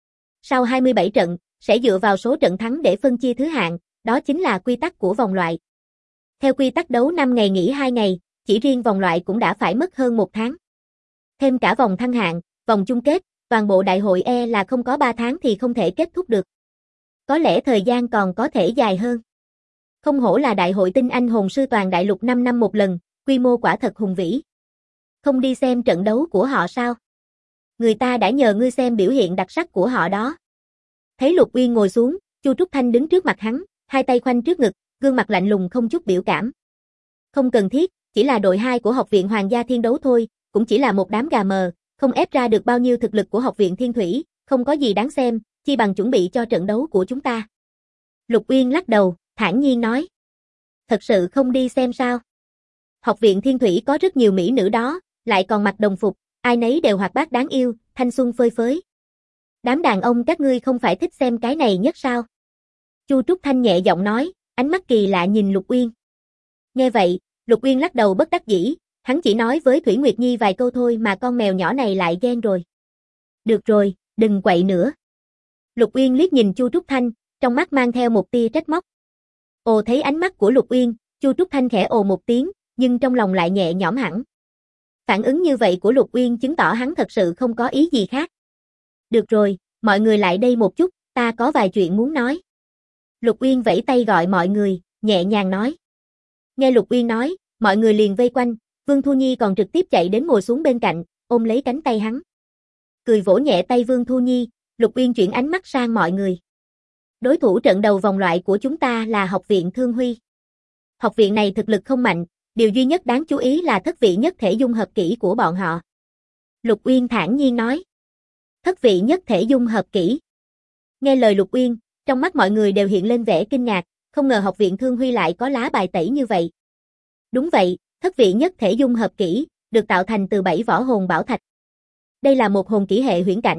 Sau 27 trận, sẽ dựa vào số trận thắng để phân chia thứ hạng, đó chính là quy tắc của vòng loại. Theo quy tắc đấu 5 ngày nghỉ 2 ngày, chỉ riêng vòng loại cũng đã phải mất hơn 1 tháng. Thêm cả vòng thăng hạng, vòng chung kết, toàn bộ đại hội là không có 3 tháng thì không thể kết thúc được. Có lẽ thời gian còn có thể dài hơn. Không hổ là đại hội tinh anh hồn sư toàn đại lục 5 năm một lần, quy mô quả thật hùng vĩ. Không đi xem trận đấu của họ sao? Người ta đã nhờ ngươi xem biểu hiện đặc sắc của họ đó. Thấy Lục Uyên ngồi xuống, Chu Trúc Thanh đứng trước mặt hắn, hai tay khoanh trước ngực, gương mặt lạnh lùng không chút biểu cảm. Không cần thiết, chỉ là đội 2 của Học viện Hoàng gia Thiên Đấu thôi, cũng chỉ là một đám gà mờ, không ép ra được bao nhiêu thực lực của Học viện Thiên Thủy, không có gì đáng xem, chi bằng chuẩn bị cho trận đấu của chúng ta. Lục Uyên lắc đầu, thản nhiên nói. Thật sự không đi xem sao? Học viện Thiên Thủy có rất nhiều mỹ nữ đó, lại còn mặc đồng phục, ai nấy đều hoạt bát đáng yêu, thanh xuân phơi phới. Đám đàn ông các ngươi không phải thích xem cái này nhất sao? Chu Trúc Thanh nhẹ giọng nói, ánh mắt kỳ lạ nhìn Lục Uyên. Nghe vậy, Lục Uyên lắc đầu bất đắc dĩ, hắn chỉ nói với Thủy Nguyệt Nhi vài câu thôi mà con mèo nhỏ này lại ghen rồi. Được rồi, đừng quậy nữa. Lục Uyên liếc nhìn Chu Trúc Thanh, trong mắt mang theo một tia trách móc. Ồ, thấy ánh mắt của Lục Uyên, Chu Trúc Thanh khẽ ồ một tiếng, nhưng trong lòng lại nhẹ nhõm hẳn. Phản ứng như vậy của Lục Uyên chứng tỏ hắn thật sự không có ý gì khác. Được rồi, mọi người lại đây một chút, ta có vài chuyện muốn nói. Lục Uyên vẫy tay gọi mọi người, nhẹ nhàng nói. Nghe Lục Uyên nói, mọi người liền vây quanh, Vương Thu Nhi còn trực tiếp chạy đến ngồi xuống bên cạnh, ôm lấy cánh tay hắn. Cười vỗ nhẹ tay Vương Thu Nhi, Lục Uyên chuyển ánh mắt sang mọi người. Đối thủ trận đầu vòng loại của chúng ta là Học viện Thương Huy. Học viện này thực lực không mạnh, điều duy nhất đáng chú ý là thất vị nhất thể dung hợp kỹ của bọn họ. Lục Uyên thản nhiên nói. Thất vị nhất thể dung hợp kỹ. Nghe lời Lục Uyên, trong mắt mọi người đều hiện lên vẻ kinh ngạc, không ngờ Học viện Thương Huy lại có lá bài tẩy như vậy. Đúng vậy, thất vị nhất thể dung hợp kỹ, được tạo thành từ 7 võ hồn bảo thạch. Đây là một hồn kỹ hệ huyễn cảnh,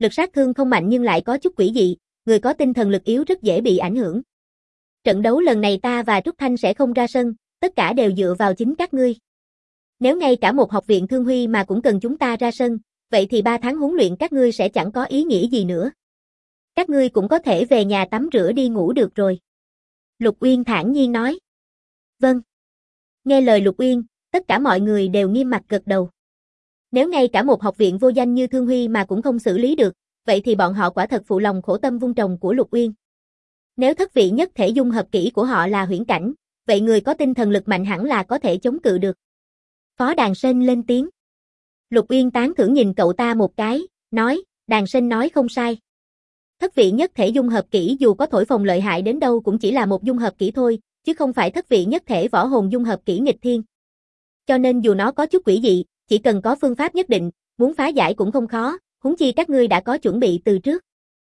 Lực sát thương không mạnh nhưng lại có chút quỷ dị, người có tinh thần lực yếu rất dễ bị ảnh hưởng. Trận đấu lần này ta và Trúc Thanh sẽ không ra sân, tất cả đều dựa vào chính các ngươi. Nếu ngay cả một học viện Thương Huy mà cũng cần chúng ta ra sân, vậy thì 3 tháng huấn luyện các ngươi sẽ chẳng có ý nghĩa gì nữa. Các ngươi cũng có thể về nhà tắm rửa đi ngủ được rồi. Lục Uyên thản nhiên nói. Vâng. Nghe lời Lục Uyên, tất cả mọi người đều nghiêm mặt gật đầu. Nếu ngay cả một học viện vô danh như Thương Huy mà cũng không xử lý được, vậy thì bọn họ quả thật phụ lòng khổ tâm vun trồng của Lục Uyên. Nếu thất vị nhất thể dung hợp kỹ của họ là huyễn cảnh, vậy người có tinh thần lực mạnh hẳn là có thể chống cự được. Phó Đàn Sên lên tiếng. Lục Uyên tán thưởng nhìn cậu ta một cái, nói, Đàn Sên nói không sai. Thất vị nhất thể dung hợp kỹ dù có thổi phồng lợi hại đến đâu cũng chỉ là một dung hợp kỹ thôi, chứ không phải thất vị nhất thể võ hồn dung hợp kỹ nghịch thiên. Cho nên dù nó có chút quỷ dị, chỉ cần có phương pháp nhất định, muốn phá giải cũng không khó, huống chi các ngươi đã có chuẩn bị từ trước.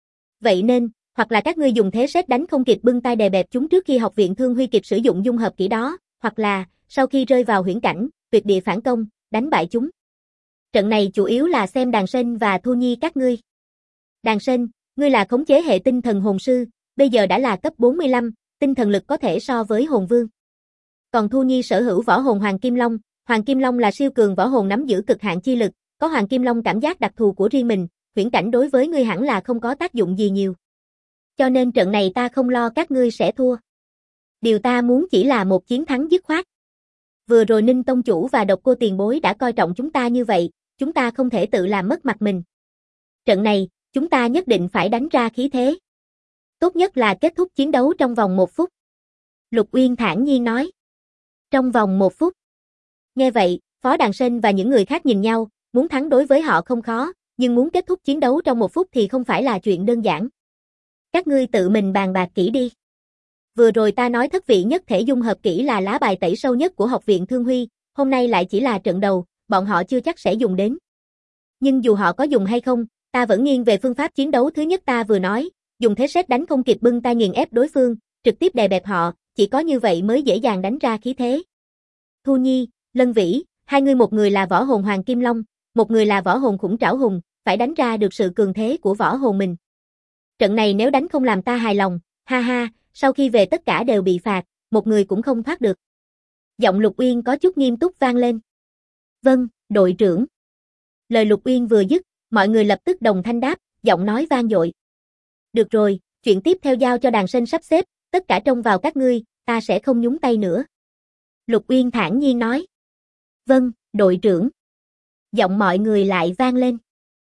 Vậy nên, hoặc là các ngươi dùng thế sét đánh không kịp bưng tay đè bẹp chúng trước khi học viện Thương Huy kịp sử dụng dung hợp kỹ đó, hoặc là, sau khi rơi vào huyễn cảnh, tuyệt địa phản công, đánh bại chúng. Trận này chủ yếu là xem Đàn Sên và Thu Nhi các ngươi. Đàn Sên, ngươi là khống chế hệ tinh thần hồn sư, bây giờ đã là cấp 45, tinh thần lực có thể so với hồn vương. Còn Thu Nhi sở hữu võ hồn Hoàng Kim Long là siêu cường võ hồn nắm giữ cực hạn chi lực, có Hoàng Kim Long cảm giác đặc thù của riêng mình, huyễn cảnh đối với ngươi hẳn là không có tác dụng gì nhiều. Cho nên trận này ta không lo các ngươi sẽ thua. Điều ta muốn chỉ là một chiến thắng dứt khoát. Vừa rồi Ninh Tông Chủ và Độc Cô Tiền Bối đã coi trọng chúng ta như vậy, chúng ta không thể tự làm mất mặt mình. Trận này, chúng ta nhất định phải đánh ra khí thế. Tốt nhất là kết thúc chiến đấu trong vòng 1 phút. Lục Uyên thản nhiên nói. Trong vòng 1 phút. Nghe vậy, Phó Đàn Sên và những người khác nhìn nhau, muốn thắng đối với họ không khó, nhưng muốn kết thúc chiến đấu trong 1 phút thì không phải là chuyện đơn giản. Các ngươi tự mình bàn bạc kỹ đi. Vừa rồi ta nói thất vị nhất thể dung hợp kỹ là lá bài tẩy sâu nhất của học viện Thương Huy, hôm nay lại chỉ là trận đầu, bọn họ chưa chắc sẽ dùng đến. Nhưng dù họ có dùng hay không, ta vẫn nghiêng về phương pháp chiến đấu thứ nhất ta vừa nói, dùng thế sét đánh không kịp bưng tay nghiền ép đối phương, trực tiếp đè bẹp họ, chỉ có như vậy mới dễ dàng đánh ra khí thế. Thu Nhi, Lân Vĩ, hai người một người là võ hồn Hoàng Kim Long, một người là võ hồn Khủng Trảo Hùng, phải đánh ra được sự cường thế của võ hồn mình. Trận này nếu đánh không làm ta hài lòng, ha ha, sau khi về tất cả đều bị phạt, một người cũng không thoát được. Giọng Lục Uyên có chút nghiêm túc vang lên. Vâng, đội trưởng. Lời Lục Uyên vừa dứt, mọi người lập tức đồng thanh đáp, giọng nói vang dội. Được rồi, chuyện tiếp theo giao cho Đàn Sên sắp xếp, tất cả trông vào các ngươi, ta sẽ không nhúng tay nữa. Lục Uyên thản nhiên nói. Vâng, đội trưởng. Giọng mọi người lại vang lên.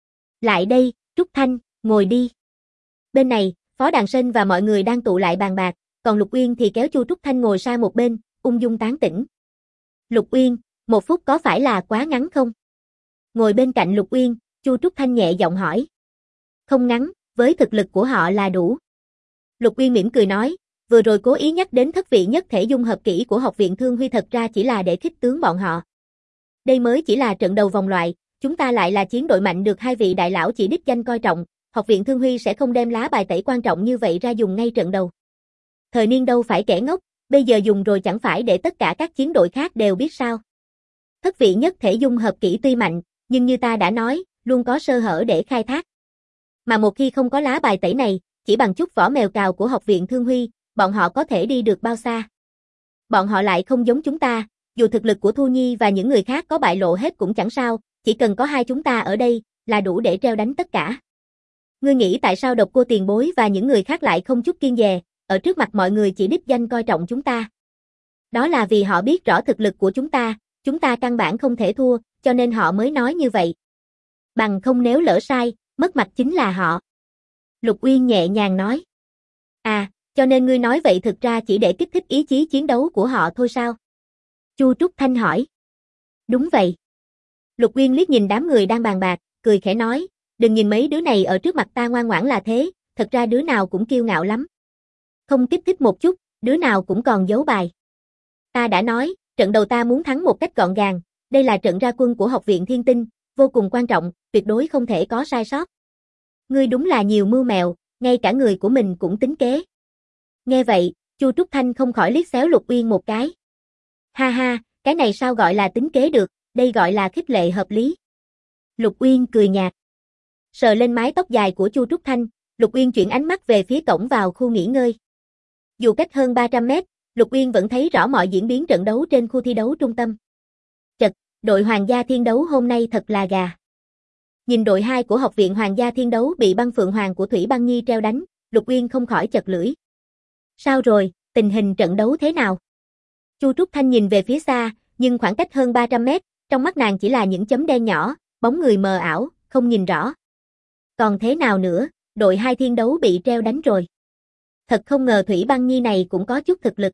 Lại đây, Trúc Thanh, ngồi đi. Bên này, Phó Đàn Sên và mọi người đang tụ lại bàn bạc, còn Lục Uyên thì kéo Chu Trúc Thanh ngồi sang một bên, ung dung tán tỉnh. Lục Uyên, 1 phút có phải là quá ngắn không? Ngồi bên cạnh Lục Uyên, Chu Trúc Thanh nhẹ giọng hỏi. Không ngắn, với thực lực của họ là đủ. Lục Uyên mỉm cười nói, vừa rồi cố ý nhắc đến thất vị nhất thể dung hợp kỹ của học viện Thương Huy thật ra chỉ là để khích tướng bọn họ. Đây mới chỉ là trận đầu vòng loại, chúng ta lại là chiến đội mạnh được 2 vị đại lão chỉ đích danh coi trọng, học viện Thương Huy sẽ không đem lá bài tẩy quan trọng như vậy ra dùng ngay trận đầu. Thời niên đâu phải kẻ ngốc, bây giờ dùng rồi chẳng phải để tất cả các chiến đội khác đều biết sao. Thất vị nhất thể dung hợp kỹ tuy mạnh, nhưng như ta đã nói, luôn có sơ hở để khai thác. Mà một khi không có lá bài tẩy này, chỉ bằng chút vỏ mèo cào của học viện Thương Huy, bọn họ có thể đi được bao xa. Bọn họ lại không giống chúng ta, dù thực lực của Thu Nhi và những người khác có bại lộ hết cũng chẳng sao, chỉ cần có hai chúng ta ở đây, là đủ để treo đánh tất cả. Ngươi nghĩ tại sao Độc Cô Tiền Bối và những người khác lại không chút kiêng dè, ở trước mặt mọi người chỉ đích danh coi trọng chúng ta? Đó là vì họ biết rõ thực lực của chúng ta căn bản không thể thua, cho nên họ mới nói như vậy. Bằng không nếu lỡ sai, mất mặt chính là họ. Lục Uyên nhẹ nhàng nói. À, cho nên ngươi nói vậy thực ra chỉ để kích thích ý chí chiến đấu của họ thôi sao? Chu Trúc Thanh hỏi. Đúng vậy. Lục Uyên liếc nhìn đám người đang bàn bạc, cười khẽ nói, đừng nhìn mấy đứa này ở trước mặt ta ngoan ngoãn là thế, thật ra đứa nào cũng kiêu ngạo lắm. Không kích thích một chút, đứa nào cũng còn giấu bài. Ta đã nói, trận đầu ta muốn thắng một cách gọn gàng, đây là trận ra quân của học viện Thiên Tinh, vô cùng quan trọng, tuyệt đối không thể có sai sót. Ngươi đúng là nhiều mưu mèo, ngay cả người của mình cũng tính kế. Nghe vậy, Chu Trúc Thanh không khỏi liếc xéo Lục Uyên một cái. Ha ha, cái này sao gọi là tính kế được, đây gọi là khích lệ hợp lý. Lục Uyên cười nhạt. Sờ lên mái tóc dài của Chu Trúc Thanh, Lục Uyên chuyển ánh mắt về phía cổng vào khu nghỉ ngơi. Dù cách hơn 300 mét, Lục Uyên vẫn thấy rõ mọi diễn biến trận đấu trên khu thi đấu trung tâm. Chật, đội Hoàng gia Thiên đấu hôm nay thật là gà. Nhìn đội 2 của Học viện Hoàng gia Thiên đấu bị băng phượng hoàng của Thủy Băng Nhi treo đánh, Lục Uyên không khỏi chật lưỡi. Sao rồi, tình hình trận đấu thế nào? Chu Trúc Thanh nhìn về phía xa, nhưng khoảng cách hơn 300 mét, trong mắt nàng chỉ là những chấm đen nhỏ, bóng người mờ ảo, không nhìn rõ. Còn thế nào nữa, đội 2 Thiên đấu bị treo đánh rồi. Thật không ngờ Thủy Băng Nhi này cũng có chút thực lực.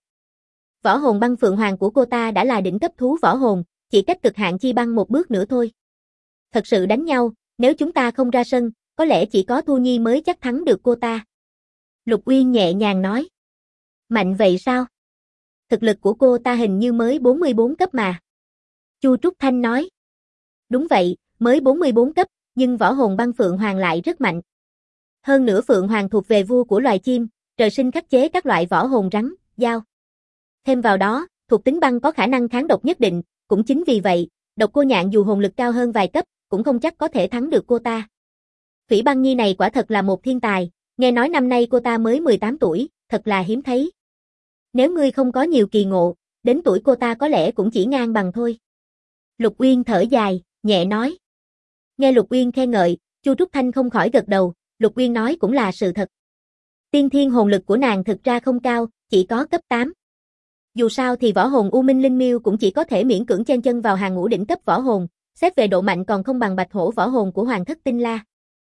Võ hồn băng phượng hoàng của cô ta đã là đỉnh cấp thú võ hồn, chỉ cách cực hạn chi băng một bước nữa thôi. Thật sự đánh nhau, nếu chúng ta không ra sân, có lẽ chỉ có Thu Nhi mới chắc thắng được cô ta. Lục Uyên nhẹ nhàng nói. Mạnh vậy sao? Thực lực của cô ta hình như mới 44 cấp mà. Chu Trúc Thanh nói. Đúng vậy, mới 44 cấp, nhưng võ hồn băng phượng hoàng lại rất mạnh. Hơn nữa phượng hoàng thuộc về vua của loài chim, trời sinh khắc chế các loại võ hồn rắn, dao. Thêm vào đó, thuộc tính băng có khả năng kháng độc nhất định, cũng chính vì vậy, Độc Cô Nhạn dù hồn lực cao hơn vài cấp, cũng không chắc có thể thắng được cô ta. Thủy Băng Nhi này quả thật là một thiên tài, nghe nói năm nay cô ta mới 18 tuổi, thật là hiếm thấy. Nếu ngươi không có nhiều kỳ ngộ, đến tuổi cô ta có lẽ cũng chỉ ngang bằng thôi. Lục Uyên thở dài, nhẹ nói. Nghe Lục Uyên khen ngợi, Chu Trúc Thanh không khỏi gật đầu, Lục Uyên nói cũng là sự thật. Tiên thiên hồn lực của nàng thực ra không cao, chỉ có cấp 8. Dù sao thì võ hồn U Minh Linh Miêu cũng chỉ có thể miễn cưỡng chen chân vào hàng ngũ đỉnh cấp võ hồn, xét về độ mạnh còn không bằng Bạch Hổ võ hồn của Hoàng Thất Tinh La.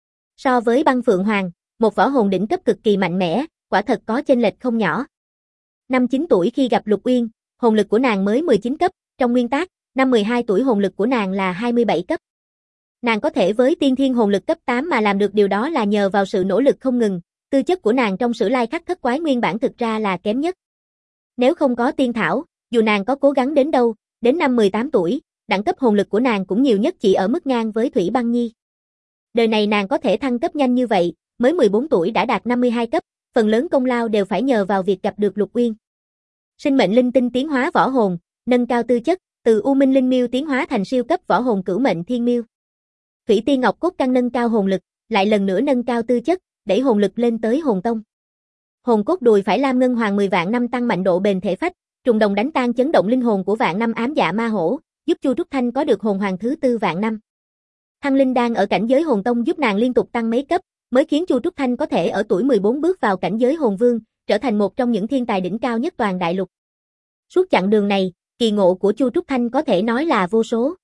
So với băng phượng hoàng, một võ hồn đỉnh cấp cực kỳ mạnh mẽ, quả thật có chênh lệch không nhỏ. Năm 9 tuổi khi gặp Lục Uyên, hồn lực của nàng mới 19 cấp, trong nguyên tắc, năm 12 tuổi hồn lực của nàng là 27 cấp. Nàng có thể với tiên thiên hồn lực cấp 8 mà làm được điều đó là nhờ vào sự nỗ lực không ngừng, tư chất của nàng trong Sử Lai Khắc Thất Quái nguyên bản thực ra là kém nhất. Nếu không có tiên thảo, dù nàng có cố gắng đến đâu, đến năm 18 tuổi, đẳng cấp hồn lực của nàng cũng nhiều nhất chỉ ở mức ngang với Thủy Băng Nhi. Đời này nàng có thể thăng cấp nhanh như vậy, mới 14 tuổi đã đạt 52 cấp, phần lớn công lao đều phải nhờ vào việc gặp được Lục Uyên. Sinh mệnh linh tinh tiến hóa võ hồn, nâng cao tư chất, từ U Minh Linh Miêu tiến hóa thành siêu cấp võ hồn Cửu Mệnh Thiên Miêu. Thủy Tiên Ngọc Cốt Căn nâng cao hồn lực, lại lần nữa nâng cao tư chất, đẩy hồn lực lên tới hồn tông. Hồn cốt đùi phải lam ngân hoàng 10 vạn năm tăng mạnh độ bền thể phách, trùng đồng đánh tan chấn động linh hồn của vạn năm ám dạ ma hổ, giúp Chu Trúc Thanh có được hồn hoàng thứ 4 vạn năm. Thăng linh đan ở cảnh giới hồn tông giúp nàng liên tục tăng mấy cấp, mới khiến Chu Trúc Thanh có thể ở tuổi 14 bước vào cảnh giới hồn vương, trở thành một trong những thiên tài đỉnh cao nhất toàn đại lục. Suốt chặng đường này, kỳ ngộ của Chu Trúc Thanh có thể nói là vô số.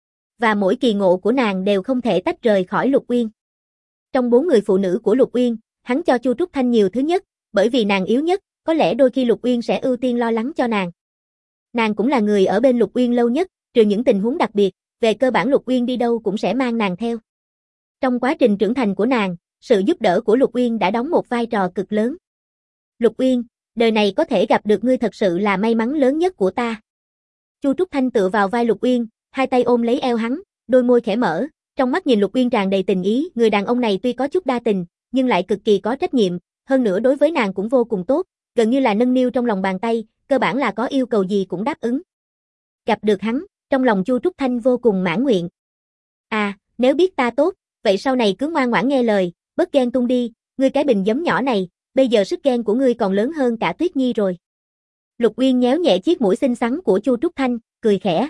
Và mỗi kỳ ngộ của nàng đều không thể tách rời khỏi Lục Uyên. Trong 4 người phụ nữ của Lục Uyên, hắn cho Chu Trúc Thanh nhiều thứ nhất, bởi vì nàng yếu nhất, có lẽ đôi khi Lục Uyên sẽ ưu tiên lo lắng cho nàng. Nàng cũng là người ở bên Lục Uyên lâu nhất, trừ những tình huống đặc biệt, về cơ bản Lục Uyên đi đâu cũng sẽ mang nàng theo. Trong quá trình trưởng thành của nàng, sự giúp đỡ của Lục Uyên đã đóng một vai trò cực lớn. Lục Uyên, đời này có thể gặp được ngươi thật sự là may mắn lớn nhất của ta. Chu Trúc Thanh tựa vào vai Lục Uyên, hai tay ôm lấy eo hắn, đôi môi khẽ mở, trong mắt nhìn Lục Uyên tràn đầy tình ý, người đàn ông này tuy có chút đa tình, nhưng lại cực kỳ có trách nhiệm, hơn nữa đối với nàng cũng vô cùng tốt, gần như là nâng niu trong lòng bàn tay, cơ bản là có yêu cầu gì cũng đáp ứng. Gặp được hắn, trong lòng Chu Trúc Thanh vô cùng mãn nguyện. À, nếu biết ta tốt, vậy sau này cứ ngoan ngoãn nghe lời, bớt ghen tung đi, ngươi cái bình giấm nhỏ này, bây giờ sức ghen của ngươi còn lớn hơn cả Tuyết Nhi rồi. Lục Uyên nhéo nhẹ chiếc mũi xinh xắn của Chu Trúc Thanh, cười khẽ.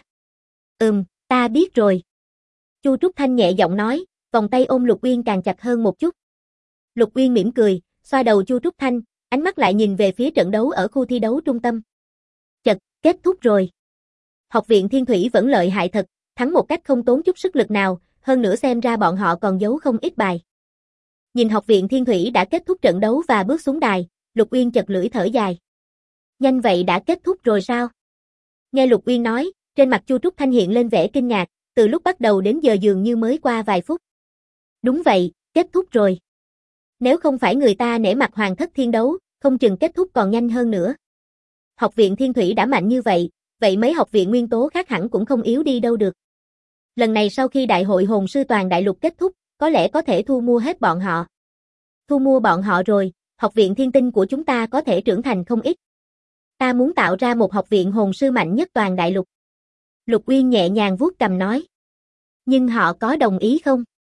Ta biết rồi. Chu Trúc Thanh nhẹ giọng nói, vòng tay ôm Lục Uyên càng chặt hơn một chút. Lục Uyên mỉm cười, xoa đầu Chu Trúc Thanh, ánh mắt lại nhìn về phía trận đấu ở khu thi đấu trung tâm. Chật, kết thúc rồi. Học viện Thiên Thủy vẫn lợi hại thật, thắng một cách không tốn chút sức lực nào, hơn nữa xem ra bọn họ còn giấu không ít bài. Nhìn Học viện Thiên Thủy đã kết thúc trận đấu và bước xuống đài, Lục Uyên chật lưỡi thở dài. Nhanh vậy đã kết thúc rồi sao? Nghe Lục Uyên nói, trên mặt Chu Trúc Thanh hiện lên vẻ kinh ngạc, từ lúc bắt đầu đến giờ dường như mới qua vài phút. Đúng vậy, kết thúc rồi. Nếu không phải người ta nể mặt Hoàng Thất Thiên đấu, không chừng kết thúc còn nhanh hơn nữa. Học viện Thiên Thủy đã mạnh như vậy, vậy mấy học viện nguyên tố khác hẳn cũng không yếu đi đâu được. Lần này sau khi đại hội hồn sư toàn đại lục kết thúc, có lẽ có thể thu mua hết bọn họ. Thu mua bọn họ rồi, học viện thiên tinh của chúng ta có thể trưởng thành không ít. Ta muốn tạo ra một học viện hồn sư mạnh nhất toàn đại lục. Lục Uyên nhẹ nhàng vuốt cằm nói. Nhưng họ có đồng ý không?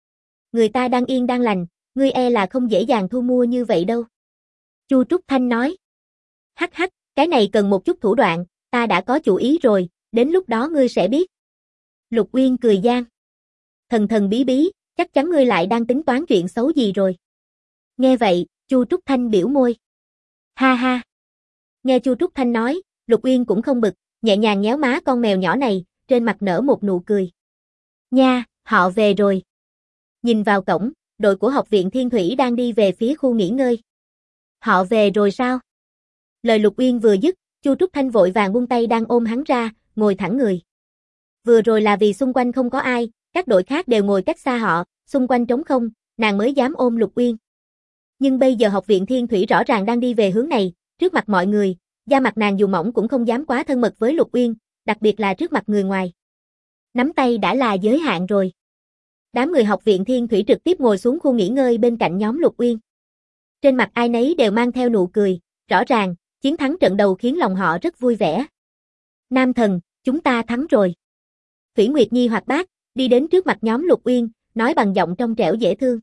Người ta đang yên đang lành, ngươi e là không dễ dàng thu mua như vậy đâu. Chu Trúc Thanh nói. Hắc hắc, cái này cần một chút thủ đoạn, ta đã có chủ ý rồi, đến lúc đó ngươi sẽ biết. Lục Uyên cười gian. Thần thần bí bí, chắc chắn ngươi lại đang tính toán chuyện xấu gì rồi. Nghe vậy, Chu Trúc Thanh biểu môi. Ha ha. Nghe Chu Trúc Thanh nói, Lục Uyên cũng không bực, nhẹ nhàng nhéo má con mèo nhỏ này, trên mặt nở một nụ cười. Nha, họ về rồi. Nhìn vào cổng, đội của học viện Thiên Thủy đang đi về phía khu nghỉ ngơi. Họ về rồi sao? Lời Lục Uyên vừa dứt, Chu Trúc Thanh vội vàng buông tay đang ôm hắn ra, ngồi thẳng người. Vừa rồi là vì xung quanh không có ai, các đội khác đều ngồi cách xa họ, xung quanh trống không, nàng mới dám ôm Lục Uyên. Nhưng bây giờ học viện Thiên Thủy rõ ràng đang đi về hướng này, trước mặt mọi người, da mặt nàng dù mỏng cũng không dám quá thân mật với Lục Uyên, đặc biệt là trước mặt người ngoài. Nắm tay đã là giới hạn rồi. Đám người học viện Thiên Thủy trực tiếp ngồi xuống khu nghỉ ngơi bên cạnh nhóm Lục Uyên. Trên mặt ai nấy đều mang theo nụ cười, rõ ràng, chiến thắng trận đầu khiến lòng họ rất vui vẻ. Nam thần, chúng ta thắng rồi. Thủy Nguyệt Nhi hoạt bát, đi đến trước mặt nhóm Lục Uyên, nói bằng giọng trong trẻo dễ thương.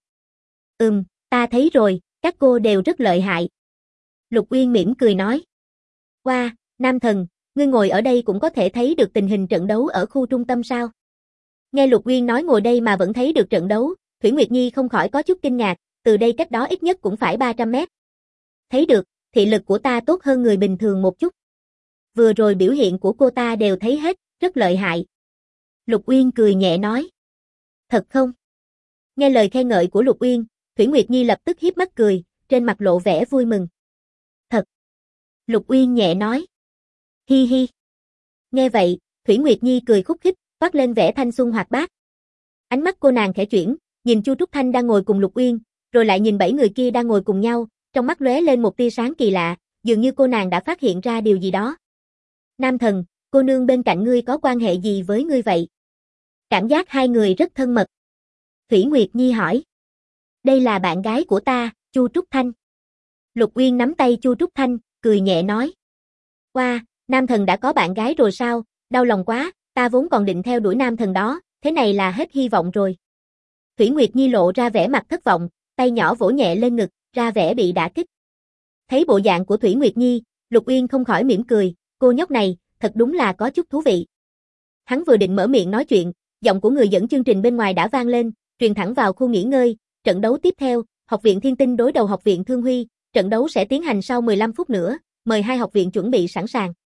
Ta thấy rồi, các cô đều rất lợi hại. Lục Uyên mỉm cười nói. Wow, Nam thần, ngươi ngồi ở đây cũng có thể thấy được tình hình trận đấu ở khu trung tâm sao? Nghe Lục Uyên nói ngồi đây mà vẫn thấy được trận đấu, Thủy Nguyệt Nhi không khỏi có chút kinh ngạc, từ đây cách đó ít nhất cũng phải 300 mét. Thấy được, thị lực của ta tốt hơn người bình thường một chút. Vừa rồi biểu hiện của cô ta đều thấy hết, rất lợi hại. Lục Uyên cười nhẹ nói. Thật không? Nghe lời khen ngợi của Lục Uyên, Thủy Nguyệt Nhi lập tức hiếp mắt cười, trên mặt lộ vẻ vui mừng. Thật. Lục Uyên nhẹ nói. Hi hi. Nghe vậy, Thủy Nguyệt Nhi cười khúc khích, toát lên vẻ thanh xuân hoạt bát. Ánh mắt cô nàng khẽ chuyển, nhìn Chu Trúc Thanh đang ngồi cùng Lục Uyên, rồi lại nhìn 7 người kia đang ngồi cùng nhau, trong mắt lóe lên một tia sáng kỳ lạ, dường như cô nàng đã phát hiện ra điều gì đó. Nam thần, cô nương bên cạnh ngươi có quan hệ gì với ngươi vậy? Cảm giác hai người rất thân mật. Thủy Nguyệt Nhi hỏi. Đây là bạn gái của ta, Chu Trúc Thanh. Lục Uyên nắm tay Chu Trúc Thanh, cười nhẹ nói. Wow, Nam thần đã có bạn gái rồi sao, đau lòng quá, ta vốn còn định theo đuổi Nam thần đó, thế này là hết hy vọng rồi. Thủy Nguyệt Nhi lộ ra vẻ mặt thất vọng, tay nhỏ vỗ nhẹ lên ngực, ra vẻ bị đả kích. Thấy bộ dạng của Thủy Nguyệt Nhi, Lục Uyên không khỏi mỉm cười, cô nhóc này, thật đúng là có chút thú vị. Hắn vừa định mở miệng nói chuyện, giọng của người dẫn chương trình bên ngoài đã vang lên, truyền thẳng vào khu nghỉ ngơi, trận đấu tiếp theo, học viện Thiên Tinh đối đầu học viện Thương Huy, trận đấu sẽ tiến hành sau 15 phút nữa, mời hai học viện chuẩn bị sẵn sàng.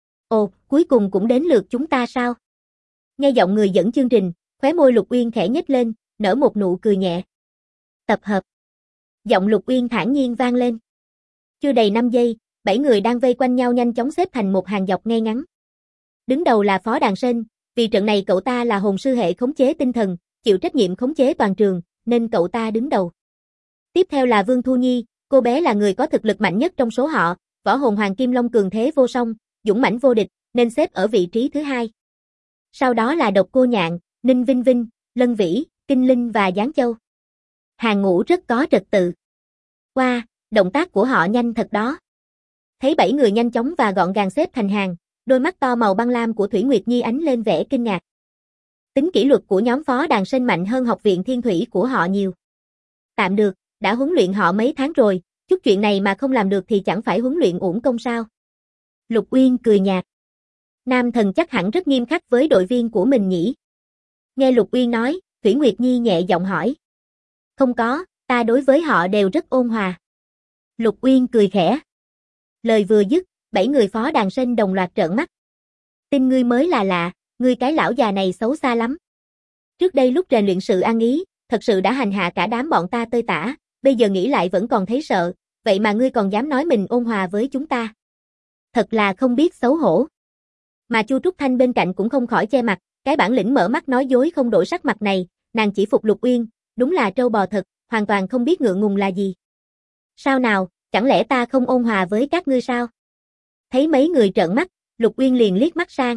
Ồ, cuối cùng cũng đến lượt chúng ta sao? Nghe giọng người dẫn chương trình, khóe môi Lục Uyên khẽ nhếch lên, nở một nụ cười nhẹ. Tập hợp. Giọng Lục Uyên thản nhiên vang lên. Chưa đầy 5 giây, 7 người đang vây quanh nhau nhanh chóng xếp thành một hàng dọc ngay ngắn. Đứng đầu là Phó Đàn Sên, vì trận này cậu ta là hồn sư hệ khống chế tinh thần, chịu trách nhiệm khống chế toàn trường, nên cậu ta đứng đầu. Tiếp theo là Vương Thu Nhi, cô bé là người có thực lực mạnh nhất trong số họ, võ hồn Hoàng Kim Long cường thế vô song, dũng mãnh vô địch, nên xếp ở vị trí thứ 2. Sau đó là Độc Cô Nhạn, Ninh Vinh Vinh, Lân Vĩ, Kinh Linh và Giáng Châu. Hàng ngũ rất có trật tự. Wow, động tác của họ nhanh thật đó. Thấy 7 người nhanh chóng và gọn gàng xếp thành hàng, đôi mắt to màu băng lam của Thủy Nguyệt Nhi ánh lên vẻ kinh ngạc. Tính kỷ luật của nhóm Phó Đàn Sên mạnh hơn học viện Thiên Thủy của họ nhiều. Tạm được, đã huấn luyện họ mấy tháng rồi, chút chuyện này mà không làm được thì chẳng phải huấn luyện uổng công sao. Lục Uyên cười nhạt. Nam thần chắc hẳn rất nghiêm khắc với đội viên của mình nhỉ. Nghe Lục Uyên nói, Thủy Nguyệt Nhi nhẹ giọng hỏi. Không có, ta đối với họ đều rất ôn hòa. Lục Uyên cười khẽ. Lời vừa dứt, 7 người Phó Đàn Sên đồng loạt trợn mắt. Tin ngươi mới là lạ, ngươi cái lão già này xấu xa lắm. Trước đây lúc rèn luyện sự ăn ý, thật sự đã hành hạ cả đám bọn ta tơi tả, bây giờ nghĩ lại vẫn còn thấy sợ, vậy mà ngươi còn dám nói mình ôn hòa với chúng ta. Thật là không biết xấu hổ. Mà Chu Trúc Thanh bên cạnh cũng không khỏi che mặt, cái bản lĩnh mở mắt nói dối không đổi sắc mặt này, nàng chỉ phục Lục Uyên, đúng là trâu bò thật, hoàn toàn không biết ngượng ngùng là gì. Sao nào, chẳng lẽ ta không ôn hòa với các ngươi sao? Thấy mấy người trợn mắt, Lục Uyên liền liếc mắt sang.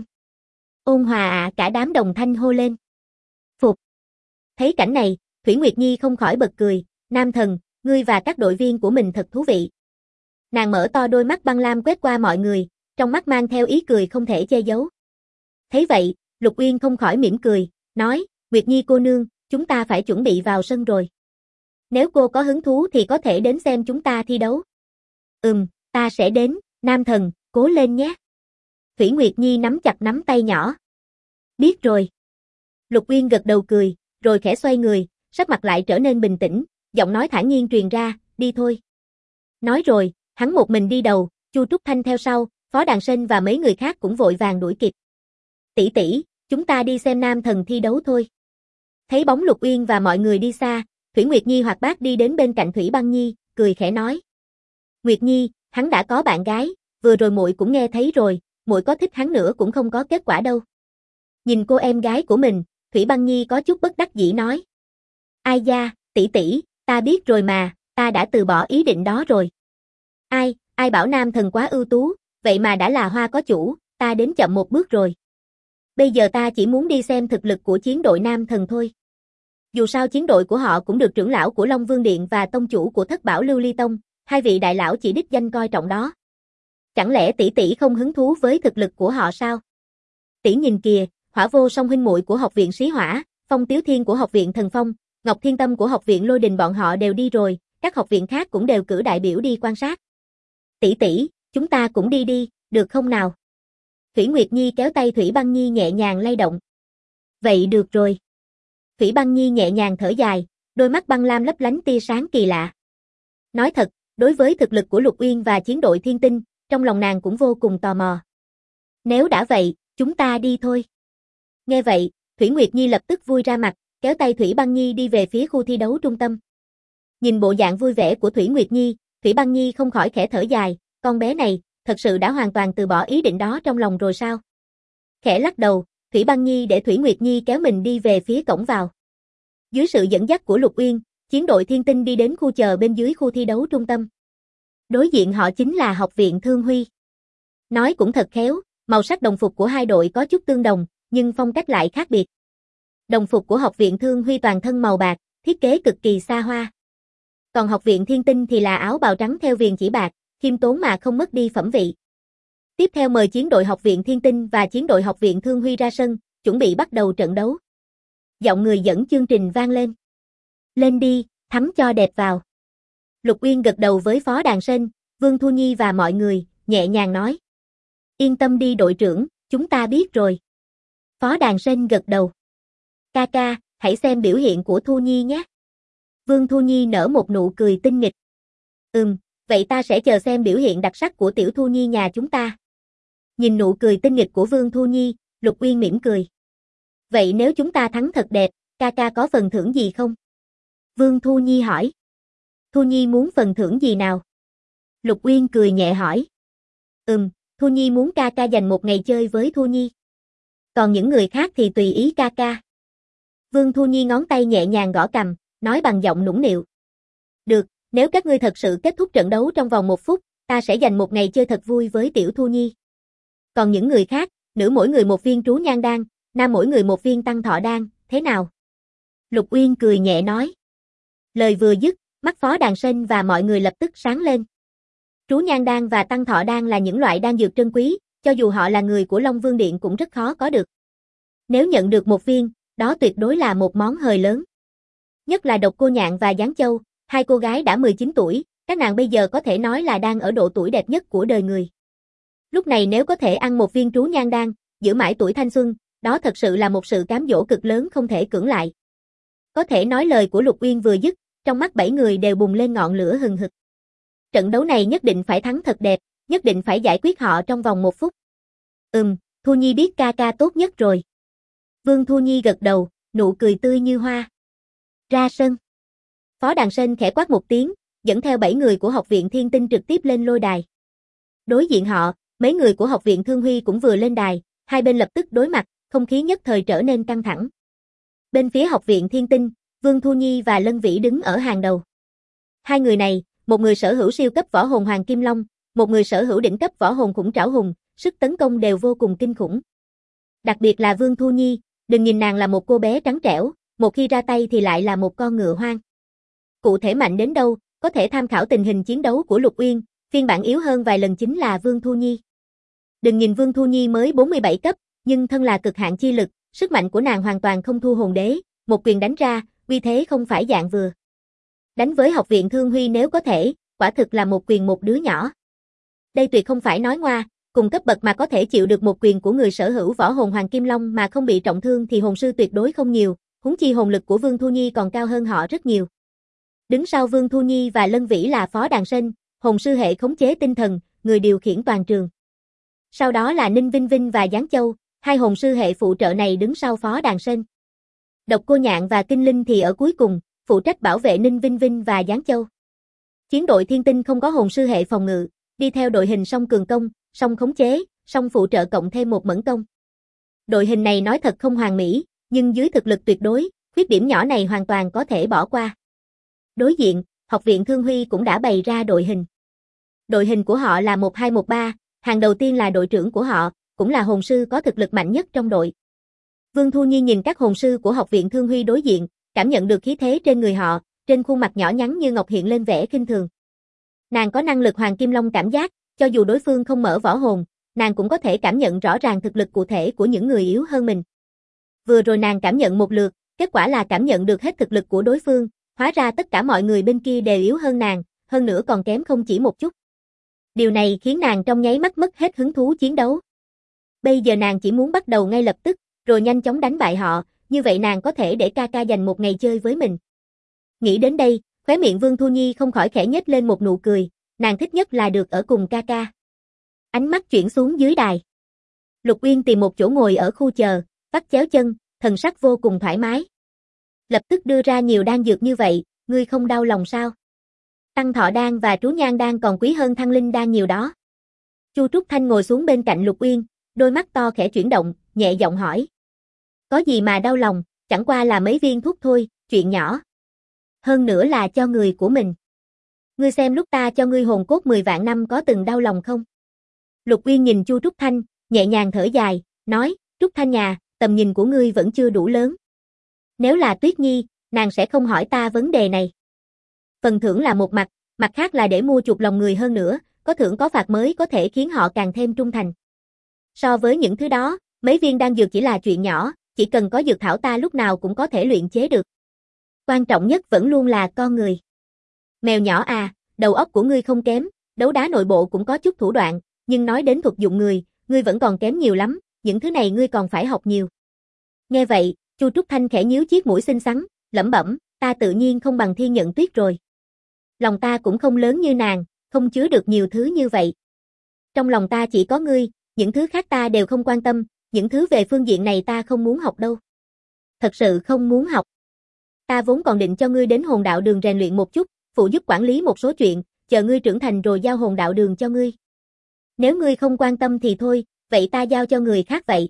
Ôn hòa à, cả đám đồng thanh hô lên. Phục. Thấy cảnh này, Thủy Nguyệt Nhi không khỏi bật cười, Nam thần, ngươi và các đội viên của mình thật thú vị. Nàng mở to đôi mắt băng lam quét qua mọi người, trong mắt mang theo ý cười không thể che giấu. Thấy vậy, Lục Uyên không khỏi mỉm cười, nói, Nguyệt Nhi cô nương, chúng ta phải chuẩn bị vào sân rồi. Nếu cô có hứng thú thì có thể đến xem chúng ta thi đấu. Ta sẽ đến, Nam Thần, cố lên nhé. Thủy Nguyệt Nhi nắm chặt nắm tay nhỏ. Biết rồi. Lục Uyên gật đầu cười, rồi khẽ xoay người, sắc mặt lại trở nên bình tĩnh, giọng nói thản nhiên truyền ra, đi thôi. Nói rồi, hắn một mình đi đầu, Chu Trúc Thanh theo sau, Phó Đàn Sên và mấy người khác cũng vội vàng đuổi kịp. Tỷ tỷ, chúng ta đi xem Nam Thần thi đấu thôi. Thấy bóng Lục Uyên và mọi người đi xa, Thủy Nguyệt Nhi hoạt bát đi đến bên cạnh Thủy Băng Nhi, cười khẽ nói. Nguyệt Nhi, hắn đã có bạn gái, vừa rồi muội cũng nghe thấy rồi, muội có thích hắn nữa cũng không có kết quả đâu. Nhìn cô em gái của mình, Thủy Băng Nhi có chút bất đắc dĩ nói. Ai da, tỷ tỷ, ta biết rồi mà, ta đã từ bỏ ý định đó rồi. Ai bảo Nam Thần quá ưu tú, vậy mà đã là hoa có chủ, ta đến chậm một bước rồi. Bây giờ ta chỉ muốn đi xem thực lực của chiến đội Nam Thần thôi. Dù sao chiến đội của họ cũng được trưởng lão của Long Vương Điện và tông chủ của Thất Bảo Lưu Ly Tông, hai vị đại lão chỉ đích danh coi trọng đó. Chẳng lẽ tỷ tỷ không hứng thú với thực lực của họ sao? Tỷ nhìn kìa, Hỏa Vô Song huynh muội của học viện Xí Hỏa, Phong Tiếu Thiên của học viện Thần Phong, Ngọc Thiên Tâm của học viện Lôi Đình bọn họ đều đi rồi, các học viện khác cũng đều cử đại biểu đi quan sát. Tỷ tỷ, chúng ta cũng đi đi, được không nào? Thủy Nguyệt Nhi kéo tay Thủy Băng Nhi nhẹ nhàng lay động. Vậy được rồi. Thủy Băng Nhi nhẹ nhàng thở dài, đôi mắt băng lam lấp lánh tia sáng kỳ lạ. Nói thật, đối với thực lực của Lục Uyên và chiến đội Thiên Tinh, trong lòng nàng cũng vô cùng tò mò. Nếu đã vậy, chúng ta đi thôi. Nghe vậy, Thủy Nguyệt Nhi lập tức vui ra mặt, kéo tay Thủy Băng Nhi đi về phía khu thi đấu trung tâm. Nhìn bộ dạng vui vẻ của Thủy Nguyệt Nhi, Thủy Băng Nhi không khỏi khẽ thở dài, con bé này, thật sự đã hoàn toàn từ bỏ ý định đó trong lòng rồi sao? Khẽ lắc đầu, Thủy Băng Nhi để Thủy Nguyệt Nhi kéo mình đi về phía cổng vào. Dưới sự dẫn dắt của Lục Uyên, chiến đội Thiên Tinh đi đến khu chờ bên dưới khu thi đấu trung tâm. Đối diện họ chính là học viện Thương Huy. Nói cũng thật khéo, màu sắc đồng phục của hai đội có chút tương đồng, nhưng phong cách lại khác biệt. Đồng phục của học viện Thương Huy toàn thân màu bạc, thiết kế cực kỳ xa hoa. Còn học viện Thiên Tinh thì là áo bào trắng theo viền chỉ bạc, khiêm tốn mà không mất đi phẩm vị. Tiếp theo mời chiến đội học viện Thiên Tinh và chiến đội học viện Thương Huy ra sân, chuẩn bị bắt đầu trận đấu. Giọng người dẫn chương trình vang lên. Lên đi, thắm cho đẹp vào. Lục Uyên gật đầu với Phó Đàn Sên, Vương Thu Nhi và mọi người, nhẹ nhàng nói. Yên tâm đi đội trưởng, chúng ta biết rồi. Phó Đàn Sên gật đầu. Ca ca, hãy xem biểu hiện của Thu Nhi nhé. Vương Thu Nhi nở một nụ cười tinh nghịch. Vậy ta sẽ chờ xem biểu hiện đặc sắc của tiểu Thu Nhi nhà chúng ta. Nhìn nụ cười tinh nghịch của Vương Thu Nhi, Lục Uyên mỉm cười. Vậy nếu chúng ta thắng thật đẹp, ca ca có phần thưởng gì không? Vương Thu Nhi hỏi. Thu Nhi muốn phần thưởng gì nào? Lục Uyên cười nhẹ hỏi. Thu Nhi muốn ca ca dành một ngày chơi với Thu Nhi. Còn những người khác thì tùy ý ca ca. Vương Thu Nhi ngón tay nhẹ nhàng gõ cằm, nói bằng giọng nũng nịu. Được, nếu các ngươi thật sự kết thúc trận đấu trong vòng 1 phút, ta sẽ dành một ngày chơi thật vui với tiểu Thu Nhi. Còn những người khác, nữ mỗi người một viên trú nhan đan, nam mỗi người một viên tăng thọ đan, thế nào? Lục Uyên cười nhẹ nói. Lời vừa dứt, mắt Phó Đàn Sên và mọi người lập tức sáng lên. Trú nhan đan và tăng thọ đan là những loại đan dược trân quý, cho dù họ là người của Long Vương Điện cũng rất khó có được. Nếu nhận được một viên, đó tuyệt đối là một món hời lớn. Nhất là Độc Cô Nhạn và Giáng Châu, hai cô gái đã 19 tuổi, các nàng bây giờ có thể nói là đang ở độ tuổi đẹp nhất của đời người. Lúc này nếu có thể ăn một viên trú nhan đan, giữ mãi tuổi thanh xuân, đó thật sự là một sự cám dỗ cực lớn không thể cưỡng lại. Có thể nói lời của Lục Uyên vừa dứt, trong mắt 7 người đều bùng lên ngọn lửa hừng hực. Trận đấu này nhất định phải thắng thật đẹp, nhất định phải giải quyết họ trong vòng 1 phút. Thu Nhi biết ca ca tốt nhất rồi. Vương Thu Nhi gật đầu, nụ cười tươi như hoa. Ra sân. Phó Đàn Sên khẽ quát một tiếng, dẫn theo 7 người của học viện Thiên Tinh trực tiếp lên lôi đài. Đối diện họ, mấy người của học viện Thương Huy cũng vừa lên đài, hai bên lập tức đối mặt, không khí nhất thời trở nên căng thẳng. Bên phía học viện Thiên Tinh, Vương Thu Nhi và Lân Vĩ đứng ở hàng đầu. Hai người này, một người sở hữu siêu cấp võ hồn Hoàng Kim Long, một người sở hữu đỉnh cấp võ hồn Khủng Trảo Hùng, sức tấn công đều vô cùng kinh khủng. Đặc biệt là Vương Thu Nhi, đừng nhìn nàng là một cô bé trắng trẻo, một khi ra tay thì lại là một con ngựa hoang. Cụ thể mạnh đến đâu, có thể tham khảo tình hình chiến đấu của Lục Uyên, phiên bản yếu hơn vài lần chính là Vương Thu Nhi. Đừng nhìn Vương Thu Nhi mới 47 cấp, nhưng thân là cực hạn chi lực, sức mạnh của nàng hoàn toàn không thua hồn đế, một quyền đánh ra, uy thế không phải dạng vừa. Đánh với học viện Thương Huy nếu có thể, quả thực là một quyền một đứa nhỏ. Đây tuyệt không phải nói ngoa, cùng cấp bậc mà có thể chịu được một quyền của người sở hữu võ hồn Hoàng Kim Long mà không bị trọng thương thì hồn sư tuyệt đối không nhiều, huống chi hồn lực của Vương Thu Nhi còn cao hơn họ rất nhiều. Đứng sau Vương Thu Nhi và Lân Vĩ là Phó Đàn Sên, hồn sư hệ khống chế tinh thần, người điều khiển toàn trường. Sau đó là Ninh Vinh Vinh và Giáng Châu, hai hồn sư hệ phụ trợ này đứng sau Phó Đàn Sên. Độc Cô Nhạn và Kinh Linh thì ở cuối cùng, phụ trách bảo vệ Ninh Vinh Vinh và Giáng Châu. Chiến đội Thiên Tinh không có hồn sư hệ phòng ngự, đi theo đội hình song cường công, song khống chế, song phụ trợ cộng thêm một mẫn công. Đội hình này nói thật không hoàn mỹ, nhưng dưới thực lực tuyệt đối, khuyết điểm nhỏ này hoàn toàn có thể bỏ qua. Đối diện, học viện Thương Huy cũng đã bày ra đội hình. Đội hình của họ là 1213, hàng đầu tiên là đội trưởng của họ, cũng là hồn sư có thực lực mạnh nhất trong đội. Vương Thu Nhi nhìn các hồn sư của học viện Thương Huy đối diện, cảm nhận được khí thế trên người họ, trên khuôn mặt nhỏ nhắn như ngọc hiện lên vẻ khinh thường. Nàng có năng lực Hoàng Kim Long cảm giác, cho dù đối phương không mở võ hồn, nàng cũng có thể cảm nhận rõ ràng thực lực cụ thể của những người yếu hơn mình. Vừa rồi nàng cảm nhận một lượt, kết quả là cảm nhận được hết thực lực của đối phương, hóa ra tất cả mọi người bên kia đều yếu hơn nàng, hơn nữa còn kém không chỉ một chút. Điều này khiến nàng trong nháy mắt mất hết hứng thú chiến đấu. Bây giờ nàng chỉ muốn bắt đầu ngay lập tức, rồi nhanh chóng đánh bại họ, như vậy nàng có thể để ca ca dành một ngày chơi với mình. Nghĩ đến đây, khóe miệng Vương Thu Nhi không khỏi khẽ nhếch lên một nụ cười, nàng thích nhất là được ở cùng ca ca. Ánh mắt chuyển xuống dưới đài. Lục Uyên tìm một chỗ ngồi ở khu chờ, vắt chéo chân, thần sắc vô cùng thoải mái. Lập tức đưa ra nhiều đan dược như vậy, ngươi không đau lòng sao? Tăng thọ đan và trú nhan đan còn quý hơn thăng linh đan nhiều đó. Chu Trúc Thanh ngồi xuống bên cạnh Lục Uyên, đôi mắt to khẽ chuyển động, nhẹ giọng hỏi. Có gì mà đau lòng, chẳng qua là mấy viên thuốc thôi, chuyện nhỏ. Hơn nữa là cho người của mình. Ngươi xem lúc ta cho ngươi hồn cốt 10 vạn năm có từng đau lòng không? Lục Uyên nhìn Chu Trúc Thanh, nhẹ nhàng thở dài, nói, Trúc Thanh nhà, tầm nhìn của ngươi vẫn chưa đủ lớn. Nếu là Tuyết Nhi, nàng sẽ không hỏi ta vấn đề này. Phần thưởng là một mặt, mặt khác là để mua chuộc lòng người hơn nữa, có thưởng có phạt mới có thể khiến họ càng thêm trung thành. So với những thứ đó, mấy viên đan dược chỉ là chuyện nhỏ, chỉ cần có dược thảo ta lúc nào cũng có thể luyện chế được. Quan trọng nhất vẫn luôn là con người. Mèo nhỏ à, đầu óc của ngươi không kém, đấu đá nội bộ cũng có chút thủ đoạn, nhưng nói đến thuật dụng người, ngươi vẫn còn kém nhiều lắm, những thứ này ngươi còn phải học nhiều. Nghe vậy, Chu Trúc Thanh khẽ nhíu chiếc mũi xinh xắn, lẩm bẩm, ta tự nhiên không bằng Thiên Nhận Tuyết rồi. Lòng ta cũng không lớn như nàng, không chứa được nhiều thứ như vậy. Trong lòng ta chỉ có ngươi, những thứ khác ta đều không quan tâm, những thứ về phương diện này ta không muốn học đâu. Thật sự không muốn học. Ta vốn còn định cho ngươi đến hồn đạo đường rèn luyện một chút, phụ giúp quản lý một số chuyện, chờ ngươi trưởng thành rồi giao hồn đạo đường cho ngươi. Nếu ngươi không quan tâm thì thôi, vậy ta giao cho người khác vậy.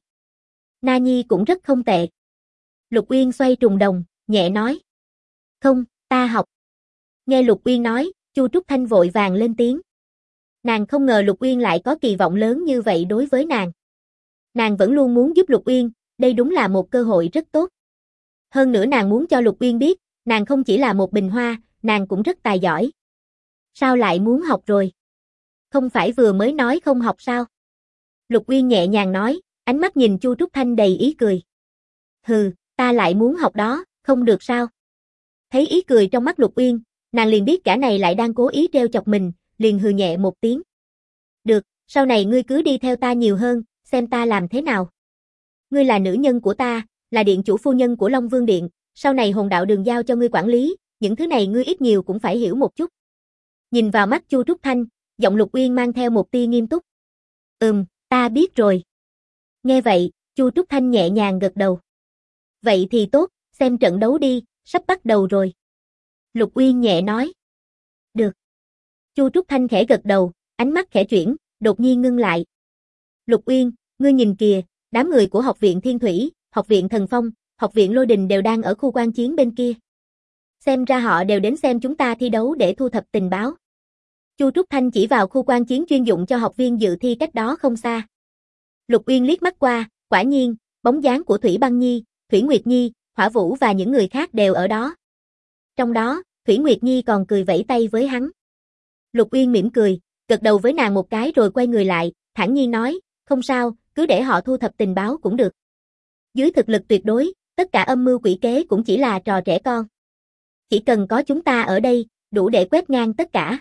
Na Nhi cũng rất không tệ. Lục Uyên xoay trùng đồng, nhẹ nói. Không, ta học. Nghe Lục Uyên nói, Chu Trúc Thanh vội vàng lên tiếng. Nàng không ngờ Lục Uyên lại có kỳ vọng lớn như vậy đối với nàng. Nàng vẫn luôn muốn giúp Lục Uyên, đây đúng là một cơ hội rất tốt. Hơn nữa nàng muốn cho Lục Uyên biết, nàng không chỉ là một bình hoa, nàng cũng rất tài giỏi. Sao lại muốn học rồi? Không phải vừa mới nói không học sao? Lục Uyên nhẹ nhàng nói, ánh mắt nhìn Chu Trúc Thanh đầy ý cười. Hừ, ta lại muốn học đó, không được sao? Thấy ý cười trong mắt Lục Uyên, nàng liền biết gã này lại đang cố ý trêu chọc mình, liền hừ nhẹ một tiếng. Được, sau này ngươi cứ đi theo ta nhiều hơn, xem ta làm thế nào. Ngươi là nữ nhân của ta, là điện chủ phu nhân của Long Vương Điện, sau này hồn đạo đường giao cho ngươi quản lý, những thứ này ngươi ít nhiều cũng phải hiểu một chút. Nhìn vào mắt Chu Trúc Thanh, giọng Lục Uyên mang theo một tia nghiêm túc. Ta biết rồi. Nghe vậy, Chu Trúc Thanh nhẹ nhàng gật đầu. Vậy thì tốt, xem trận đấu đi, sắp bắt đầu rồi. Lục Uyên nhẹ nói. Được. Chu Trúc Thanh khẽ gật đầu, ánh mắt khẽ chuyển, đột nhiên ngưng lại. Lục Uyên, ngươi nhìn kìa, đám người của học viện Thiên Thủy, học viện Thần Phong, học viện Lôi Đình đều đang ở khu quan chiến bên kia. Xem ra họ đều đến xem chúng ta thi đấu để thu thập tình báo. Chu Trúc Thanh chỉ vào khu quan chiến chuyên dụng cho học viên dự thi cách đó không xa. Lục Uyên liếc mắt qua, quả nhiên, bóng dáng của Thủy Băng Nhi, Thủy Nguyệt Nhi, Hỏa Vũ và những người khác đều ở đó. Trong đó, Thủy Nguyệt Nhi còn cười vẫy tay với hắn. Lục Uyên mỉm cười, gật đầu với nàng một cái rồi quay người lại, thản nhiên nói, không sao, cứ để họ thu thập tình báo cũng được. Dưới thực lực tuyệt đối, tất cả âm mưu quỷ kế cũng chỉ là trò trẻ con. Chỉ cần có chúng ta ở đây, đủ để quét ngang tất cả.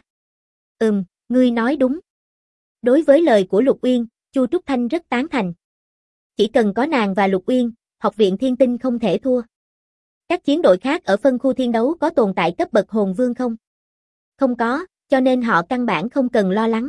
Ngươi nói đúng. Đối với lời của Lục Uyên, Chu Trúc Thanh rất tán thành. Chỉ cần có nàng và Lục Uyên, Học viện Thiên Tinh không thể thua. Các chiến đội khác ở phân khu thiên đấu có tồn tại cấp bậc hồn vương không? Không có, cho nên họ căn bản không cần lo lắng.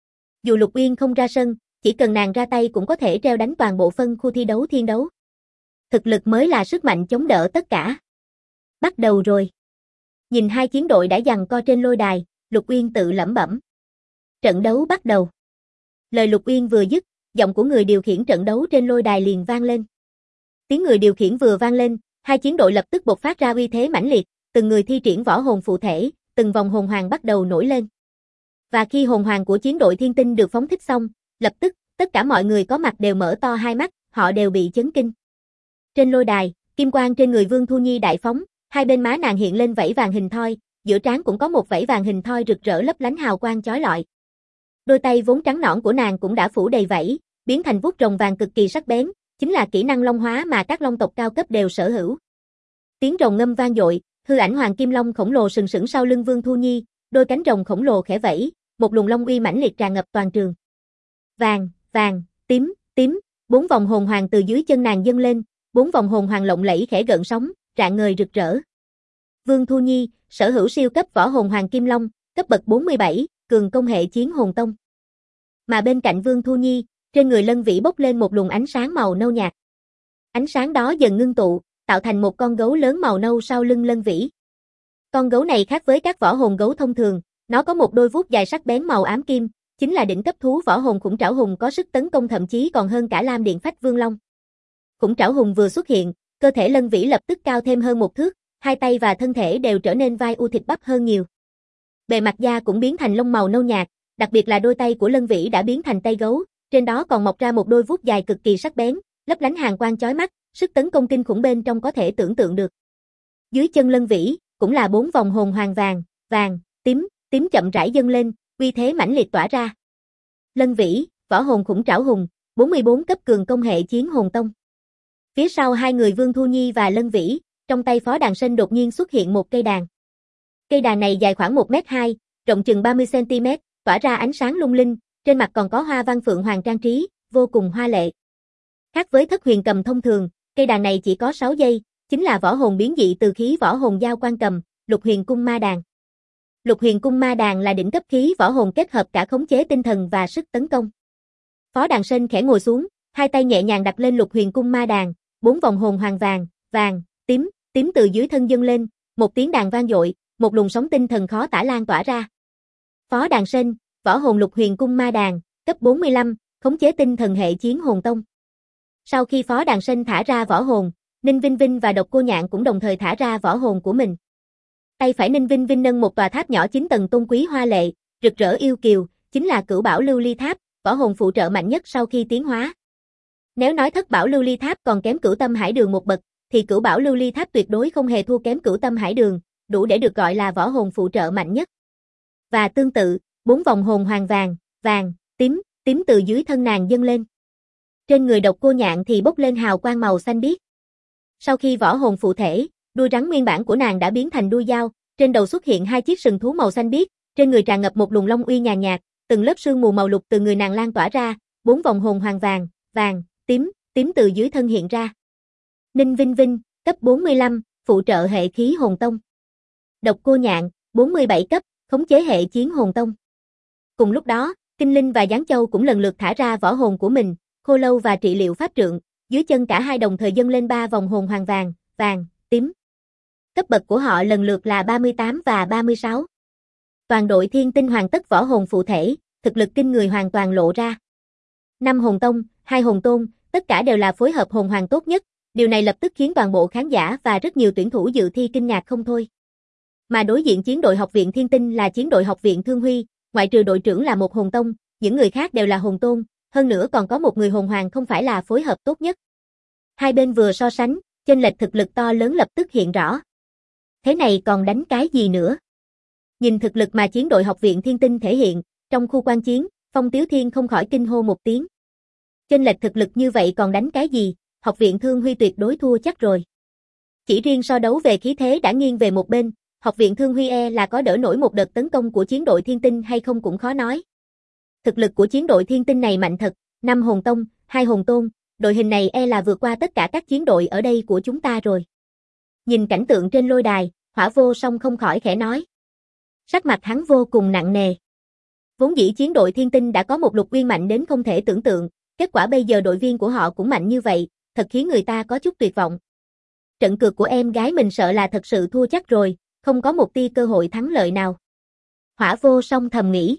Dù Lục Uyên không ra sân, chỉ cần nàng ra tay cũng có thể treo đánh toàn bộ phân khu thi đấu thiên đấu. Thực lực mới là sức mạnh chống đỡ tất cả. Bắt đầu rồi. Nhìn hai chiến đội đã giằng co trên lôi đài, Lục Uyên tự lẩm bẩm. Trận đấu bắt đầu. Lời Lục Uyên vừa dứt, giọng của người điều khiển trận đấu trên lôi đài liền vang lên. Tiếng người điều khiển vừa vang lên, hai chiến đội lập tức bộc phát ra uy thế mãnh liệt, từng người thi triển võ hồn phụ thể, từng vòng hồn hoàng bắt đầu nổi lên. Và khi hồn hoàng của chiến đội Thiên Tinh được phóng thích xong, lập tức, tất cả mọi người có mặt đều mở to hai mắt, họ đều bị chấn kinh. Trên lôi đài, kim quang trên người Vương Thu Nhi đại phóng, hai bên má nàng hiện lên vảy vàng hình thoi, giữa trán cũng có một vảy vàng hình thoi rực rỡ lấp lánh hào quang chói lọi. Đôi tay vốn trắng nõn của nàng cũng đã phủ đầy vảy, biến thành vuốt rồng vàng cực kỳ sắc bén, chính là kỹ năng long hóa mà các long tộc cao cấp đều sở hữu. Tiếng rồng ngâm vang dội, hư ảnh hoàng kim long khổng lồ sừng sững sau lưng Vương Thu Nhi, đôi cánh rồng khổng lồ khẽ vẫy, một luồng long uy mãnh liệt tràn ngập toàn trường. Vàng, vàng, tím, tím, bốn vòng hồn hoàng từ dưới chân nàng dâng lên, bốn vòng hồn hoàng lộng lẫy khẽ gợn sóng, rạng ngời rực rỡ. Vương Thu Nhi, sở hữu siêu cấp võ hồn hoàng kim long, cấp bậc 47, cường công hệ chiến hồn tông. Mà bên cạnh Vương Thu Nhi, trên người Lân Vĩ bốc lên một luồng ánh sáng màu nâu nhạt. Ánh sáng đó dần ngưng tụ, tạo thành một con gấu lớn màu nâu sau lưng Lân Vĩ. Con gấu này khác với các võ hồn gấu thông thường, nó có một đôi vuốt dài sắc bén màu ám kim, chính là đỉnh cấp thú võ hồn khủng trảo hùng có sức tấn công thậm chí còn hơn cả Lam Điện Phách Vương Long. Khủng trảo hùng vừa xuất hiện, cơ thể Lân Vĩ lập tức cao thêm hơn một thước, hai tay và thân thể đều trở nên vai u thịt bắp hơn nhiều. Bề mặt da cũng biến thành lông màu nâu nhạt, đặc biệt là đôi tay của Lân Vĩ đã biến thành tay gấu, trên đó còn mọc ra một đôi vuốt dài cực kỳ sắc bén, lấp lánh hàn quang chói mắt, sức tấn công kinh khủng bên trong có thể tưởng tượng được. Dưới chân Lân Vĩ, cũng là bốn vòng hồn hoàng vàng, vàng, tím, tím chậm rãi dâng lên, uy thế mãnh liệt tỏa ra. Lân Vĩ, võ hồn khủng trảo hùng, 44 cấp cường công hệ chiến hồn tông. Phía sau hai người Vương Thu Nhi và Lân Vĩ, trong tay Phó Đàn Sinh đột nhiên xuất hiện một cây đàn. Cây đàn này dài khoảng 1m2, rộng chừng 30cm, tỏa ra ánh sáng lung linh, trên mặt còn có hoa văn phượng hoàng trang trí, vô cùng hoa lệ. Khác với Thất Huyền Cầm thông thường, cây đàn này chỉ có 6 giây, chính là võ hồn biến dị từ khí võ hồn giao quan cầm, Lục Huyền Cung Ma Đàn. Lục Huyền Cung Ma Đàn là đỉnh cấp khí võ hồn kết hợp cả khống chế tinh thần và sức tấn công. Phó Đàn Sinh khẽ ngồi xuống, hai tay nhẹ nhàng đặt lên Lục Huyền Cung Ma Đàn, bốn vòng hồn hoàng vàng, vàng, tím, tím từ dưới thân dâng lên, một tiếng đàn vang dội, một luồng sóng tinh thần khó tả lan tỏa ra. Phó Đàn Sinh, võ hồn Lục Huyền Cung Ma Đàn, cấp 45, khống chế tinh thần hệ chiến hồn tông. Sau khi Phó Đàn Sinh thả ra võ hồn, Ninh Vinh Vinh và Độc Cô Nhạn cũng đồng thời thả ra võ hồn của mình. Tay phải Ninh Vinh Vinh nâng một tòa tháp nhỏ 9 tầng tôn quý hoa lệ, rực rỡ yêu kiều, chính là Cửu Bảo Lưu Ly Tháp, võ hồn phụ trợ mạnh nhất sau khi tiến hóa. Nếu nói Thất Bảo Lưu Ly Tháp còn kém Cửu Tâm Hải Đường một bậc, thì Cửu Bảo Lưu Ly Tháp tuyệt đối không hề thua kém Cửu Tâm Hải Đường, đủ để được gọi là võ hồn phụ trợ mạnh nhất. Và tương tự, bốn vòng hồn hoàng vàng, vàng, tím, tím từ dưới thân nàng dâng lên. Trên người Độc Cô Nhạn thì bốc lên hào quang màu xanh biếc. Sau khi võ hồn phụ thể, đuôi rắn nguyên bản của nàng đã biến thành đuôi dao, trên đầu xuất hiện hai chiếc sừng thú màu xanh biếc, trên người tràn ngập một luồng long uy nhàn nhạt, từng lớp sương mù màu lục từ người nàng lan tỏa ra, bốn vòng hồn hoàng vàng, vàng, tím, tím từ dưới thân hiện ra. Ninh Vinh Vinh, cấp 45, phụ trợ hệ khí hồn tông. Độc Cô Nhạn, 47 cấp, khống chế hệ chiến hồn tông. Cùng lúc đó, Kinh Linh và Giáng Châu cũng lần lượt thả ra võ hồn của mình, Khô Lâu và Trị Liệu Pháp Trượng, dưới chân cả hai đồng thời dâng lên 3 vòng hồn hoàng vàng, vàng, tím. Cấp bậc của họ lần lượt là 38 và 36. Toàn đội Thiên Tinh hoàn tất võ hồn phụ thể, thực lực kinh người hoàn toàn lộ ra. 5 hồn tông, 2 hồn tôn, tất cả đều là phối hợp hồn hoàng tốt nhất, điều này lập tức khiến toàn bộ khán giả và rất nhiều tuyển thủ dự thi kinh ngạc không thôi. Mà đối diện chiến đội Học viện Thiên Tinh là chiến đội Học viện Thương Huy, ngoại trừ đội trưởng là một hồn tông, những người khác đều là hồn tôn, hơn nữa còn có một người hồn hoàng không phải là phối hợp tốt nhất. Hai bên vừa so sánh, chênh lệch thực lực to lớn lập tức hiện rõ. Thế này còn đánh cái gì nữa? Nhìn thực lực mà chiến đội Học viện Thiên Tinh thể hiện, trong khu quan chiến, Phong Tiếu Thiên không khỏi kinh hô một tiếng. Chênh lệch thực lực như vậy còn đánh cái gì, Học viện Thương Huy tuyệt đối thua chắc rồi. Chỉ riêng so đấu về khí thế đã nghiêng về một bên, học viện Thương Huy là có đỡ nổi một đợt tấn công của chiến đội Thiên Tinh hay không cũng khó nói. Thực lực của chiến đội Thiên Tinh này mạnh thật, 5 hồn tông, 2 hồn tôn, đội hình này là vượt qua tất cả các chiến đội ở đây của chúng ta rồi. Nhìn cảnh tượng trên lôi đài, Hỏa Vô Song không khỏi khẽ nói. Sắc mặt hắn vô cùng nặng nề. Vốn dĩ chiến đội Thiên Tinh đã có một Lục Uyên mạnh đến không thể tưởng tượng, kết quả bây giờ đội viên của họ cũng mạnh như vậy, thật khiến người ta có chút tuyệt vọng. Trận cược của em gái mình sợ là thật sự thua chắc rồi, không có một tia cơ hội thắng lợi nào. Hỏa Vô Song thầm nghĩ.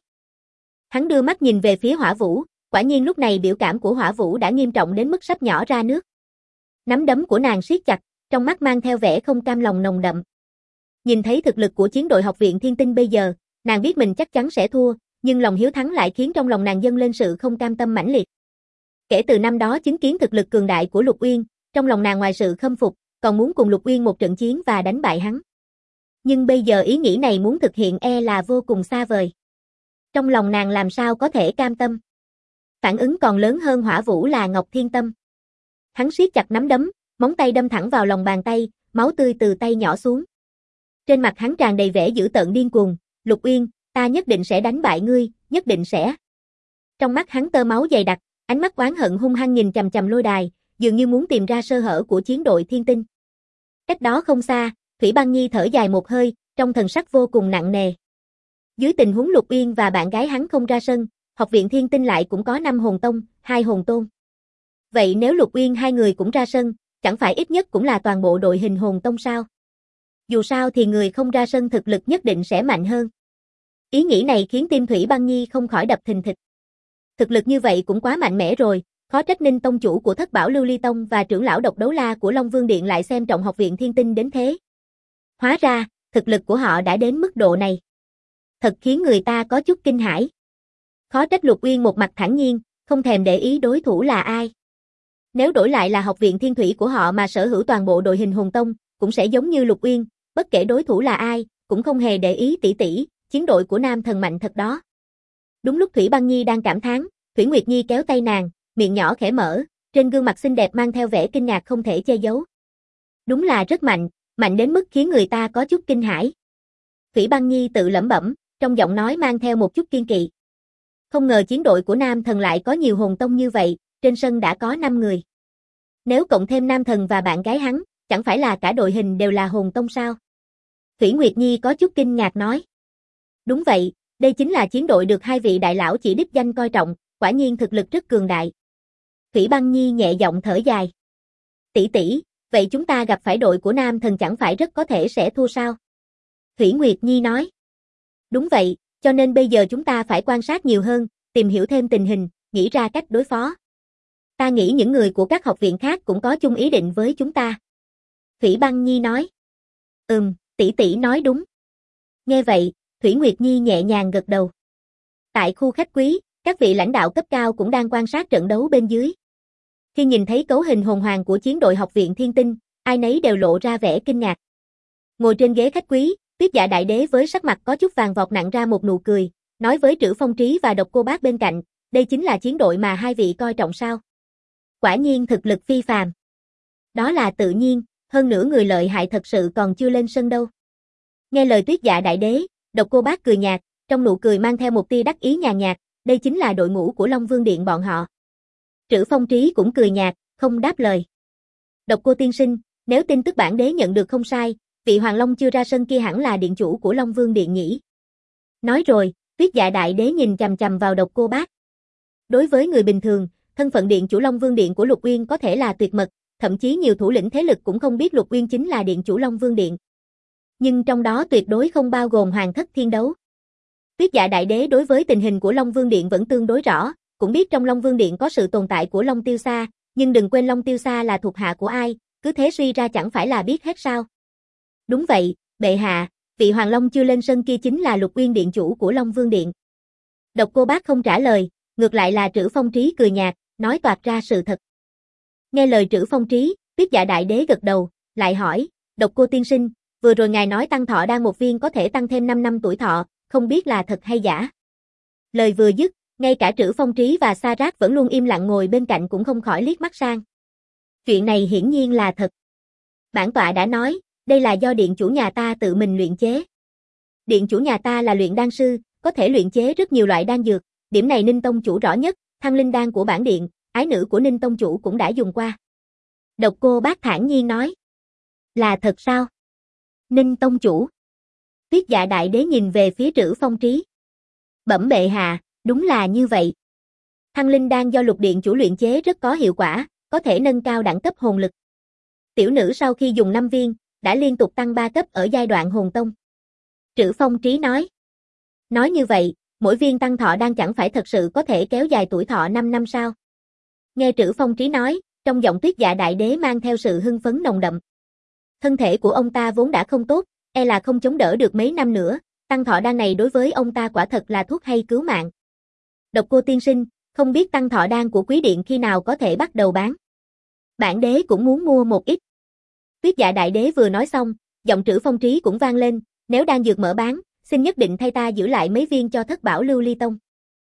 Hắn đưa mắt nhìn về phía Hỏa Vũ, quả nhiên lúc này biểu cảm của Hỏa Vũ đã nghiêm trọng đến mức sắp nhỏ ra nước. Nắm đấm của nàng siết chặt, trong mắt mang theo vẻ không cam lòng nồng đậm. Nhìn thấy thực lực của chiến đội học viện Thiên Tinh bây giờ, nàng biết mình chắc chắn sẽ thua, nhưng lòng hiếu thắng lại khiến trong lòng nàng dâng lên sự không cam tâm mãnh liệt. Kể từ năm đó chứng kiến thực lực cường đại của Lục Uyên, trong lòng nàng ngoài sự khâm phục, còn muốn cùng Lục Uyên một trận chiến và đánh bại hắn. Nhưng bây giờ ý nghĩ này muốn thực hiện là vô cùng xa vời. Trong lòng nàng làm sao có thể cam tâm. Phản ứng còn lớn hơn Hỏa Vũ là Ngọc Thiên Tâm. Hắn siết chặt nắm đấm, móng tay đâm thẳng vào lòng bàn tay, máu tươi từ tay nhỏ xuống. Trên mặt hắn tràn đầy vẻ dữ tợn điên cuồng, Lục Uyên, ta nhất định sẽ đánh bại ngươi, nhất định sẽ. Trong mắt hắn tơ máu dày đặc, ánh mắt oán hận hung hăng nhìn chằm chằm lôi đài, dường như muốn tìm ra sơ hở của chiến đội Thiên Tinh. Cách đó không xa, Thủy Băng Nhi thở dài một hơi, trong thần sắc vô cùng nặng nề. Dưới tình huống Lục Uyên và bạn gái hắn không ra sân, học viện Thiên Tinh lại cũng có 5 hồn tông, 2 hồn tôn. Vậy nếu Lục Uyên hai người cũng ra sân, chẳng phải ít nhất cũng là toàn bộ đội hình hồn tông sao? Dù sao thì người không ra sân thực lực nhất định sẽ mạnh hơn. Ý nghĩ này khiến tim Thủy Băng Nhi không khỏi đập thình thịch. Thực lực như vậy cũng quá mạnh mẽ rồi, khó trách Ninh tông chủ của Thất Bảo Lưu Ly Tông và trưởng lão Độc Đấu La của Long Vương Điện lại xem trọng học viện Thiên Tinh đến thế. Hóa ra, thực lực của họ đã đến mức độ này. Thật khiến người ta có chút kinh hãi. Khó trách Lục Uyên một mặt thản nhiên, không thèm để ý đối thủ là ai. Nếu đổi lại là học viện Thiên Thủy của họ mà sở hữu toàn bộ đội hình hồn tông, cũng sẽ giống như Lục Uyên, bất kể đối thủ là ai, cũng không hề để ý tỷ, chiến đội của nam thần mạnh thật đó. Đúng lúc Thủy Băng Nhi đang cảm thán, Thủy Nguyệt Nhi kéo tay nàng, miệng nhỏ khẽ mở, trên gương mặt xinh đẹp mang theo vẻ kinh ngạc không thể che giấu. Đúng là rất mạnh, mạnh đến mức khiến người ta có chút kinh hãi. Thủy Băng Nhi tự lẩm bẩm, trong giọng nói mang theo một chút kiên kỵ. Không ngờ chiến đội của nam thần lại có nhiều hồn tông như vậy, trên sân đã có 5 người. Nếu cộng thêm nam thần và bạn gái hắn, chẳng phải là cả đội hình đều là hồn tông sao? Thủy Nguyệt Nhi có chút kinh ngạc nói. Đúng vậy, đây chính là chiến đội được hai vị đại lão chỉ đích danh coi trọng, quả nhiên thực lực rất cường đại. Thủy Băng Nhi nhẹ giọng thở dài. Tỷ, vậy chúng ta gặp phải đội của nam thần chẳng phải rất có thể sẽ thua sao? Thủy Nguyệt Nhi nói. Đúng vậy, cho nên bây giờ chúng ta phải quan sát nhiều hơn, tìm hiểu thêm tình hình, nghĩ ra cách đối phó. Ta nghĩ những người của các học viện khác cũng có chung ý định với chúng ta. Thủy Băng Nhi nói. Tỷ nói đúng. Nghe vậy, Thủy Nguyệt Nhi nhẹ nhàng gật đầu. Tại khu khách quý, các vị lãnh đạo cấp cao cũng đang quan sát trận đấu bên dưới. Khi nhìn thấy cấu hình hồn hoàng của chiến đội học viện Thiên Tinh, ai nấy đều lộ ra vẻ kinh ngạc. Ngồi trên ghế khách quý, Tuyết Dạ Đại Đế với sắc mặt có chút vàng vọt nặn ra một nụ cười, nói với Trữ Phong Trí và Độc Cô Bác bên cạnh, đây chính là chiến đội mà hai vị coi trọng sao? Quả nhiên thực lực phi phàm. Đó là tự nhiên, hơn nữa người lợi hại thật sự còn chưa lên sân đâu. Nghe lời Tuyết Dạ Đại Đế, Độc Cô Bác cười nhạt, trong nụ cười mang theo một tia đắc ý nhàn nhạt, đây chính là đội ngũ của Long Vương Điện bọn họ. Trữ Phong Trí cũng cười nhạt, không đáp lời. Độc Cô tiên sinh, nếu tin tức bản đế nhận được không sai, vị Hoàng Long chưa ra sân kia hẳn là điện chủ của Long Vương Điện nhỉ? Nói rồi, Tuyết Dạ Đại Đế nhìn chằm chằm vào Độc Cô Bác. Đối với người bình thường, thân phận điện chủ Long Vương Điện của Lục Uyên có thể là tuyệt mật, thậm chí nhiều thủ lĩnh thế lực cũng không biết Lục Uyên chính là điện chủ Long Vương Điện. Nhưng trong đó tuyệt đối không bao gồm Hoàng Thất Thiên Đấu. Tuyết Dạ Đại Đế đối với tình hình của Long Vương Điện vẫn tương đối rõ, cũng biết trong Long Vương Điện có sự tồn tại của Long Tiêu Sa, nhưng đừng quên Long Tiêu Sa là thuộc hạ của ai, cứ thế suy ra chẳng phải là biết hết sao. Đúng vậy, bệ hạ, vị Hoàng Long chưa lên sân kia chính là Lục Uyên điện chủ của Long Vương Điện. Độc Cô Bác không trả lời, ngược lại là Trữ Phong Trí cười nhạt, nói toạc ra sự thật. Nghe lời Trữ Phong Trí, Tuyết Dạ Đại Đế gật đầu, lại hỏi, Độc Cô tiên sinh, vừa rồi ngài nói tăng thọ đan một viên có thể tăng thêm 5 năm tuổi thọ, không biết là thật hay giả. Lời vừa dứt, ngay cả Trữ Phong Trí và Sa Rát vẫn luôn im lặng ngồi bên cạnh cũng không khỏi liếc mắt sang. Chuyện này hiển nhiên là thật. Bản tọa đã nói, đây là do điện chủ nhà ta tự mình luyện chế. Điện chủ nhà ta là luyện đan sư, có thể luyện chế rất nhiều loại đan dược, điểm này Ninh tông chủ rõ nhất, Thăng Linh đan của bản điện, ái nữ của Ninh tông chủ cũng đã dùng qua. Độc Cô Bác thản nhiên nói. Là thật sao? Ninh tông chủ. Tuyết Dạ Đại Đế nhìn về phía Trữ Phong Trí. Bẩm bệ hạ, đúng là như vậy. Thăng Linh đan do Lục điện chủ luyện chế rất có hiệu quả, có thể nâng cao đẳng cấp hồn lực. Tiểu nữ sau khi dùng 5 viên, đã liên tục tăng 3 cấp ở giai đoạn hồn tông. Trữ Phong Trí nói. Nói như vậy, mỗi viên tăng thọ đan chẳng phải thật sự có thể kéo dài tuổi thọ 5 năm sao? Nghe Trữ Phong Trí nói, trong giọng Tuyết Dạ Đại Đế mang theo sự hưng phấn nồng đậm. Thân thể của ông ta vốn đã không tốt, e là không chống đỡ được mấy năm nữa, tăng thọ đan này đối với ông ta quả thật là thuốc hay cứu mạng. Độc Cô tiên sinh, không biết tăng thọ đan của quý điện khi nào có thể bắt đầu bán. Bản đế cũng muốn mua một ít. Tuyết Dạ Đại Đế vừa nói xong, giọng Trữ Phong Trí cũng vang lên, nếu đan dược mở bán, xin nhất định thay ta giữ lại mấy viên cho Thất Bảo Lưu Ly Tông.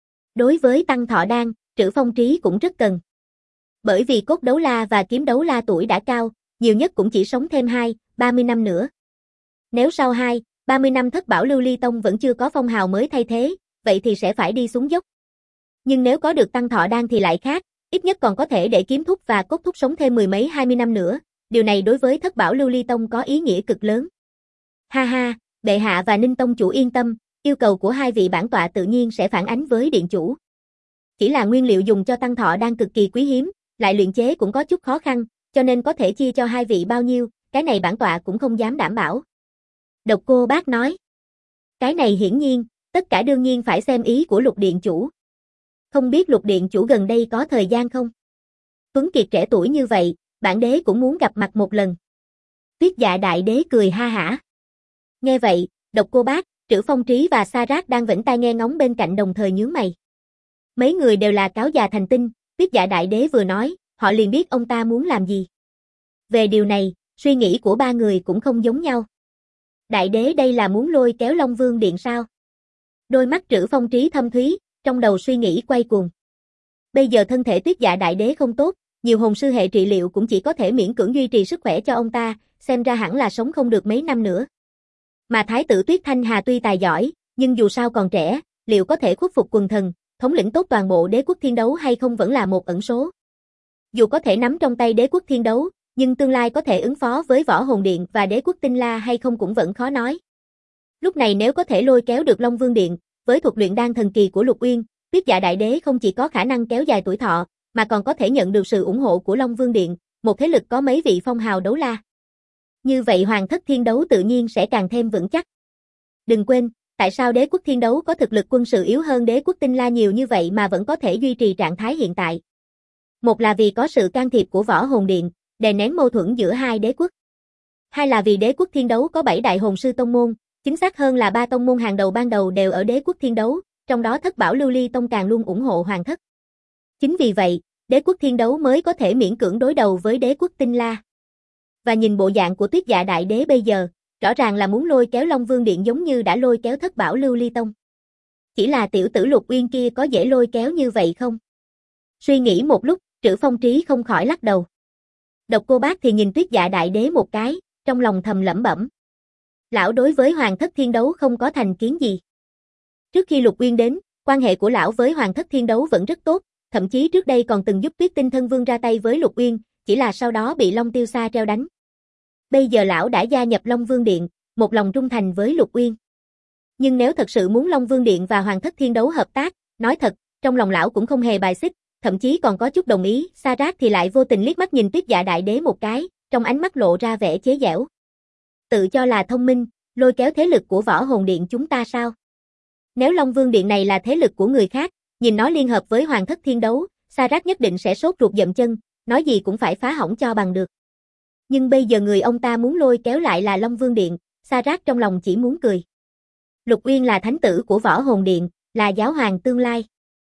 Đối với tăng thọ đan, Trữ Phong Trí cũng rất cần. Bởi vì cốt đấu la và kiếm đấu la tuổi đã cao, nhiều nhất cũng chỉ sống thêm 20-30 năm nữa. Nếu sau 20-30 năm Thất Bảo Lưu Ly Tông vẫn chưa có phong hào mới thay thế, vậy thì sẽ phải đi xuống dốc. Nhưng nếu có được tăng thọ đan thì lại khác, ít nhất còn có thể để kiếm thúc và cốt thúc sống thêm 10 mấy 20 năm nữa, điều này đối với Thất Bảo Lưu Ly Tông có ý nghĩa cực lớn. Ha ha, bệ hạ và Ninh tông chủ yên tâm, yêu cầu của hai vị bản tọa tự nhiên sẽ phản ánh với điện chủ. Chỉ là nguyên liệu dùng cho tăng thọ đan cực kỳ quý hiếm, lại luyện chế cũng có chút khó khăn, cho nên có thể chia cho hai vị bao nhiêu, cái này bản tọa cũng không dám đảm bảo. Độc Cô Bác nói. Cái này hiển nhiên, tất cả đương nhiên phải xem ý của Lục điện chủ. Không biết Lục điện chủ gần đây có thời gian không? Tuấn Kiệt trẻ tuổi như vậy, bản đế cũng muốn gặp mặt một lần. Tuyết Dạ Đại Đế cười ha hả. Nghe vậy, Độc Cô Bác, Trữ Phong Trí và Sa Rác đang vĩnh tai nghe ngóng bên cạnh đồng thời nhướng mày. Mấy người đều là cáo già thành tinh, Tuyết Dạ Đại Đế vừa nói, họ liền biết ông ta muốn làm gì. Về điều này, suy nghĩ của ba người cũng không giống nhau. Đại đế đây là muốn lôi kéo Long Vương Điện sao? Đôi mắt Trữ Phong Trí thâm thúy, trong đầu suy nghĩ quay cuồng. Bây giờ thân thể Tuyết Dạ Đại Đế không tốt, nhiều hồn sư hệ trị liệu cũng chỉ có thể miễn cưỡng duy trì sức khỏe cho ông ta, xem ra hẳn là sống không được mấy năm nữa. Mà Thái tử Tuyết Thanh Hà tuy tài giỏi, nhưng dù sao còn trẻ, liệu có thể khuất phục quần thần, thống lĩnh tốt toàn bộ đế quốc thiên đấu hay không vẫn là một ẩn số. Dù có thể nắm trong tay đế quốc thiên đấu, nhưng tương lai có thể ứng phó với Võ Hồn Điện và đế quốc Tinh La hay không cũng vẫn khó nói. Lúc này nếu có thể lôi kéo được Long Vương Điện, với thuật luyện đan thần kỳ của Lục Uyên, Tuyết Dạ Đại Đế không chỉ có khả năng kéo dài tuổi thọ, mà còn có thể nhận được sự ủng hộ của Long Vương Điện, một thế lực có mấy vị phong hào đấu la. Như vậy Hoàng thất thiên đấu tự nhiên sẽ càng thêm vững chắc. Đừng quên, tại sao đế quốc thiên đấu có thực lực quân sự yếu hơn đế quốc Tinh La nhiều như vậy mà vẫn có thể duy trì trạng thái hiện tại? Một là vì có sự can thiệp của Võ Hồn Điện, đè nén mâu thuẫn giữa hai đế quốc. Hai là vì đế quốc thiên đấu có 7 đại hồn sư tông môn, chính xác hơn là 3 tông môn hàng đầu ban đầu đều ở đế quốc thiên đấu, trong đó Thất Bảo Lưu Ly Tông càng luôn ủng hộ hoàng thất. Chính vì vậy, đế quốc thiên đấu mới có thể miễn cưỡng đối đầu với đế quốc Tinh La. Và nhìn bộ dạng của Tuyết Dạ Đại Đế bây giờ, rõ ràng là muốn lôi kéo Long Vương Điện giống như đã lôi kéo Thất Bảo Lưu Ly Tông. Chỉ là tiểu tử Lục Uyên kia có dễ lôi kéo như vậy không? Suy nghĩ một lúc, Trữ Phong Trí không khỏi lắc đầu. Độc Cô Bác thì nhìn Tuyết Dạ Đại Đế một cái, trong lòng thầm lẩm bẩm. Lão đối với Hoàng thất thiên đấu không có thành kiến gì. Trước khi Lục Uyên đến, quan hệ của lão với Hoàng thất thiên đấu vẫn rất tốt, thậm chí trước đây còn từng giúp Tuyết Tinh Thân Vương ra tay với Lục Uyên, chỉ là sau đó bị Long Tiêu Sa treo đánh. Bây giờ lão đã gia nhập Long Vương Điện, một lòng trung thành với Lục Uyên. Nhưng nếu thật sự muốn Long Vương Điện và Hoàng thất thiên đấu hợp tác, nói thật, trong lòng lão cũng không hề bài xích, thậm chí còn có chút đồng ý. Sa Rác thì lại vô tình liếc mắt nhìn Tuyết Dạ Đại Đế một cái, trong ánh mắt lộ ra vẻ chế giễu. Tự cho là thông minh, lôi kéo thế lực của Võ Hồn Điện chúng ta sao? Nếu Long Vương Điện này là thế lực của người khác, nhìn nó liên hợp với Hoàng thất thiên đấu, Sa Rác nhất định sẽ sốt ruột dậm chân, nói gì cũng phải phá hỏng cho bằng được. Nhưng bây giờ người ông ta muốn lôi kéo lại là Long Vương Điện, Sa Rác trong lòng chỉ muốn cười. Lục Uyên là thánh tử của Võ Hồn Điện, là giáo hoàng tương lai.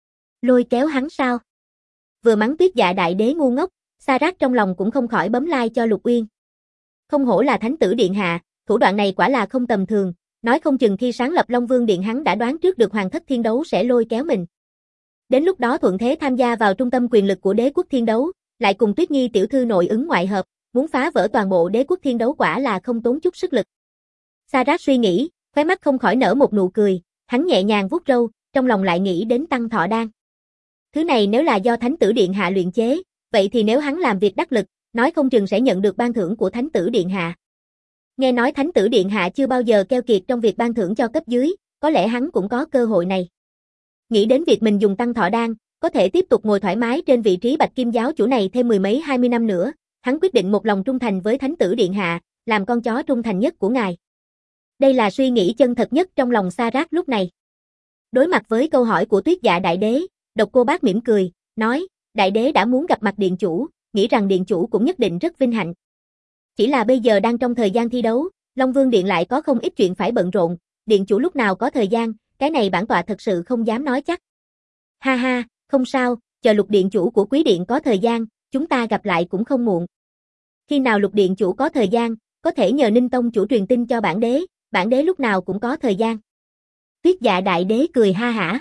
Lôi kéo hắn sao? Vừa mắng Tuyết Dạ Đại Đế ngu ngốc, Sa Rác trong lòng cũng không khỏi bấm like cho Lục Uyên. Không hổ là thánh tử điện hạ, thủ đoạn này quả là không tầm thường, nói không chừng khi sáng lập Long Vương Điện hắn đã đoán trước được Hoàng thất thiên đấu sẽ lôi kéo mình. Đến lúc đó thuận thế tham gia vào trung tâm quyền lực của đế quốc thiên đấu, lại cùng Tuyết Nhi tiểu thư nội ứng ngoại hợp, muốn phá vỡ toàn bộ đế quốc thiên đấu quả là không tốn chút sức lực. Sarat suy nghĩ, khóe mắt không khỏi nở một nụ cười, hắn nhẹ nhàng vuốt râu, trong lòng lại nghĩ đến tăng thọ đan. Thứ này nếu là do Thánh tử Điện Hạ luyện chế, vậy thì nếu hắn làm việc đắc lực, nói không chừng sẽ nhận được ban thưởng của Thánh tử Điện Hạ. Nghe nói Thánh tử Điện Hạ chưa bao giờ keo kiệt trong việc ban thưởng cho cấp dưới, có lẽ hắn cũng có cơ hội này. Nghĩ đến việc mình dùng tăng thọ đan, có thể tiếp tục ngồi thoải mái trên vị trí Bạch Kim giáo chủ này thêm 10 mấy 20 năm nữa, hắn quyết định một lòng trung thành với Thánh tử Điện Hạ, làm con chó trung thành nhất của ngài. Đây là suy nghĩ chân thật nhất trong lòng Sarat lúc này. Đối mặt với câu hỏi của Tuyết Dạ Đại Đế, Độc Cô Bác mỉm cười, nói, Đại Đế đã muốn gặp mặt Điện chủ, nghĩ rằng Điện chủ cũng nhất định rất vinh hạnh. Chỉ là bây giờ đang trong thời gian thi đấu, Long Vương Điện lại có không ít chuyện phải bận rộn, Điện chủ lúc nào có thời gian, cái này bản tọa thật sự không dám nói chắc. Ha ha, không sao, chờ Lục Điện chủ của Quý Điện có thời gian, chúng ta gặp lại cũng không muộn. Khi nào Lục Điện chủ có thời gian, có thể nhờ Ninh Tông chủ truyền tin cho bản đế lúc nào cũng có thời gian. Tuyết Dạ Đại Đế cười ha hả.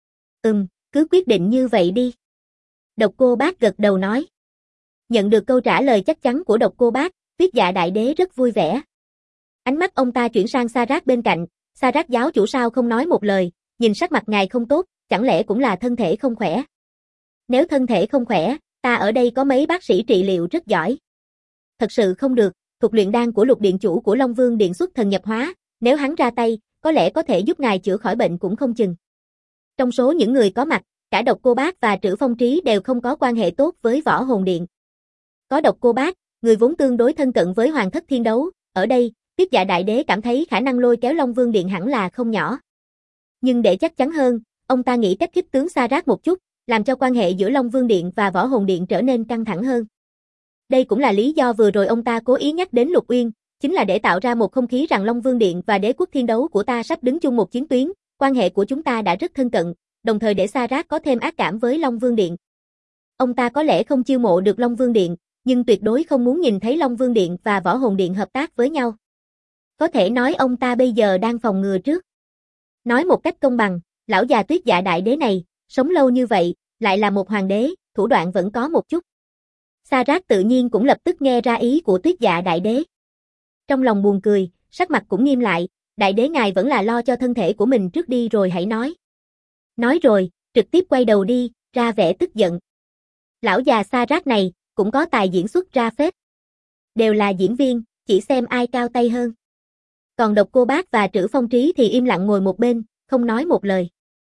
Cứ quyết định như vậy đi. Độc Cô Bác gật đầu nói. Nhận được câu trả lời chắc chắn của Độc Cô Bác, Tuyết Dạ Đại Đế rất vui vẻ. Ánh mắt ông ta chuyển sang Sarat bên cạnh, Sarat giáo chủ sao không nói một lời, nhìn sắc mặt ngài không tốt, chẳng lẽ cũng là thân thể không khỏe. Nếu thân thể không khỏe, ta ở đây có mấy bác sĩ trị liệu rất giỏi. Thật sự không được, thuật luyện đan của Lục Điện chủ của Long Vương Điện xuất thần nhập hóa, nếu hắn ra tay, có lẽ có thể giúp ngài chữa khỏi bệnh cũng không chừng. Trong số những người có mặt, cả Độc Cô Bác và Trữ Phong Trí đều không có quan hệ tốt với Võ Hồn Điện. Có Độc Cô Bác, người vốn tương đối thân cận với Hoàng thất thiên đấu, ở đây, Tuyết Dạ Đại Đế cảm thấy khả năng lôi kéo Long Vương Điện hẳn là không nhỏ. Nhưng để chắc chắn hơn, ông ta nghĩ cách khích tướng Sarat một chút, làm cho quan hệ giữa Long Vương Điện và Võ Hồn Điện trở nên căng thẳng hơn. Đây cũng là lý do vừa rồi ông ta cố ý nhắc đến Lục Uyên, chính là để tạo ra một không khí rằng Long Vương Điện và đế quốc thiên đấu của ta sắp đứng chung một chiến tuyến, quan hệ của chúng ta đã rất thân cận, đồng thời để Sarat có thêm ác cảm với Long Vương Điện. Ông ta có lẽ không chiêu mộ được Long Vương Điện, nhưng tuyệt đối không muốn nhìn thấy Long Vương Điện và Võ Hồn Điện hợp tác với nhau. Có thể nói ông ta bây giờ đang phòng ngừa trước. Nói một cách công bằng, lão già Tuyết Dạ Đại Đế này, sống lâu như vậy, lại là một hoàng đế, thủ đoạn vẫn có một chút. Sarat tự nhiên cũng lập tức nghe ra ý của Tuyết Dạ Đại Đế. Trong lòng buồn cười, sắc mặt cũng nghiêm lại, Đại Đế ngài vẫn là lo cho thân thể của mình trước đi rồi hãy nói. Nói rồi, trực tiếp quay đầu đi, ra vẻ tức giận. Lão già Sarat này, cũng có tài diễn xuất ra phết. Đều là diễn viên, chỉ xem ai cao tay hơn. Còn Độc Cô Bác và Trữ Phong Trí thì im lặng ngồi một bên, không nói một lời.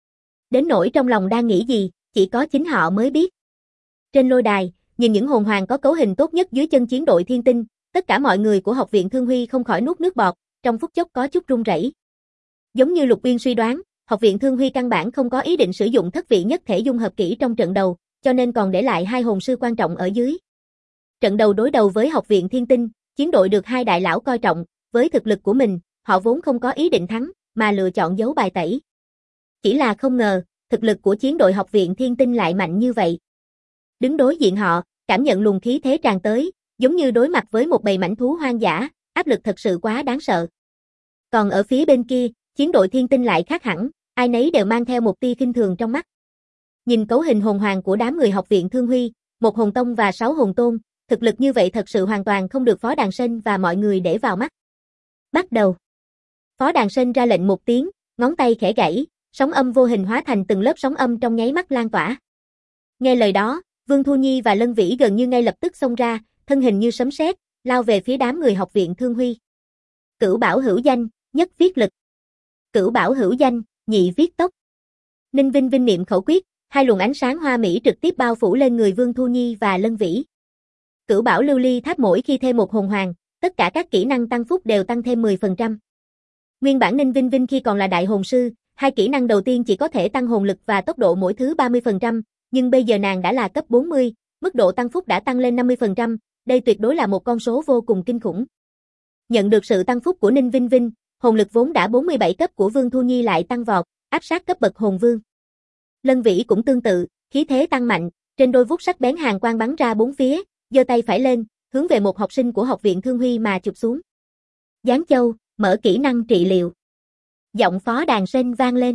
Đến nỗi trong lòng đang nghĩ gì, chỉ có chính họ mới biết. Trên lôi đài, nhìn những hồn hoàng có cấu hình tốt nhất dưới chân chiến đội Thiên Tinh, tất cả mọi người của Học viện Thương Huy không khỏi nuốt nước bọt, trong phút chốc có chút run rẩy. Giống như Lục Uyên suy đoán, Học viện Thương Huy căn bản không có ý định sử dụng thất vị nhất thể dung hợp kỹ trong trận đầu, cho nên còn để lại hai hồn sư quan trọng ở dưới. Trận đầu đối đầu với Học viện Thiên Tinh, chiến đội được hai đại lão coi trọng, với thực lực của mình, họ vốn không có ý định thắng, mà lựa chọn giấu bài tẩy. Chỉ là không ngờ, thực lực của chiến đội Học viện Thiên Tinh lại mạnh như vậy. Đứng đối diện họ, cảm nhận luồng khí thế tràn tới, giống như đối mặt với một bầy mãnh thú hoang dã, áp lực thật sự quá đáng sợ. Còn ở phía bên kia, chiến đội Thiên Tinh lại khác hẳn, ai nấy đều mang theo một tia khinh thường trong mắt. Nhìn cấu hình hồn hoàng của đám người Học viện Thương Huy, một hồn tông và 6 hồn tôn, thực lực như vậy thật sự hoàn toàn không được Phó Đàn Sên và mọi người để vào mắt. Bắt đầu. Phó Đàn Sên ra lệnh một tiếng, ngón tay khẽ gãy, sóng âm vô hình hóa thành từng lớp sóng âm trong nháy mắt lan tỏa. Nghe lời đó, Vương Thu Nhi và Lân Vĩ gần như ngay lập tức xông ra, thân hình như sấm sét, lao về phía đám người Học viện Thương Huy. Cửu bảo hữu danh, nhất viết lực. Cửu bảo hữu danh, nhị viết tốc. Ninh Vinh Vinh niệm khẩu quyết, hai luồng ánh sáng hoa mỹ trực tiếp bao phủ lên người Vương Thu Nhi và Lân Vĩ. Cửu bảo lưu ly tháp mỗi khi thêm một hồn hoàng, tất cả các kỹ năng tăng phúc đều tăng thêm 10%. Nguyên bản Ninh Vinh Vinh khi còn là đại hồn sư, hai kỹ năng đầu tiên chỉ có thể tăng hồn lực và tốc độ mỗi thứ 30%, nhưng bây giờ nàng đã là cấp 40, mức độ tăng phúc đã tăng lên 50%, đây tuyệt đối là một con số vô cùng kinh khủng. Nhận được sự tăng phúc của Ninh Vinh Vinh, hồn lực vốn đã 47 cấp của Vương Thu Nhi lại tăng vọt, áp sát cấp bậc hồn vương. Lân Vĩ cũng tương tự, khí thế tăng mạnh, trên đôi vuốt sắc bén hàn quang bắn ra bốn phía, giơ tay phải lên, hướng về một học sinh của Học viện Thương Huy mà chụp xuống. Giáng Châu, mở kỹ năng trị liệu. Giọng Phó Đàn Sên vang lên.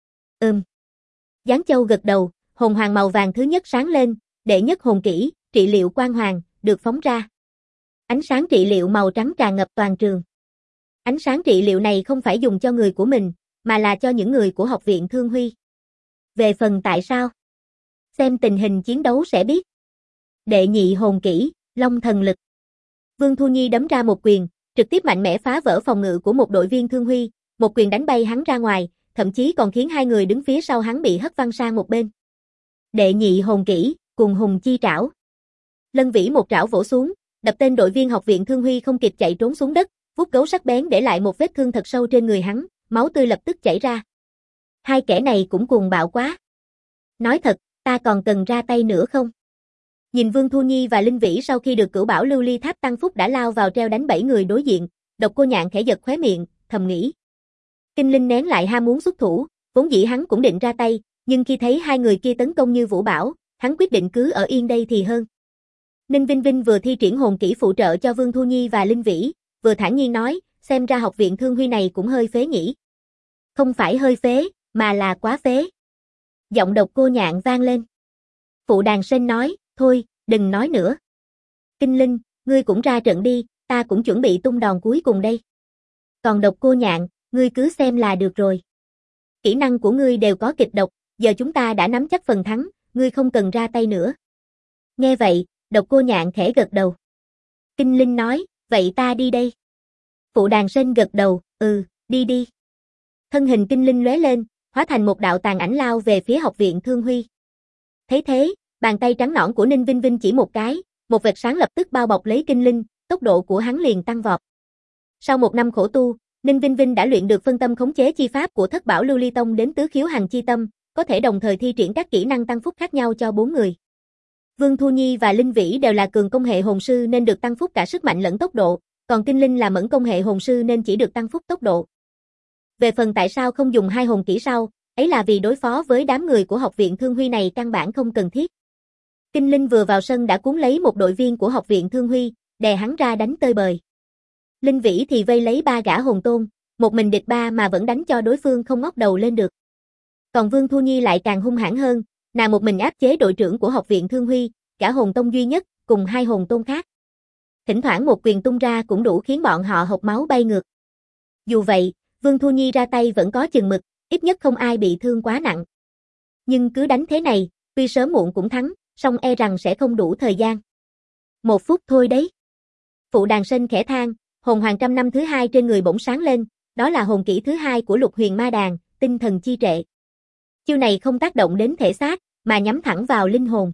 Giáng Châu gật đầu, hồn hoàng màu vàng thứ nhất sáng lên, đệ nhất hồn kỹ, trị liệu quang hoàng, được phóng ra. Ánh sáng trị liệu màu trắng tràn ngập toàn trường. Ánh sáng trị liệu này không phải dùng cho người của mình, mà là cho những người của Học viện Thương Huy. Về phần tại sao? Xem tình hình chiến đấu sẽ biết. Đệ nhị hồn kỹ, Long thần lực. Vương Thu Nhi đấm ra một quyền, trực tiếp mạnh mẽ phá vỡ phòng ngự của một đội viên Thương Huy, một quyền đánh bay hắn ra ngoài, thậm chí còn khiến hai người đứng phía sau hắn bị hất văng sang một bên. Đệ nhị hồn kỹ, Cùng Hùng Chi Trảo. Lân Vĩ một trảo vỗ xuống, đập tên đội viên Học viện Thương Huy không kịp chạy trốn xuống đất, vuốt gấu sắc bén để lại một vết thương thật sâu trên người hắn, máu tươi lập tức chảy ra. Hai kẻ này cũng cuồng bạo quá. Nói thật, ta còn cần ra tay nữa không? Nhìn Vương Thu Nhi và Linh Vĩ sau khi được Cửu Bảo Lưu Ly Tháp tăng phúc đã lao vào treo đánh 7 người đối diện, Độc Cô Nhạn khẽ giật khóe miệng, thầm nghĩ. Kinh Linh nén lại ham muốn xuất thủ, vốn dĩ hắn cũng định ra tay, nhưng khi thấy hai người kia tấn công như vũ bão, hắn quyết định cứ ở yên đây thì hơn. Ninh Vinh Vinh vừa thi triển hồn kỹ phụ trợ cho Vương Thu Nhi và Linh Vĩ, vừa thản nhiên nói, xem ra Học viện Thương Huy này cũng hơi phế nhỉ. Không phải hơi phế, mà là quá phế. Giọng Độc Cô Nhạn vang lên. Phụ Đàn Sên nói, thôi, đừng nói nữa. Kinh Linh, ngươi cũng ra trận đi, ta cũng chuẩn bị tung đòn cuối cùng đây. Còn Độc Cô Nhạn, ngươi cứ xem là được rồi. Kỹ năng của ngươi đều có kịch độc, giờ chúng ta đã nắm chắc phần thắng, ngươi không cần ra tay nữa. Nghe vậy, Độc Cô Nhạn khẽ gật đầu. Kinh Linh nói, vậy ta đi đây. Phụ Đàn Sên gật đầu, đi đi. Thân hình Kinh Linh lóe lên, hóa thành một đạo tàn ảnh lao về phía Học viện Thương Huy. Thấy thế, bàn tay trắng nõn của Ninh Vinh Vinh chỉ một cái, một vệt sáng lập tức bao bọc lấy Kinh Linh, tốc độ của hắn liền tăng vọt. Sau một năm khổ tu, Ninh Vinh Vinh đã luyện được phân tâm khống chế chi pháp của Thất Bảo Lưu Ly Tông đến tứ khiếu hành chi tâm, có thể đồng thời thi triển các kỹ năng tăng phúc khác nhau cho 4 người. Vương Thu Nhi và Linh Vĩ đều là cường công hệ hồn sư nên được tăng phúc cả sức mạnh lẫn tốc độ, còn Kinh Linh là mẫn công hệ hồn sư nên chỉ được tăng phúc tốc độ. Về phần tại sao không dùng hai hồn kỹ sau, ấy là vì đối phó với đám người của Học viện Thương Huy này căn bản không cần thiết. Kinh Linh vừa vào sân đã cuốn lấy một đội viên của Học viện Thương Huy, đè hắn ra đánh tơi bời. Linh Vĩ thì vây lấy 3 gã hồn tôn, một mình địch 3 mà vẫn đánh cho đối phương không ngóc đầu lên được. Còn Vương Thu Nhi lại càng hung hãn hơn, nàng một mình áp chế đội trưởng của Học viện Thương Huy, cả hồn tông duy nhất, cùng 2 hồn tôn khác. Thỉnh thoảng một quyền tung ra cũng đủ khiến bọn họ hộc máu bay ngược. Dù vậy, Vương Thu Nhi ra tay vẫn có chừng mực, ít nhất không ai bị thương quá nặng. Nhưng cứ đánh thế này, tuy sớm muộn cũng thắng, song e rằng sẽ không đủ thời gian. 1 phút thôi đấy. Phụ Đàn Sên khẽ than, hồn hoàng trăm năm thứ 2 trên người bỗng sáng lên, đó là hồn kỹ thứ 2 của Lục Huyền Ma Đàn, tinh thần chi trệ. Chiêu này không tác động đến thể xác, mà nhắm thẳng vào linh hồn.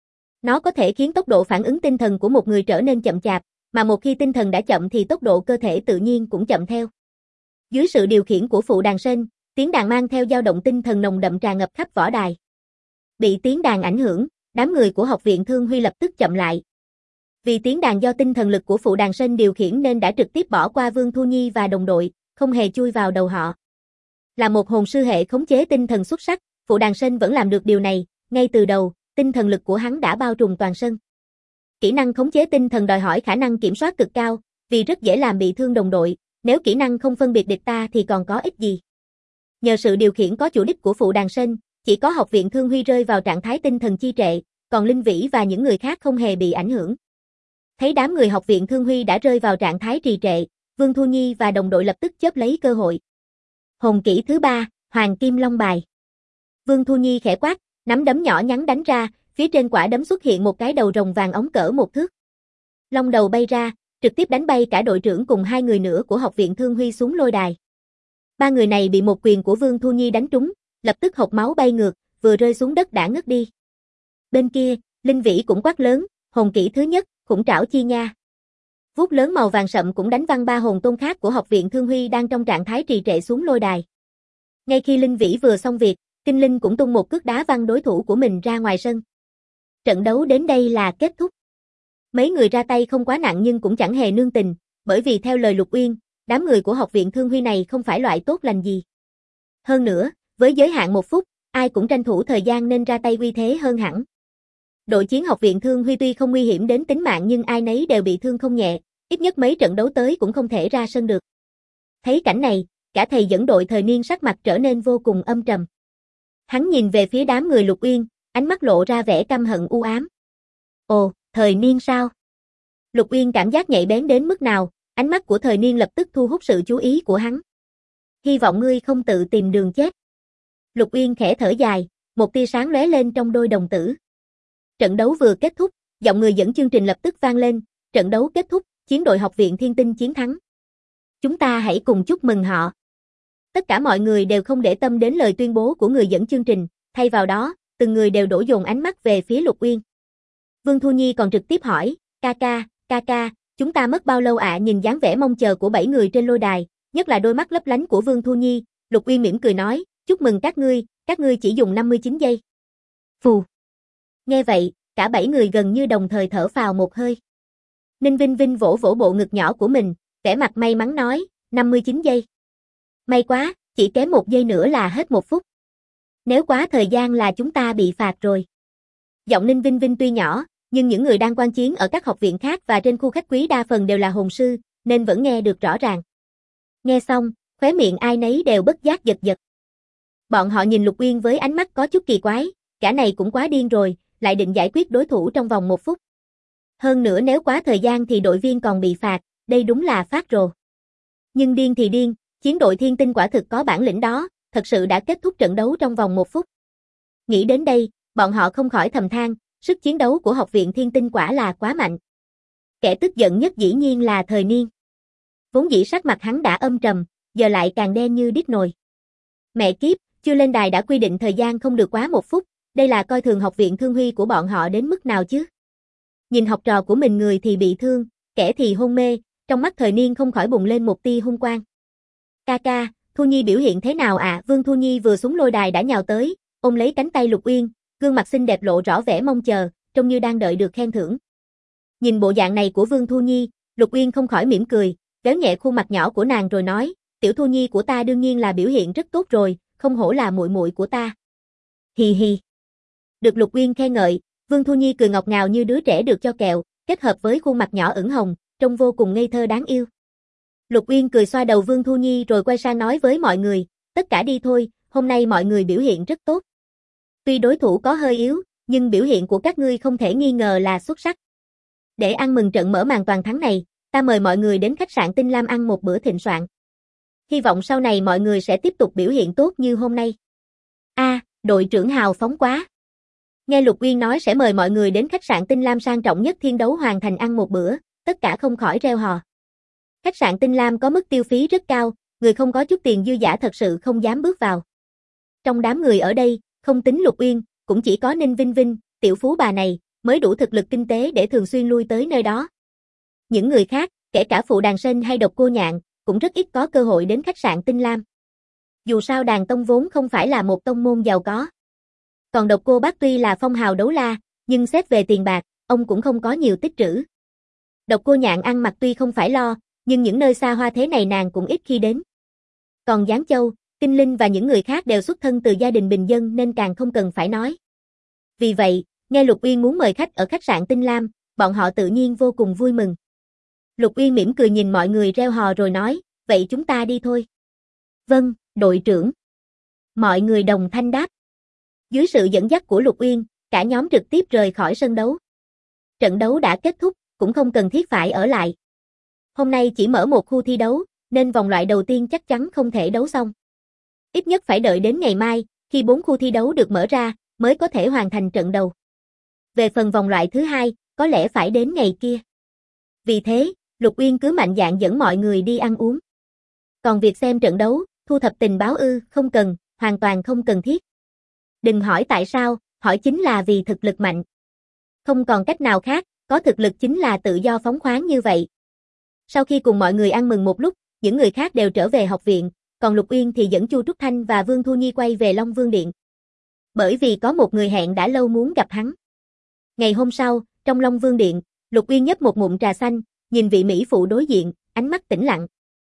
Nó có thể khiến tốc độ phản ứng tinh thần của một người trở nên chậm chạp, mà một khi tinh thần đã chậm thì tốc độ cơ thể tự nhiên cũng chậm theo. Dưới sự điều khiển của Phụ Đàn Sên, tiếng đàn mang theo dao động tinh thần nồng đậm tràn ngập khắp võ đài. Bị tiếng đàn ảnh hưởng, đám người của Học viện Thương Huy lập tức chậm lại. Vì tiếng đàn do tinh thần lực của Phụ Đàn Sên điều khiển nên đã trực tiếp bỏ qua Vương Thu Nhi và đồng đội, không hề chui vào đầu họ. Là một hồn sư hệ khống chế tinh thần xuất sắc, Phụ Đàn Sên vẫn làm được điều này, ngay từ đầu, tinh thần lực của hắn đã bao trùm toàn sân. Kỹ năng khống chế tinh thần đòi hỏi khả năng kiểm soát cực cao, vì rất dễ làm bị thương đồng đội, nếu kỹ năng không phân biệt địch ta thì còn có ích gì. Nhờ sự điều khiển có chủ đích của Phụ Đàn Sên, chỉ có Học viện Thương Huy rơi vào trạng thái tinh thần chi trệ, còn Linh Vĩ và những người khác không hề bị ảnh hưởng. Thấy đám người Học viện Thương Huy đã rơi vào trạng thái trì trệ, Vương Thu Nhi và đồng đội lập tức chớp lấy cơ hội. Hồn kỹ thứ 3, Hoàng Kim Long Bài. Vương Thu Nhi khẽ quát, nắm đấm nhỏ nhắn đánh ra, phía trên quả đấm xuất hiện một cái đầu rồng vàng óng cỡ 1 thước. Long đầu bay ra, trực tiếp đánh bay cả đội trưởng cùng 2 người nữa của Học viện Thương Huy xuống lôi đài. 3 người này bị một quyền của Vương Thu Nhi đánh trúng, lập tức hộc máu bay ngược, vừa rơi xuống đất đã ngất đi. Bên kia, Linh Vĩ cũng quát lớn, hồn kỹ thứ nhất, Khủng Trảo Chi Nha. Vuốt lớn màu vàng sậm cũng đánh văng 3 hồn tôn khác của Học viện Thương Huy đang trong trạng thái trì trệ xuống lôi đài. Ngay khi Linh Vĩ vừa xong việc, Kinh Linh cũng tung một cước đá văng đối thủ của mình ra ngoài sân. Trận đấu đến đây là kết thúc. Mấy người ra tay không quá nặng nhưng cũng chẳng hề nương tình, bởi vì theo lời Lục Uyên, đám người của Học viện Thương Huy này không phải loại tốt lành gì. Hơn nữa, với giới hạn 1 phút, ai cũng tranh thủ thời gian nên ra tay uy thế hơn hẳn. Đội chiến Học viện Thương Huy tuy không nguy hiểm đến tính mạng nhưng ai nấy đều bị thương không nhẹ, ít nhất mấy trận đấu tới cũng không thể ra sân được. Thấy cảnh này, cả thầy dẫn đội Thời Niên sắc mặt trở nên vô cùng âm trầm. Hắn nhìn về phía đám người Lục Uyên, ánh mắt lộ ra vẻ căm hận u ám. Ồ, Thời Niên sao? Lục Uyên cảm giác nhạy bén đến mức nào, ánh mắt của Thời Niên lập tức thu hút sự chú ý của hắn. Hy vọng ngươi không tự tìm đường chết. Lục Uyên khẽ thở dài, một tia sáng lóe lên trong đôi đồng tử. Trận đấu vừa kết thúc, giọng người dẫn chương trình lập tức vang lên, trận đấu kết thúc, chiến đội Học viện Thiên Tinh chiến thắng. Chúng ta hãy cùng chúc mừng họ. Tất cả mọi người đều không để tâm đến lời tuyên bố của người dẫn chương trình, thay vào đó, từng người đều đổ dồn ánh mắt về phía Lục Uyên. Vương Thu Nhi còn trực tiếp hỏi, ca, chúng ta mất bao lâu ạ? Nhìn dáng vẻ mong chờ của 7 người trên lôi đài, nhất là đôi mắt lấp lánh của Vương Thu Nhi, Lục Uyên mỉm cười nói, chúc mừng các ngươi chỉ dùng 59 giây. Phù. Nghe vậy, cả 7 người gần như đồng thời thở phào một hơi. Ninh Vinh Vinh vỗ vỗ bộ ngực nhỏ của mình, vẻ mặt may mắn nói, 59 giây. May quá, chỉ kém 1 giây nữa là hết 1 phút. Nếu quá thời gian là chúng ta bị phạt rồi. Giọng Ninh Vinh Vinh tuy nhỏ, nhưng những người đang quan chiến ở các học viện khác và trên khu khách quý đa phần đều là hồn sư, nên vẫn nghe được rõ ràng. Nghe xong, khóe miệng ai nấy đều bất giác giật giật. Bọn họ nhìn Lục Uyên với ánh mắt có chút kỳ quái, cả này cũng quá điên rồi, lại định giải quyết đối thủ trong vòng 1 phút. Hơn nữa nếu quá thời gian thì đội viên còn bị phạt, đây đúng là phát rồ. Nhưng điên thì điên, chiến đội Thiên Tinh quả thực có bản lĩnh đó, thật sự đã kết thúc trận đấu trong vòng 1 phút. Nghĩ đến đây, bọn họ không khỏi thầm than, sức chiến đấu của Học viện Thiên Tinh quả là quá mạnh. Kẻ tức giận nhất dĩ nhiên là Thời Niên. Vốn dĩ sắc mặt hắn đã âm trầm, giờ lại càng đen như đít nồi. Mẹ kiếp, chưa lên đài đã quy định thời gian không được quá 1 phút, đây là coi thường học viện Thương Huy của bọn họ đến mức nào chứ? Nhìn học trò của mình người thì bị thương, kẻ thì hôn mê, trong mắt Thời Niên không khỏi bùng lên một tia hung quang. Ca, Thu Nhi biểu hiện thế nào ạ? Vương Thu Nhi vừa xuống lôi đài đã nhào tới, ôm lấy cánh tay Lục Uyên, gương mặt xinh đẹp lộ rõ vẻ mong chờ, trông như đang đợi được khen thưởng. Nhìn bộ dạng này của Vương Thu Nhi, Lục Uyên không khỏi mỉm cười, véo nhẹ khuôn mặt nhỏ của nàng rồi nói, tiểu Thu Nhi của ta đương nhiên là biểu hiện rất tốt rồi, không hổ là muội muội của ta. Hì hì. Được Lục Uyên khen ngợi, Vương Thu Nhi cười ngọt ngào như đứa trẻ được cho kẹo, kết hợp với khuôn mặt nhỏ ửng hồng, trông vô cùng ngây thơ đáng yêu. Lục Uyên cười xoa đầu Vương Thu Nhi rồi quay sang nói với mọi người, tất cả đi thôi, hôm nay mọi người biểu hiện rất tốt. Tuy đối thủ có hơi yếu, nhưng biểu hiện của các ngươi không thể nghi ngờ là xuất sắc. Để ăn mừng trận mở màn toàn thắng này, ta mời mọi người đến khách sạn Tinh Lam ăn một bữa thịnh soạn. Hy vọng sau này mọi người sẽ tiếp tục biểu hiện tốt như hôm nay. Đội trưởng hào phóng quá. Nghe Lục Uyên nói sẽ mời mọi người đến khách sạn Tinh Lam sang trọng nhất Thiên Đấu Hoàng Thành ăn một bữa, tất cả không khỏi reo hò. Khách sạn Tinh Lam có mức tiêu phí rất cao, người không có chút tiền dư dả thật sự không dám bước vào. Trong đám người ở đây, không tính Lục Uyên, cũng chỉ có Ninh Vinh Vinh, tiểu phú bà này, mới đủ thực lực kinh tế để thường xuyên lui tới nơi đó. Những người khác, kể cả Phụ Đàn Sên hay Độc Cô Nhạn, cũng rất ít có cơ hội đến khách sạn Tinh Lam. Dù sao Đàn Tông vốn không phải là một tông môn giàu có. Còn Độc Cô Bác tuy là phong hào đấu la, nhưng xét về tiền bạc, ông cũng không có nhiều tích trữ. Độc Cô Nhạn ăn mặc tuy không phải lo, nhưng những nơi xa hoa thế này nàng cũng ít khi đến. Còn Giáng Châu, Kinh Linh và những người khác đều xuất thân từ gia đình bình dân nên càng không cần phải nói. Vì vậy, nghe Lục Uyên muốn mời khách ở khách sạn Tinh Lam, bọn họ tự nhiên vô cùng vui mừng. Lục Uyên mỉm cười nhìn mọi người reo hò rồi nói, vậy chúng ta đi thôi. Vâng, đội trưởng. Mọi người đồng thanh đáp. Dưới sự dẫn dắt của Lục Uyên, cả nhóm trực tiếp rời khỏi sân đấu. Trận đấu đã kết thúc, cũng không cần thiết phải ở lại. Hôm nay chỉ mở một khu thi đấu, nên vòng loại đầu tiên chắc chắn không thể đấu xong. Ít nhất phải đợi đến ngày mai, khi 4 khu thi đấu được mở ra, mới có thể hoàn thành trận đầu. Về phần vòng loại thứ hai, có lẽ phải đến ngày kia. Vì thế, Lục Uyên cứ mạnh dạn dẫn mọi người đi ăn uống. Còn việc xem trận đấu, thu thập tình báo không cần, hoàn toàn không cần thiết. Đừng hỏi tại sao, hỏi chính là vì thực lực mạnh. Không còn cách nào khác, có thực lực chính là tự do phóng khoáng như vậy. Sau khi cùng mọi người ăn mừng một lúc, những người khác đều trở về học viện, còn Lục Uyên thì dẫn Chu Trúc Thanh và Vương Thu Nhi quay về Long Vương Điện. Bởi vì có một người hẹn đã lâu muốn gặp hắn. Ngày hôm sau, trong Long Vương Điện, Lục Uyên nhấp một ngụm trà xanh, nhìn vị mỹ phụ đối diện, ánh mắt tĩnh lặng.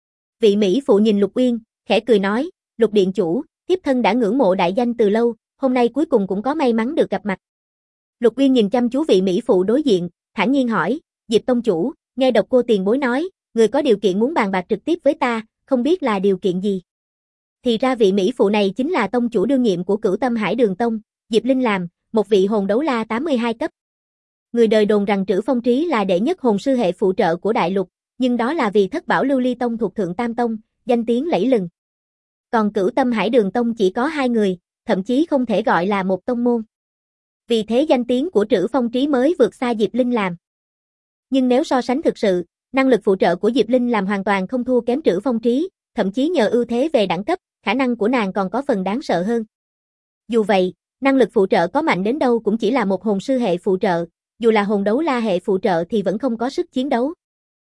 Vị mỹ phụ nhìn Lục Uyên, khẽ cười nói, Lục điện chủ, thiếp thân đã ngưỡng mộ đại danh từ lâu, hôm nay cuối cùng cũng có may mắn được gặp mặt. Lục Uyên nhìn chăm chú vị mỹ phụ đối diện, thản nhiên hỏi, Diệp tông chủ, nghe Độc Cô tiền bối nói, người có điều kiện muốn bàn bạc trực tiếp với ta, không biết là điều kiện gì. Thì ra vị mỹ phụ này chính là tông chủ đương nhiệm của Cửu Tâm Hải Đường Tông, Diệp Linh Làm, một vị hồn đấu la 82 cấp. Người đời đồn rằng Trữ Phong Trí là đệ nhất hồn sư hệ phụ trợ của đại lục, nhưng đó là vì Thất Bảo Lưu Ly Tông thuộc Thượng Tam Tông, danh tiếng lẫy lừng. Còn Cửu Tâm Hải Đường Tông chỉ có 2 người, thậm chí không thể gọi là một tông môn. Vì thế danh tiếng của Trữ Phong Trí mới vượt xa Diệp Linh làm. Nhưng nếu so sánh thực sự, năng lực phụ trợ của Diệp Linh làm hoàn toàn không thua kém Trữ Phong Trí, thậm chí nhờ ưu thế về đẳng cấp, khả năng của nàng còn có phần đáng sợ hơn. Dù vậy, năng lực phụ trợ có mạnh đến đâu cũng chỉ là một hồn sư hệ phụ trợ, dù là hồn đấu la hệ phụ trợ thì vẫn không có sức chiến đấu.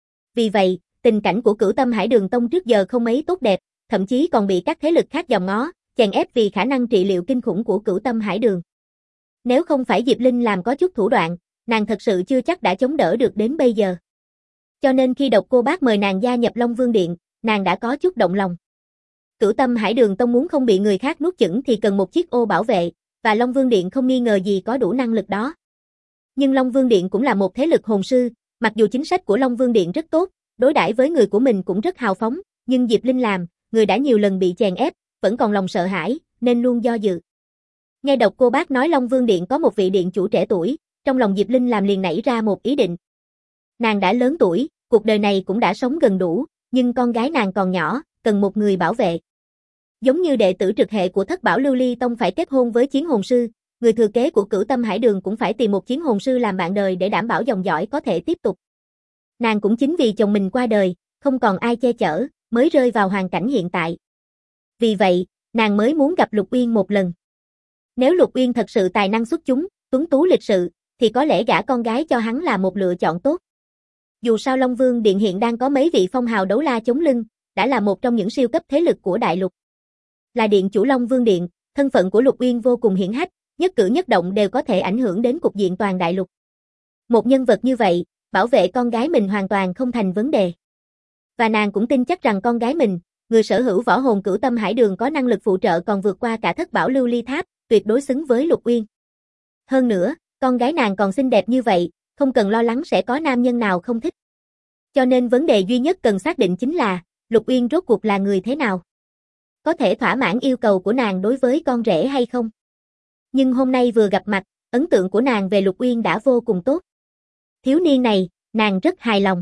Vì vậy, tình cảnh của Cửu Tâm Hải Đường Tông trước giờ không mấy tốt đẹp, thậm chí còn bị các thế lực khác dòm ngó, chèn ép vì khả năng trị liệu kinh khủng của Cửu Tâm Hải Đường. Nếu không phải Diệp Linh làm có chút thủ đoạn, nàng thật sự chưa chắc đã chống đỡ được đến bây giờ. Cho nên khi Độc Cô Bác mời nàng gia nhập Long Vương Điện, nàng đã có chút động lòng. Cửu Tâm Hải Đường Tông muốn không bị người khác nuốt chửng thì cần một chiếc ô bảo vệ, và Long Vương Điện không nghi ngờ gì có đủ năng lực đó. Nhưng Long Vương Điện cũng là một thế lực hồn sư, mặc dù chính sách của Long Vương Điện rất tốt, đối đãi với người của mình cũng rất hào phóng, nhưng Diệp Linh làm, người đã nhiều lần bị chèn ép, vẫn còn lòng sợ hãi, nên luôn do dự. Nghe Độc Cô Bác nói Long Vương Điện có một vị điện chủ trẻ tuổi, trong lòng Diệp Linh làm liền nảy ra một ý định. Nàng đã lớn tuổi, cuộc đời này cũng đã sống gần đủ, nhưng con gái nàng còn nhỏ, cần một người bảo vệ. Giống như đệ tử trực hệ của Thất Bảo Lưu Ly Tông phải kết hôn với chiến hồn sư, người thừa kế của Cửu Tâm Hải Đường cũng phải tìm một chiến hồn sư làm bạn đời để đảm bảo dòng dõi có thể tiếp tục. Nàng cũng chính vì chồng mình qua đời, không còn ai che chở, mới rơi vào hoàn cảnh hiện tại. Vì vậy, nàng mới muốn gặp Lục Uyên một lần. Nếu Lục Uyên thật sự tài năng xuất chúng, tuấn tú lịch sự, thì có lẽ gả con gái cho hắn là một lựa chọn tốt. Dù sao Long Vương Điện hiện đang có mấy vị phong hào đấu la chống lưng, đã là một trong những siêu cấp thế lực của đại lục. Là điện chủ Long Vương Điện, thân phận của Lục Uyên vô cùng hiển hách, nhất cử nhất động đều có thể ảnh hưởng đến cục diện toàn đại lục. Một nhân vật như vậy, bảo vệ con gái mình hoàn toàn không thành vấn đề. Và nàng cũng tin chắc rằng con gái mình, người sở hữu võ hồn Cửu Tâm Hải Đường có năng lực phụ trợ còn vượt qua cả Thất Bảo Lưu Ly Tháp, tuyệt đối xứng với Lục Uyên. Hơn nữa, con gái nàng còn xinh đẹp như vậy, không cần lo lắng sẽ có nam nhân nào không thích. Cho nên vấn đề duy nhất cần xác định chính là, Lục Uyên rốt cuộc là người thế nào? Có thể thỏa mãn yêu cầu của nàng đối với con rể hay không? Nhưng hôm nay vừa gặp mặt, ấn tượng của nàng về Lục Uyên đã vô cùng tốt. Thiếu niên này, nàng rất hài lòng.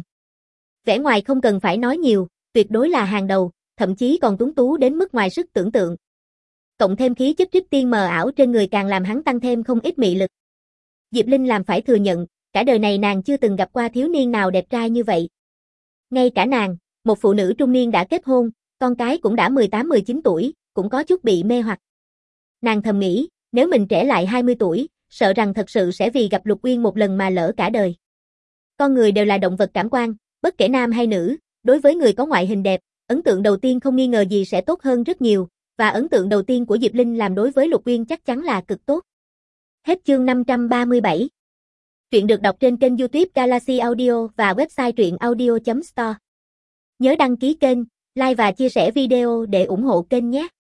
Vẻ ngoài không cần phải nói nhiều, tuyệt đối là hàng đầu, thậm chí còn tuấn tú đến mức ngoài sức tưởng tượng. Cộng thêm khí chất trích tiên mờ ảo trên người càng làm hắn tăng thêm không ít mị lực. Diệp Linh làm phải thừa nhận, cả đời này nàng chưa từng gặp qua thiếu niên nào đẹp trai như vậy. Ngay cả nàng, một phụ nữ trung niên đã kết hôn, con cái cũng đã 18-19 tuổi, cũng có chút bị mê hoặc. Nàng thầm nghĩ, nếu mình trẻ lại 20 tuổi, sợ rằng thật sự sẽ vì gặp Lục Uyên một lần mà lỡ cả đời. Con người đều là động vật cảm quan, bất kể nam hay nữ, đối với người có ngoại hình đẹp, ấn tượng đầu tiên không nghi ngờ gì sẽ tốt hơn rất nhiều, và ấn tượng đầu tiên của Diệp Linh làm đối với Lục Uyên chắc chắn là cực tốt. Hết chương 537. Truyện được đọc trên kênh YouTube Galaxy Audio và website truyệnaudio.store. Nhớ đăng ký kênh, like và chia sẻ video để ủng hộ kênh nhé.